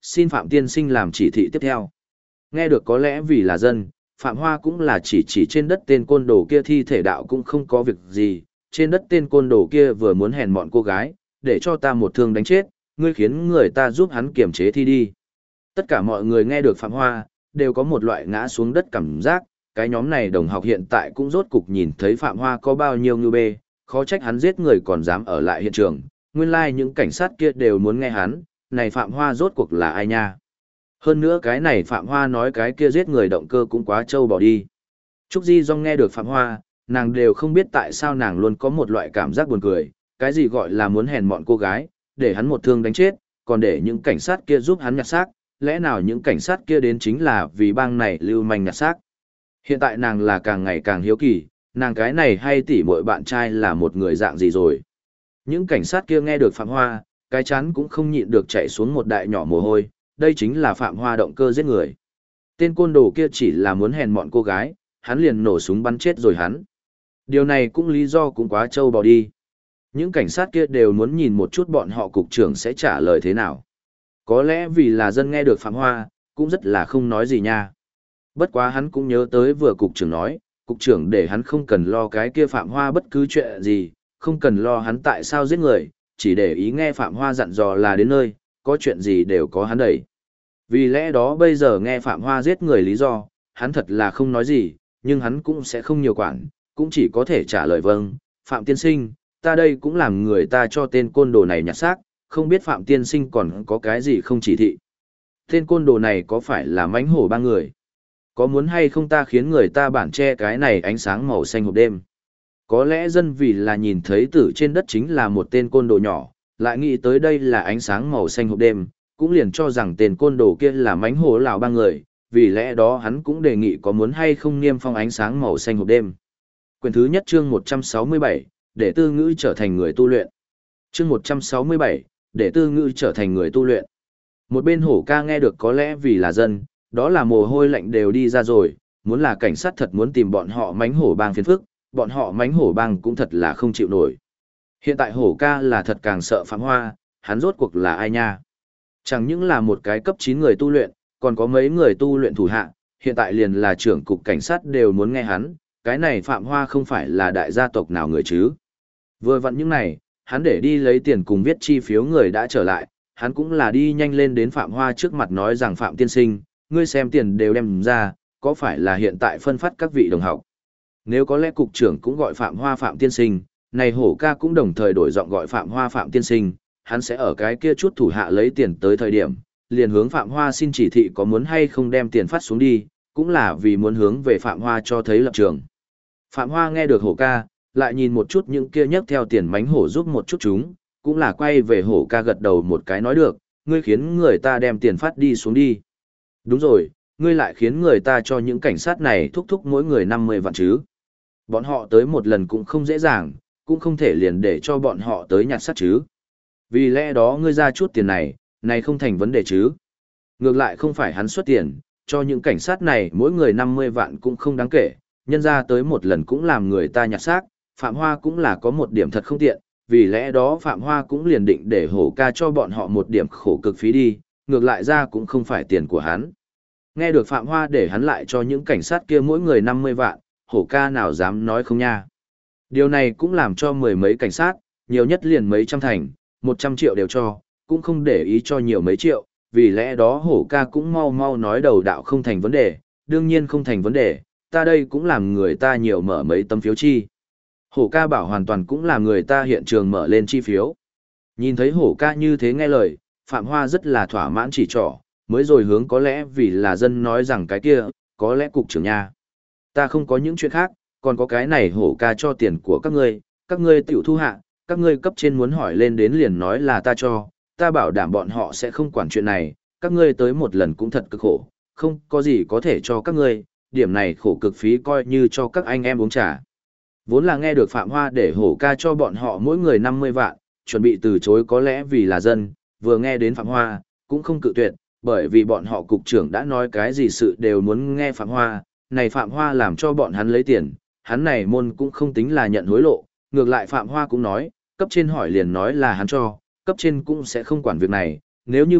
xin Phạm tiên sinh làm chỉ thị tiếp theo. Nghe được có lẽ vì là dân, Phạm Hoa cũng là chỉ trên đất tên côn đồ kia thi thể đạo cũng không có việc gì, trên đất tên côn đồ kia vừa muốn hèn mọn cô gái, để cho ta một thương đánh chết, ngươi khiến người ta giúp hắn kiềm chế thi đi. Tất cả mọi người nghe được Phạm Hoa, đều có một loại ngã xuống đất cảm giác, cái nhóm này đồng học hiện tại cũng rốt cục nhìn thấy Phạm Hoa có bao nhiêu ngư bê, khó trách hắn giết người còn dám ở lại hiện trường, nguyên lai những cảnh sát kia đều muốn nghe hắn, này Phạm Hoa rốt cuộc là ai nha. Hơn nữa cái này Phạm Hoa nói cái kia giết người động cơ cũng quá trâu bỏ đi. Trúc Di Dung nghe được Phạm Hoa, nàng đều không biết tại sao nàng luôn có một loại cảm giác buồn cười, cái gì gọi là muốn hèn mọn cô gái, để hắn một thương đánh chết, còn để những cảnh sát kia giúp hắn nhặt xác, lẽ nào những cảnh sát kia đến chính là vì bang này lưu manh nhặt xác. Hiện tại nàng là càng ngày càng hiếu kỳ, nàng cái này hay tỉ muội bạn trai là một người dạng gì rồi. Những cảnh sát kia nghe được Phạm Hoa, cái chán cũng không nhịn được chạy xuống một đại nhỏ mồ hôi, đây chính là Phạm Hoa động cơ giết người. Tên côn đồ kia chỉ là muốn hèn mọn cô gái, hắn liền nổ súng bắn chết rồi hắn. Điều này cũng lý do cũng quá trâu bò đi. Những cảnh sát kia đều muốn nhìn một chút bọn họ cục trưởng sẽ trả lời thế nào. Có lẽ vì là dân nghe được Phạm Hoa, cũng rất là không nói gì nha. Bất quá hắn cũng nhớ tới vừa cục trưởng nói, cục trưởng để hắn không cần lo cái kia Phạm Hoa bất cứ chuyện gì, không cần lo hắn tại sao giết người, chỉ để ý nghe Phạm Hoa dặn dò là đến nơi, có chuyện gì đều có hắn đẩy. Vì lẽ đó bây giờ nghe Phạm Hoa giết người lý do, hắn thật là không nói gì, nhưng hắn cũng sẽ không nhiều quản, cũng chỉ có thể trả lời vâng, Phạm tiên sinh, ta đây cũng làm người ta cho tên côn đồ này nhặt xác, không biết Phạm tiên sinh còn có cái gì không chỉ thị. Tên côn đồ này có phải là mãnh hổ ba người? Có muốn hay không ta khiến người ta bản che cái này ánh sáng màu xanh hộp đêm? Có lẽ dân vì là nhìn thấy tử trên đất chính là một tên côn đồ nhỏ, lại nghĩ tới đây là ánh sáng màu xanh hộp đêm, cũng liền cho rằng tên côn đồ kia là mãnh hổ lão ba người, vì lẽ đó hắn cũng đề nghị có muốn hay không niêm phong ánh sáng màu xanh hộp đêm. Quyển thứ nhất chương 167, để tư ngữ trở thành người tu luyện. Chương 167, để tư ngữ trở thành người tu luyện. Một bên hổ ca nghe được có lẽ vì là dân, đó là mồ hôi lạnh đều đi ra rồi, muốn là cảnh sát thật muốn tìm bọn họ mãnh hổ bang phiền phức, bọn họ mãnh hổ bang cũng thật là không chịu nổi. Hiện tại hổ ca là thật càng sợ Phạm Hoa, hắn rốt cuộc là ai nha? Chẳng những là một cái cấp 9 người tu luyện, còn có mấy người tu luyện thủ hạ, hiện tại liền là trưởng cục cảnh sát đều muốn nghe hắn, cái này Phạm Hoa không phải là đại gia tộc nào người chứ. Vừa vặn những này, hắn để đi lấy tiền cùng viết chi phiếu người đã trở lại, hắn cũng là đi nhanh lên đến Phạm Hoa trước mặt nói rằng Phạm tiên sinh, ngươi xem tiền đều đem ra, có phải là hiện tại phân phát các vị đồng học. Nếu có lẽ cục trưởng cũng gọi Phạm Hoa Phạm tiên sinh, này hổ ca cũng đồng thời đổi giọng gọi Phạm Hoa Phạm tiên sinh, hắn sẽ ở cái kia chút thủ hạ lấy tiền tới thời điểm, liền hướng Phạm Hoa xin chỉ thị có muốn hay không đem tiền phát xuống đi, cũng là vì muốn hướng về Phạm Hoa cho thấy lập trường. Phạm Hoa nghe được hổ ca, lại nhìn một chút những kia nhấc theo tiền mánh hổ giúp một chút chúng, cũng là quay về hổ ca gật đầu một cái nói được, ngươi khiến người ta đem tiền phát đi xuống đi. Đúng rồi, ngươi lại khiến người ta cho những cảnh sát này thúc thúc mỗi người 50 vạn chứ. Bọn họ tới một lần cũng không dễ dàng, cũng không thể liền để cho bọn họ tới nhặt xác chứ. Vì lẽ đó ngươi ra chút tiền này không thành vấn đề chứ. Ngược lại không phải hắn xuất tiền, cho những cảnh sát này mỗi người 50 vạn cũng không đáng kể, nhân ra tới một lần cũng làm người ta nhặt xác, Phạm Hoa cũng là có một điểm thật không tiện, vì lẽ đó Phạm Hoa cũng liền định để hổ ca cho bọn họ một điểm khổ cực phí đi, ngược lại ra cũng không phải tiền của hắn. Nghe được Phạm Hoa để hắn lại cho những cảnh sát kia mỗi người 50 vạn, hổ ca nào dám nói không nha. Điều này cũng làm cho mười mấy cảnh sát, nhiều nhất liền mấy trăm thành, 100 triệu đều cho, cũng không để ý cho nhiều mấy triệu, vì lẽ đó hổ ca cũng mau mau nói đầu đạo không thành vấn đề, đương nhiên không thành vấn đề, ta đây cũng làm người ta nhiều mở mấy tấm phiếu chi. Hổ ca bảo hoàn toàn cũng là người ta hiện trường mở lên chi phiếu. Nhìn thấy hổ ca như thế nghe lời, Phạm Hoa rất là thỏa mãn chỉ trỏ, mới rồi hướng có lẽ vì là dân nói rằng cái kia, có lẽ cục trưởng nha. Ta không có những chuyện khác, còn có cái này hổ ca cho tiền của các ngươi tiểu thu hạ, các ngươi cấp trên muốn hỏi lên đến liền nói là ta cho, ta bảo đảm bọn họ sẽ không quản chuyện này, các ngươi tới một lần cũng thật cực khổ, không có gì có thể cho các ngươi, điểm này khổ cực phí coi như cho các anh em uống trà. Vốn là nghe được Phạm Hoa để hổ ca cho bọn họ mỗi người 50 vạn, chuẩn bị từ chối có lẽ vì là dân, vừa nghe đến Phạm Hoa, cũng không cự tuyệt, bởi vì bọn họ cục trưởng đã nói cái gì sự đều muốn nghe Phạm Hoa, này Phạm Hoa làm cho bọn hắn lấy tiền, hắn này môn cũng không tính là nhận hối lộ, ngược lại Phạm Hoa cũng nói, cấp trên hỏi liền nói là hắn cho, cấp trên cũng sẽ không quản việc này, nếu như vậy,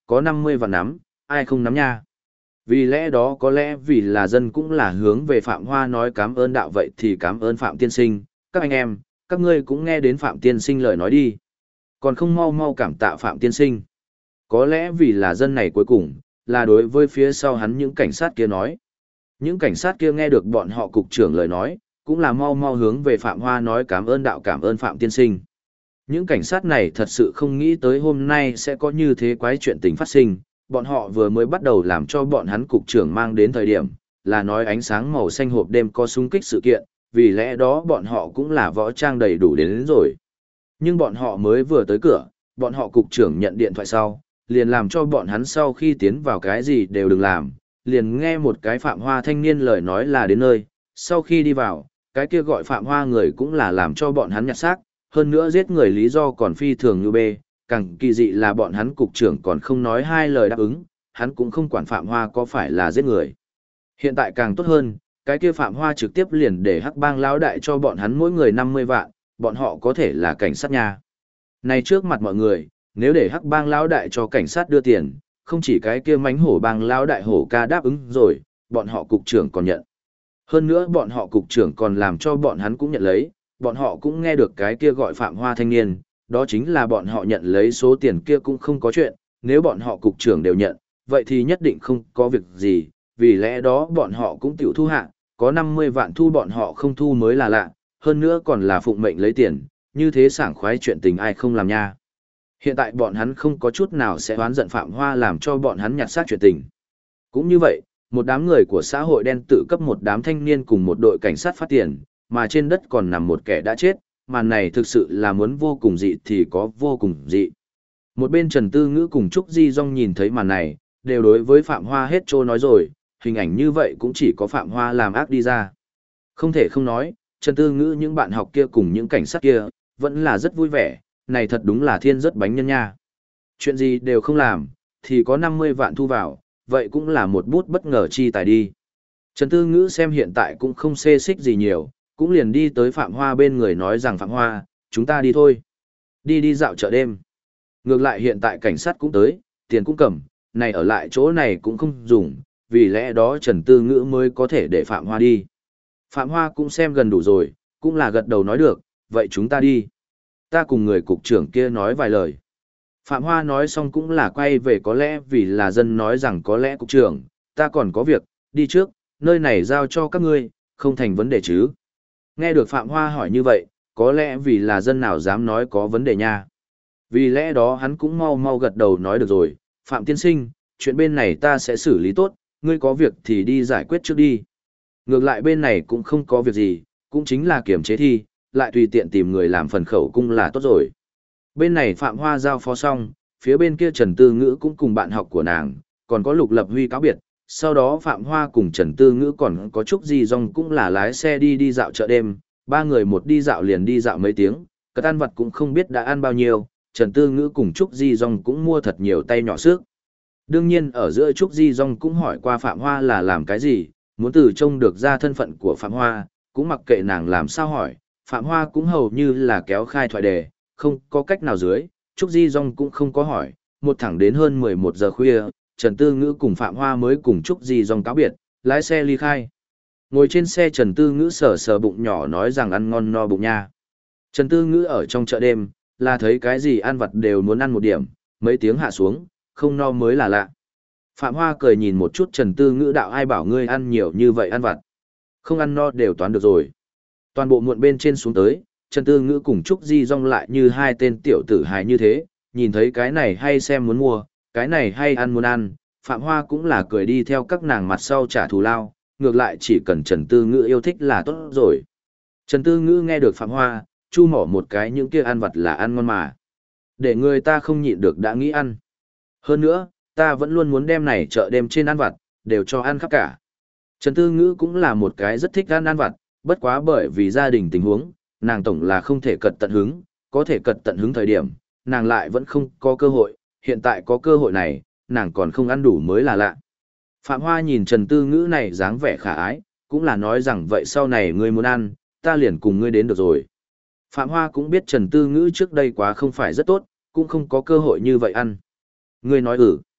có 50 vạn nắm, ai không nắm nha. Vì lẽ đó có lẽ vì là dân cũng là hướng về Phạm Hoa nói cảm ơn đạo, vậy thì cảm ơn Phạm tiên sinh, các anh em, các ngươi cũng nghe đến Phạm tiên sinh lời nói đi. Còn không mau mau cảm tạ Phạm tiên sinh. Có lẽ vì là dân này cuối cùng, là đối với phía sau hắn những cảnh sát kia nói. Những cảnh sát kia nghe được bọn họ cục trưởng lời nói, cũng là mau mau hướng về Phạm Hoa nói cảm ơn đạo, cảm ơn Phạm tiên sinh. Những cảnh sát này thật sự không nghĩ tới hôm nay sẽ có như thế quái chuyện tình phát sinh, bọn họ vừa mới bắt đầu làm cho bọn hắn cục trưởng mang đến thời điểm, là nói ánh sáng màu xanh hộp đêm có xung kích sự kiện, vì lẽ đó bọn họ cũng là võ trang đầy đủ đến rồi. Nhưng bọn họ mới vừa tới cửa, bọn họ cục trưởng nhận điện thoại sau, liền làm cho bọn hắn sau khi tiến vào cái gì đều đừng làm, liền nghe một cái Phạm Hoa thanh niên lời nói là đến nơi, sau khi đi vào, cái kia gọi Phạm Hoa người cũng là làm cho bọn hắn nhặt xác, hơn nữa giết người lý do còn phi thường như bê, càng kỳ dị là bọn hắn cục trưởng còn không nói hai lời đáp ứng, hắn cũng không quản Phạm Hoa có phải là giết người. Hiện tại càng tốt hơn, cái kia Phạm Hoa trực tiếp liền để Hắc Bang lão đại cho bọn hắn mỗi người 50 vạn, bọn họ có thể là cảnh sát nha. Này trước mặt mọi người, nếu để Hắc Bang lão đại cho cảnh sát đưa tiền, không chỉ cái kia mánh hổ bang lão đại hổ ca đáp ứng rồi, bọn họ cục trưởng còn nhận. Hơn nữa bọn họ cục trưởng còn làm cho bọn hắn cũng nhận lấy, bọn họ cũng nghe được cái kia gọi Phạm Hoa thanh niên, đó chính là bọn họ nhận lấy số tiền kia cũng không có chuyện, nếu bọn họ cục trưởng đều nhận, vậy thì nhất định không có việc gì, vì lẽ đó bọn họ cũng tiểu thu hạ, có 50 vạn thu bọn họ không thu mới là lạ, hơn nữa còn là phụng mệnh lấy tiền, như thế sảng khoái chuyện tình ai không làm nha. Hiện tại bọn hắn không có chút nào sẽ oán giận Phạm Hoa làm cho bọn hắn nhặt xác chuyện tình. Cũng như vậy, một đám người của xã hội đen tự cấp một đám thanh niên cùng một đội cảnh sát phát tiền, mà trên đất còn nằm một kẻ đã chết, màn này thực sự là muốn vô cùng dị thì có vô cùng dị. Một bên Trần Tư Ngữ cùng Trúc Di Dung nhìn thấy màn này, đều đối với Phạm Hoa hết trô nói rồi, hình ảnh như vậy cũng chỉ có Phạm Hoa làm ác đi ra. Không thể không nói, Trần Tư Ngữ những bạn học kia cùng những cảnh sát kia, vẫn là rất vui vẻ, này thật đúng là thiên rất bánh nhân nha. Chuyện gì đều không làm, thì có 50 vạn thu vào, vậy cũng là một bút bất ngờ chi tài đi. Trần Tư Ngữ xem hiện tại cũng không xê xích gì nhiều, cũng liền đi tới Phạm Hoa bên người nói rằng Phạm Hoa, chúng ta đi thôi. Đi dạo chợ đêm. Ngược lại hiện tại cảnh sát cũng tới, tiền cũng cầm, này ở lại chỗ này cũng không dùng, vì lẽ đó Trần Tư Ngữ mới có thể để Phạm Hoa đi. Phạm Hoa cũng xem gần đủ rồi, cũng là gật đầu nói được, vậy chúng ta đi. Ta cùng người cục trưởng kia nói vài lời. Phạm Hoa nói xong cũng là quay về có lẽ vì là dân nói rằng có lẽ cục trưởng, ta còn có việc, đi trước, nơi này giao cho các ngươi, không thành vấn đề chứ. Nghe được Phạm Hoa hỏi như vậy, có lẽ vì là dân nào dám nói có vấn đề nha. Vì lẽ đó hắn cũng mau mau gật đầu nói được rồi, Phạm tiên sinh, chuyện bên này ta sẽ xử lý tốt, ngươi có việc thì đi giải quyết trước đi. Ngược lại bên này cũng không có việc gì, cũng chính là kiểm chế thi, lại tùy tiện tìm người làm phần khẩu cung là tốt rồi. Bên này Phạm Hoa giao phó xong, phía bên kia Trần Tư Ngữ cũng cùng bạn học của nàng, còn có Lục Lập Huy cáo biệt. Sau đó Phạm Hoa cùng Trần Tư Ngữ còn có Trúc Di Dung cũng là lái xe đi dạo chợ đêm, ba người một đi dạo liền đi dạo mấy tiếng, cất ăn vặt cũng không biết đã ăn bao nhiêu, Trần Tư Ngữ cùng Trúc Di Dung cũng mua thật nhiều tay nhỏ sức. Đương nhiên ở giữa Trúc Di Dung cũng hỏi qua Phạm Hoa là làm cái gì, muốn từ trông được ra thân phận của Phạm Hoa, cũng mặc kệ nàng làm sao hỏi, Phạm Hoa cũng hầu như là kéo khai thoại đề, không có cách nào dưới, Trúc Di Dung cũng không có hỏi, một thẳng đến hơn 11 giờ khuya, Trần Tư Ngữ cùng Phạm Hoa mới cùng Trúc Di Dung cáo biệt, lái xe ly khai. Ngồi trên xe Trần Tư Ngữ sờ sờ bụng nhỏ nói rằng ăn ngon no bụng nha. Trần Tư Ngữ ở trong chợ đêm, là thấy cái gì ăn vặt đều muốn ăn một điểm, mấy tiếng hạ xuống, không no mới là lạ. Phạm Hoa cười nhìn một chút Trần Tư Ngữ đạo ai bảo ngươi ăn nhiều như vậy ăn vặt. Không ăn no đều toán được rồi. Toàn bộ muộn bên trên xuống tới, Trần Tư Ngữ cùng Trúc Di Dung lại như hai tên tiểu tử hài như thế, nhìn thấy cái này hay xem muốn mua, cái này hay ăn muốn ăn, Phạm Hoa cũng là cười đi theo các nàng mặt sau trả thù lao, ngược lại chỉ cần Trần Tư Ngữ yêu thích là tốt rồi. Trần Tư Ngữ nghe được Phạm Hoa, chu mỏ một cái những kia ăn vặt là ăn ngon mà. Để người ta không nhịn được đã nghĩ ăn. Hơn nữa, ta vẫn luôn muốn đem này chợ đêm trên ăn vặt, đều cho ăn khắp cả. Trần Tư Ngữ cũng là một cái rất thích ăn vặt, bất quá bởi vì gia đình tình huống, nàng tổng là không thể cật tận hứng, có thể cật tận hứng thời điểm, nàng lại vẫn không có cơ hội, hiện tại có cơ hội này, nàng còn không ăn đủ mới là lạ. Phạm Hoa nhìn Trần Tư Ngữ này dáng vẻ khả ái, cũng là nói rằng vậy sau này ngươi muốn ăn, ta liền cùng ngươi đến được rồi. Phạm Hoa cũng biết Trần Tư Ngữ trước đây quá không phải rất tốt, cũng không có cơ hội như vậy ăn. Ngươi nói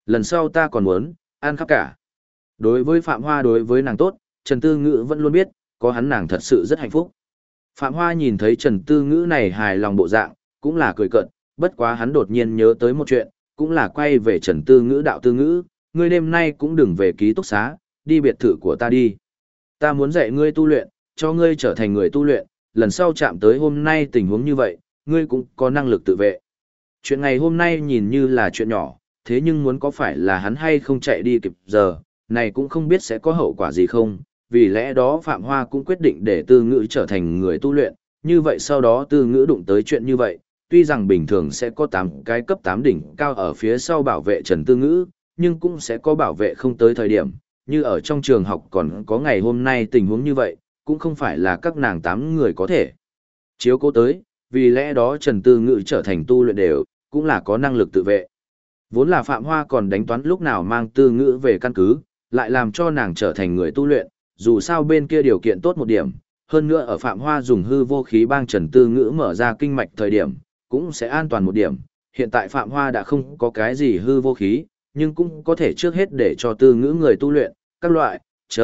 Lần sau ta còn muốn, ăn khắp cả. Đối với Phạm Hoa đối với nàng tốt, Trần Tư Ngữ vẫn luôn biết, có hắn nàng thật sự rất hạnh phúc. Phạm Hoa nhìn thấy Trần Tư Ngữ này hài lòng bộ dạng, cũng là cười cợt, bất quá hắn đột nhiên nhớ tới một chuyện, cũng là quay về Trần Tư Ngữ đạo Tư Ngữ, ngươi đêm nay cũng đừng về ký túc xá, đi biệt thự của ta đi. Ta muốn dạy ngươi tu luyện, cho ngươi trở thành người tu luyện, lần sau chạm tới hôm nay tình huống như vậy, ngươi cũng có năng lực tự vệ. Chuyện ngày hôm nay nhìn như là chuyện nhỏ, thế nhưng muốn có phải là hắn hay không chạy đi kịp giờ, này cũng không biết sẽ có hậu quả gì không, vì lẽ đó Phạm Hoa cũng quyết định để Tư Ngữ trở thành người tu luyện, như vậy sau đó Tư Ngữ đụng tới chuyện như vậy, tuy rằng bình thường sẽ có 8 cái cấp 8 đỉnh cao ở phía sau bảo vệ Trần Tư Ngữ, nhưng cũng sẽ có bảo vệ không tới thời điểm, như ở trong trường học còn có ngày hôm nay tình huống như vậy, cũng không phải là các nàng 8 người có thể chiếu cố tới, vì lẽ đó Trần Tư Ngữ trở thành tu luyện đều, cũng là có năng lực tự vệ. Vốn là Phạm Hoa còn đánh toán lúc nào mang Tư Ngữ về căn cứ, lại làm cho nàng trở thành người tu luyện, dù sao bên kia điều kiện tốt một điểm, hơn nữa ở Phạm Hoa dùng hư vô khí bang Trần Tư Ngữ mở ra kinh mạch thời điểm, cũng sẽ an toàn một điểm. Hiện tại Phạm Hoa đã không có cái gì hư vô khí, nhưng cũng có thể trước hết để cho Tư Ngữ người tu luyện, các loại,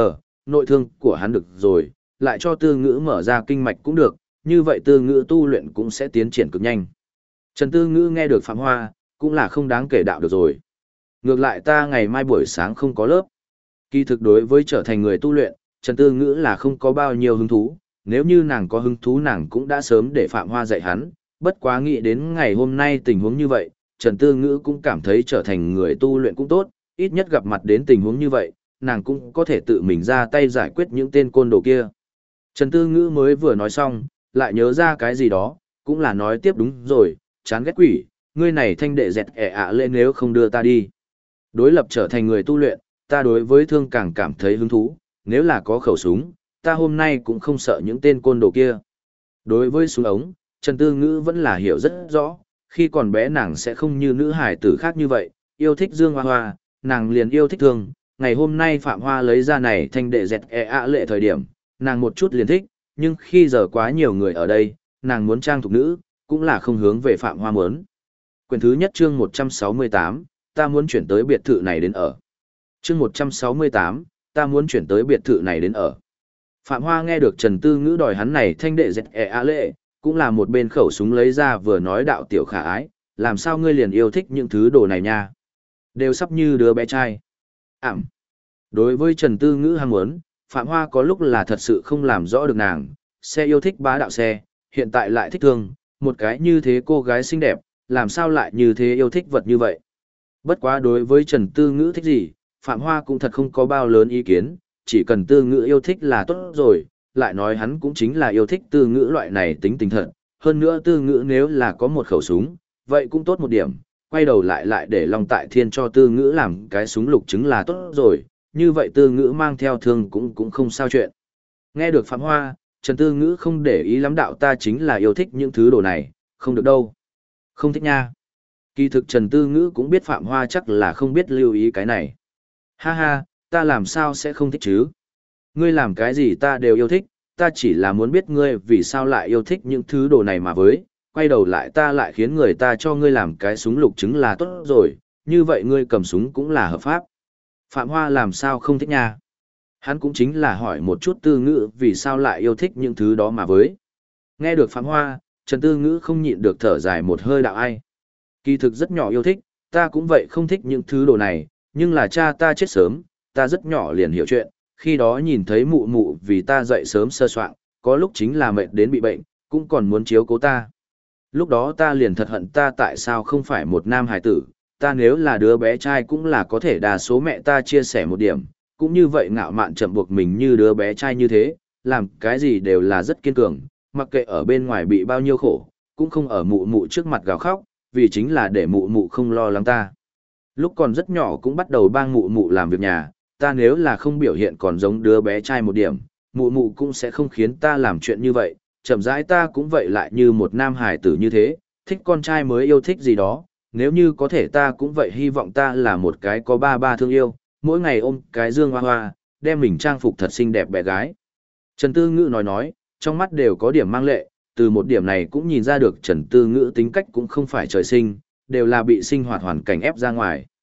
nội thương của hắn được rồi, lại cho Tư Ngữ mở ra kinh mạch cũng được, như vậy Tư Ngữ tu luyện cũng sẽ tiến triển cực nhanh. Trần Tư Ngữ nghe được Phạm Hoa, cũng là không đáng kể đạo được rồi. Ngược lại ta ngày mai buổi sáng không có lớp. Kỳ thực đối với trở thành người tu luyện, Trần Tư Ngữ là không có bao nhiêu hứng thú, nếu như nàng có hứng thú nàng cũng đã sớm để Phạm Hoa dạy hắn, bất quá nghĩ đến ngày hôm nay tình huống như vậy, Trần Tư Ngữ cũng cảm thấy trở thành người tu luyện cũng tốt, ít nhất gặp mặt đến tình huống như vậy, nàng cũng có thể tự mình ra tay giải quyết những tên côn đồ kia. Trần Tư Ngữ mới vừa nói xong, lại nhớ ra cái gì đó, cũng là nói tiếp đúng rồi, chán ghét quỷ, ngươi này thanh đệ dẹt ẻ ạ lên nếu không đưa ta đi. Đối lập trở thành người tu luyện, ta đối với thương càng cảm thấy hứng thú, nếu là có khẩu súng, ta hôm nay cũng không sợ những tên côn đồ kia. Đối với súng ống, Trần Tư Ngữ vẫn là hiểu rất rõ, khi còn bé nàng sẽ không như nữ hải tử khác như vậy, yêu thích Dương Hoa Hoa, nàng liền yêu thích thương. Ngày hôm nay Phạm Hoa lấy ra này thanh đệ dẹt ẻ ạ lệ thời điểm, nàng một chút liền thích, nhưng khi giờ quá nhiều người ở đây, nàng muốn trang thục nữ, cũng là không hướng về Phạm Hoa muốn. Quyển thứ nhất chương 168, ta muốn chuyển tới biệt thự này đến ở. Chương 168, ta muốn chuyển tới biệt thự này đến ở. Phạm Hoa nghe được Trần Tư Ngữ đòi hắn này thanh đệ dẹt ẻ ạ lệ, cũng là một bên khẩu súng lấy ra vừa nói đạo tiểu khả ái, làm sao ngươi liền yêu thích những thứ đồ này nha. Đều sắp như đứa bé trai. Đối với Trần Tư Ngữ ham muốn, Phạm Hoa có lúc là thật sự không làm rõ được nàng, xe yêu thích bá đạo xe, hiện tại lại thích thương, một cái như thế cô gái xinh đẹp, làm sao lại như thế yêu thích vật như vậy. Bất quá đối với Trần Tư Ngữ thích gì, Phạm Hoa cũng thật không có bao lớn ý kiến, chỉ cần Tư Ngữ yêu thích là tốt rồi, lại nói hắn cũng chính là yêu thích Tư Ngữ loại này tính tình thật, hơn nữa Tư Ngữ nếu là có một khẩu súng, vậy cũng tốt một điểm, quay đầu lại để Long Tại Thiên cho Tư Ngữ làm cái súng lục chứng là tốt rồi, như vậy Tư Ngữ mang theo thương cũng không sao chuyện. Nghe được Phạm Hoa, Trần Tư Ngữ không để ý lắm đạo ta chính là yêu thích những thứ đồ này, không được đâu. Không thích nha. Kỳ thực Trần Tư Ngữ cũng biết Phạm Hoa chắc là không biết lưu ý cái này. Ha ha, ta làm sao sẽ không thích chứ? Ngươi làm cái gì ta đều yêu thích, ta chỉ là muốn biết ngươi vì sao lại yêu thích những thứ đồ này mà với, quay đầu lại ta lại khiến người ta cho ngươi làm cái súng lục chứng là tốt rồi, như vậy ngươi cầm súng cũng là hợp pháp. Phạm Hoa làm sao không thích nha? Hắn cũng chính là hỏi một chút Tư Ngữ vì sao lại yêu thích những thứ đó mà với. Nghe được Phạm Hoa, Trần Tư Ngữ không nhịn được thở dài một hơi đạo ai. Kỳ thực rất nhỏ yêu thích, ta cũng vậy không thích những thứ đồ này, nhưng là cha ta chết sớm, ta rất nhỏ liền hiểu chuyện, khi đó nhìn thấy mụ mụ vì ta dậy sớm sơ soạn, có lúc chính là mệt đến bị bệnh, cũng còn muốn chiếu cố ta. Lúc đó ta liền thật hận ta tại sao không phải một nam hài tử, ta nếu là đứa bé trai cũng là có thể đa số mẹ ta chia sẻ một điểm, cũng như vậy ngạo mạn chậm buộc mình như đứa bé trai như thế, làm cái gì đều là rất kiên cường, mặc kệ ở bên ngoài bị bao nhiêu khổ, cũng không ở mụ mụ trước mặt gào khóc, vì chính là để mụ mụ không lo lắng ta. Lúc còn rất nhỏ cũng bắt đầu bang mụ mụ làm việc nhà, ta nếu là không biểu hiện còn giống đứa bé trai một điểm, mụ mụ cũng sẽ không khiến ta làm chuyện như vậy, chậm rãi ta cũng vậy lại như một nam hài tử như thế, thích con trai mới yêu thích gì đó, nếu như có thể ta cũng vậy hy vọng ta là một cái có ba thương yêu, mỗi ngày ôm cái Dương Hoa Hoa, đem mình trang phục thật xinh đẹp bé gái. Trần Tư Ngữ nói, trong mắt đều có điểm mang lệ, từ một điểm này cũng nhìn ra được Trần Tư Ngữ tính cách cũng không phải trời sinh, đều là bị sinh hoạt hoàn cảnh ép ra ngoài.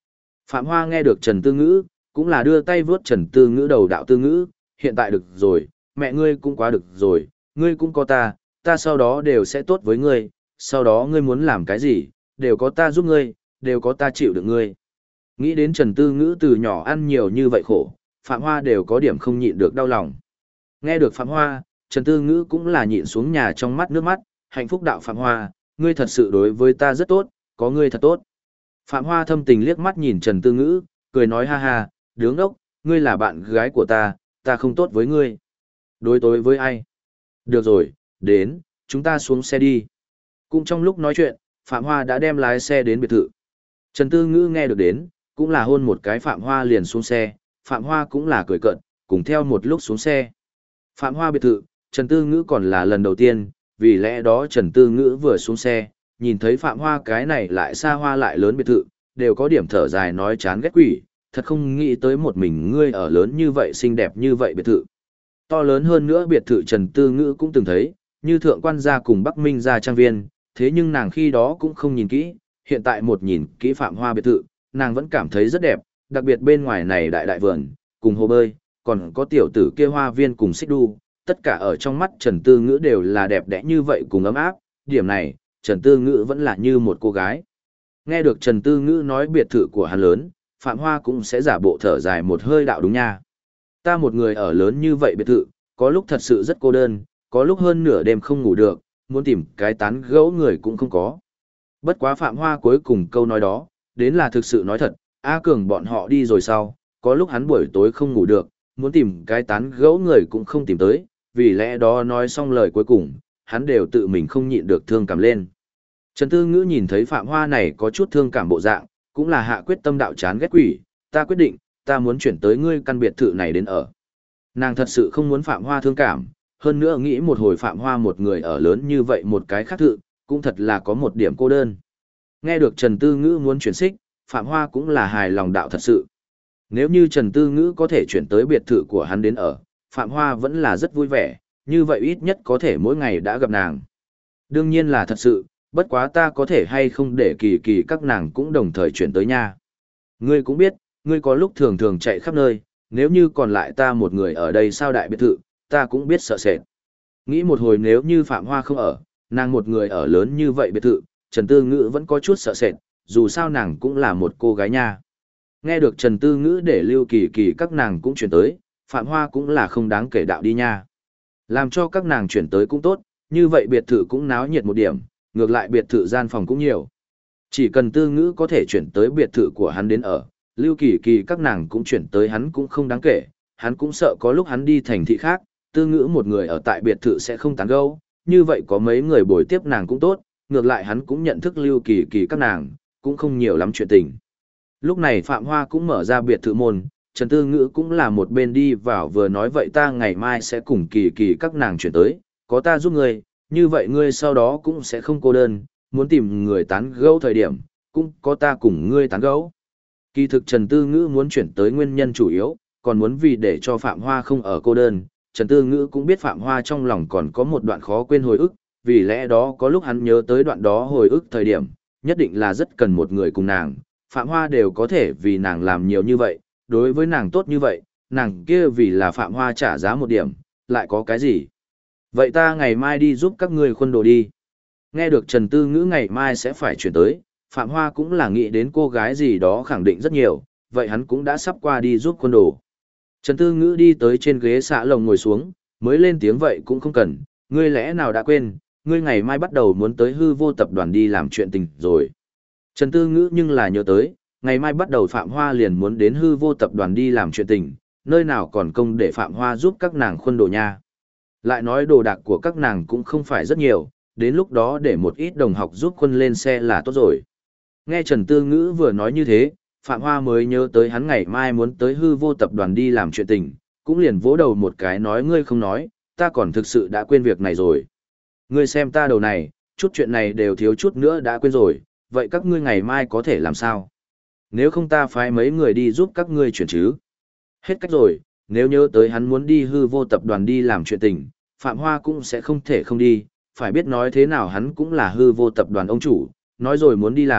Phạm Hoa nghe được Trần Tư Ngữ, cũng là đưa tay vướt Trần Tư Ngữ đầu đạo Tư Ngữ, hiện tại được rồi, mẹ ngươi cũng quá được rồi, ngươi cũng có ta sau đó đều sẽ tốt với ngươi, sau đó ngươi muốn làm cái gì, đều có ta giúp ngươi, đều có ta chịu được ngươi. Nghĩ đến Trần Tư Ngữ từ nhỏ ăn nhiều như vậy khổ, Phạm Hoa đều có điểm không nhịn được đau lòng. Nghe được Phạm Hoa, Trần Tư Ngữ cũng là nhịn xuống nhà trong mắt nước mắt, hạnh phúc đạo Phạm Hoa, ngươi thật sự đối với ta rất tốt, có ngươi thật tốt. Phạm Hoa thâm tình liếc mắt nhìn Trần Tư Ngữ, cười nói ha ha, đứng ốc, ngươi là bạn gái của ta không tốt với ngươi. Đối tối với ai? Được rồi, đến, chúng ta xuống xe đi. Cũng trong lúc nói chuyện, Phạm Hoa đã đem lái xe đến biệt thự. Trần Tư Ngữ nghe được đến, cũng là hôn một cái Phạm Hoa liền xuống xe, Phạm Hoa cũng là cười cợt, cùng theo một lúc xuống xe. Phạm Hoa biệt thự, Trần Tư Ngữ còn là lần đầu tiên, vì lẽ đó Trần Tư Ngữ vừa xuống xe, nhìn thấy Phạm Hoa cái này lại xa hoa lại lớn biệt thự, đều có điểm thở dài nói chán ghét quỷ, thật không nghĩ tới một mình ngươi ở lớn như vậy xinh đẹp như vậy biệt thự. To lớn hơn nữa biệt thự Trần Tư Ngữ cũng từng thấy, như Thượng Quan gia cùng Bắc Minh gia trang viên, thế nhưng nàng khi đó cũng không nhìn kỹ, hiện tại một nhìn kỹ Phạm Hoa biệt thự, nàng vẫn cảm thấy rất đẹp, đặc biệt bên ngoài này đại đại vườn, cùng hồ bơi, còn có tiểu tử kia hoa viên cùng xích đu, tất cả ở trong mắt Trần Tư Ngữ đều là đẹp đẽ như vậy cùng ấm áp, điểm này, Trần Tư Ngữ vẫn là như một cô gái. Nghe được Trần Tư Ngữ nói biệt thự của hắn lớn, Phạm Hoa cũng sẽ giả bộ thở dài một hơi đạo đúng nha. Ta một người ở lớn như vậy biệt thự, có lúc thật sự rất cô đơn, có lúc hơn nửa đêm không ngủ được, muốn tìm cái tán gẫu người cũng không có. Bất quá Phạm Hoa cuối cùng câu nói đó, đến là thực sự nói thật, A Cường bọn họ đi rồi sau, có lúc hắn buổi tối không ngủ được, muốn tìm cái tán gẫu người cũng không tìm tới, vì lẽ đó nói xong lời cuối cùng, hắn đều tự mình không nhịn được thương cảm lên. Trần Tư Ngữ nhìn thấy Phạm Hoa này có chút thương cảm bộ dạng, cũng là hạ quyết tâm đạo chán ghét quỷ, ta quyết định, ta muốn chuyển tới ngươi căn biệt thự này đến ở. Nàng thật sự không muốn Phạm Hoa thương cảm, hơn nữa nghĩ một hồi Phạm Hoa một người ở lớn như vậy một cái khác thự, cũng thật là có một điểm cô đơn. Nghe được Trần Tư Ngữ muốn chuyển xích, Phạm Hoa cũng là hài lòng đạo thật sự. Nếu như Trần Tư Ngữ có thể chuyển tới biệt thự của hắn đến ở, Phạm Hoa vẫn là rất vui vẻ, như vậy ít nhất có thể mỗi ngày đã gặp nàng. Đương nhiên là thật sự, bất quá ta có thể hay không để kỳ kỳ các nàng cũng đồng thời chuyển tới nha. Ngươi cũng biết, ngươi có lúc thường thường chạy khắp nơi, nếu như còn lại ta một người ở đây sao đại biệt thự, ta cũng biết sợ sệt. Nghĩ một hồi nếu như Phạm Hoa không ở, nàng một người ở lớn như vậy biệt thự, Trần Tư Ngữ vẫn có chút sợ sệt, dù sao nàng cũng là một cô gái nha. Nghe được Trần Tư Ngữ để Lưu Kỳ Kỳ các nàng cũng chuyển tới, Phạm Hoa cũng là không đáng kể đạo đi nha. Làm cho các nàng chuyển tới cũng tốt, như vậy biệt thự cũng náo nhiệt một điểm, ngược lại biệt thự gian phòng cũng nhiều. Chỉ cần Tư Ngữ có thể chuyển tới biệt thự của hắn đến ở, Lưu Kỳ Kỳ các nàng cũng chuyển tới hắn cũng không đáng kể, hắn cũng sợ có lúc hắn đi thành thị khác, Tư Ngữ một người ở tại biệt thự sẽ không tán gẫu, như vậy có mấy người bồi tiếp nàng cũng tốt, ngược lại hắn cũng nhận thức Lưu Kỳ Kỳ các nàng, cũng không nhiều lắm chuyện tình. Lúc này Phạm Hoa cũng mở ra biệt thự môn, Trần Tư Ngữ cũng là một bên đi vào vừa nói vậy ta ngày mai sẽ cùng Kỳ Kỳ các nàng chuyển tới, có ta giúp ngươi, như vậy ngươi sau đó cũng sẽ không cô đơn, muốn tìm người tán gẫu thời điểm, cũng có ta cùng ngươi tán gẫu. Kỳ thực Trần Tư Ngữ muốn chuyển tới nguyên nhân chủ yếu, còn muốn vì để cho Phạm Hoa không ở cô đơn, Trần Tư Ngữ cũng biết Phạm Hoa trong lòng còn có một đoạn khó quên hồi ức, vì lẽ đó có lúc hắn nhớ tới đoạn đó hồi ức thời điểm, nhất định là rất cần một người cùng nàng, Phạm Hoa đều có thể vì nàng làm nhiều như vậy, đối với nàng tốt như vậy, nàng kia vì là Phạm Hoa trả giá một điểm, lại có cái gì? Vậy ta ngày mai đi giúp các ngươi khuân đồ đi. Nghe được Trần Tư Ngữ ngày mai sẽ phải chuyển tới, Phạm Hoa cũng là nghĩ đến cô gái gì đó khẳng định rất nhiều, vậy hắn cũng đã sắp qua đi giúp khuân đồ. Trần Tư Ngữ đi tới trên ghế xạ lồng ngồi xuống, mới lên tiếng vậy cũng không cần, ngươi lẽ nào đã quên, ngươi ngày mai bắt đầu muốn tới Hư Vô tập đoàn đi làm chuyện tình rồi. Trần Tư Ngữ nhưng là nhớ tới, ngày mai bắt đầu Phạm Hoa liền muốn đến Hư Vô tập đoàn đi làm chuyện tình, nơi nào còn công để Phạm Hoa giúp các nàng khuân đồ nha. Lại nói đồ đạc của các nàng cũng không phải rất nhiều, đến lúc đó để một ít đồng học giúp khuân lên xe là tốt rồi. Nghe Trần Tư Ngữ vừa nói như thế, Phạm Hoa mới nhớ tới hắn ngày mai muốn tới Hư Vô tập đoàn đi làm chuyện tình, cũng liền vỗ đầu một cái nói ngươi không nói, ta còn thực sự đã quên việc này rồi. Ngươi xem ta đầu này, chút chuyện này đều thiếu chút nữa đã quên rồi, vậy các ngươi ngày mai có thể làm sao? Nếu không ta phái mấy người đi giúp các ngươi chuyển chứ? Hết cách rồi, nếu nhớ tới hắn muốn đi Hư Vô tập đoàn đi làm chuyện tình, Phạm Hoa cũng sẽ không thể không đi, phải biết nói thế nào hắn cũng là Hư Vô tập đoàn ông chủ, nói rồi muốn đi làm,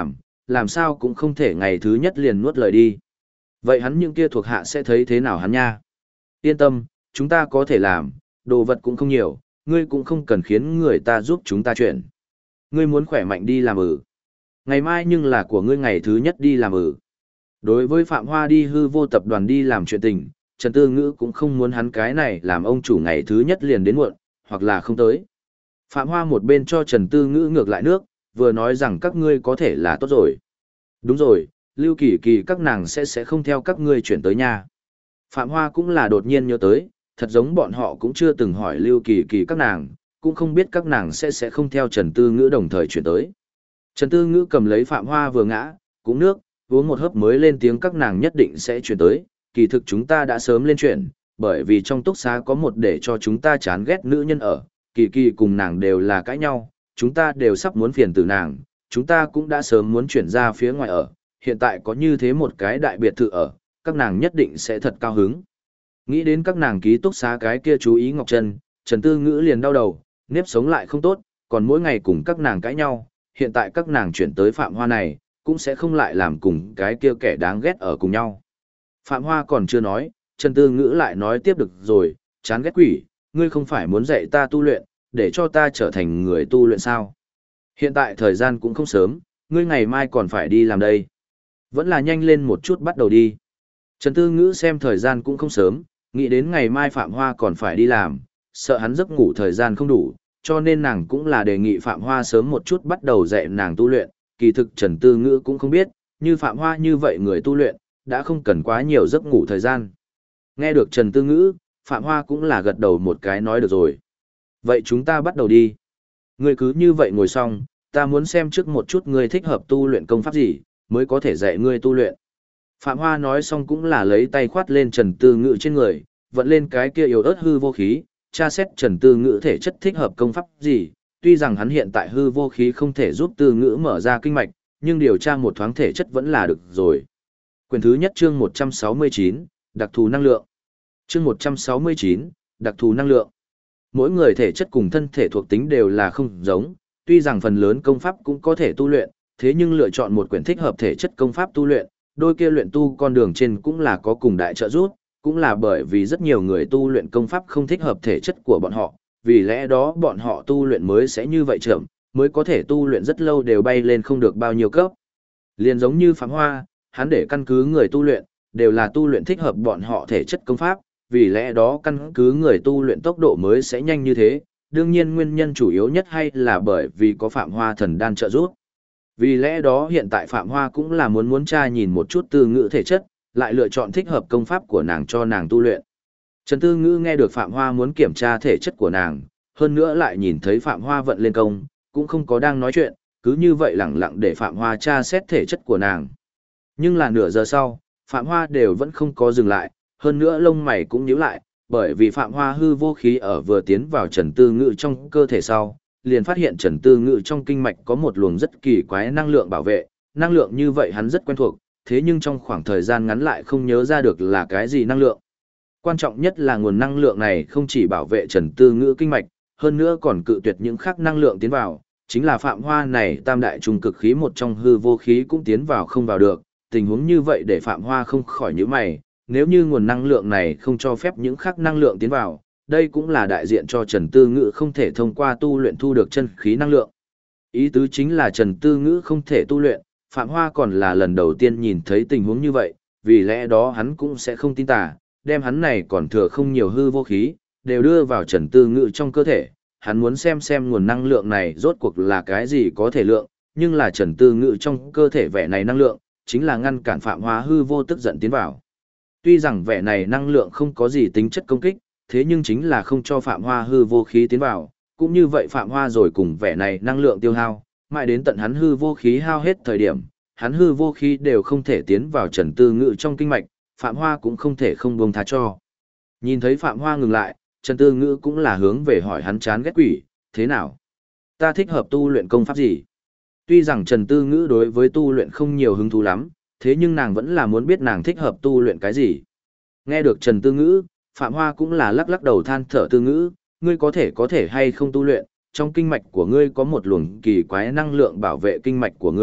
làm sao cũng không thể ngày thứ nhất liền nuốt lời đi. Vậy hắn những kia thuộc hạ sẽ thấy thế nào hắn nha? Yên tâm, chúng ta có thể làm, đồ vật cũng không nhiều, ngươi cũng không cần khiến người ta giúp chúng ta chuyển. Ngươi muốn khỏe mạnh đi làm ngày mai nhưng là của ngươi ngày thứ nhất đi làm Đối với Phạm Hoa đi hư vô tập đoàn đi làm chuyện tình, Trần Tư Ngữ cũng không muốn hắn cái này làm ông chủ ngày thứ nhất liền đến muộn, hoặc là không tới. Phạm Hoa một bên cho Trần Tư Ngữ ngược lại nước, vừa nói rằng các ngươi có thể là tốt rồi. Đúng rồi, Lưu Kỳ Kỳ các nàng sẽ không theo các ngươi chuyển tới nhà. Phạm Hoa cũng là đột nhiên nhớ tới, thật giống bọn họ cũng chưa từng hỏi Lưu Kỳ Kỳ các nàng, cũng không biết các nàng sẽ không theo Trần Tư Ngữ đồng thời chuyển tới. Trần Tư Ngữ cầm lấy Phạm Hoa vừa ngã, cũng nước, uống một hớp mới lên tiếng các nàng nhất định sẽ chuyển tới, kỳ thực chúng ta đã sớm lên chuyển, bởi vì trong túc xá có một để cho chúng ta chán ghét nữ nhân ở, Kỳ Kỳ cùng nàng đều là cãi nhau, chúng ta đều sắp muốn phiền từ nàng, chúng ta cũng đã sớm muốn chuyển ra phía ngoài ở, hiện tại có như thế một cái đại biệt thự ở, các nàng nhất định sẽ thật cao hứng. Nghĩ đến các nàng ký túc xá cái kia chú ý Ngọc Trân, Trần Tư Ngữ liền đau đầu, nếp sống lại không tốt, còn mỗi ngày cùng các nàng cãi nhau, hiện tại các nàng chuyển tới Phạm Hoa này, cũng sẽ không lại làm cùng cái kia kẻ đáng ghét ở cùng nhau. Phạm Hoa còn chưa nói, Trần Tư Ngữ lại nói tiếp được rồi, chán ghét quỷ, ngươi không phải muốn dạy ta tu luyện, để cho ta trở thành người tu luyện sao? Hiện tại thời gian cũng không sớm, ngươi ngày mai còn phải đi làm đây. Vẫn là nhanh lên một chút bắt đầu đi. Trần Tư Ngữ xem thời gian cũng không sớm, nghĩ đến ngày mai Phạm Hoa còn phải đi làm, sợ hắn giấc ngủ thời gian không đủ, cho nên nàng cũng là đề nghị Phạm Hoa sớm một chút bắt đầu dạy nàng tu luyện, kỳ thực Trần Tư Ngữ cũng không biết, như Phạm Hoa như vậy người tu luyện, đã không cần quá nhiều giấc ngủ thời gian. Nghe được Trần Tư Ngữ, Phạm Hoa cũng là gật đầu một cái nói được rồi. Vậy chúng ta bắt đầu đi. Ngươi cứ như vậy ngồi xong, ta muốn xem trước một chút ngươi thích hợp tu luyện công pháp gì, mới có thể dạy ngươi tu luyện. Phạm Hoa nói xong cũng là lấy tay khoát lên Trần Tư Ngữ trên người, vận lên cái kia yếu ớt hư vô khí, tra xét Trần Tư Ngữ thể chất thích hợp công pháp gì, tuy rằng hắn hiện tại hư vô khí không thể giúp Tư Ngữ mở ra kinh mạch, nhưng điều tra một thoáng thể chất vẫn là được rồi. Quyển thứ nhất chương 169, đặc thù năng lượng. Chương 169, đặc thù năng lượng. Mỗi người thể chất cùng thân thể thuộc tính đều là không giống, tuy rằng phần lớn công pháp cũng có thể tu luyện, thế nhưng lựa chọn một quyển thích hợp thể chất công pháp tu luyện, đôi kia luyện tu con đường trên cũng là có cùng đại trợ giúp, cũng là bởi vì rất nhiều người tu luyện công pháp không thích hợp thể chất của bọn họ, vì lẽ đó bọn họ tu luyện mới sẽ như vậy chậm, mới có thể tu luyện rất lâu đều bay lên không được bao nhiêu cấp. Liền giống như Phạm Hoa, hắn để căn cứ người tu luyện, đều là tu luyện thích hợp bọn họ thể chất công pháp, vì lẽ đó căn cứ người tu luyện tốc độ mới sẽ nhanh như thế, đương nhiên nguyên nhân chủ yếu nhất hay là bởi vì có Phạm Hoa thần đan trợ giúp. Vì lẽ đó hiện tại Phạm Hoa cũng là muốn tra nhìn một chút Tư Ngữ thể chất, lại lựa chọn thích hợp công pháp của nàng cho nàng tu luyện. Trần Tư Ngữ nghe được Phạm Hoa muốn kiểm tra thể chất của nàng, hơn nữa lại nhìn thấy Phạm Hoa vận lên công, cũng không có đang nói chuyện, cứ như vậy lẳng lặng để Phạm Hoa tra xét thể chất của nàng. Nhưng là nửa giờ sau, Phạm Hoa đều vẫn không có dừng lại, hơn nữa lông mày cũng nhíu lại, bởi vì Phạm Hoa hư vô khí ở vừa tiến vào Trần Tư Ngữ trong cơ thể sau, liền phát hiện Trần Tư Ngữ trong kinh mạch có một luồng rất kỳ quái năng lượng bảo vệ, năng lượng như vậy hắn rất quen thuộc, thế nhưng trong khoảng thời gian ngắn lại không nhớ ra được là cái gì năng lượng. Quan trọng nhất là nguồn năng lượng này không chỉ bảo vệ Trần Tư Ngữ kinh mạch, hơn nữa còn cự tuyệt những khác năng lượng tiến vào, chính là Phạm Hoa này tam đại trung cực khí một trong hư vô khí cũng tiến vào không vào được, tình huống như vậy để Phạm Hoa không khỏi nhíu mày, nếu như nguồn năng lượng này không cho phép những khác năng lượng tiến vào, đây cũng là đại diện cho Trần Tư Ngữ không thể thông qua tu luyện thu được chân khí năng lượng. Ý tứ chính là Trần Tư Ngữ không thể tu luyện, Phạm Hoa còn là lần đầu tiên nhìn thấy tình huống như vậy, vì lẽ đó hắn cũng sẽ không tin tà, đem hắn này còn thừa không nhiều hư vô khí, đều đưa vào Trần Tư Ngữ trong cơ thể, hắn muốn xem nguồn năng lượng này rốt cuộc là cái gì có thể lượng, nhưng là Trần Tư Ngữ trong cơ thể vẻ này năng lượng, chính là ngăn cản Phạm Hoa hư vô tức giận tiến vào. Tuy rằng vẻ này năng lượng không có gì tính chất công kích, thế nhưng chính là không cho Phạm Hoa hư vô khí tiến vào, cũng như vậy Phạm Hoa rồi cùng vẻ này năng lượng tiêu hao, mãi đến tận hắn hư vô khí hao hết thời điểm, hắn hư vô khí đều không thể tiến vào Trần Tư Ngữ trong kinh mạch, Phạm Hoa cũng không thể không buông tha cho. Nhìn thấy Phạm Hoa ngừng lại, Trần Tư Ngữ cũng là hướng về hỏi hắn chán ghét quỷ, thế nào? Ta thích hợp tu luyện công pháp gì? Tuy rằng Trần Tư Ngữ đối với tu luyện không nhiều hứng thú lắm, thế nhưng nàng vẫn là muốn biết nàng thích hợp tu luyện cái gì. Nghe được Trần Tư Ngữ, Phạm Hoa cũng là lắc lắc đầu than thở. Tư Ngữ, ngươi có thể hay không tu luyện, trong kinh mạch của ngươi có một luồng kỳ quái năng lượng bảo vệ kinh mạch của ngươi,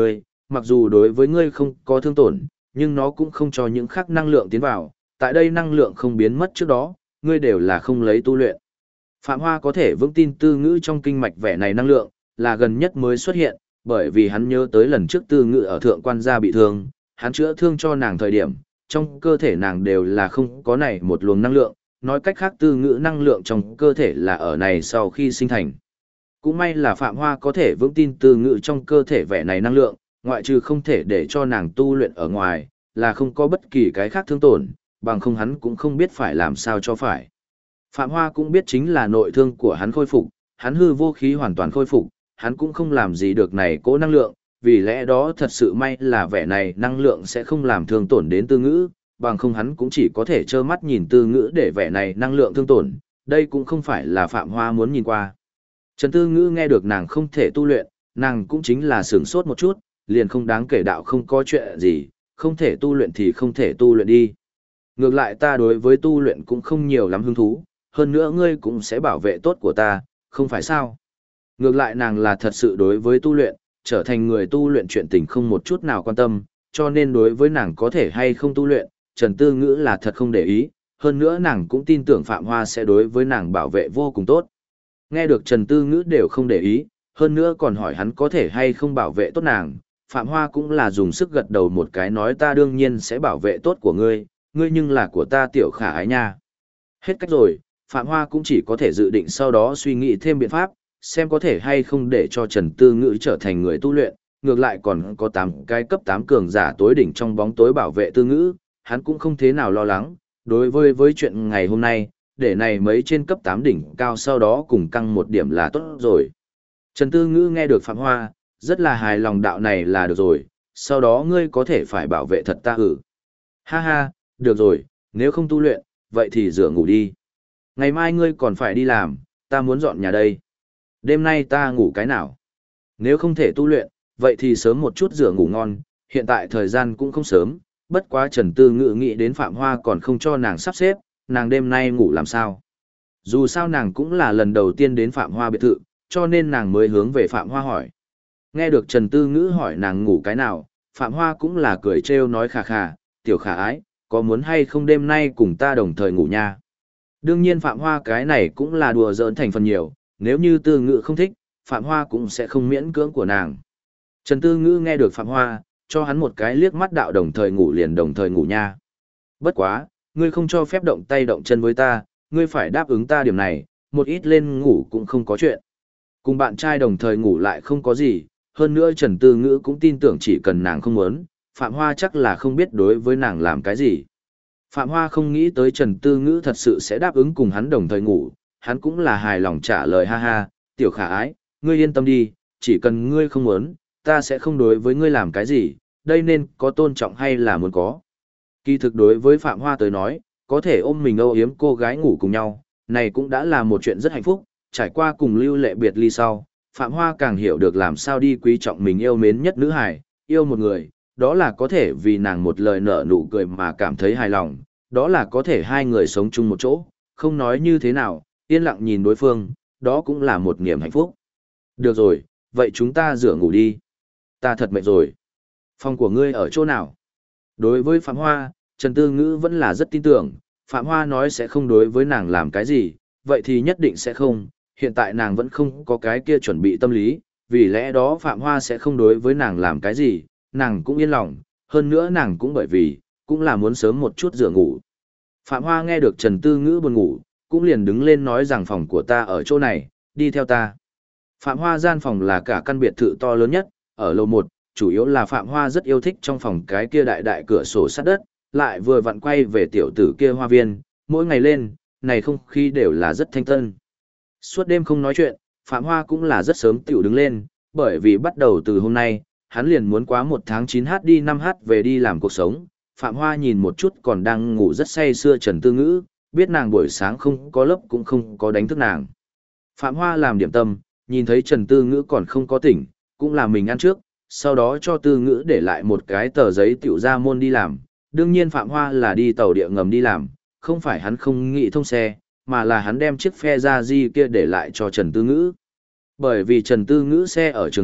mặc dù đối với ngươi không có thương tổn, nhưng nó cũng không cho những khác năng lượng tiến vào, tại đây năng lượng không biến mất trước đó, ngươi đều là không lấy tu luyện. Phạm Hoa có thể vững tin tư ngữ trong kinh mạch vẻ này năng lượng, là gần nhất mới xuất hiện, bởi vì hắn nhớ tới lần trước tư ngữ ở thượng quan gia bị thương, hắn chữa thương cho nàng thời điểm, trong cơ thể nàng đều là không có này một luồng năng lượng, nói cách khác tư ngữ năng lượng trong cơ thể là ở này sau khi sinh thành. Cũng may là Phạm Hoa có thể vững tin tư ngữ trong cơ thể vẻ này năng lượng, ngoại trừ không thể để cho nàng tu luyện ở ngoài, là không có bất kỳ cái khác thương tổn, bằng không hắn cũng không biết phải làm sao cho phải. Phạm Hoa cũng biết chính là nội thương của hắn khôi phục, hắn hư vô khí hoàn toàn khôi phục, hắn cũng không làm gì được này cố năng lượng, vì lẽ đó thật sự may là vẻ này năng lượng sẽ không làm thương tổn đến tư ngữ, bằng không hắn cũng chỉ có thể trơ mắt nhìn tư ngữ để vẻ này năng lượng thương tổn, đây cũng không phải là Phạm Hoa muốn nhìn qua. Trần Tư Ngữ nghe được nàng không thể tu luyện, nàng cũng chính là sửng sốt một chút, liền không đáng kể đạo không có chuyện gì, không thể tu luyện thì không thể tu luyện đi. Ngược lại ta đối với tu luyện cũng không nhiều lắm hứng thú, hơn nữa ngươi cũng sẽ bảo vệ tốt của ta, không phải sao? Ngược lại nàng là thật sự đối với tu luyện, trở thành người tu luyện chuyện tình không một chút nào quan tâm, cho nên đối với nàng có thể hay không tu luyện, Trần Tư Ngữ là thật không để ý, hơn nữa nàng cũng tin tưởng Phạm Hoa sẽ đối với nàng bảo vệ vô cùng tốt. Nghe được Trần Tư Ngữ đều không để ý, hơn nữa còn hỏi hắn có thể hay không bảo vệ tốt nàng, Phạm Hoa cũng là dùng sức gật đầu một cái nói ta đương nhiên sẽ bảo vệ tốt của ngươi, ngươi nhưng là của ta tiểu khả ái nha. Hết cách rồi, Phạm Hoa cũng chỉ có thể dự định sau đó suy nghĩ thêm biện pháp, xem có thể hay không để cho Trần Tư Ngữ trở thành người tu luyện, ngược lại còn có 8 cái cấp 8 cường giả tối đỉnh trong bóng tối bảo vệ Tư Ngữ, hắn cũng không thế nào lo lắng, đối với chuyện ngày hôm nay, để này mấy trên cấp 8 đỉnh cao sau đó cùng căng một điểm là tốt rồi. Trần Tư Ngữ nghe được Phạm Hoa, rất là hài lòng đạo này là được rồi, sau đó ngươi có thể phải bảo vệ thật ta Ha ha, được rồi, nếu không tu luyện, vậy thì rửa ngủ đi. Ngày mai ngươi còn phải đi làm, ta muốn dọn nhà đây. Đêm nay ta ngủ cái nào? Nếu không thể tu luyện, vậy thì sớm một chút rửa ngủ ngon, hiện tại thời gian cũng không sớm, bất quá Trần Tư Ngữ nghĩ đến Phạm Hoa còn không cho nàng sắp xếp, nàng đêm nay ngủ làm sao? Dù sao nàng cũng là lần đầu tiên đến Phạm Hoa biệt thự, cho nên nàng mới hướng về Phạm Hoa hỏi. Nghe được Trần Tư Ngữ hỏi nàng ngủ cái nào, Phạm Hoa cũng là cười trêu nói khà khà, tiểu khả ái, có muốn hay không đêm nay cùng ta đồng thời ngủ nha? Đương nhiên Phạm Hoa cái này cũng là đùa giỡn thành phần nhiều, nếu như Tư Ngữ không thích, Phạm Hoa cũng sẽ không miễn cưỡng của nàng. Trần Tư Ngữ nghe được Phạm Hoa, cho hắn một cái liếc mắt đạo đồng thời ngủ liền đồng thời ngủ nha. Bất quá, ngươi không cho phép động tay động chân với ta, ngươi phải đáp ứng ta điểm này, một ít lên ngủ cũng không có chuyện. Cùng bạn trai đồng thời ngủ lại không có gì, hơn nữa Trần Tư Ngữ cũng tin tưởng chỉ cần nàng không muốn, Phạm Hoa chắc là không biết đối với nàng làm cái gì. Phạm Hoa không nghĩ tới Trần Tư Ngữ thật sự sẽ đáp ứng cùng hắn đồng thời ngủ, hắn cũng là hài lòng trả lời ha ha, tiểu khả ái, ngươi yên tâm đi, chỉ cần ngươi không muốn, ta sẽ không đối với ngươi làm cái gì, đây nên có tôn trọng hay là muốn có. Kỳ thực đối với Phạm Hoa tới nói, có thể ôm mình âu yếm cô gái ngủ cùng nhau, này cũng đã là một chuyện rất hạnh phúc, trải qua cùng Lưu Lệ biệt ly sau, Phạm Hoa càng hiểu được làm sao đi quý trọng mình yêu mến nhất nữ hài, yêu một người, đó là có thể vì nàng một lời nở nụ cười mà cảm thấy hài lòng, đó là có thể hai người sống chung một chỗ, không nói như thế nào, yên lặng nhìn đối phương, đó cũng là một niềm hạnh phúc. Được rồi, vậy chúng ta rửa ngủ đi. Ta thật mệt rồi. Phòng của ngươi ở chỗ nào? Đối với Phạm Hoa, Trần Tư Ngữ vẫn là rất tin tưởng, Phạm Hoa nói sẽ không đối với nàng làm cái gì, vậy thì nhất định sẽ không, hiện tại nàng vẫn không có cái kia chuẩn bị tâm lý, vì lẽ đó Phạm Hoa sẽ không đối với nàng làm cái gì, nàng cũng yên lòng, hơn nữa nàng cũng bởi vì, cũng là muốn sớm một chút rửa ngủ. Phạm Hoa nghe được Trần Tư Ngữ buồn ngủ, cũng liền đứng lên nói rằng phòng của ta ở chỗ này, đi theo ta. Phạm Hoa gian phòng là cả căn biệt thự to lớn nhất, ở lầu 1, chủ yếu là Phạm Hoa rất yêu thích trong phòng cái kia đại đại cửa sổ sát đất, lại vừa vặn quay về tiểu tử kia hoa viên, mỗi ngày lên, này không khí đều là rất thanh tân. Suốt đêm không nói chuyện, Phạm Hoa cũng là rất sớm tiểu đứng lên, bởi vì bắt đầu từ hôm nay, hắn liền muốn quá 1 tháng 9h đi 5h về đi làm cuộc sống. Phạm Hoa nhìn một chút còn đang ngủ rất say sưa Trần Tư Ngữ, biết nàng buổi sáng không có lớp cũng không có đánh thức nàng. Phạm Hoa làm điểm tâm, nhìn thấy Trần Tư Ngữ còn không có tỉnh, cũng là mình ăn trước, sau đó cho Tư Ngữ để lại một cái tờ giấy tiểu ra môn đi làm. Đương nhiên Phạm Hoa là đi tàu địa ngầm đi làm, không phải hắn không nghĩ thông xe, mà là hắn đem chiếc phe ra di kia để lại cho Trần Tư Ngữ. Bởi vì Trần Tư Ngữ xe ở trường học,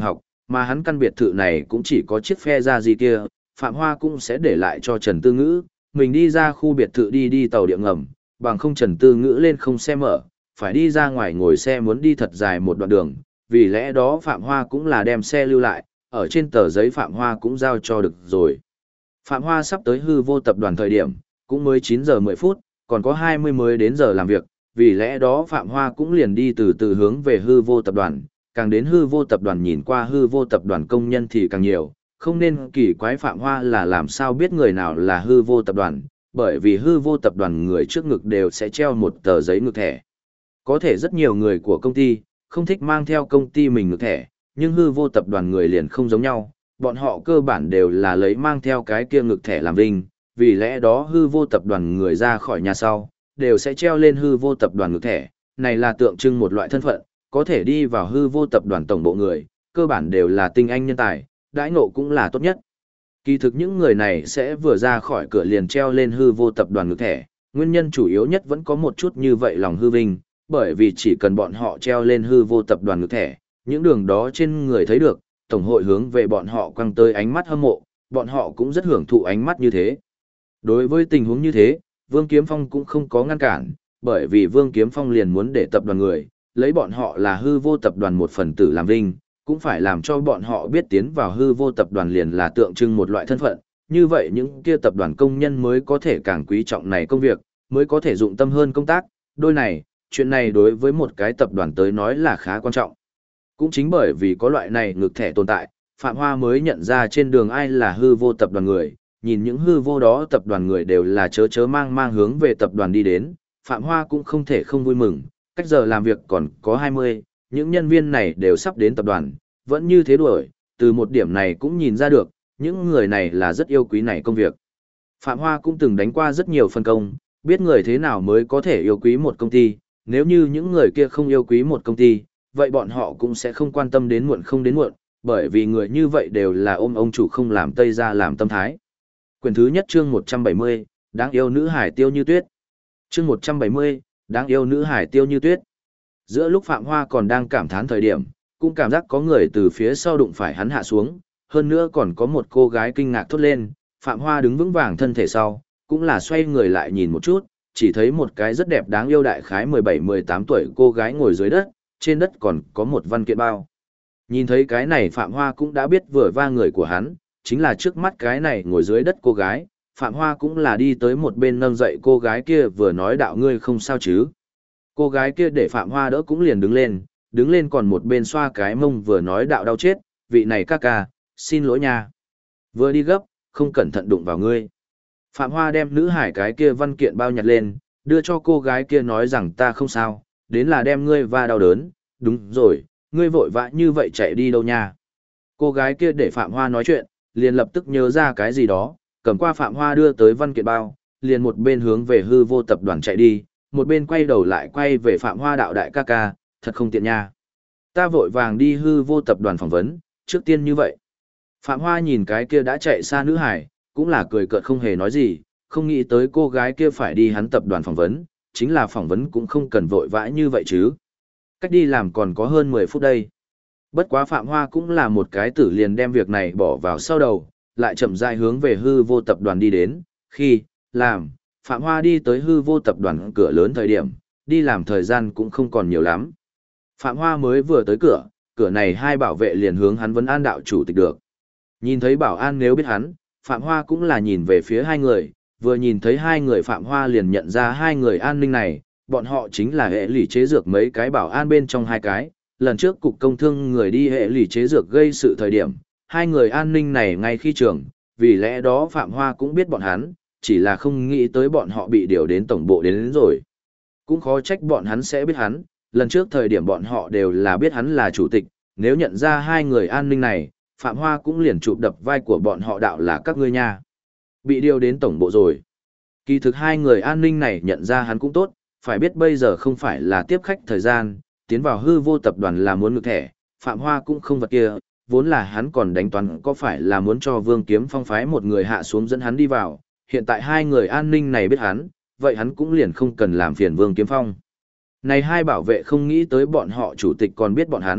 mà hắn căn biệt thự này cũng chỉ có chiếc phe ra gì kia, Phạm Hoa cũng sẽ để lại cho Trần Tư Ngữ, mình đi ra khu biệt thự đi tàu điện ngầm, bằng không Trần Tư Ngữ lên không xe mở, phải đi ra ngoài ngồi xe muốn đi thật dài một đoạn đường, vì lẽ đó Phạm Hoa cũng là đem xe lưu lại, ở trên tờ giấy Phạm Hoa cũng giao cho được rồi. Phạm Hoa sắp tới hư vô tập đoàn thời điểm, cũng mới 9 giờ 10 phút, còn có 20 mới đến giờ làm việc, vì lẽ đó Phạm Hoa cũng liền đi từ từ hướng về hư vô tập đoàn, càng đến hư vô tập đoàn nhìn qua hư vô tập đoàn công nhân thì càng nhiều, không nên kỳ quái Phạm Hoa là làm sao biết người nào là hư vô tập đoàn, bởi vì hư vô tập đoàn người trước ngực đều sẽ treo một tờ giấy ngực thẻ. Có thể rất nhiều người của công ty, không thích mang theo công ty mình ngực thẻ, nhưng hư vô tập đoàn người liền không giống nhau, bọn họ cơ bản đều là lấy mang theo cái kia ngực thẻ làm vinh, vì lẽ đó hư vô tập đoàn người ra khỏi nhà sau, đều sẽ treo lên hư vô tập đoàn ngực thẻ, này là tượng trưng một loại thân phận, có thể đi vào hư vô tập đoàn tổng bộ người, cơ bản đều là tinh anh nhân tài, đãi ngộ cũng là tốt nhất. Kỳ thực những người này sẽ vừa ra khỏi cửa liền treo lên hư vô tập đoàn ngực thẻ, nguyên nhân chủ yếu nhất vẫn có một chút như vậy lòng hư vinh, bởi vì chỉ cần bọn họ treo lên hư vô tập đoàn ngực thẻ, những đường đó trên người thấy được, tổng hội hướng về bọn họ quăng tới ánh mắt hâm mộ, bọn họ cũng rất hưởng thụ ánh mắt như thế. Đối với tình huống như thế, Vương Kiếm Phong cũng không có ngăn cản, bởi vì Vương Kiếm Phong liền muốn để tập đoàn người, lấy bọn họ là hư vô tập đoàn một phần tử làm vinh, cũng phải làm cho bọn họ biết tiến vào hư vô tập đoàn liền là tượng trưng một loại thân phận, như vậy những kia tập đoàn công nhân mới có thể càng quý trọng này công việc, mới có thể dụng tâm hơn công tác, đôi này, chuyện này đối với một cái tập đoàn tới nói là khá quan trọng. Cũng chính bởi vì có loại này ngực thẻ tồn tại, Phạm Hoa mới nhận ra trên đường ai là hư vô tập đoàn người, nhìn những hư vô đó tập đoàn người đều là chớ mang hướng về tập đoàn đi đến, Phạm Hoa cũng không thể không vui mừng, cách giờ làm việc còn có 20, những nhân viên này đều sắp đến tập đoàn, vẫn như thế đuổi, từ một điểm này cũng nhìn ra được, những người này là rất yêu quý này công việc. Phạm Hoa cũng từng đánh qua rất nhiều phân công, biết người thế nào mới có thể yêu quý một công ty, nếu như những người kia không yêu quý một công ty, vậy bọn họ cũng sẽ không quan tâm đến muộn không đến muộn, bởi vì người như vậy đều là ôm ông chủ không làm tây ra làm tâm thái. Quyển thứ nhất chương 170, đáng yêu nữ hải Tiêu Như Tuyết. Chương 170, đáng yêu nữ hải Tiêu Như Tuyết. Giữa lúc Phạm Hoa còn đang cảm thán thời điểm, cũng cảm giác có người từ phía sau đụng phải hắn hạ xuống, hơn nữa còn có một cô gái kinh ngạc thốt lên, Phạm Hoa đứng vững vàng thân thể sau, cũng là xoay người lại nhìn một chút, chỉ thấy một cái rất đẹp đáng yêu đại khái 17-18 tuổi cô gái ngồi dưới đất, trên đất còn có một văn kiện bao. Nhìn thấy cái này Phạm Hoa cũng đã biết vừa va người của hắn, chính là trước mắt cái này ngồi dưới đất cô gái, Phạm Hoa cũng là đi tới một bên nâng dậy cô gái kia vừa nói đạo ngươi không sao chứ. Cô gái kia để Phạm Hoa đỡ cũng liền đứng lên còn một bên xoa cái mông vừa nói đạo đau chết, vị này ca ca, xin lỗi nha. Vừa đi gấp, không cẩn thận đụng vào ngươi. Phạm Hoa đem nữ hải cái kia văn kiện bao nhặt lên, đưa cho cô gái kia nói rằng ta không sao, đến là đem ngươi va đau đớn, đúng rồi, ngươi vội vã như vậy chạy đi đâu nha. Cô gái kia để Phạm Hoa nói chuyện, liền lập tức nhớ ra cái gì đó, cầm qua Phạm Hoa đưa tới văn kiện bao, liền một bên hướng về hư vô tập đoàn chạy đi, một bên quay đầu lại quay về Phạm Hoa đạo đại ca ca, thật không tiện nha. Ta vội vàng đi hư vô tập đoàn phỏng vấn, trước tiên như vậy. Phạm Hoa nhìn cái kia đã chạy xa nữ hải, cũng là cười cợt không hề nói gì, không nghĩ tới cô gái kia phải đi hắn tập đoàn phỏng vấn, chính là phỏng vấn cũng không cần vội vã như vậy chứ. Cách đi làm còn có hơn 10 phút đây. Bất quá Phạm Hoa cũng là một cái tử liền đem việc này bỏ vào sau đầu, lại chậm rãi hướng về hư vô tập đoàn đi đến, khi, làm, Phạm Hoa đi tới hư vô tập đoàn cửa lớn thời điểm, đi làm thời gian cũng không còn nhiều lắm. Phạm Hoa mới vừa tới cửa, cửa này hai bảo vệ liền hướng hắn vấn an đạo chủ tịch được. Nhìn thấy bảo an nếu biết hắn, Phạm Hoa cũng là nhìn về phía hai người, vừa nhìn thấy hai người Phạm Hoa liền nhận ra hai người an ninh này, bọn họ chính là hệ lỷ chế dược mấy cái bảo an bên trong hai cái, lần trước cục công thương người đi hệ lỷ chế dược gây sự thời điểm, hai người an ninh này ngay khi trường, vì lẽ đó Phạm Hoa cũng biết bọn hắn, chỉ là không nghĩ tới bọn họ bị điều đến tổng bộ đến rồi. Cũng khó trách bọn hắn sẽ biết hắn, lần trước thời điểm bọn họ đều là biết hắn là chủ tịch, nếu nhận ra hai người an ninh này, Phạm Hoa cũng liền chụp đập vai của bọn họ đạo là các ngươi nha. Bị điều đến tổng bộ rồi. Kỳ thực hai người an ninh này nhận ra hắn cũng tốt, phải biết bây giờ không phải là tiếp khách thời gian, tiến vào hư vô tập đoàn là muốn ngược thẻ, Phạm Hoa cũng không vật kia, vốn là hắn còn đánh toán có phải là muốn cho Vương Kiếm Phong phái một người hạ xuống dẫn hắn đi vào, hiện tại hai người an ninh này biết hắn, vậy hắn cũng liền không cần làm phiền Vương Kiếm Phong. Này hai bảo vệ không nghĩ tới bọn họ chủ tịch còn biết bọn hắn,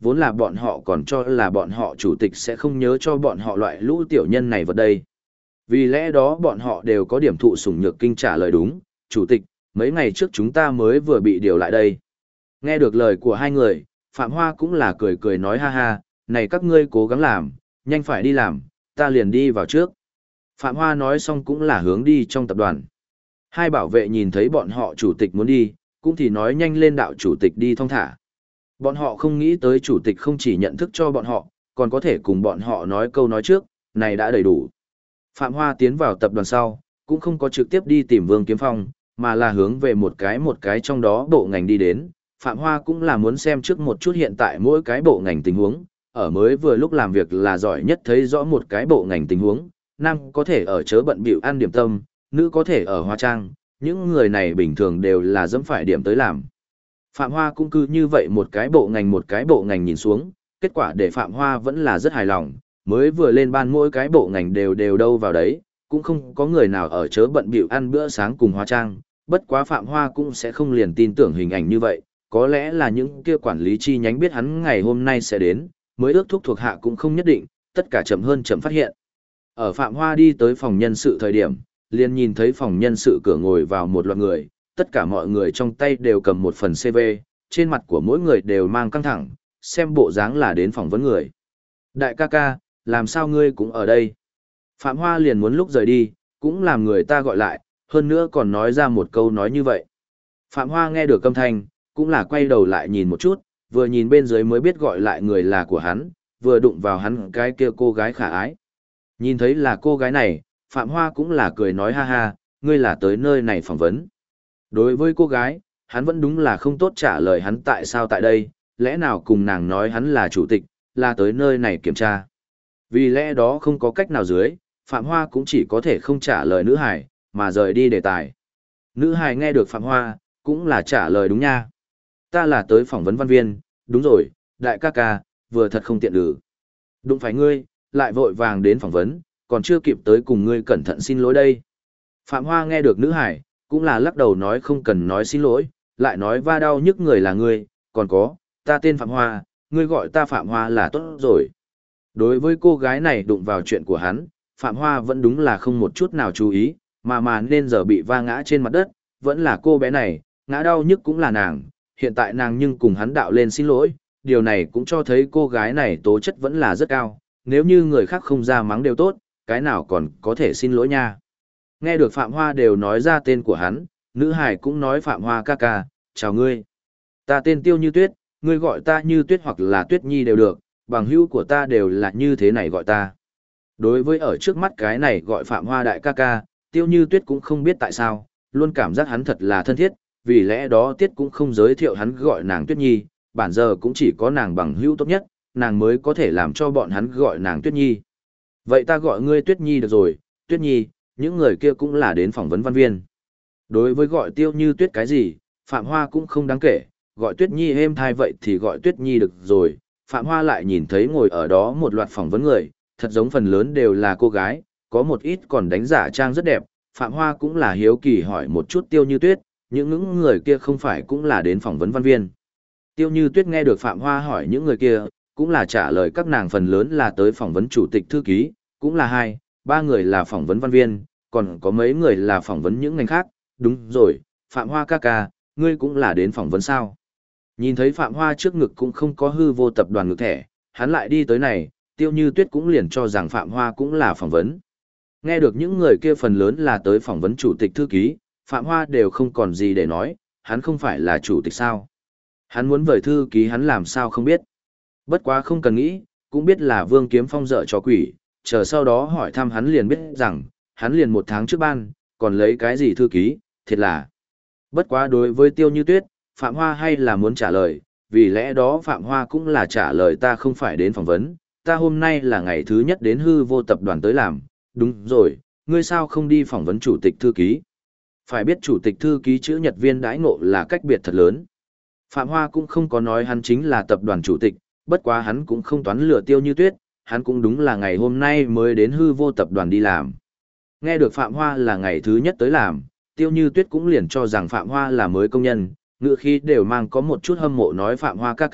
vốn là bọn họ còn cho là bọn họ chủ tịch sẽ không nhớ cho bọn họ loại lũ tiểu nhân này vào đây. Vì lẽ đó bọn họ đều có điểm thụ sủng nhược kinh trả lời đúng, chủ tịch, mấy ngày trước chúng ta mới vừa bị điều lại đây. Nghe được lời của hai người, Phạm Hoa cũng là cười cười nói ha ha, này các ngươi cố gắng làm, nhanh phải đi làm, ta liền đi vào trước. Phạm Hoa nói xong cũng là hướng đi trong tập đoàn. Hai bảo vệ nhìn thấy bọn họ chủ tịch muốn đi, cũng thì nói nhanh lên đạo chủ tịch đi thong thả. Bọn họ không nghĩ tới chủ tịch không chỉ nhận thức cho bọn họ, còn có thể cùng bọn họ nói câu nói trước, này đã đầy đủ. Phạm Hoa tiến vào tập đoàn sau, cũng không có trực tiếp đi tìm Vương Kiếm Phong, mà là hướng về một cái trong đó bộ ngành đi đến. Phạm Hoa cũng là muốn xem trước một chút hiện tại mỗi cái bộ ngành tình huống, ở mới vừa lúc làm việc là giỏi nhất thấy rõ một cái bộ ngành tình huống, nam có thể ở chớ bận bịu ăn điểm tâm, nữ có thể ở hóa trang, những người này bình thường đều là dẫm phải điểm tới làm. Phạm Hoa cũng cứ như vậy một cái bộ ngành nhìn xuống, kết quả để Phạm Hoa vẫn là rất hài lòng, mới vừa lên ban mỗi cái bộ ngành đều đâu vào đấy, cũng không có người nào ở chớ bận bịu ăn bữa sáng cùng hóa trang, bất quá Phạm Hoa cũng sẽ không liền tin tưởng hình ảnh như vậy, có lẽ là những kia quản lý chi nhánh biết hắn ngày hôm nay sẽ đến, mới ước thúc thuộc hạ cũng không nhất định, tất cả chậm hơn chậm phát hiện. Ở Phạm Hoa đi tới phòng nhân sự thời điểm, liền nhìn thấy phòng nhân sự cửa ngồi vào một loạt người, tất cả mọi người trong tay đều cầm một phần CV, trên mặt của mỗi người đều mang căng thẳng, xem bộ dáng là đến phỏng vấn người. Đại ca ca, làm sao ngươi cũng ở đây? Phạm Hoa liền muốn lúc rời đi, cũng làm người ta gọi lại, hơn nữa còn nói ra một câu nói như vậy. Phạm Hoa nghe được âm thanh, cũng là quay đầu lại nhìn một chút, vừa nhìn bên dưới mới biết gọi lại người là của hắn, vừa đụng vào hắn cái kia cô gái khả ái. Nhìn thấy là cô gái này, Phạm Hoa cũng là cười nói ha ha, ngươi là tới nơi này phỏng vấn. Đối với cô gái, hắn vẫn đúng là không tốt trả lời hắn tại sao tại đây, lẽ nào cùng nàng nói hắn là chủ tịch, là tới nơi này kiểm tra. Vì lẽ đó không có cách nào dưới, Phạm Hoa cũng chỉ có thể không trả lời nữ hải, mà rời đi đề tài. Nữ hải nghe được Phạm Hoa, cũng là trả lời đúng nha. Ta là tới phỏng vấn văn viên, đúng rồi, đại ca ca, vừa thật không tiện lử. Đúng phải ngươi, lại vội vàng đến phỏng vấn, còn chưa kịp tới cùng ngươi cẩn thận xin lỗi đây. Phạm Hoa nghe được nữ hải, cũng là lắc đầu nói không cần nói xin lỗi, lại nói va đau nhức người là ngươi, còn có, ta tên Phạm Hoa, ngươi gọi ta Phạm Hoa là tốt rồi. Đối với cô gái này đụng vào chuyện của hắn, Phạm Hoa vẫn đúng là không một chút nào chú ý, mà nên giờ bị va ngã trên mặt đất, vẫn là cô bé này, ngã đau nhức cũng là nàng, hiện tại nàng nhưng cùng hắn đạo lên xin lỗi, điều này cũng cho thấy cô gái này tố chất vẫn là rất cao, nếu như người khác không ra mắng đều tốt, cái nào còn có thể xin lỗi nha. Nghe được Phạm Hoa đều nói ra tên của hắn, nữ hải cũng nói Phạm Hoa ca ca, chào ngươi. Ta tên Tiêu Như Tuyết, ngươi gọi ta Như Tuyết hoặc là Tuyết Nhi đều được, bằng hữu của ta đều là như thế này gọi ta. Đối với ở trước mắt cái này gọi Phạm Hoa đại ca ca, Tiêu Như Tuyết cũng không biết tại sao, luôn cảm giác hắn thật là thân thiết, vì lẽ đó Tiết cũng không giới thiệu hắn gọi nàng Tuyết Nhi, bản giờ cũng chỉ có nàng bằng hữu tốt nhất, nàng mới có thể làm cho bọn hắn gọi nàng Tuyết Nhi. Vậy ta gọi ngươi Tuyết Nhi được rồi, Tuyết Nhi, những người kia cũng là đến phỏng vấn văn viên. Đối với gọi Tiêu Như Tuyết cái gì, Phạm Hoa cũng không đáng kể, gọi Tuyết Nhi êm thai vậy thì gọi Tuyết Nhi được rồi. Phạm Hoa lại nhìn thấy ngồi ở đó một loạt phỏng vấn người, thật giống phần lớn đều là cô gái, có một ít còn đánh giả trang rất đẹp. Phạm Hoa cũng là hiếu kỳ hỏi một chút Tiêu Như Tuyết, những người kia không phải cũng là đến phỏng vấn văn viên. Tiêu Như Tuyết nghe được Phạm Hoa hỏi những người kia, cũng là trả lời các nàng phần lớn là tới phỏng vấn chủ tịch thư ký, cũng là 2-3 người là phỏng vấn văn viên, còn có mấy người là phỏng vấn những ngành khác. Đúng rồi, Phạm Hoa ca ca, ngươi cũng là đến phỏng vấn sao? Nhìn thấy Phạm Hoa trước ngực cũng không có hư vô tập đoàn ngực thẻ, hắn lại đi tới này, Tiêu Như Tuyết cũng liền cho rằng Phạm Hoa cũng là phỏng vấn. Nghe được những người kia phần lớn là tới phỏng vấn chủ tịch thư ký, Phạm Hoa đều không còn gì để nói, hắn không phải là chủ tịch sao? Hắn muốn vời thư ký hắn làm sao không biết. Bất quá không cần nghĩ, cũng biết là Vương Kiếm Phong dợ cho quỷ, chờ sau đó hỏi thăm hắn liền biết rằng, hắn liền 1 tháng trước ban, còn lấy cái gì thư ký, thiệt là. Bất quá đối với Tiêu Như Tuyết, Phạm Hoa hay là muốn trả lời, vì lẽ đó Phạm Hoa cũng là trả lời ta không phải đến phỏng vấn, ta hôm nay là ngày thứ nhất đến hư vô tập đoàn tới làm, đúng rồi, ngươi sao không đi phỏng vấn chủ tịch thư ký. Phải biết chủ tịch thư ký chữ nhật viên đãi ngộ là cách biệt thật lớn. Phạm Hoa cũng không có nói hắn chính là tập đoàn chủ tịch, bất quá hắn cũng không toán lừa Tiêu Như Tuyết, hắn cũng đúng là ngày hôm nay mới đến hư vô tập đoàn đi làm. Nghe được Phạm Hoa là ngày thứ nhất tới làm, Tiêu Như Tuyết cũng liền cho rằng Phạm Hoa là mới công nhân, ngựa khi đều mang có một chút hâm mộ nói Phạm Hoa ca ca,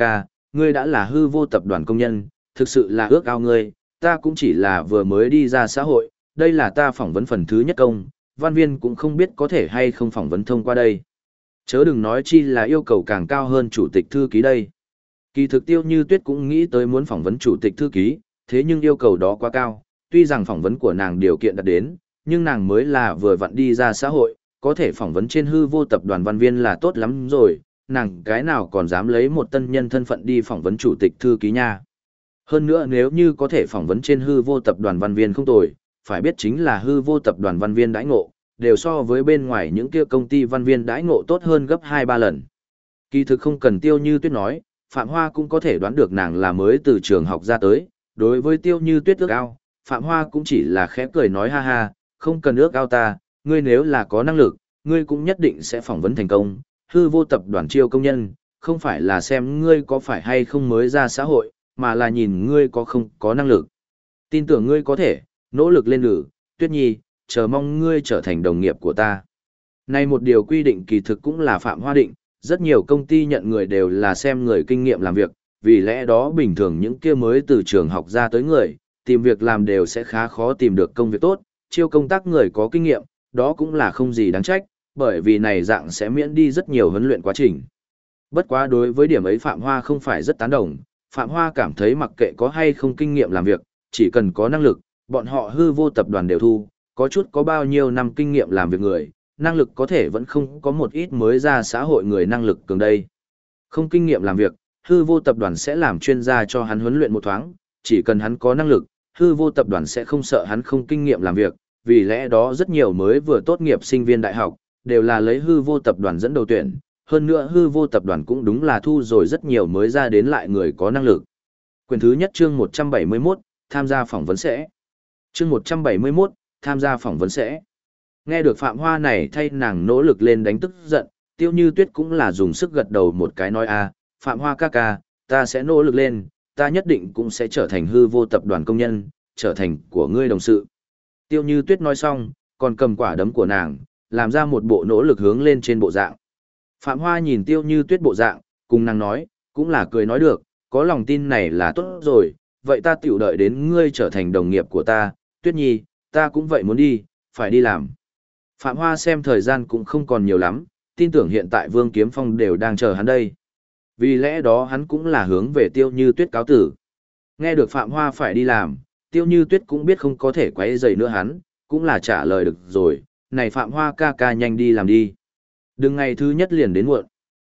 ngươi đã là hư vô tập đoàn công nhân, thực sự là ước ao ngươi, ta cũng chỉ là vừa mới đi ra xã hội, đây là ta phỏng vấn phần thứ nhất công, văn viên cũng không biết có thể hay không phỏng vấn thông qua đây. Chớ đừng nói chi là yêu cầu càng cao hơn chủ tịch thư ký đây. Kỳ thực Tiêu Như Tuyết cũng nghĩ tới muốn phỏng vấn chủ tịch thư ký, thế nhưng yêu cầu đó quá cao, tuy rằng phỏng vấn của nàng điều kiện đạt đến, nhưng nàng mới là vừa vặn đi ra xã hội, có thể phỏng vấn trên hư vô tập đoàn văn viên là tốt lắm rồi, nàng cái nào còn dám lấy một tân nhân thân phận đi phỏng vấn chủ tịch thư ký nha. Hơn nữa nếu như có thể phỏng vấn trên hư vô tập đoàn văn viên không tồi, phải biết chính là hư vô tập đoàn văn viên đãi ngộ, đều so với bên ngoài những kia công ty văn viên đãi ngộ tốt hơn gấp 2-3 lần. Kỳ thực không cần Tiêu Như Tuyết nói, Phạm Hoa cũng có thể đoán được nàng là mới từ trường học ra tới, đối với Tiêu Như Tuyết ước ao, Phạm Hoa cũng chỉ là khẽ cười nói ha ha, không cần ước ao ta, ngươi nếu là có năng lực, ngươi cũng nhất định sẽ phỏng vấn thành công, hư vô tập đoàn chiêu công nhân, không phải là xem ngươi có phải hay không mới ra xã hội, mà là nhìn ngươi có không có năng lực. Tin tưởng ngươi có thể, nỗ lực lên lử, Tuyết Nhi, chờ mong ngươi trở thành đồng nghiệp của ta. Này một điều quy định kỳ thực cũng là Phạm Hoa định, rất nhiều công ty nhận người đều là xem người kinh nghiệm làm việc, vì lẽ đó bình thường những kia mới từ trường học ra tới người, tìm việc làm đều sẽ khá khó tìm được công việc tốt, chiêu công tác người có kinh nghiệm, đó cũng là không gì đáng trách, bởi vì này dạng sẽ miễn đi rất nhiều huấn luyện quá trình. Bất quá đối với điểm ấy Phạm Hoa không phải rất tán đồng, Phạm Hoa cảm thấy mặc kệ có hay không kinh nghiệm làm việc, chỉ cần có năng lực, bọn họ hư vô tập đoàn đều thu, có chút có bao nhiêu năm kinh nghiệm làm việc người, năng lực có thể vẫn không có một ít mới ra xã hội người năng lực cường đây. Không kinh nghiệm làm việc, hư vô tập đoàn sẽ làm chuyên gia cho hắn huấn luyện một thoáng, chỉ cần hắn có năng lực, hư vô tập đoàn sẽ không sợ hắn không kinh nghiệm làm việc, vì lẽ đó rất nhiều mới vừa tốt nghiệp sinh viên đại học, đều là lấy hư vô tập đoàn dẫn đầu tuyển, hơn nữa hư vô tập đoàn cũng đúng là thu rồi rất nhiều mới ra đến lại người có năng lực. Quyển thứ nhất chương 171, tham gia phỏng vấn sẽ. Chương 171, tham gia phỏng vấn sẽ. Nghe được Phạm Hoa này thay nàng nỗ lực lên đánh tức giận, Tiêu Như Tuyết cũng là dùng sức gật đầu một cái nói a, Phạm Hoa ca ca, ta sẽ nỗ lực lên, ta nhất định cũng sẽ trở thành hư vô tập đoàn công nhân, trở thành của ngươi đồng sự. Tiêu Như Tuyết nói xong, còn cầm quả đấm của nàng, làm ra một bộ nỗ lực hướng lên trên bộ dạng. Phạm Hoa nhìn Tiêu Như Tuyết bộ dạng, cùng nàng nói, cũng là cười nói được, có lòng tin này là tốt rồi, vậy ta tiểu đợi đến ngươi trở thành đồng nghiệp của ta, Tuyết Nhi, ta cũng vậy muốn đi, phải đi làm. Phạm Hoa xem thời gian cũng không còn nhiều lắm, tin tưởng hiện tại Vương Kiếm Phong đều đang chờ hắn đây. Vì lẽ đó hắn cũng là hướng về Tiêu Như Tuyết cáo tử. Nghe được Phạm Hoa phải đi làm, Tiêu Như Tuyết cũng biết không có thể quấy rầy nữa hắn, cũng là trả lời được rồi, này Phạm Hoa ca ca nhanh đi làm đi. Đừng ngày thứ nhất liền đến muộn.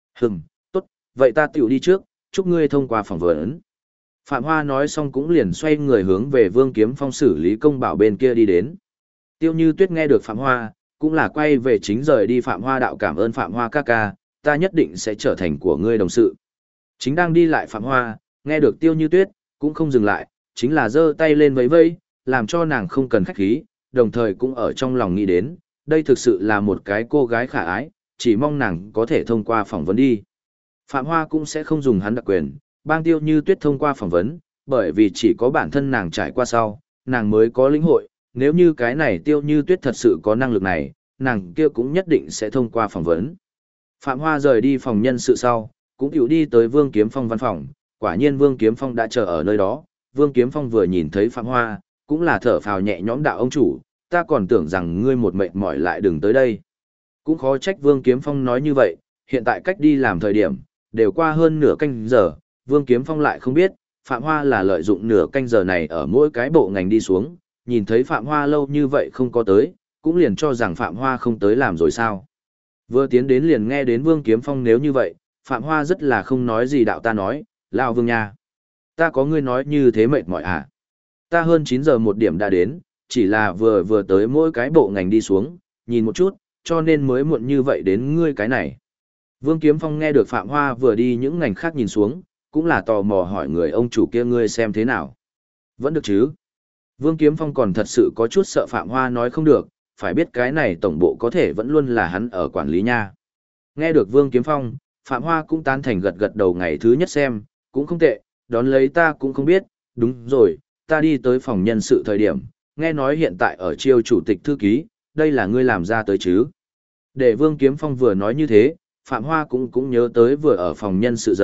Tốt, vậy ta tiểu đi trước, chúc ngươi thông qua phỏng vấn. Phạm Hoa nói xong cũng liền xoay người hướng về Vương Kiếm Phong xử lý công bảo bên kia đi đến. Tiêu Như Tuyết nghe được Phạm Hoa, cũng là quay về chính rời đi Phạm Hoa đạo cảm ơn Phạm Hoa ca ca, ta nhất định sẽ trở thành của ngươi đồng sự. Chính đang đi lại Phạm Hoa, nghe được Tiêu Như Tuyết, cũng không dừng lại, chính là giơ tay lên vẫy vẫy, làm cho nàng không cần khách khí, đồng thời cũng ở trong lòng nghĩ đến, đây thực sự là một cái cô gái khả ái, chỉ mong nàng có thể thông qua phỏng vấn đi. Phạm Hoa cũng sẽ không dùng hắn đặc quyền, bang Tiêu Như Tuyết thông qua phỏng vấn, bởi vì chỉ có bản thân nàng trải qua sau, nàng mới có lĩnh hội, nếu như cái này Tiêu Như Tuyết thật sự có năng lực này, nàng kia cũng nhất định sẽ thông qua phỏng vấn. Phạm Hoa rời đi phòng nhân sự sau, cũng tiểu đi tới Vương Kiếm Phong văn phòng, quả nhiên Vương Kiếm Phong đã chờ ở nơi đó, Vương Kiếm Phong vừa nhìn thấy Phạm Hoa, cũng là thở phào nhẹ nhõm đạo ông chủ, ta còn tưởng rằng ngươi một mệt mỏi lại đừng tới đây. Cũng khó trách Vương Kiếm Phong nói như vậy, hiện tại cách đi làm thời điểm, đều qua hơn nửa canh giờ, Vương Kiếm Phong lại không biết, Phạm Hoa là lợi dụng nửa canh giờ này ở mỗi cái bộ ngành đi xuống, nhìn thấy Phạm Hoa lâu như vậy không có tới, cũng liền cho rằng Phạm Hoa không tới làm rồi sao. Vừa tiến đến liền nghe đến Vương Kiếm Phong nếu như vậy, Phạm Hoa rất là không nói gì đạo ta nói, lao Vương nha. Ta có ngươi nói như thế mệt mỏi à? Ta hơn 9 giờ một điểm đã đến, chỉ là vừa tới mỗi cái bộ ngành đi xuống, nhìn một chút, cho nên mới muộn như vậy đến ngươi cái này. Vương Kiếm Phong nghe được Phạm Hoa vừa đi những ngành khác nhìn xuống, cũng là tò mò hỏi người ông chủ kia ngươi xem thế nào. Vẫn được chứ? Vương Kiếm Phong còn thật sự có chút sợ Phạm Hoa nói không được, phải biết cái này tổng bộ có thể vẫn luôn là hắn ở quản lý nha. Nghe được Vương Kiếm Phong, Phạm Hoa cũng tán thành gật gật đầu ngày thứ nhất xem, cũng không tệ, đón lấy ta cũng không biết, đúng rồi, ta đi tới phòng nhân sự thời điểm, nghe nói hiện tại ở chiêu chủ tịch thư ký, đây là ngươi làm ra tới chứ. Để Vương Kiếm Phong vừa nói như thế, Phạm Hoa cũng nhớ tới vừa ở phòng nhân sự giờ,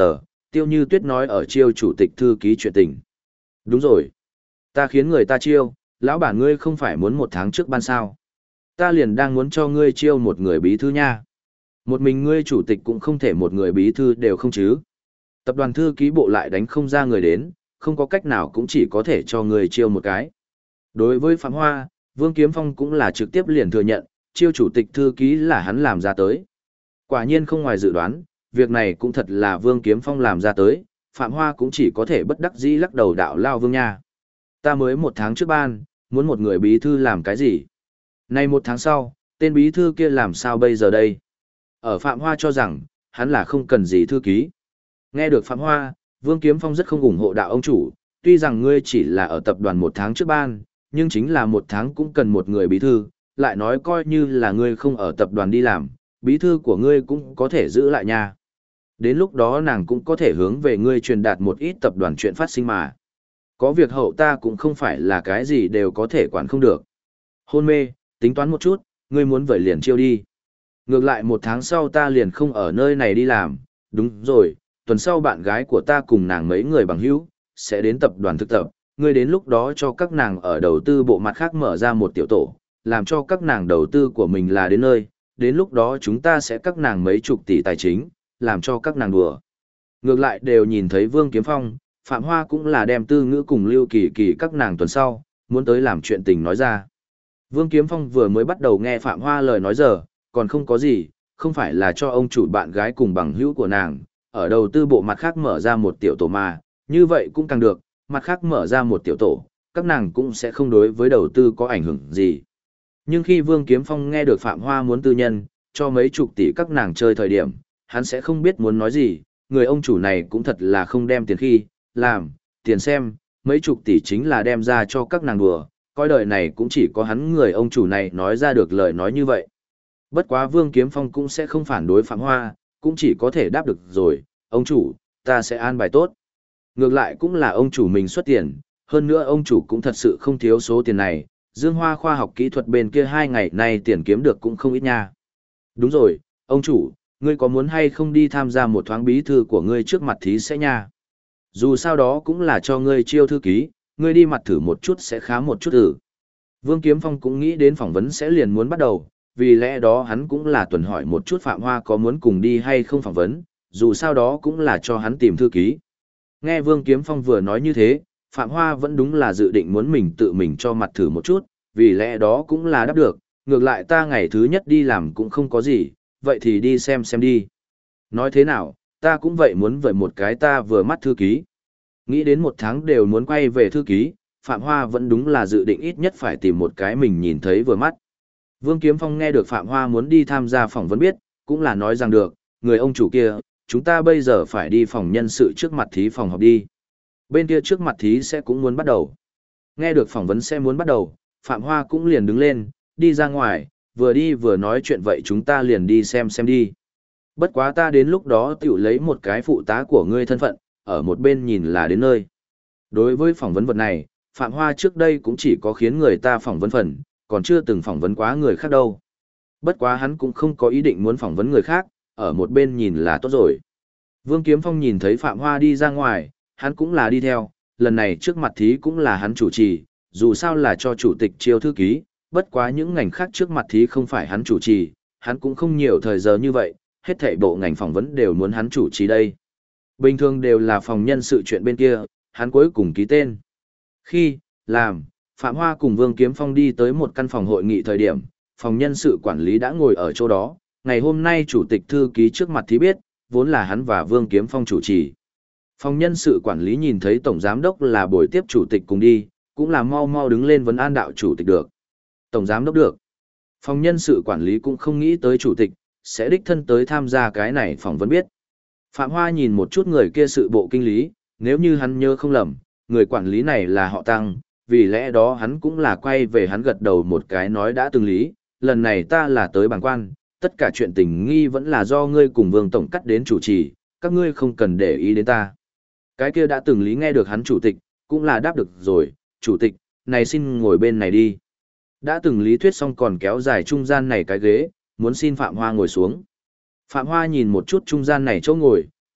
Tiêu Như Tuyết nói ở chiêu chủ tịch thư ký chuyện tình. Đúng rồi. Ta khiến người ta chiêu, lão bản ngươi không phải muốn 1 tháng trước ban sao. Ta liền đang muốn cho ngươi chiêu một người bí thư nha. Một mình ngươi chủ tịch cũng không thể một người bí thư đều không chứ. Tập đoàn thư ký bộ lại đánh không ra người đến, không có cách nào cũng chỉ có thể cho người chiêu một cái. Đối với Phạm Hoa, Vương Kiếm Phong cũng là trực tiếp liền thừa nhận, chiêu chủ tịch thư ký là hắn làm ra tới. Quả nhiên không ngoài dự đoán, việc này cũng thật là Vương Kiếm Phong làm ra tới, Phạm Hoa cũng chỉ có thể bất đắc dĩ lắc đầu đạo lao Vương nha. Ta mới 1 tháng trước ban, muốn một người bí thư làm cái gì? Nay 1 tháng sau, tên bí thư kia làm sao bây giờ đây? Ở Phạm Hoa cho rằng, hắn là không cần gì thư ký. Nghe được Phạm Hoa, Vương Kiếm Phong rất không ủng hộ đạo ông chủ, tuy rằng ngươi chỉ là ở tập đoàn 1 tháng trước ban, nhưng chính là 1 tháng cũng cần một người bí thư, lại nói coi như là ngươi không ở tập đoàn đi làm, bí thư của ngươi cũng có thể giữ lại nha. Đến lúc đó nàng cũng có thể hướng về ngươi truyền đạt một ít tập đoàn chuyện phát sinh mà. Có việc hậu ta cũng không phải là cái gì đều có thể quản không được. Hôn mê, tính toán một chút, ngươi muốn vẩy liền chiêu đi. Ngược lại 1 tháng sau ta liền không ở nơi này đi làm, đúng rồi, tuần sau bạn gái của ta cùng nàng mấy người bằng hữu sẽ đến tập đoàn thực tập, ngươi đến lúc đó cho các nàng ở đầu tư bộ mặt khác mở ra một tiểu tổ, làm cho các nàng đầu tư của mình là đến nơi, đến lúc đó chúng ta sẽ các nàng mấy chục tỷ tài chính, làm cho các nàng đùa. Ngược lại đều nhìn thấy Vương Kiếm Phong, Phạm Hoa cũng là đem Tư Ngữ cùng Lưu Kỳ Kỳ các nàng tuần sau, muốn tới làm chuyện tình nói ra. Vương Kiếm Phong vừa mới bắt đầu nghe Phạm Hoa lời nói giờ, còn không có gì, không phải là cho ông chủ bạn gái cùng bằng hữu của nàng, ở đầu tư bộ mặt khác mở ra một tiểu tổ mà, như vậy cũng càng được, mặt khác mở ra một tiểu tổ, các nàng cũng sẽ không đối với đầu tư có ảnh hưởng gì. Nhưng khi Vương Kiếm Phong nghe được Phạm Hoa muốn tư nhân, cho mấy chục tỷ các nàng chơi thời điểm, hắn sẽ không biết muốn nói gì, người ông chủ này cũng thật là không đem tiền khi, làm, tiền xem, mấy chục tỷ chính là đem ra cho các nàng đùa, coi đời này cũng chỉ có hắn người ông chủ này nói ra được lời nói như vậy. Bất quá Vương Kiếm Phong cũng sẽ không phản đối Phạm Hoa, cũng chỉ có thể đáp được rồi, ông chủ, ta sẽ an bài tốt. Ngược lại cũng là ông chủ mình xuất tiền, hơn nữa ông chủ cũng thật sự không thiếu số tiền này, Dương Hoa khoa học kỹ thuật bên kia 2 ngày nay tiền kiếm được cũng không ít nha. Đúng rồi, ông chủ, ngươi có muốn hay không đi tham gia một thoáng bí thư của ngươi trước mặt thí sẽ nha. Dù sao đó cũng là cho ngươi chiêu thư ký, ngươi đi mặt thử một chút sẽ khá một chút ử. Vương Kiếm Phong cũng nghĩ đến phỏng vấn sẽ liền muốn bắt đầu, vì lẽ đó hắn cũng là tuần hỏi một chút Phạm Hoa có muốn cùng đi hay không phỏng vấn, dù sao đó cũng là cho hắn tìm thư ký. Nghe Vương Kiếm Phong vừa nói như thế, Phạm Hoa vẫn đúng là dự định muốn mình tự mình cho mặt thử một chút, vì lẽ đó cũng là đáp được, ngược lại ta ngày thứ nhất đi làm cũng không có gì, vậy thì đi xem đi. Nói thế nào, ta cũng vậy muốn vậy một cái ta vừa mắt thư ký. Nghĩ đến 1 tháng đều muốn quay về thư ký, Phạm Hoa vẫn đúng là dự định ít nhất phải tìm một cái mình nhìn thấy vừa mắt. Vương Kiếm Phong nghe được Phạm Hoa muốn đi tham gia phỏng vấn biết, cũng là nói rằng được, người ông chủ kia, chúng ta bây giờ phải đi phòng nhân sự trước mặt thí phòng họp đi. Bên kia trước mặt thí sẽ cũng muốn bắt đầu. Nghe được phỏng vấn sẽ muốn bắt đầu, Phạm Hoa cũng liền đứng lên, đi ra ngoài, vừa đi vừa nói chuyện vậy chúng ta liền đi xem đi. Bất quá ta đến lúc đó tiểu lấy một cái phụ tá của ngươi thân phận, ở một bên nhìn là đến nơi. Đối với phỏng vấn vật này, Phạm Hoa trước đây cũng chỉ có khiến người ta phỏng vấn phần, còn chưa từng phỏng vấn quá người khác đâu. Bất quá hắn cũng không có ý định muốn phỏng vấn người khác, ở một bên nhìn là tốt rồi. Vương Kiếm Phong nhìn thấy Phạm Hoa đi ra ngoài, hắn cũng là đi theo, lần này trước mặt thí cũng là hắn chủ trì, dù sao là cho chủ tịch chiêu thư ký, bất quá những ngành khác trước mặt thí không phải hắn chủ trì, hắn cũng không nhiều thời giờ như vậy, hết thảy bộ ngành phỏng vấn đều muốn hắn chủ trì đây. Bình thường đều là phòng nhân sự chuyện bên kia, hắn cuối cùng ký tên. Khi, làm, Phạm Hoa cùng Vương Kiếm Phong đi tới một căn phòng hội nghị thời điểm, phòng nhân sự quản lý đã ngồi ở chỗ đó, ngày hôm nay chủ tịch thư ký trước mặt thí biết, vốn là hắn và Vương Kiếm Phong chủ trì. Phòng nhân sự quản lý nhìn thấy tổng giám đốc là buổi tiếp chủ tịch cùng đi, cũng là mau mau đứng lên vấn an đạo chủ tịch được. Tổng giám đốc được. Phòng nhân sự quản lý cũng không nghĩ tới chủ tịch, sẽ đích thân tới tham gia cái này phỏng vấn biết. Phạm Hoa nhìn một chút người kia sự bộ kinh lý, nếu như hắn nhớ không lầm, người quản lý này là họ Tăng, vì lẽ đó hắn cũng là quay về hắn gật đầu một cái nói đã từng lý, lần này ta là tới bàng quan, tất cả chuyện tình nghi vẫn là do ngươi cùng Vương Tổng cắt đến chủ trì, các ngươi không cần để ý đến ta. Cái kia đã từng lý nghe được hắn chủ tịch, cũng là đáp được rồi, chủ tịch, này xin ngồi bên này đi. Đã từng lý thuyết xong còn kéo dài trung gian này cái ghế, muốn xin Phạm Hoa ngồi xuống. Phạm Hoa nhìn một chút trung gian này chỗ ngồi,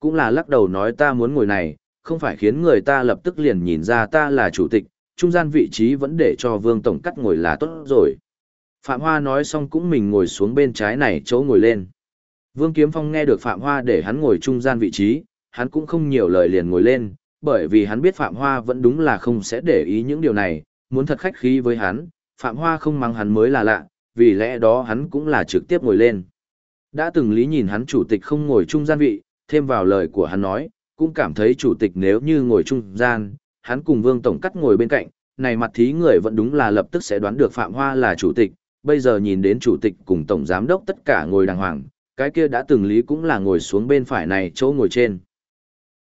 cũng là lắc đầu nói ta muốn ngồi này, không phải khiến người ta lập tức liền nhìn ra ta là chủ tịch, trung gian vị trí vẫn để cho Vương Tổng Cắt ngồi là tốt rồi. Phạm Hoa nói xong cũng mình ngồi xuống bên trái này chỗ ngồi lên. Vương Kiếm Phong nghe được Phạm Hoa để hắn ngồi trung gian vị trí, hắn cũng không nhiều lời liền ngồi lên, bởi vì hắn biết Phạm Hoa vẫn đúng là không sẽ để ý những điều này, muốn thật khách khí với hắn, Phạm Hoa không mắng hắn mới là lạ, vì lẽ đó hắn cũng là trực tiếp ngồi lên. Đã từng lý nhìn hắn chủ tịch không ngồi trung gian vị, thêm vào lời của hắn nói, cũng cảm thấy chủ tịch nếu như ngồi trung gian, hắn cùng Vương Tổng Cắt ngồi bên cạnh, này mặt thí người vẫn đúng là lập tức sẽ đoán được Phạm Hoa là chủ tịch, bây giờ nhìn đến chủ tịch cùng tổng giám đốc tất cả ngồi đàng hoàng, cái kia đã từng lý cũng là ngồi xuống bên phải này chỗ ngồi trên.